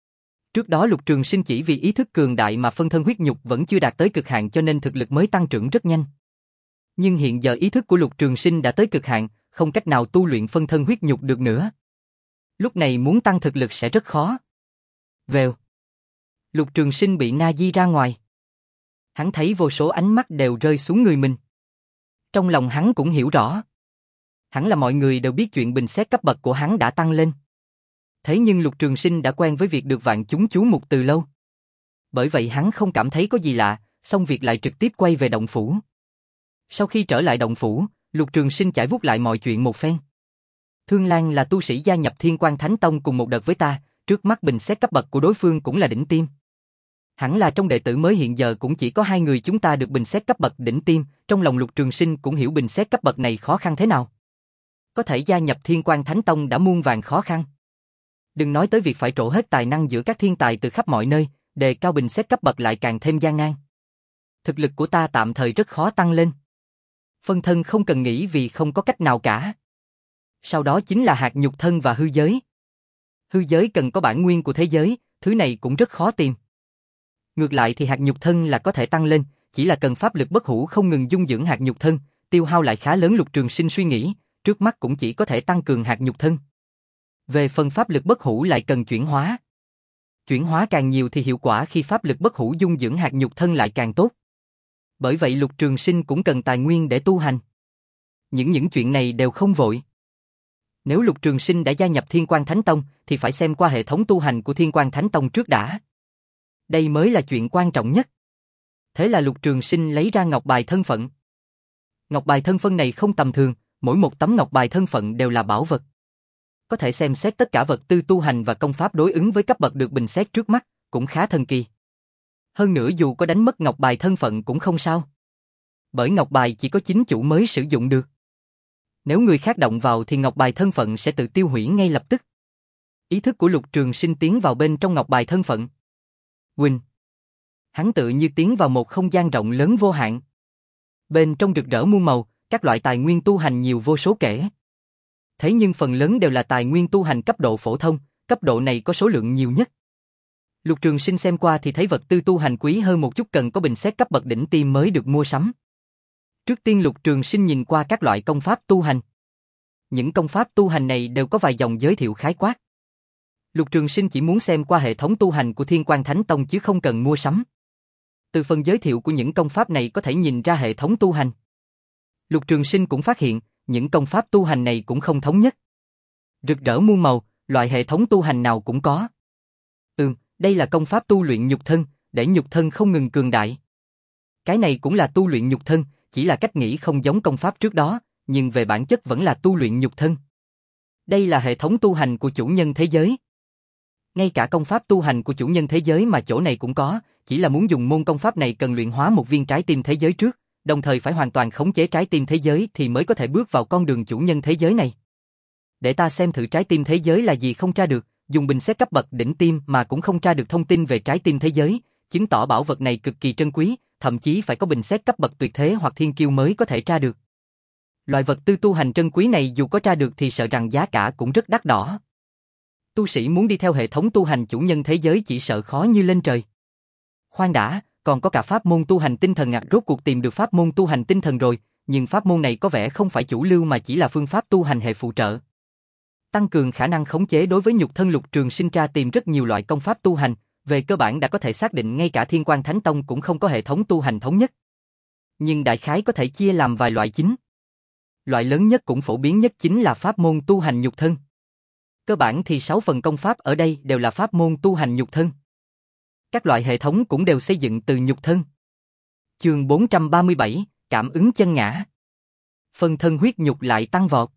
Trước đó Lục Trường Sinh chỉ vì ý thức cường đại mà phân thân huyết nhục vẫn chưa đạt tới cực hạn cho nên thực lực mới tăng trưởng rất nhanh. Nhưng hiện giờ ý thức của Lục Trường Sinh đã tới cực hạn, không cách nào tu luyện phân thân huyết nhục được nữa. Lúc này muốn tăng thực lực sẽ rất khó. Vèo. Lục Trường Sinh bị na di ra ngoài. Hắn thấy vô số ánh mắt đều rơi xuống người mình. Trong lòng hắn cũng hiểu rõ. Hẳn là mọi người đều biết chuyện bình xét cấp bậc của hắn đã tăng lên. Thế nhưng Lục Trường Sinh đã quen với việc được vạn chúng chú mục từ lâu. Bởi vậy hắn không cảm thấy có gì lạ, xong việc lại trực tiếp quay về động phủ. Sau khi trở lại động phủ, Lục Trường Sinh trải vuốt lại mọi chuyện một phen. Thương Lan là tu sĩ gia nhập Thiên Quang Thánh Tông cùng một đợt với ta, trước mắt bình xét cấp bậc của đối phương cũng là đỉnh tiêm. Hẳn là trong đệ tử mới hiện giờ cũng chỉ có hai người chúng ta được bình xét cấp bậc đỉnh tiêm, trong lòng Lục Trường Sinh cũng hiểu bình xét cấp bậc này khó khăn thế nào. Có thể gia nhập Thiên Quang Thánh Tông đã muôn vàn khó khăn. Đừng nói tới việc phải trổ hết tài năng giữa các thiên tài từ khắp mọi nơi, đề cao bình xét cấp bậc lại càng thêm gian nan. Thực lực của ta tạm thời rất khó tăng lên. Phân thân không cần nghĩ vì không có cách nào cả. Sau đó chính là hạt nhục thân và hư giới. Hư giới cần có bản nguyên của thế giới, thứ này cũng rất khó tìm. Ngược lại thì hạt nhục thân là có thể tăng lên, chỉ là cần pháp lực bất hủ không ngừng dung dưỡng hạt nhục thân, tiêu hao lại khá lớn. Lục Trường Sinh suy nghĩ, trước mắt cũng chỉ có thể tăng cường hạt nhục thân. Về phần pháp lực bất hủ lại cần chuyển hóa. Chuyển hóa càng nhiều thì hiệu quả khi pháp lực bất hủ dung dưỡng hạt nhục thân lại càng tốt. Bởi vậy Lục Trường Sinh cũng cần tài nguyên để tu hành. Những những chuyện này đều không vội. Nếu Lục Trường Sinh đã gia nhập Thiên Quang Thánh Tông thì phải xem qua hệ thống tu hành của Thiên Quang Thánh Tông trước đã. Đây mới là chuyện quan trọng nhất. Thế là Lục Trường Sinh lấy ra ngọc bài thân phận. Ngọc bài thân phận này không tầm thường, mỗi một tấm ngọc bài thân phận đều là bảo vật. Có thể xem xét tất cả vật tư tu hành và công pháp đối ứng với cấp bậc được bình xét trước mắt, cũng khá thần kỳ. Hơn nữa dù có đánh mất ngọc bài thân phận cũng không sao. Bởi ngọc bài chỉ có chính chủ mới sử dụng được. Nếu người khác động vào thì ngọc bài thân phận sẽ tự tiêu hủy ngay lập tức. Ý thức của Lục Trường Sinh tiến vào bên trong ngọc bài thân phận. Quỳnh. Hắn tự như tiến vào một không gian rộng lớn vô hạn. Bên trong rực rỡ muôn màu, các loại tài nguyên tu hành nhiều vô số kể. Thế nhưng phần lớn đều là tài nguyên tu hành cấp độ phổ thông, cấp độ này có số lượng nhiều nhất. Lục Trường Sinh xem qua thì thấy vật tư tu hành quý hơn một chút, cần có bình xét cấp bậc đỉnh tiêm mới được mua sắm. Trước tiên Lục Trường Sinh nhìn qua các loại công pháp tu hành. Những công pháp tu hành này đều có vài dòng giới thiệu khái quát. Lục Trường Sinh chỉ muốn xem qua hệ thống tu hành của Thiên Quang Thánh Tông chứ không cần mua sắm. Từ phần giới thiệu của những công pháp này có thể nhìn ra hệ thống tu hành. Lục Trường Sinh cũng phát hiện, những công pháp tu hành này cũng không thống nhất. Rực rỡ muôn màu, loại hệ thống tu hành nào cũng có. Ừm, đây là công pháp tu luyện nhục thân, để nhục thân không ngừng cường đại. Cái này cũng là tu luyện nhục thân, chỉ là cách nghĩ không giống công pháp trước đó, nhưng về bản chất vẫn là tu luyện nhục thân. Đây là hệ thống tu hành của chủ nhân thế giới. Ngay cả công pháp tu hành của chủ nhân thế giới mà chỗ này cũng có, chỉ là muốn dùng môn công pháp này cần luyện hóa một viên trái tim thế giới trước, đồng thời phải hoàn toàn khống chế trái tim thế giới thì mới có thể bước vào con đường chủ nhân thế giới này. Để ta xem thử trái tim thế giới là gì không tra được, dùng bình xét cấp bậc đỉnh tim mà cũng không tra được thông tin về trái tim thế giới, chứng tỏ bảo vật này cực kỳ trân quý, thậm chí phải có bình xét cấp bậc tuyệt thế hoặc thiên kiêu mới có thể tra được. Loại vật tư tu hành trân quý này dù có tra được thì sợ rằng giá cả cũng rất đắt đỏ. Tu sĩ muốn đi theo hệ thống tu hành chủ nhân thế giới chỉ sợ khó như lên trời. Khoan đã, còn có cả pháp môn tu hành tinh thần à, rốt cuộc tìm được pháp môn tu hành tinh thần rồi, nhưng pháp môn này có vẻ không phải chủ lưu mà chỉ là phương pháp tu hành hệ phụ trợ. Tăng cường khả năng khống chế đối với nhục thân. Lục Trường Sinh tra tìm rất nhiều loại công pháp tu hành, về cơ bản đã có thể xác định ngay cả Thiên Quang Thánh Tông cũng không có hệ thống tu hành thống nhất. Nhưng đại khái có thể chia làm vài loại chính. Loại lớn nhất cũng phổ biến nhất chính là pháp môn tu hành nhục thân. Cơ bản thì sáu phần công pháp ở đây đều là pháp môn tu hành nhục thân. Các loại hệ thống cũng đều xây dựng từ nhục thân. Chương bốn trăm ba mươi bảy, cảm ứng chân ngã. Phần thân huyết nhục lại tăng vọt.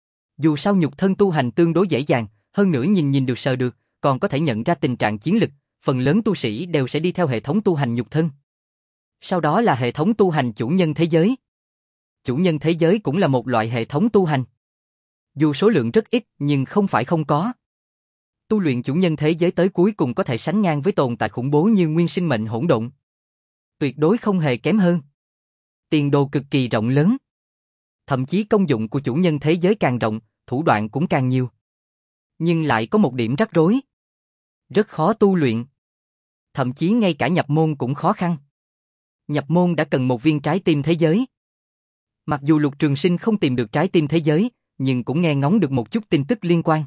Dù sao nhục thân tu hành tương đối dễ dàng, hơn nữa nhìn nhìn được sờ được, còn có thể nhận ra tình trạng chiến lực, phần lớn tu sĩ đều sẽ đi theo hệ thống tu hành nhục thân. Sau đó là hệ thống tu hành chủ nhân thế giới. Chủ nhân thế giới cũng là một loại hệ thống tu hành. Dù số lượng rất ít nhưng không phải không có. Tu luyện chủ nhân thế giới tới cuối cùng có thể sánh ngang với tồn tại khủng bố như nguyên sinh mệnh hỗn độn. Tuyệt đối không hề kém hơn. Tiền đồ cực kỳ rộng lớn. Thậm chí công dụng của chủ nhân thế giới càng rộng, thủ đoạn cũng càng nhiều. Nhưng lại có một điểm rắc rối. Rất khó tu luyện. Thậm chí ngay cả nhập môn cũng khó khăn. Nhập môn đã cần một viên trái tim thế giới. Mặc dù Lục Trường Sinh không tìm được trái tim thế giới, nhưng cũng nghe ngóng được một chút tin tức liên quan.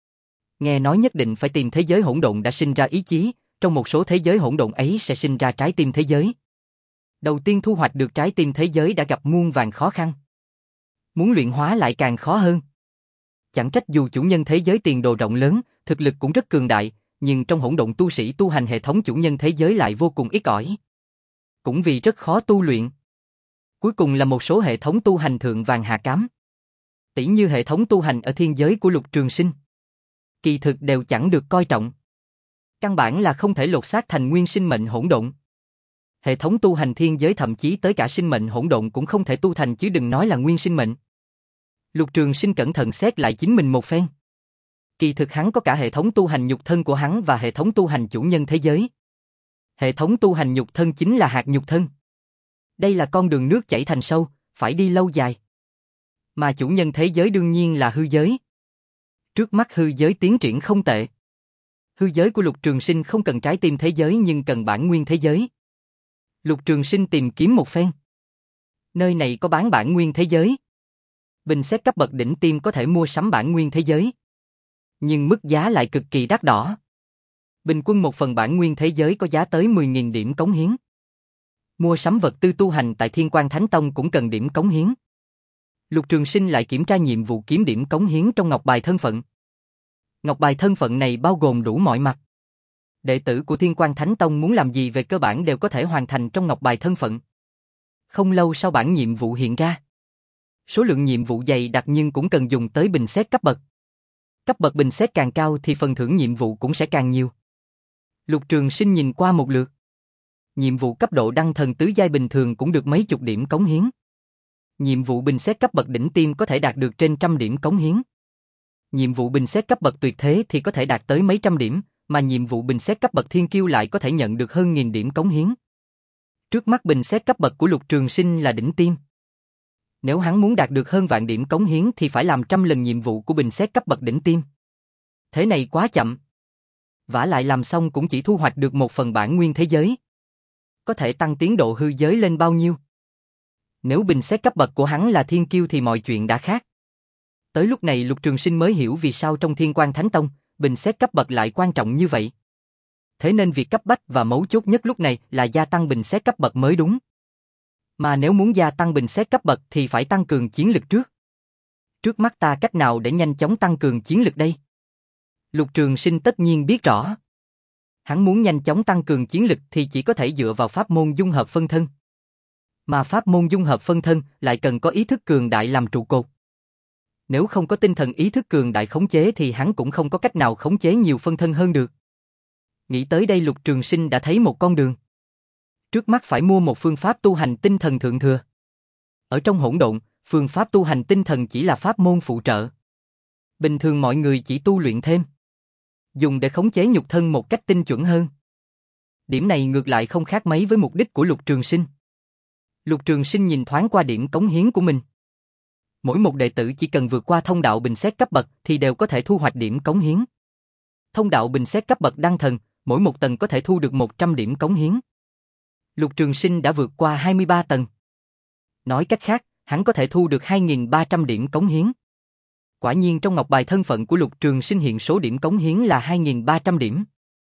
Nghe nói nhất định phải tìm thế giới hỗn độn đã sinh ra ý chí, trong một số thế giới hỗn độn ấy sẽ sinh ra trái tim thế giới. Đầu tiên thu hoạch được trái tim thế giới đã gặp muôn vàn khó khăn. Muốn luyện hóa lại càng khó hơn. Chẳng trách dù chủ nhân thế giới tiền đồ rộng lớn, thực lực cũng rất cường đại, nhưng trong hỗn độn tu sĩ tu hành hệ thống chủ nhân thế giới lại vô cùng ít ỏi. Cũng vì rất khó tu luyện. Cuối cùng là một số hệ thống tu hành thượng vàng hạ cám. Tỉ như hệ thống tu hành ở thiên giới của Lục Trường Sinh. Kỳ thực đều chẳng được coi trọng. Căn bản là không thể lột xác thành nguyên sinh mệnh hỗn độn. Hệ thống tu hành thiên giới thậm chí tới cả sinh mệnh hỗn độn cũng không thể tu thành chứ đừng nói là nguyên sinh mệnh. Lục Trường Sinh cẩn thận xét lại chính mình một phen. Kỳ thực hắn có cả hệ thống tu hành nhục thân của hắn và hệ thống tu hành chủ nhân thế giới. Hệ thống tu hành nhục thân chính là hạt nhục thân. Đây là con đường nước chảy thành sâu, phải đi lâu dài. Mà chủ nhân thế giới đương nhiên là hư giới. Trước mắt hư giới tiến triển không tệ. Hư giới của Lục Trường Sinh không cần trái tim thế giới nhưng cần bản nguyên thế giới. Lục Trường Sinh tìm kiếm một phen. Nơi này có bán bản nguyên thế giới. Bình xét cấp bậc đỉnh tiêm có thể mua sắm bản nguyên thế giới. Nhưng mức giá lại cực kỳ đắt đỏ. Bình quân một phần bản nguyên thế giới có giá tới mười nghìn điểm cống hiến. Mua sắm vật tư tu hành tại Thiên Quang Thánh Tông cũng cần điểm cống hiến. Lục Trường Sinh lại kiểm tra nhiệm vụ kiếm điểm cống hiến trong ngọc bài thân phận. Ngọc bài thân phận này bao gồm đủ mọi mặt. Đệ tử của Thiên Quang Thánh Tông muốn làm gì về cơ bản đều có thể hoàn thành trong ngọc bài thân phận. Không lâu sau bản nhiệm vụ hiện ra. Số lượng nhiệm vụ dày đặc nhưng cũng cần dùng tới bình xét cấp bậc. Cấp bậc bình xét càng cao thì phần thưởng nhiệm vụ cũng sẽ càng nhiều. Lục Trường Sinh nhìn qua một lượt. Nhiệm vụ cấp độ đăng thần tứ giai bình thường cũng được mấy chục điểm cống hiến. Nhiệm vụ bình xét cấp bậc đỉnh tiêm có thể đạt được trên trăm điểm cống hiến. Nhiệm vụ bình xét cấp bậc tuyệt thế thì có thể đạt tới mấy trăm điểm, mà nhiệm vụ bình xét cấp bậc thiên kiêu lại có thể nhận được hơn nghìn điểm cống hiến. Trước mắt bình xét cấp bậc của Lục Trường Sinh là đỉnh tiêm. Nếu hắn muốn đạt được hơn vạn điểm cống hiến thì phải làm trăm lần nhiệm vụ của bình xét cấp bậc đỉnh tiêm. Thế này quá chậm. Vả lại làm xong cũng chỉ thu hoạch được một phần bản nguyên thế giới. Có thể tăng tiến độ hư giới lên bao nhiêu? Nếu bình xét cấp bậc của hắn là thiên kiêu thì mọi chuyện đã khác. Tới lúc này Lục Trường Sinh mới hiểu vì sao trong Thiên Quan Thánh Tông, bình xét cấp bậc lại quan trọng như vậy. Thế nên việc cấp bách và mấu chốt nhất lúc này là gia tăng bình xét cấp bậc mới đúng. Mà nếu muốn gia tăng bình xét cấp bậc thì phải tăng cường chiến lực trước. Trước mắt ta cách nào để nhanh chóng tăng cường chiến lực đây? Lục Trường Sinh tất nhiên biết rõ. Hắn muốn nhanh chóng tăng cường chiến lực thì chỉ có thể dựa vào pháp môn dung hợp phân thân. Mà pháp môn dung hợp phân thân lại cần có ý thức cường đại làm trụ cột. Nếu không có tinh thần ý thức cường đại khống chế thì hắn cũng không có cách nào khống chế nhiều phân thân hơn được. Nghĩ tới đây Lục Trường Sinh đã thấy một con đường. Trước mắt phải mua một phương pháp tu hành tinh thần thượng thừa. Ở trong hỗn độn, phương pháp tu hành tinh thần chỉ là pháp môn phụ trợ. Bình thường mọi người chỉ tu luyện thêm, dùng để khống chế nhục thân một cách tinh chuẩn hơn. Điểm này ngược lại không khác mấy với mục đích của Lục Trường Sinh. Lục Trường Sinh nhìn thoáng qua điểm cống hiến của mình. Mỗi một đệ tử chỉ cần vượt qua thông đạo bình xét cấp bậc thì đều có thể thu hoạch điểm cống hiến. Thông đạo bình xét cấp bậc đăng thần, mỗi một tầng có thể thu được một trăm điểm cống hiến. Lục Trường Sinh đã vượt qua hai mươi ba tầng. Nói cách khác, hắn có thể thu được hai nghìn ba trăm điểm cống hiến. Quả nhiên trong ngọc bài thân phận của Lục Trường Sinh hiện số điểm cống hiến là hai nghìn ba trăm điểm.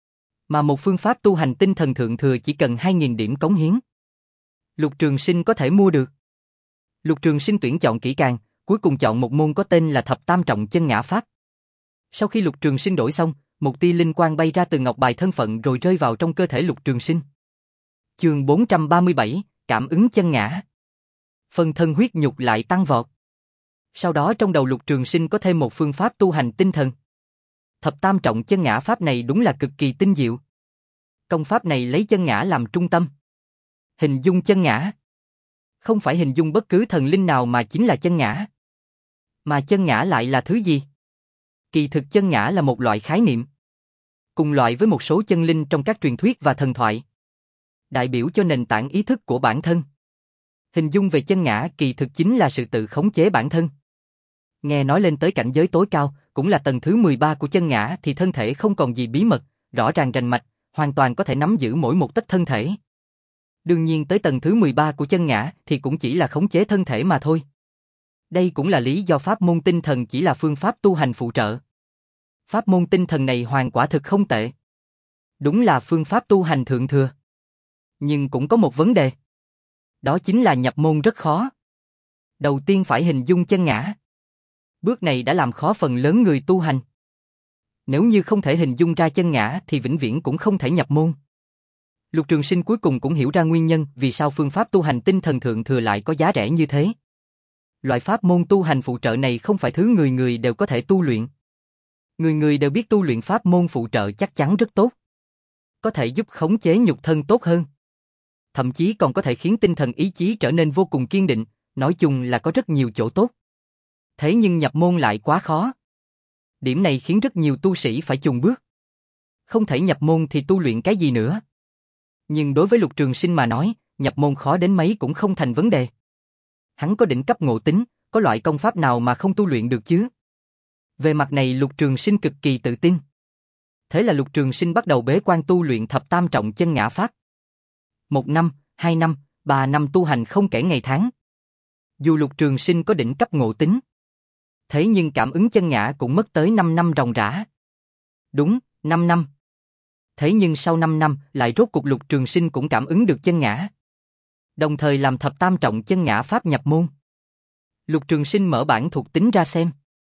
Mà một phương pháp tu hành tinh thần thượng thừa chỉ cần hai nghìn điểm cống hiến. Lục Trường Sinh có thể mua được. Lục Trường Sinh tuyển chọn kỹ càng, cuối cùng chọn một môn có tên là Thập Tam Trọng Chân Ngã Pháp. Sau khi Lục Trường Sinh đổi xong, một tia linh quang bay ra từ ngọc bài thân phận rồi rơi vào trong cơ thể Lục Trường Sinh. Chương bốn trăm ba mươi bảy, Cảm ứng chân ngã. Phân thân huyết nhục lại tăng vọt. Sau đó trong đầu Lục Trường Sinh có thêm một phương pháp tu hành tinh thần. Thập Tam Trọng Chân Ngã Pháp này đúng là cực kỳ tinh diệu. Công pháp này lấy chân ngã làm trung tâm. Hình dung chân ngã. Không phải hình dung bất cứ thần linh nào mà chính là chân ngã. Mà chân ngã lại là thứ gì? Kỳ thực chân ngã là một loại khái niệm. Cùng loại với một số chân linh trong các truyền thuyết và thần thoại. Đại biểu cho nền tảng ý thức của bản thân. Hình dung về chân ngã kỳ thực chính là sự tự khống chế bản thân. Nghe nói lên tới cảnh giới tối cao, cũng là tầng thứ mười ba của chân ngã thì thân thể không còn gì bí mật, rõ ràng rành mạch, hoàn toàn có thể nắm giữ mỗi một tấc thân thể. Đương nhiên tới tầng thứ mười ba của chân ngã thì cũng chỉ là khống chế thân thể mà thôi. Đây cũng là lý do pháp môn tinh thần chỉ là phương pháp tu hành phụ trợ. Pháp môn tinh thần này hoàn quả thực không tệ. Đúng là phương pháp tu hành thượng thừa. Nhưng cũng có một vấn đề. Đó chính là nhập môn rất khó. Đầu tiên phải hình dung chân ngã. Bước này đã làm khó phần lớn người tu hành. Nếu như không thể hình dung ra chân ngã thì vĩnh viễn cũng không thể nhập môn. Lục Trường Sinh cuối cùng cũng hiểu ra nguyên nhân vì sao phương pháp tu hành tinh thần thượng thừa lại có giá rẻ như thế. Loại pháp môn tu hành phụ trợ này không phải thứ người người đều có thể tu luyện. Người người đều biết tu luyện pháp môn phụ trợ chắc chắn rất tốt. Có thể giúp khống chế nhục thân tốt hơn. Thậm chí còn có thể khiến tinh thần ý chí trở nên vô cùng kiên định, nói chung là có rất nhiều chỗ tốt. Thế nhưng nhập môn lại quá khó. Điểm này khiến rất nhiều tu sĩ phải chùn bước. Không thể nhập môn thì tu luyện cái gì nữa. Nhưng đối với Lục Trường Sinh mà nói, nhập môn khó đến mấy cũng không thành vấn đề. Hắn có đỉnh cấp ngộ tính, có loại công pháp nào mà không tu luyện được chứ? Về mặt này Lục Trường Sinh cực kỳ tự tin. Thế là Lục Trường Sinh bắt đầu bế quan tu luyện Thập Tam Trọng Chân Ngã Pháp. Một năm, hai năm, ba năm tu hành không kể ngày tháng. Dù Lục Trường Sinh có đỉnh cấp ngộ tính, thế nhưng cảm ứng chân ngã cũng mất tới năm năm ròng rã. Đúng, năm năm. Thế nhưng sau năm năm lại rốt cuộc Lục Trường Sinh cũng cảm ứng được chân ngã. Đồng thời làm Thập Tam Trọng Chân Ngã Pháp nhập môn. Lục Trường Sinh mở bản thuộc tính ra xem.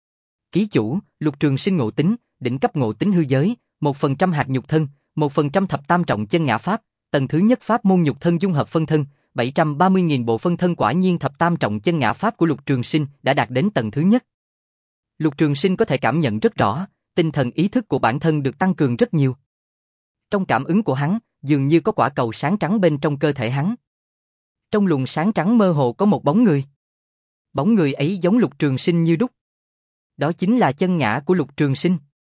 Ký chủ, Lục Trường Sinh ngộ tính, đỉnh cấp ngộ tính hư giới, một phần trăm hạt nhục thân, một phần trăm Thập Tam Trọng Chân Ngã Pháp, tầng thứ nhất pháp môn nhục thân dung hợp phân thân, bảy trăm ba mươi nghìn bộ phân thân. Quả nhiên Thập Tam Trọng Chân Ngã Pháp của Lục Trường Sinh đã đạt đến tầng thứ nhất. Lục Trường Sinh có thể cảm nhận rất rõ, tinh thần ý thức của bản thân được tăng cường rất nhiều. Trong cảm ứng của hắn, dường như có quả cầu sáng trắng bên trong cơ thể hắn. Trong luồng sáng trắng mơ hồ có một bóng người. Bóng người ấy giống Lục Trường Sinh như đúc. Đó chính là chân ngã của Lục Trường Sinh.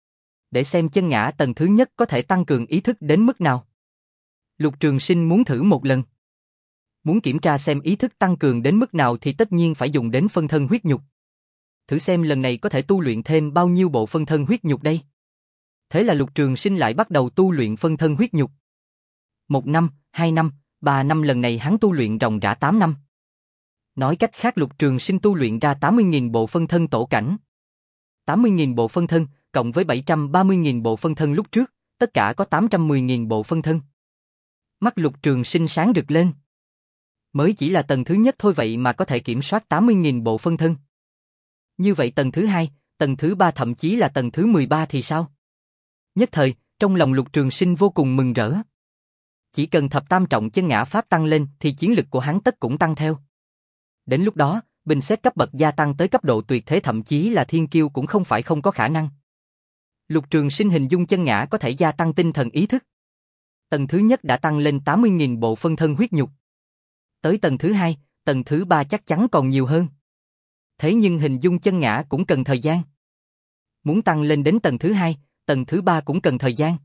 Để xem chân ngã tầng thứ nhất có thể tăng cường ý thức đến mức nào. Lục Trường Sinh muốn thử một lần. Muốn kiểm tra xem ý thức tăng cường đến mức nào thì tất nhiên phải dùng đến phân thân huyết nhục. Thử xem lần này có thể tu luyện thêm bao nhiêu bộ phân thân huyết nhục đây. Thế là Lục Trường Sinh lại bắt đầu tu luyện phân thân huyết nhục. Một năm, hai năm, ba năm, lần này hắn tu luyện ròng rã tám năm. Nói cách khác, Lục Trường Sinh tu luyện ra tám mươi nghìn bộ phân thân tổ cảnh. tám mươi nghìn bộ phân thân, cộng với bảy trăm ba mươi nghìn bộ phân thân lúc trước, tất cả có tám trăm mười nghìn bộ phân thân. Mắt Lục Trường Sinh sáng rực lên. Mới chỉ là tầng thứ nhất thôi vậy mà có thể kiểm soát tám mươi nghìn bộ phân thân. Như vậy tầng thứ hai, tầng thứ ba, thậm chí là tầng thứ mười ba thì sao? Nhất thời, trong lòng Lục Trường Sinh vô cùng mừng rỡ. Chỉ cần thập tam trọng chân ngã pháp tăng lên thì chiến lực của hắn tất cũng tăng theo. Đến lúc đó, bình xét cấp bậc gia tăng tới cấp độ tuyệt thế, thậm chí là thiên kiêu cũng không phải không có khả năng. Lục Trường Sinh hình dung chân ngã có thể gia tăng tinh thần ý thức. Tầng thứ nhất đã tăng lên tám mươi nghìn bộ phân thân huyết nhục. Tới tầng thứ hai, tầng thứ ba chắc chắn còn nhiều hơn. Thế nhưng hình dung chân ngã cũng cần thời gian. Muốn tăng lên đến tầng thứ hai, tầng thứ ba cũng cần thời gian.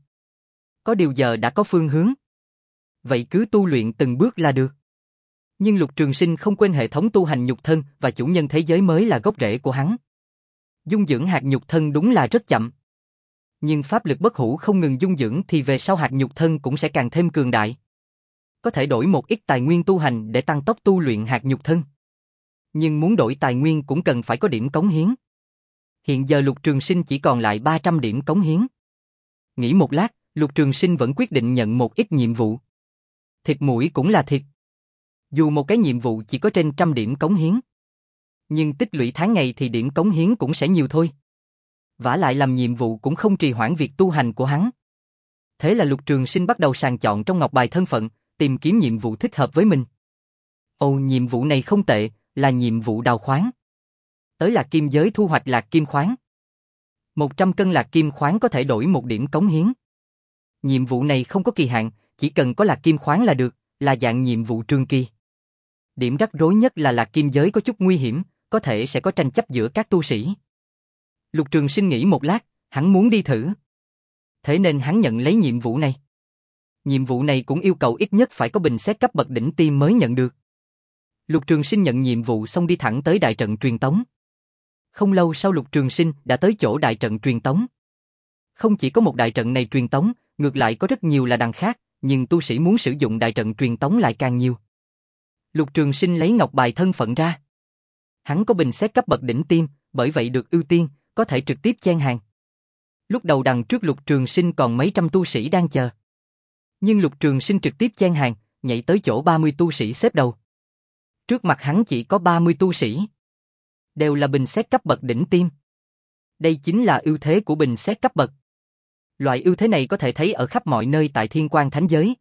Có điều giờ đã có phương hướng. Vậy cứ tu luyện từng bước là được. Nhưng Lục Trường Sinh không quên hệ thống tu hành nhục thân và chủ nhân thế giới mới là gốc rễ của hắn. Dung dưỡng hạt nhục thân đúng là rất chậm. Nhưng pháp lực bất hủ không ngừng dung dưỡng thì về sau hạt nhục thân cũng sẽ càng thêm cường đại. Có thể đổi một ít tài nguyên tu hành để tăng tốc tu luyện hạt nhục thân. Nhưng muốn đổi tài nguyên cũng cần phải có điểm cống hiến. Hiện giờ Lục Trường Sinh chỉ còn lại ba trăm điểm cống hiến. Nghĩ một lát, Lục Trường Sinh vẫn quyết định nhận một ít nhiệm vụ. Thịt mũi cũng là thịt. Dù một cái nhiệm vụ chỉ có trên trăm điểm cống hiến. Nhưng tích lũy tháng ngày thì điểm cống hiến cũng sẽ nhiều thôi. Vả lại làm nhiệm vụ cũng không trì hoãn việc tu hành của hắn. Thế là Lục Trường Sinh bắt đầu sàng chọn trong ngọc bài thân phận, tìm kiếm nhiệm vụ thích hợp với mình. Ồ, nhiệm vụ này không tệ, là nhiệm vụ đào khoáng. Tới Lạc Kim giới thu hoạch lạc kim khoáng. một trăm cân lạc kim khoáng có thể đổi một điểm cống hiến. Nhiệm vụ này không có kỳ hạn, chỉ cần có lạc kim khoáng là được, là dạng nhiệm vụ trường kỳ. Điểm rắc rối nhất là Lạc Kim giới có chút nguy hiểm, có thể sẽ có tranh chấp giữa các tu sĩ. Lục Trường Sinh nghĩ một lát, hắn muốn đi thử. Thế nên hắn nhận lấy nhiệm vụ này. Nhiệm vụ này cũng yêu cầu ít nhất phải có bình xét cấp bậc đỉnh tiêm mới nhận được. Lục Trường Sinh nhận nhiệm vụ xong đi thẳng tới đại trận truyền tống. Không lâu sau Lục Trường Sinh đã tới chỗ đại trận truyền tống. Không chỉ có một đại trận này truyền tống, ngược lại có rất nhiều là đằng khác, nhưng tu sĩ muốn sử dụng đại trận truyền tống lại càng nhiều. Lục Trường Sinh lấy ngọc bài thân phận ra. Hắn có bình xét cấp bậc đỉnh tiêm, bởi vậy được ưu tiên, có thể trực tiếp chen hàng. Lúc đầu đằng trước Lục Trường Sinh còn mấy trăm tu sĩ đang chờ. Nhưng Lục Trường Sinh trực tiếp chen hàng, nhảy tới chỗ ba mươi tu sĩ xếp đầu. Trước mặt hắn chỉ có ba mươi tu sĩ. Đều là bình xét cấp bậc đỉnh tiêm. Đây chính là ưu thế của bình xét cấp bậc. Loại ưu thế này có thể thấy ở khắp mọi nơi tại Thiên Quan Thánh Giới.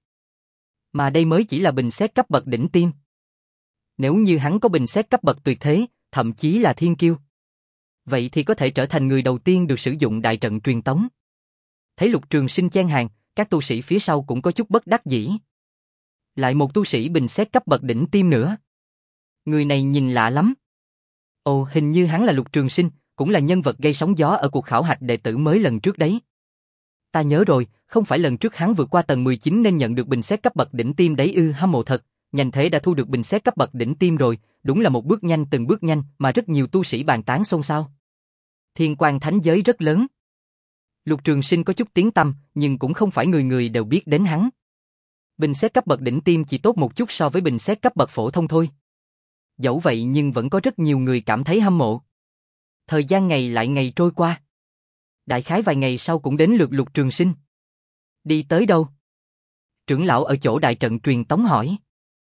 Mà đây mới chỉ là bình xét cấp bậc đỉnh tiêm. Nếu như hắn có bình xét cấp bậc tuyệt thế, thậm chí là thiên kiêu, vậy thì có thể trở thành người đầu tiên được sử dụng đại trận truyền tống. Thấy Lục Trường Sinh chen hàng, các tu sĩ phía sau cũng có chút bất đắc dĩ. Lại một tu sĩ bình xét cấp bậc đỉnh tiêm nữa. Người này nhìn lạ lắm. Ồ, hình như hắn là Lục Trường Sinh, cũng là nhân vật gây sóng gió ở cuộc khảo hạch đệ tử mới lần trước đấy. Ta nhớ rồi, không phải lần trước hắn vượt qua tầng mười chín nên nhận được bình xét cấp bậc đỉnh tiêm đấy ư? Hâm mộ thật, nhanh thế đã thu được bình xét cấp bậc đỉnh tiêm rồi, đúng là một bước nhanh từng bước nhanh mà rất nhiều tu sĩ bàn tán xôn xao. Thiên Quan Thánh Giới rất lớn. Lục Trường Sinh có chút tiếng tăm, nhưng cũng không phải người người đều biết đến hắn. Bình xét cấp bậc đỉnh tiêm chỉ tốt một chút so với bình xét cấp bậc phổ thông thôi. Dẫu vậy nhưng vẫn có rất nhiều người cảm thấy hâm mộ. Thời gian ngày lại ngày trôi qua. Đại khái vài ngày sau cũng đến lượt Lục Trường Sinh. Đi tới đâu? Trưởng lão ở chỗ đại trận truyền tống hỏi.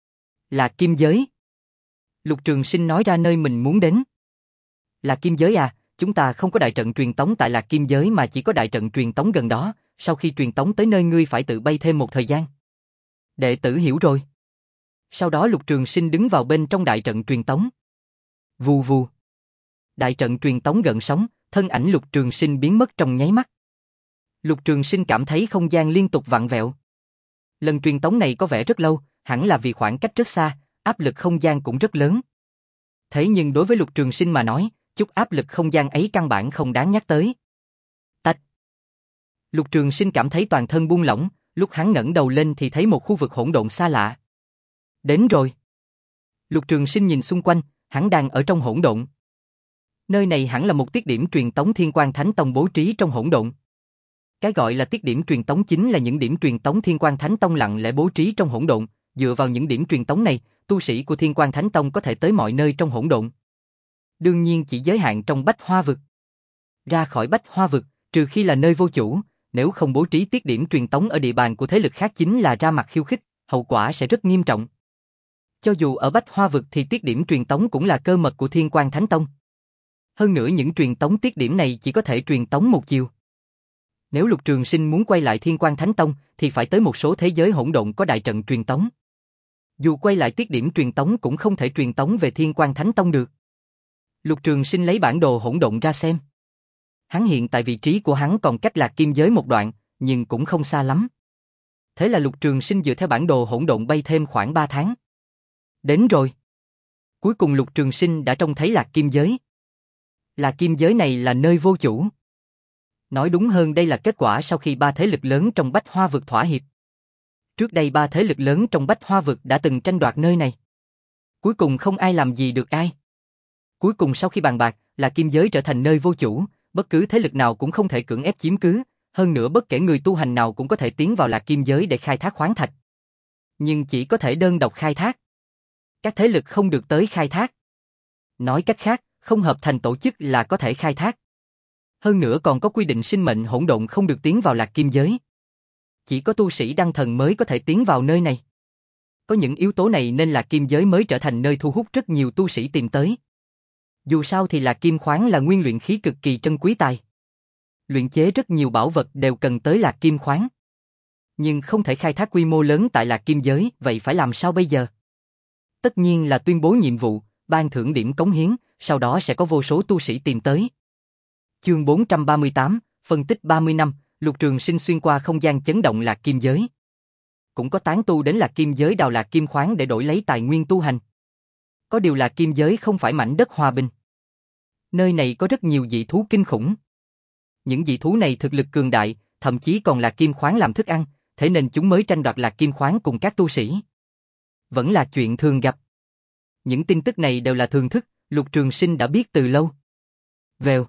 Là Kim giới. Lục Trường Sinh nói ra nơi mình muốn đến. Là Kim giới à? Chúng ta không có đại trận truyền tống tại Lạc Kim giới mà chỉ có đại trận truyền tống gần đó, sau khi truyền tống tới nơi ngươi phải tự bay thêm một thời gian. Đệ tử hiểu rồi. Sau đó Lục Trường Sinh đứng vào bên trong đại trận truyền tống. Vù vù. Đại trận truyền tống gần sóng, thân ảnh Lục Trường Sinh biến mất trong nháy mắt. Lục Trường Sinh cảm thấy không gian liên tục vặn vẹo. Lần truyền tống này có vẻ rất lâu, hẳn là vì khoảng cách rất xa, áp lực không gian cũng rất lớn. Thế nhưng đối với Lục Trường Sinh mà nói, chút áp lực không gian ấy căn bản không đáng nhắc tới. Tạch. Lục Trường Sinh cảm thấy toàn thân buông lỏng, lúc hắn ngẩng đầu lên thì thấy một khu vực hỗn độn xa lạ. Đến rồi. Lục Trường Sinh nhìn xung quanh, hắn đang ở trong hỗn độn. Nơi này hẳn là một tiết điểm truyền tống Thiên Quang Thánh Tông bố trí trong hỗn độn. Cái gọi là tiết điểm truyền tống chính là những điểm truyền tống Thiên Quang Thánh Tông lặng lẽ bố trí trong hỗn độn, dựa vào những điểm truyền tống này, tu sĩ của Thiên Quang Thánh Tông có thể tới mọi nơi trong hỗn độn. Đương nhiên chỉ giới hạn trong Bách Hoa vực. Ra khỏi Bách Hoa vực, trừ khi là nơi vô chủ, nếu không bố trí tiết điểm truyền tống ở địa bàn của thế lực khác chính là ra mặt khiêu khích, hậu quả sẽ rất nghiêm trọng. Cho dù ở Bách Hoa vực thì tiết điểm truyền tống cũng là cơ mật của Thiên Quang Thánh Tông. Hơn nữa những truyền tống tiết điểm này chỉ có thể truyền tống một chiều. Nếu Lục Trường Sinh muốn quay lại Thiên Quang Thánh Tông thì phải tới một số thế giới hỗn độn có đại trận truyền tống. Dù quay lại tiết điểm truyền tống cũng không thể truyền tống về Thiên Quang Thánh Tông được. Lục Trường Sinh lấy bản đồ hỗn độn ra xem. Hắn hiện tại vị trí của hắn còn cách Lạc Kim giới một đoạn, nhưng cũng không xa lắm. Thế là Lục Trường Sinh dựa theo bản đồ hỗn độn bay thêm khoảng ba tháng. Đến rồi. Cuối cùng Lục Trường Sinh đã trông thấy Lạc Kim giới. Lạc Kim giới này là nơi vô chủ. Nói đúng hơn đây là kết quả sau khi ba thế lực lớn trong Bách Hoa vực thỏa hiệp. Trước đây ba thế lực lớn trong Bách Hoa vực đã từng tranh đoạt nơi này. Cuối cùng không ai làm gì được ai. Cuối cùng sau khi bàn bạc, Lạc Kim giới trở thành nơi vô chủ, bất cứ thế lực nào cũng không thể cưỡng ép chiếm cứ, hơn nữa bất kể người tu hành nào cũng có thể tiến vào Lạc Kim giới để khai thác khoáng thạch. Nhưng chỉ có thể đơn độc khai thác. Các thế lực không được tới khai thác. Nói cách khác, không hợp thành tổ chức là có thể khai thác. Hơn nữa còn có quy định sinh mệnh hỗn độn không được tiến vào Lạc Kim giới. Chỉ có tu sĩ đăng thần mới có thể tiến vào nơi này. Có những yếu tố này nên Lạc Kim giới mới trở thành nơi thu hút rất nhiều tu sĩ tìm tới. Dù sao thì Lạc Kim khoáng là nguyên luyện khí cực kỳ trân quý tài. Luyện chế rất nhiều bảo vật đều cần tới Lạc Kim khoáng. Nhưng không thể khai thác quy mô lớn tại Lạc Kim giới, vậy phải làm sao bây giờ? Tất nhiên là tuyên bố nhiệm vụ, ban thưởng điểm cống hiến, sau đó sẽ có vô số tu sĩ tìm tới. Chương bốn trăm ba mươi tám, phân tích ba mươi năm, Lục Trường Sinh xuyên qua không gian chấn động Lạc Kim giới. Cũng có tán tu đến Lạc Kim giới đào Lạc Kim khoáng để đổi lấy tài nguyên tu hành. Có điều Lạc Kim giới không phải mảnh đất hòa bình. Nơi này có rất nhiều dị thú kinh khủng. Những dị thú này thực lực cường đại, thậm chí còn Lạc Kim khoáng làm thức ăn, thế nên chúng mới tranh đoạt Lạc Kim khoáng cùng các tu sĩ. Vẫn là chuyện thường gặp. Những tin tức này đều là thường thức, Lục Trường Sinh đã biết từ lâu. Vèo.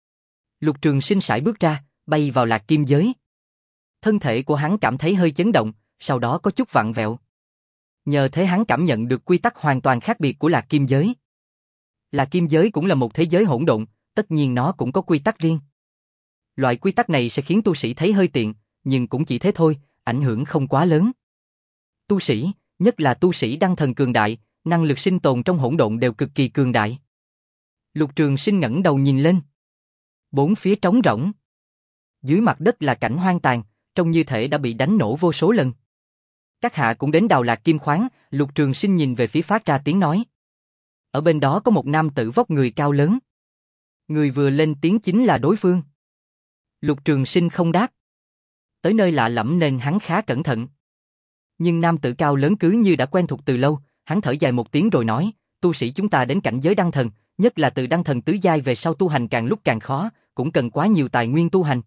Lục Trường Sinh sải bước ra, bay vào Lạc Kim giới. Thân thể của hắn cảm thấy hơi chấn động, sau đó có chút vặn vẹo. Nhờ thế hắn cảm nhận được quy tắc hoàn toàn khác biệt của Lạc Kim giới. Lạc Kim giới cũng là một thế giới hỗn độn, tất nhiên nó cũng có quy tắc riêng. Loại quy tắc này sẽ khiến tu sĩ thấy hơi tiện, nhưng cũng chỉ thế thôi, ảnh hưởng không quá lớn. Tu sĩ, nhất là tu sĩ đăng thần cường đại, năng lực sinh tồn trong hỗn độn đều cực kỳ cường đại. Lục Trường Sinh ngẩng đầu nhìn lên. Bốn phía trống rỗng. Dưới mặt đất là cảnh hoang tàn, trông như thể đã bị đánh nổ vô số lần. Các hạ cũng đến đào Lạc Kim khoáng, Lục Trường Sinh nhìn về phía phát ra tiếng nói. Ở bên đó có một nam tử vóc người cao lớn. Người vừa lên tiếng chính là đối phương. Lục Trường Sinh không đáp. Tới nơi lạ lẫm nên hắn khá cẩn thận. Nhưng nam tử cao lớn cứ như đã quen thuộc từ lâu, hắn thở dài một tiếng rồi nói, tu sĩ chúng ta đến cảnh giới đăng thần, nhất là từ đăng thần tứ giai về sau tu hành càng lúc càng khó, cũng cần quá nhiều tài nguyên tu hành.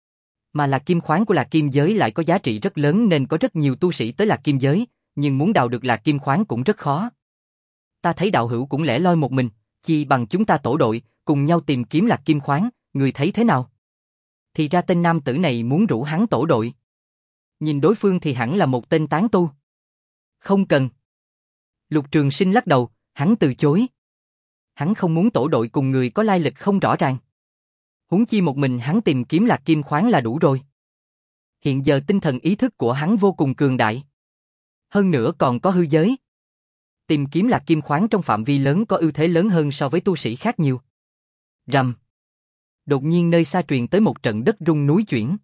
Mà Lạc Kim khoáng của Lạc Kim giới lại có giá trị rất lớn nên có rất nhiều tu sĩ tới Lạc Kim giới, nhưng muốn đào được Lạc Kim khoáng cũng rất khó. Ta thấy đạo hữu cũng lẻ loi một mình, chi bằng chúng ta tổ đội, cùng nhau tìm kiếm Lạc Kim khoáng, người thấy thế nào? Thì ra tên nam tử này muốn rủ hắn tổ đội. Nhìn đối phương thì hẳn là một tên tán tu. Không cần. Lục Trường Sinh lắc đầu, hắn từ chối. Hắn không muốn tổ đội cùng người có lai lịch không rõ ràng. Huống chi một mình hắn tìm kiếm Lạc Kim khoáng là đủ rồi. Hiện giờ tinh thần ý thức của hắn vô cùng cường đại. Hơn nữa còn có hư giới. Tìm kiếm Lạc Kim khoáng trong phạm vi lớn có ưu thế lớn hơn so với tu sĩ khác nhiều. Rầm. Đột nhiên nơi xa truyền tới một trận đất rung núi chuyển.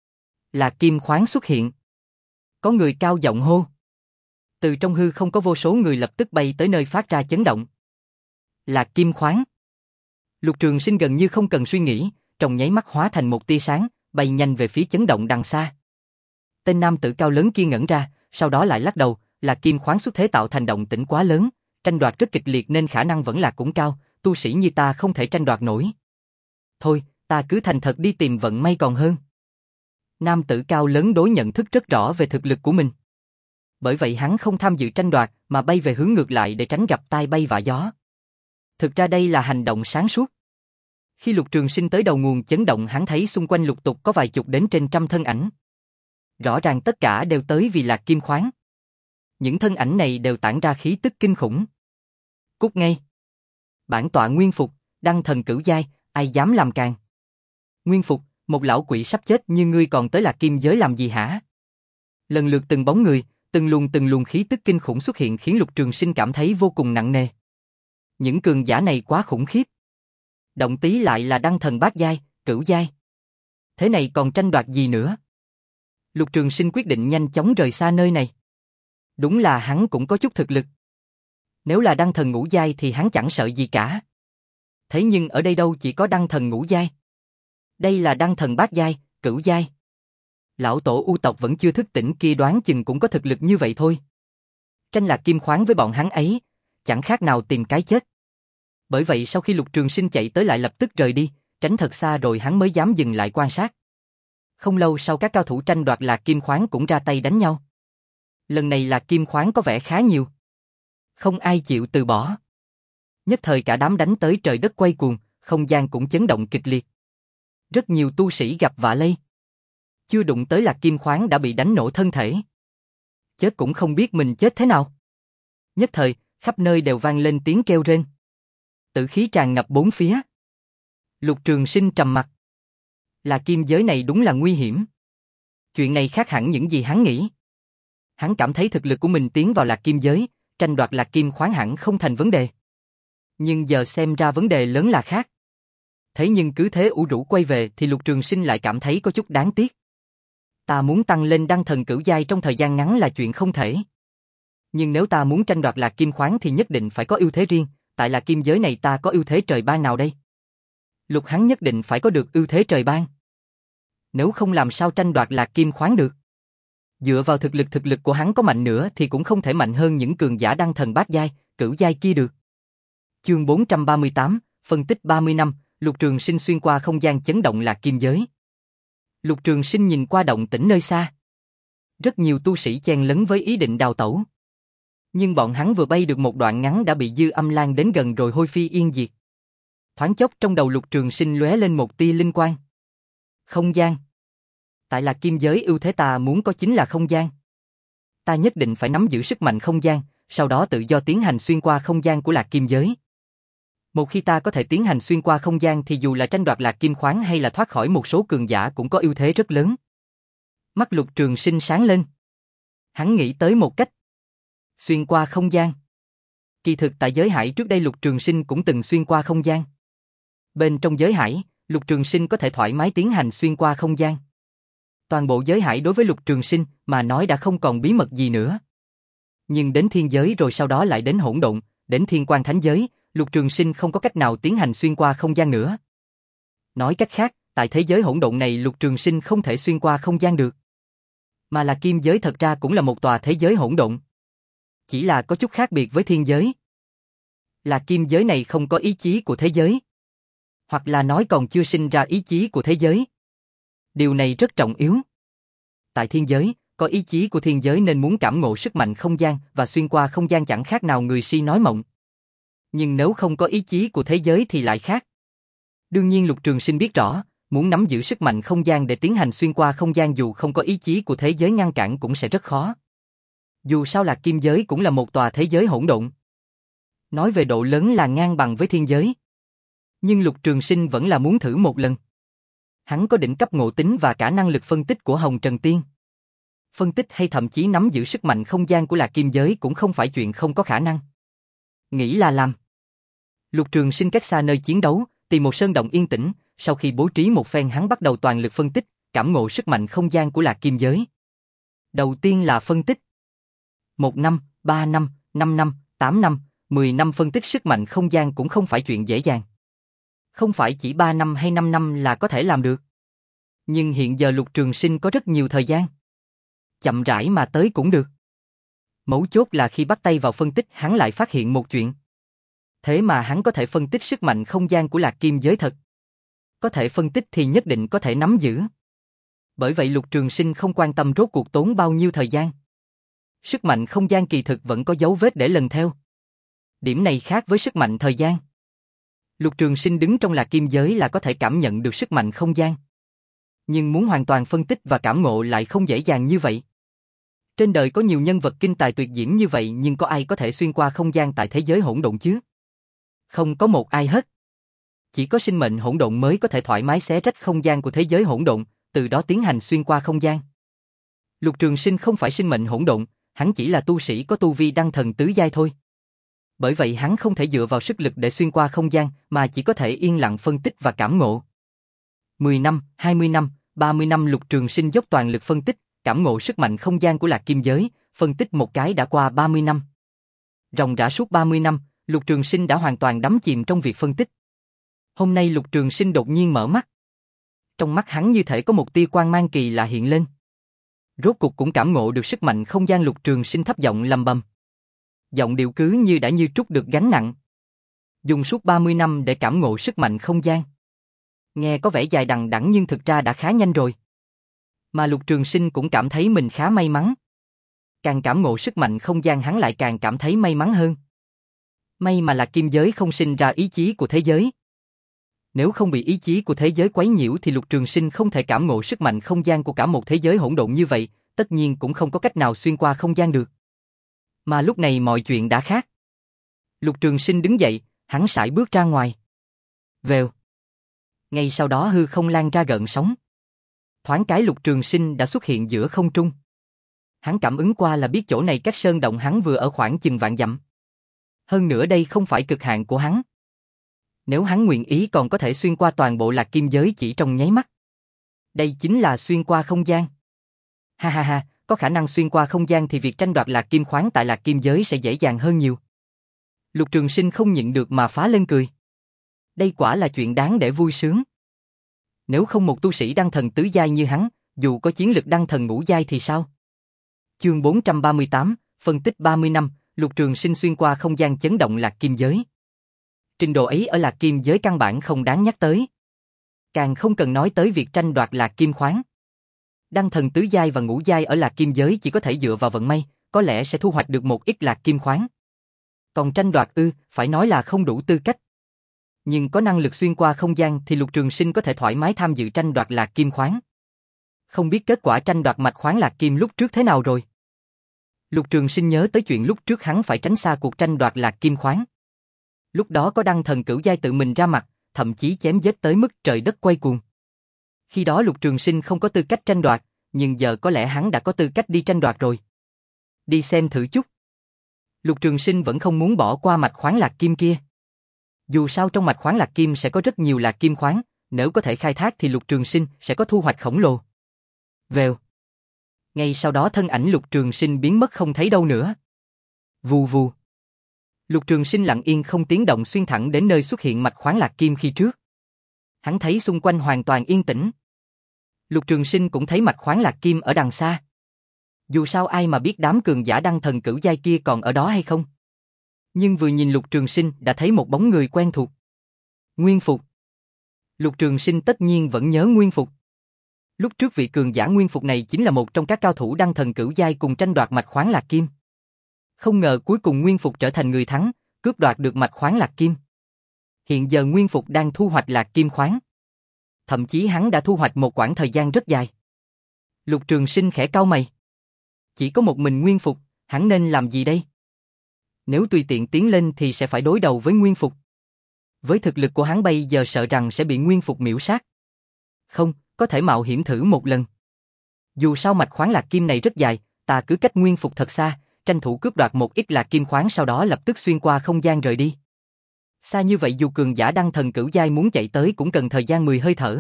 Lạc Kim khoáng xuất hiện. Có người cao giọng hô. Từ trong hư không có vô số người lập tức bay tới nơi phát ra chấn động. Lạc Kim khoáng. Lục Trường Sinh gần như không cần suy nghĩ, trong nháy mắt hóa thành một tia sáng, bay nhanh về phía chấn động đằng xa. Tên nam tử cao lớn kia ngẩn ra, sau đó lại lắc đầu, Lạc Kim khoáng xuất thế tạo thành động tĩnh quá lớn, tranh đoạt rất kịch liệt nên khả năng vẫn là cũng cao, tu sĩ như ta không thể tranh đoạt nổi. Thôi, ta cứ thành thật đi tìm vận may còn hơn. Nam tử cao lớn đối nhận thức rất rõ về thực lực của mình. Bởi vậy hắn không tham dự tranh đoạt mà bay về hướng ngược lại để tránh gặp tai bay vạ gió. Thực ra đây là hành động sáng suốt. Khi Lục Trường Sinh tới đầu nguồn chấn động, hắn thấy xung quanh lục tục có vài chục đến trên trăm thân ảnh. Rõ ràng tất cả đều tới vì Lạc Kim Khoáng. Những thân ảnh này đều tản ra khí tức kinh khủng. Cút ngay. Bản tọa Nguyên Phục, đăng thần cửu giai, ai dám làm càn. Nguyên Phục, một lão quỷ sắp chết như ngươi còn tới Lạc Kim giới làm gì hả? Lần lượt từng bóng người, từng luồng từng luồng khí tức kinh khủng xuất hiện khiến Lục Trường Sinh cảm thấy vô cùng nặng nề. Những cường giả này quá khủng khiếp. Động tí lại là đăng thần bát giai, cửu giai. Thế này còn tranh đoạt gì nữa? Lục Trường Sinh quyết định nhanh chóng rời xa nơi này. Đúng là hắn cũng có chút thực lực. Nếu là đăng thần ngũ giai thì hắn chẳng sợ gì cả. Thế nhưng ở đây đâu chỉ có đăng thần ngũ giai. Đây là đăng thần bát giai, cửu giai. Lão tổ U tộc vẫn chưa thức tỉnh kia đoán chừng cũng có thực lực như vậy thôi. Tranh Lạc Kim Khoáng với bọn hắn ấy, chẳng khác nào tìm cái chết. Bởi vậy sau khi Lục Trường Sinh chạy tới lại lập tức rời đi, tránh thật xa rồi hắn mới dám dừng lại quan sát. Không lâu sau các cao thủ tranh đoạt Lạc Kim Khoáng cũng ra tay đánh nhau. Lần này Lạc Kim Khoáng có vẻ khá nhiều. Không ai chịu từ bỏ. Nhất thời cả đám đánh tới trời đất quay cuồng, không gian cũng chấn động kịch liệt. Rất nhiều tu sĩ gặp vạ lây. Chưa đụng tới Lạc Kim Khoáng đã bị đánh nổ thân thể. Chết cũng không biết mình chết thế nào. Nhất thời, khắp nơi đều vang lên tiếng kêu rên. Tử khí tràn ngập bốn phía. Lục Trường Sinh trầm mặt. Lạc Kim giới này đúng là nguy hiểm. Chuyện này khác hẳn những gì hắn nghĩ. Hắn cảm thấy thực lực của mình tiến vào Lạc Kim giới, tranh đoạt Lạc Kim Khoáng hẳn không thành vấn đề. Nhưng giờ xem ra vấn đề lớn là khác. Thế nhưng cứ thế ủ rũ quay về thì Lục Trường Sinh lại cảm thấy có chút đáng tiếc. Ta muốn tăng lên đăng thần cửu giai trong thời gian ngắn là chuyện không thể. Nhưng nếu ta muốn tranh đoạt Lạc Kim Khoáng thì nhất định phải có ưu thế riêng, tại Lạc Kim giới này ta có ưu thế trời ban nào đây? Lục hắn nhất định phải có được ưu thế trời ban. Nếu không làm sao tranh đoạt Lạc Kim Khoáng được. Dựa vào thực lực thực lực của hắn có mạnh nữa thì cũng không thể mạnh hơn những cường giả đăng thần bát giai, cửu giai kia được. Chương bốn trăm ba mươi tám, phân tích ba mươi năm, Lục Trường Sinh xuyên qua không gian chấn động Lạc Kim giới. Lục Trường Sinh nhìn qua động tĩnh nơi xa. Rất nhiều tu sĩ chen lấn với ý định đào tẩu. Nhưng bọn hắn vừa bay được một đoạn ngắn đã bị dư âm lan đến gần rồi hôi phi yên diệt. Thoáng chốc trong đầu Lục Trường Sinh lóe lên một tia linh quang. Không gian. Tại Lạc Kim giới ưu thế ta muốn có chính là không gian. Ta nhất định phải nắm giữ sức mạnh không gian, sau đó tự do tiến hành xuyên qua không gian của Lạc Kim giới. Một khi ta có thể tiến hành xuyên qua không gian thì dù là tranh đoạt Lạc Kim Khoáng hay là thoát khỏi một số cường giả cũng có ưu thế rất lớn. Mắt Lục Trường Sinh sáng lên. Hắn nghĩ tới một cách. Xuyên qua không gian. Kỳ thực tại giới hải trước đây Lục Trường Sinh cũng từng xuyên qua không gian. Bên trong giới hải, Lục Trường Sinh có thể thoải mái tiến hành xuyên qua không gian. Toàn bộ giới hải đối với Lục Trường Sinh mà nói đã không còn bí mật gì nữa. Nhưng đến thiên giới rồi sau đó lại đến hỗn độn, đến thiên quan thánh giới, Lục Trường Sinh không có cách nào tiến hành xuyên qua không gian nữa. Nói cách khác, tại thế giới hỗn độn này Lục Trường Sinh không thể xuyên qua không gian được. Mà là Kim giới thật ra cũng là một tòa thế giới hỗn độn. Chỉ là có chút khác biệt với thiên giới. Là Kim giới này không có ý chí của thế giới. Hoặc là nói còn chưa sinh ra ý chí của thế giới. Điều này rất trọng yếu. Tại thiên giới, có ý chí của thiên giới nên muốn cảm ngộ sức mạnh không gian và xuyên qua không gian chẳng khác nào người si nói mộng. Nhưng nếu không có ý chí của thế giới thì lại khác. Đương nhiên Lục Trường Sinh biết rõ, muốn nắm giữ sức mạnh không gian để tiến hành xuyên qua không gian dù không có ý chí của thế giới ngăn cản cũng sẽ rất khó. Dù sao Lạc Kim giới cũng là một tòa thế giới hỗn độn. Nói về độ lớn là ngang bằng với thiên giới. Nhưng Lục Trường Sinh vẫn là muốn thử một lần. Hắn có đỉnh cấp ngộ tính và cả năng lực phân tích của Hồng Trần Tiên. Phân tích hay thậm chí nắm giữ sức mạnh không gian của Lạc Kim giới cũng không phải chuyện không có khả năng. Nghĩ là làm. Lục Trường Sinh cách xa nơi chiến đấu, tìm một sơn động yên tĩnh, sau khi bố trí một phen hắn bắt đầu toàn lực phân tích, cảm ngộ sức mạnh không gian của Lạc Kim giới. Đầu tiên là phân tích. Một năm, ba năm, năm năm, tám năm, mười năm phân tích sức mạnh không gian cũng không phải chuyện dễ dàng. Không phải chỉ ba năm hay năm năm là có thể làm được. Nhưng hiện giờ Lục Trường Sinh có rất nhiều thời gian. Chậm rãi mà tới cũng được. Mấu chốt là khi bắt tay vào phân tích hắn lại phát hiện một chuyện. Thế mà hắn có thể phân tích sức mạnh không gian của Lạc Kim giới thật. Có thể phân tích thì nhất định có thể nắm giữ. Bởi vậy Lục Trường Sinh không quan tâm rốt cuộc tốn bao nhiêu thời gian. Sức mạnh không gian kỳ thực vẫn có dấu vết để lần theo. Điểm này khác với sức mạnh thời gian. Lục Trường Sinh đứng trong Lạc Kim giới là có thể cảm nhận được sức mạnh không gian. Nhưng muốn hoàn toàn phân tích và cảm ngộ lại không dễ dàng như vậy. Trên đời có nhiều nhân vật kinh tài tuyệt diễm như vậy nhưng có ai có thể xuyên qua không gian tại thế giới hỗn độn chứ? Không có một ai hết. Chỉ có sinh mệnh hỗn độn mới có thể thoải mái xé rách không gian của thế giới hỗn độn, từ đó tiến hành xuyên qua không gian. Lục Trường Sinh không phải sinh mệnh hỗn độn, hắn chỉ là tu sĩ có tu vi đăng thần tứ giai thôi. Bởi vậy hắn không thể dựa vào sức lực để xuyên qua không gian, mà chỉ có thể yên lặng phân tích và cảm ngộ. mười năm, hai mươi năm, ba mươi năm Lục Trường Sinh dốc toàn lực phân tích, cảm ngộ sức mạnh không gian của Lạc Kim giới, phân tích một cái đã qua ba mươi năm. Ròng rã suốt ba mươi năm, Lục Trường Sinh đã hoàn toàn đắm chìm trong việc phân tích. Hôm nay Lục Trường Sinh đột nhiên mở mắt. Trong mắt hắn như thể có một tia quang mang kỳ lạ hiện lên. Rốt cục cũng cảm ngộ được sức mạnh không gian. Lục Trường Sinh thấp giọng lầm bầm. Giọng điệu cứ như đã như trút được gánh nặng. Dùng suốt ba mươi năm để cảm ngộ sức mạnh không gian. Nghe có vẻ dài đằng đẵng nhưng thực ra đã khá nhanh rồi. Mà Lục Trường Sinh cũng cảm thấy mình khá may mắn. Càng cảm ngộ sức mạnh không gian hắn lại càng cảm thấy may mắn hơn. May mà Lạc Kim giới không sinh ra ý chí của thế giới. Nếu không bị ý chí của thế giới quấy nhiễu thì Lục Trường Sinh không thể cảm ngộ sức mạnh không gian của cả một thế giới hỗn độn như vậy, tất nhiên cũng không có cách nào xuyên qua không gian được. Mà lúc này mọi chuyện đã khác. Lục Trường Sinh đứng dậy, hắn sải bước ra ngoài. Vèo. Ngay sau đó hư không lan ra gợn sóng. Thoáng cái Lục Trường Sinh đã xuất hiện giữa không trung. Hắn cảm ứng qua là biết chỗ này cách sơn động hắn vừa ở khoảng chừng vạn dặm. Hơn nữa đây không phải cực hạn của hắn. Nếu hắn nguyện ý còn có thể xuyên qua toàn bộ Lạc Kim giới chỉ trong nháy mắt. Đây chính là xuyên qua không gian. Ha ha ha, có khả năng xuyên qua không gian thì việc tranh đoạt Lạc Kim khoáng tại Lạc Kim giới sẽ dễ dàng hơn nhiều. Lục Trường Sinh không nhịn được mà phá lên cười. Đây quả là chuyện đáng để vui sướng. Nếu không một tu sĩ đăng thần tứ giai như hắn, dù có chiến lực đăng thần ngũ giai thì sao? Chương bốn trăm ba mươi tám, phân tích ba mươi năm, Lục Trường Sinh xuyên qua không gian chấn động Lạc Kim giới. Trình độ ấy ở Lạc Kim giới căn bản không đáng nhắc tới. Càng không cần nói tới việc tranh đoạt Lạc Kim khoáng. Đăng thần tứ giai và ngũ giai ở Lạc Kim giới chỉ có thể dựa vào vận may, có lẽ sẽ thu hoạch được một ít Lạc Kim khoáng. Còn tranh đoạt ư, phải nói là không đủ tư cách. Nhưng có năng lực xuyên qua không gian thì Lục Trường Sinh có thể thoải mái tham dự tranh đoạt Lạc Kim khoáng. Không biết kết quả tranh đoạt mạch khoáng Lạc Kim lúc trước thế nào rồi. Lục Trường Sinh nhớ tới chuyện lúc trước hắn phải tránh xa cuộc tranh đoạt Lạc Kim khoáng. Lúc đó có đăng thần cửu giai tự mình ra mặt, thậm chí chém giết tới mức trời đất quay cuồng. Khi đó Lục Trường Sinh không có tư cách tranh đoạt, nhưng giờ có lẽ hắn đã có tư cách đi tranh đoạt rồi. Đi xem thử chút. Lục Trường Sinh vẫn không muốn bỏ qua mạch khoáng Lạc Kim kia. Dù sao trong mạch khoáng Lạc Kim sẽ có rất nhiều Lạc Kim khoáng, nếu có thể khai thác thì Lục Trường Sinh sẽ có thu hoạch khổng lồ. Vèo. Ngay sau đó thân ảnh Lục Trường Sinh biến mất không thấy đâu nữa. Vù vù. Lục Trường Sinh lặng yên không tiếng động xuyên thẳng đến nơi xuất hiện mạch khoáng Lạc Kim khi trước. Hắn thấy xung quanh hoàn toàn yên tĩnh. Lục Trường Sinh cũng thấy mạch khoáng Lạc Kim ở đằng xa. Dù sao ai mà biết đám cường giả đăng thần cửu giai kia còn ở đó hay không. Nhưng vừa nhìn Lục Trường Sinh đã thấy một bóng người quen thuộc. Nguyên Phục. Lục Trường Sinh tất nhiên vẫn nhớ Nguyên Phục. Lúc trước vị cường giả Nguyên Phục này chính là một trong các cao thủ đăng thần cửu giai cùng tranh đoạt mạch khoáng Lạc Kim. Không ngờ cuối cùng Nguyên Phục trở thành người thắng, cướp đoạt được mạch khoáng Lạc Kim. Hiện giờ Nguyên Phục đang thu hoạch Lạc Kim khoáng. Thậm chí hắn đã thu hoạch một quãng thời gian rất dài. Lục Trường Sinh khẽ cau mày. Chỉ có một mình Nguyên Phục, hắn nên làm gì đây? Nếu tùy tiện tiến lên thì sẽ phải đối đầu với Nguyên Phục. Với thực lực của hắn bây giờ sợ rằng sẽ bị Nguyên Phục miểu sát. Không, có thể mạo hiểm thử một lần. Dù sao mạch khoáng Lạc Kim này rất dài, ta cứ cách Nguyên Phục thật xa, tranh thủ cướp đoạt một ít Lạc Kim khoáng sau đó lập tức xuyên qua không gian rời đi. Xa như vậy dù cường giả đăng thần cửu giai muốn chạy tới cũng cần thời gian mười hơi thở.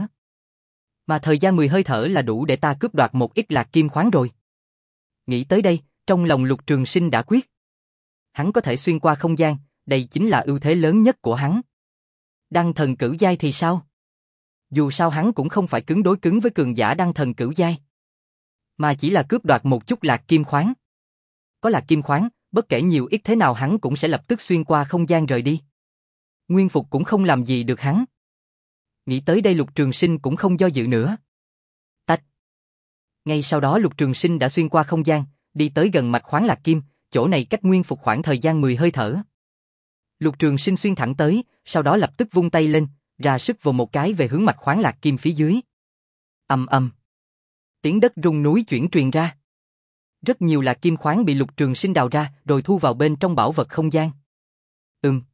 Mà thời gian mười hơi thở là đủ để ta cướp đoạt một ít Lạc Kim khoáng rồi. Nghĩ tới đây, trong lòng Lục Trường Sinh đã quyết. Hắn có thể xuyên qua không gian, đây chính là ưu thế lớn nhất của hắn. Đăng thần cửu giai thì sao? Dù sao hắn cũng không phải cứng đối cứng với cường giả đăng thần cửu giai, mà chỉ là cướp đoạt một chút Lạc Kim khoáng. Có Lạc Kim khoáng, bất kể nhiều ít thế nào hắn cũng sẽ lập tức xuyên qua không gian rời đi. Nguyên Phục cũng không làm gì được hắn. Nghĩ tới đây Lục Trường Sinh cũng không do dự nữa. Tách. Ngay sau đó Lục Trường Sinh đã xuyên qua không gian, đi tới gần mạch khoáng lạc kim, chỗ này cách Nguyên Phục khoảng thời gian mười hơi thở. Lục Trường Sinh xuyên thẳng tới, sau đó lập tức vung tay lên, ra sức vồ một cái về hướng mạch khoáng lạc kim phía dưới. Ầm ầm. Tiếng đất rung núi chuyển truyền ra. Rất nhiều lạc kim khoáng bị Lục Trường Sinh đào ra, rồi thu vào bên trong bảo vật không gian. Ừm.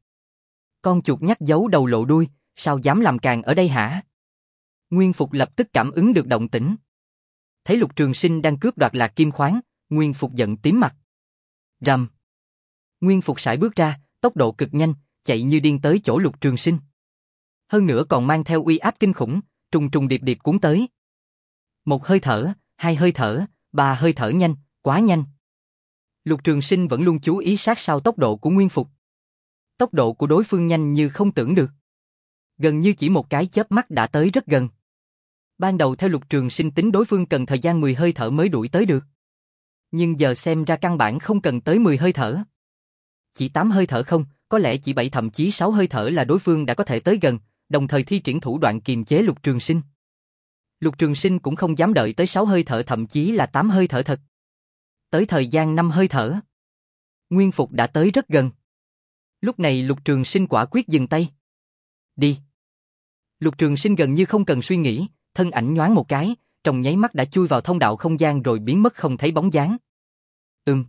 Con chuột nhắt giấu đầu lộ đuôi, sao dám làm càn ở đây hả? Nguyên Phục lập tức cảm ứng được động tĩnh. Thấy Lục Trường Sinh đang cướp đoạt lạc kim khoáng, Nguyên Phục giận tím mặt. Rầm. Nguyên Phục sải bước ra, tốc độ cực nhanh, chạy như điên tới chỗ Lục Trường Sinh. Hơn nữa còn mang theo uy áp kinh khủng, trùng trùng điệp điệp cuốn tới. Một hơi thở, hai hơi thở, ba hơi thở nhanh, quá nhanh. Lục Trường Sinh vẫn luôn chú ý sát sao tốc độ của Nguyên Phục. Tốc độ của đối phương nhanh như không tưởng được. Gần như chỉ một cái chớp mắt đã tới rất gần. Ban đầu theo Lục Trường Sinh tính đối phương cần thời gian mười hơi thở mới đuổi tới được. Nhưng giờ xem ra căn bản không cần tới mười hơi thở. Chỉ tám hơi thở không, có lẽ chỉ bảy thậm chí sáu hơi thở là đối phương đã có thể tới gần, đồng thời thi triển thủ đoạn kiềm chế Lục Trường Sinh. Lục Trường Sinh cũng không dám đợi tới sáu hơi thở thậm chí là tám hơi thở thật. Tới thời gian năm hơi thở. Nguyên Phục đã tới rất gần. Lúc này Lục Trường Sinh quả quyết dừng tay. Đi. Lục Trường Sinh gần như không cần suy nghĩ, thân ảnh nhoáng một cái, trong nháy mắt đã chui vào thông đạo không gian rồi biến mất không thấy bóng dáng. Ừm.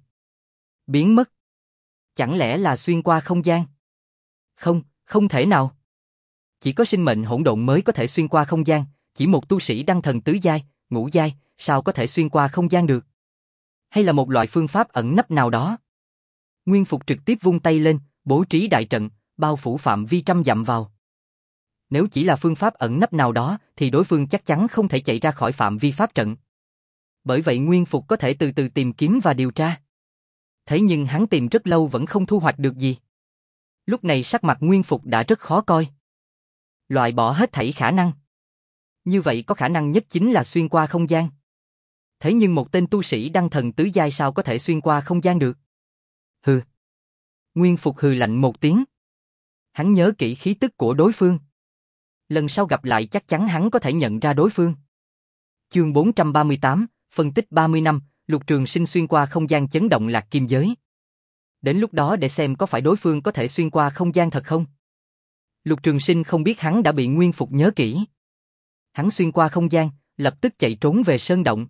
Biến mất. Chẳng lẽ là xuyên qua không gian? Không, không thể nào. Chỉ có sinh mệnh hỗn độn mới có thể xuyên qua không gian, chỉ một tu sĩ đăng thần tứ giai, ngũ giai, sao có thể xuyên qua không gian được? Hay là một loại phương pháp ẩn nấp nào đó? Nguyên Phục trực tiếp vung tay lên, bố trí đại trận, bao phủ phạm vi trăm dặm vào. Nếu chỉ là phương pháp ẩn nấp nào đó, thì đối phương chắc chắn không thể chạy ra khỏi phạm vi pháp trận. Bởi vậy Nguyên Phục có thể từ từ tìm kiếm và điều tra. Thế nhưng hắn tìm rất lâu vẫn không thu hoạch được gì. Lúc này sắc mặt Nguyên Phục đã rất khó coi. Loại bỏ hết thảy khả năng. Như vậy có khả năng nhất chính là xuyên qua không gian. Thế nhưng một tên tu sĩ đăng thần tứ giai sao có thể xuyên qua không gian được? Hừ. Nguyên Phục hừ lạnh một tiếng. Hắn nhớ kỹ khí tức của đối phương. Lần sau gặp lại chắc chắn hắn có thể nhận ra đối phương. Chương bốn trăm ba mươi tám, phân tích ba mươi năm, Lục Trường Sinh xuyên qua không gian chấn động lạc kim giới. Đến lúc đó để xem có phải đối phương có thể xuyên qua không gian thật không? Lục Trường Sinh không biết hắn đã bị Nguyên Phục nhớ kỹ. Hắn xuyên qua không gian, lập tức chạy trốn về sơn động.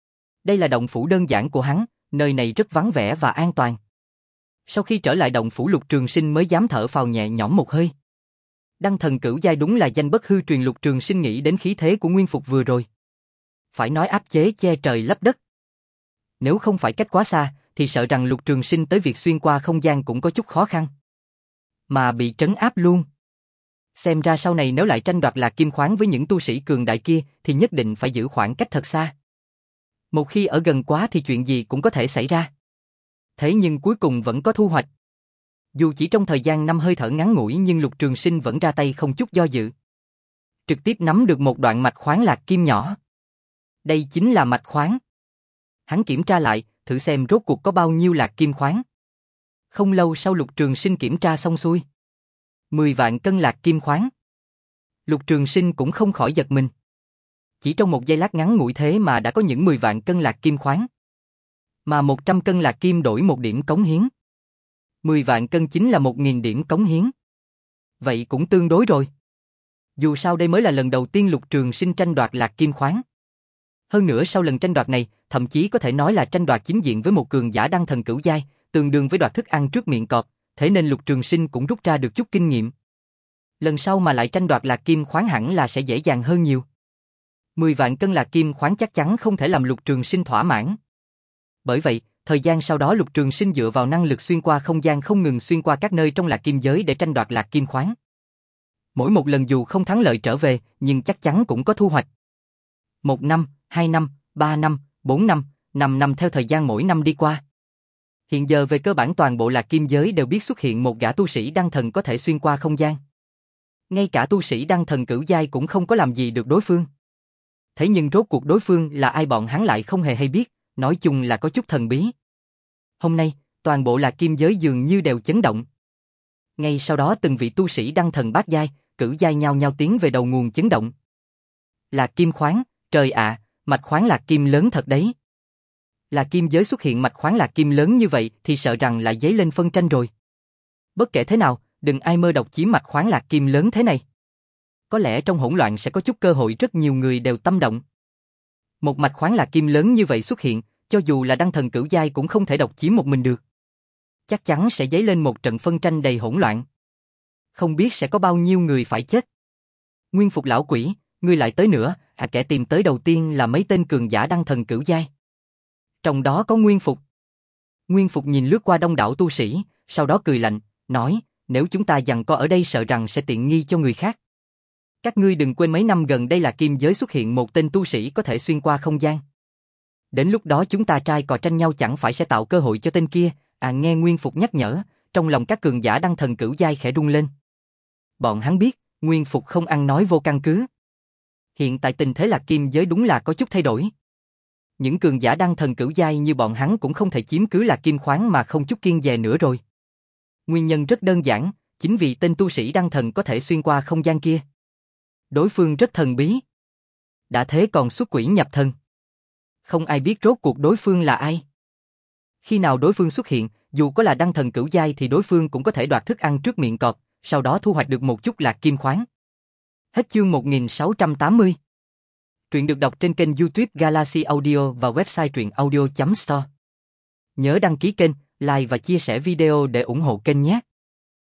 Đây là động phủ đơn giản của hắn, nơi này rất vắng vẻ và an toàn. Sau khi trở lại động phủ Lục Trường Sinh mới dám thở phào nhẹ nhõm một hơi. Đăng thần cửu giai đúng là danh bất hư truyền. Lục Trường Sinh nghĩ đến khí thế của Nguyên Phục vừa rồi. Phải nói áp chế che trời lấp đất. Nếu không phải cách quá xa, thì sợ rằng Lục Trường Sinh tới việc xuyên qua không gian cũng có chút khó khăn. Mà bị trấn áp luôn. Xem ra sau này nếu lại tranh đoạt lạc kim khoáng với những tu sĩ cường đại kia, thì nhất định phải giữ khoảng cách thật xa. Một khi ở gần quá thì chuyện gì cũng có thể xảy ra. Thế nhưng cuối cùng vẫn có thu hoạch. Dù chỉ trong thời gian năm hơi thở ngắn ngủi nhưng Lục Trường Sinh vẫn ra tay không chút do dự. Trực tiếp nắm được một đoạn mạch khoáng lạc kim nhỏ. Đây chính là mạch khoáng. Hắn kiểm tra lại, thử xem rốt cuộc có bao nhiêu lạc kim khoáng. Không lâu sau Lục Trường Sinh kiểm tra xong xuôi. mười vạn cân lạc kim khoáng. Lục Trường Sinh cũng không khỏi giật mình. Chỉ trong một giây lát ngắn ngủi thế mà đã có những mười vạn cân lạc kim khoáng. Mà một trăm cân lạc kim đổi một điểm cống hiến. mười vạn cân chính là một nghìn điểm cống hiến. Vậy cũng tương đối rồi. Dù sao đây mới là lần đầu tiên Lục Trường Sinh tranh đoạt lạc kim khoáng. Hơn nữa sau lần tranh đoạt này, thậm chí có thể nói là tranh đoạt chính diện với một cường giả đăng thần cửu giai, tương đương với đoạt thức ăn trước miệng cọp, thế nên Lục Trường Sinh cũng rút ra được chút kinh nghiệm. Lần sau mà lại tranh đoạt lạc kim khoáng hẳn là sẽ dễ dàng hơn nhiều. mười vạn cân lạc kim khoáng chắc chắn không thể làm Lục Trường Sinh thỏa mãn. Bởi vậy, thời gian sau đó Lục Trường Sinh dựa vào năng lực xuyên qua không gian không ngừng xuyên qua các nơi trong lạc kim giới để tranh đoạt lạc kim khoáng. Mỗi một lần dù không thắng lợi trở về, nhưng chắc chắn cũng có thu hoạch. Một năm, hai năm, ba năm, bốn năm, năm năm theo thời gian mỗi năm đi qua. Hiện giờ về cơ bản toàn bộ lạc kim giới đều biết xuất hiện một gã tu sĩ đăng thần có thể xuyên qua không gian. Ngay cả tu sĩ đăng thần cửu giai cũng không có làm gì được đối phương. Thế nhưng rốt cuộc đối phương là ai bọn hắn lại không hề hay biết, nói chung là có chút thần bí. Hôm nay, toàn bộ lạc kim giới dường như đều chấn động. Ngay sau đó từng vị tu sĩ đăng thần bát giai, cửu giai nhao nhao tiến về đầu nguồn chấn động. Lạc kim khoáng, trời ạ, mạch khoáng lạc kim lớn thật đấy. Là kim giới xuất hiện mạch khoáng lạc kim lớn như vậy thì sợ rằng lại dấy lên phân tranh rồi. Bất kể thế nào, đừng ai mơ độc chiếm mạch khoáng lạc kim lớn thế này. Có lẽ trong hỗn loạn sẽ có chút cơ hội rất nhiều người đều tâm động. Một mạch khoáng lạc kim lớn như vậy xuất hiện, cho dù là đăng thần cửu giai cũng không thể độc chiếm một mình được. Chắc chắn sẽ dấy lên một trận phân tranh đầy hỗn loạn. Không biết sẽ có bao nhiêu người phải chết. Nguyên Phục lão quỷ, ngươi lại tới nữa, à kẻ tìm tới đầu tiên là mấy tên cường giả đăng thần cửu giai. Trong đó có Nguyên Phục. Nguyên Phục nhìn lướt qua đông đảo tu sĩ, sau đó cười lạnh, nói, nếu chúng ta giằng co ở đây sợ rằng sẽ tiện nghi cho người khác. Các ngươi đừng quên mấy năm gần đây là kim giới xuất hiện một tên tu sĩ có thể xuyên qua không gian. Đến lúc đó chúng ta trai cò tranh nhau chẳng phải sẽ tạo cơ hội cho tên kia, à nghe Nguyên Phục nhắc nhở, trong lòng các cường giả đăng thần cửu giai khẽ rung lên. Bọn hắn biết, Nguyên Phục không ăn nói vô căn cứ. Hiện tại tình thế lạc kim giới đúng là có chút thay đổi. Những cường giả đăng thần cửu giai như bọn hắn cũng không thể chiếm cứ lạc kim khoáng mà không chút kiêng dè nữa rồi. Nguyên nhân rất đơn giản, chính vì tên tu sĩ đăng thần có thể xuyên qua không gian kia. Đối phương rất thần bí. Đã thế còn xuất quỷ nhập thần. Không ai biết rốt cuộc đối phương là ai. Khi nào đối phương xuất hiện, dù có là đăng thần cửu giai thì đối phương cũng có thể đoạt thức ăn trước miệng cọp, sau đó thu hoạch được một chút lạc kim khoáng. Hết chương một nghìn sáu trăm tám mươi. Truyện được đọc trên kênh YouTube Galaxy Audio và website truyện audio chấm store. Nhớ đăng ký kênh, like và chia sẻ video để ủng hộ kênh nhé.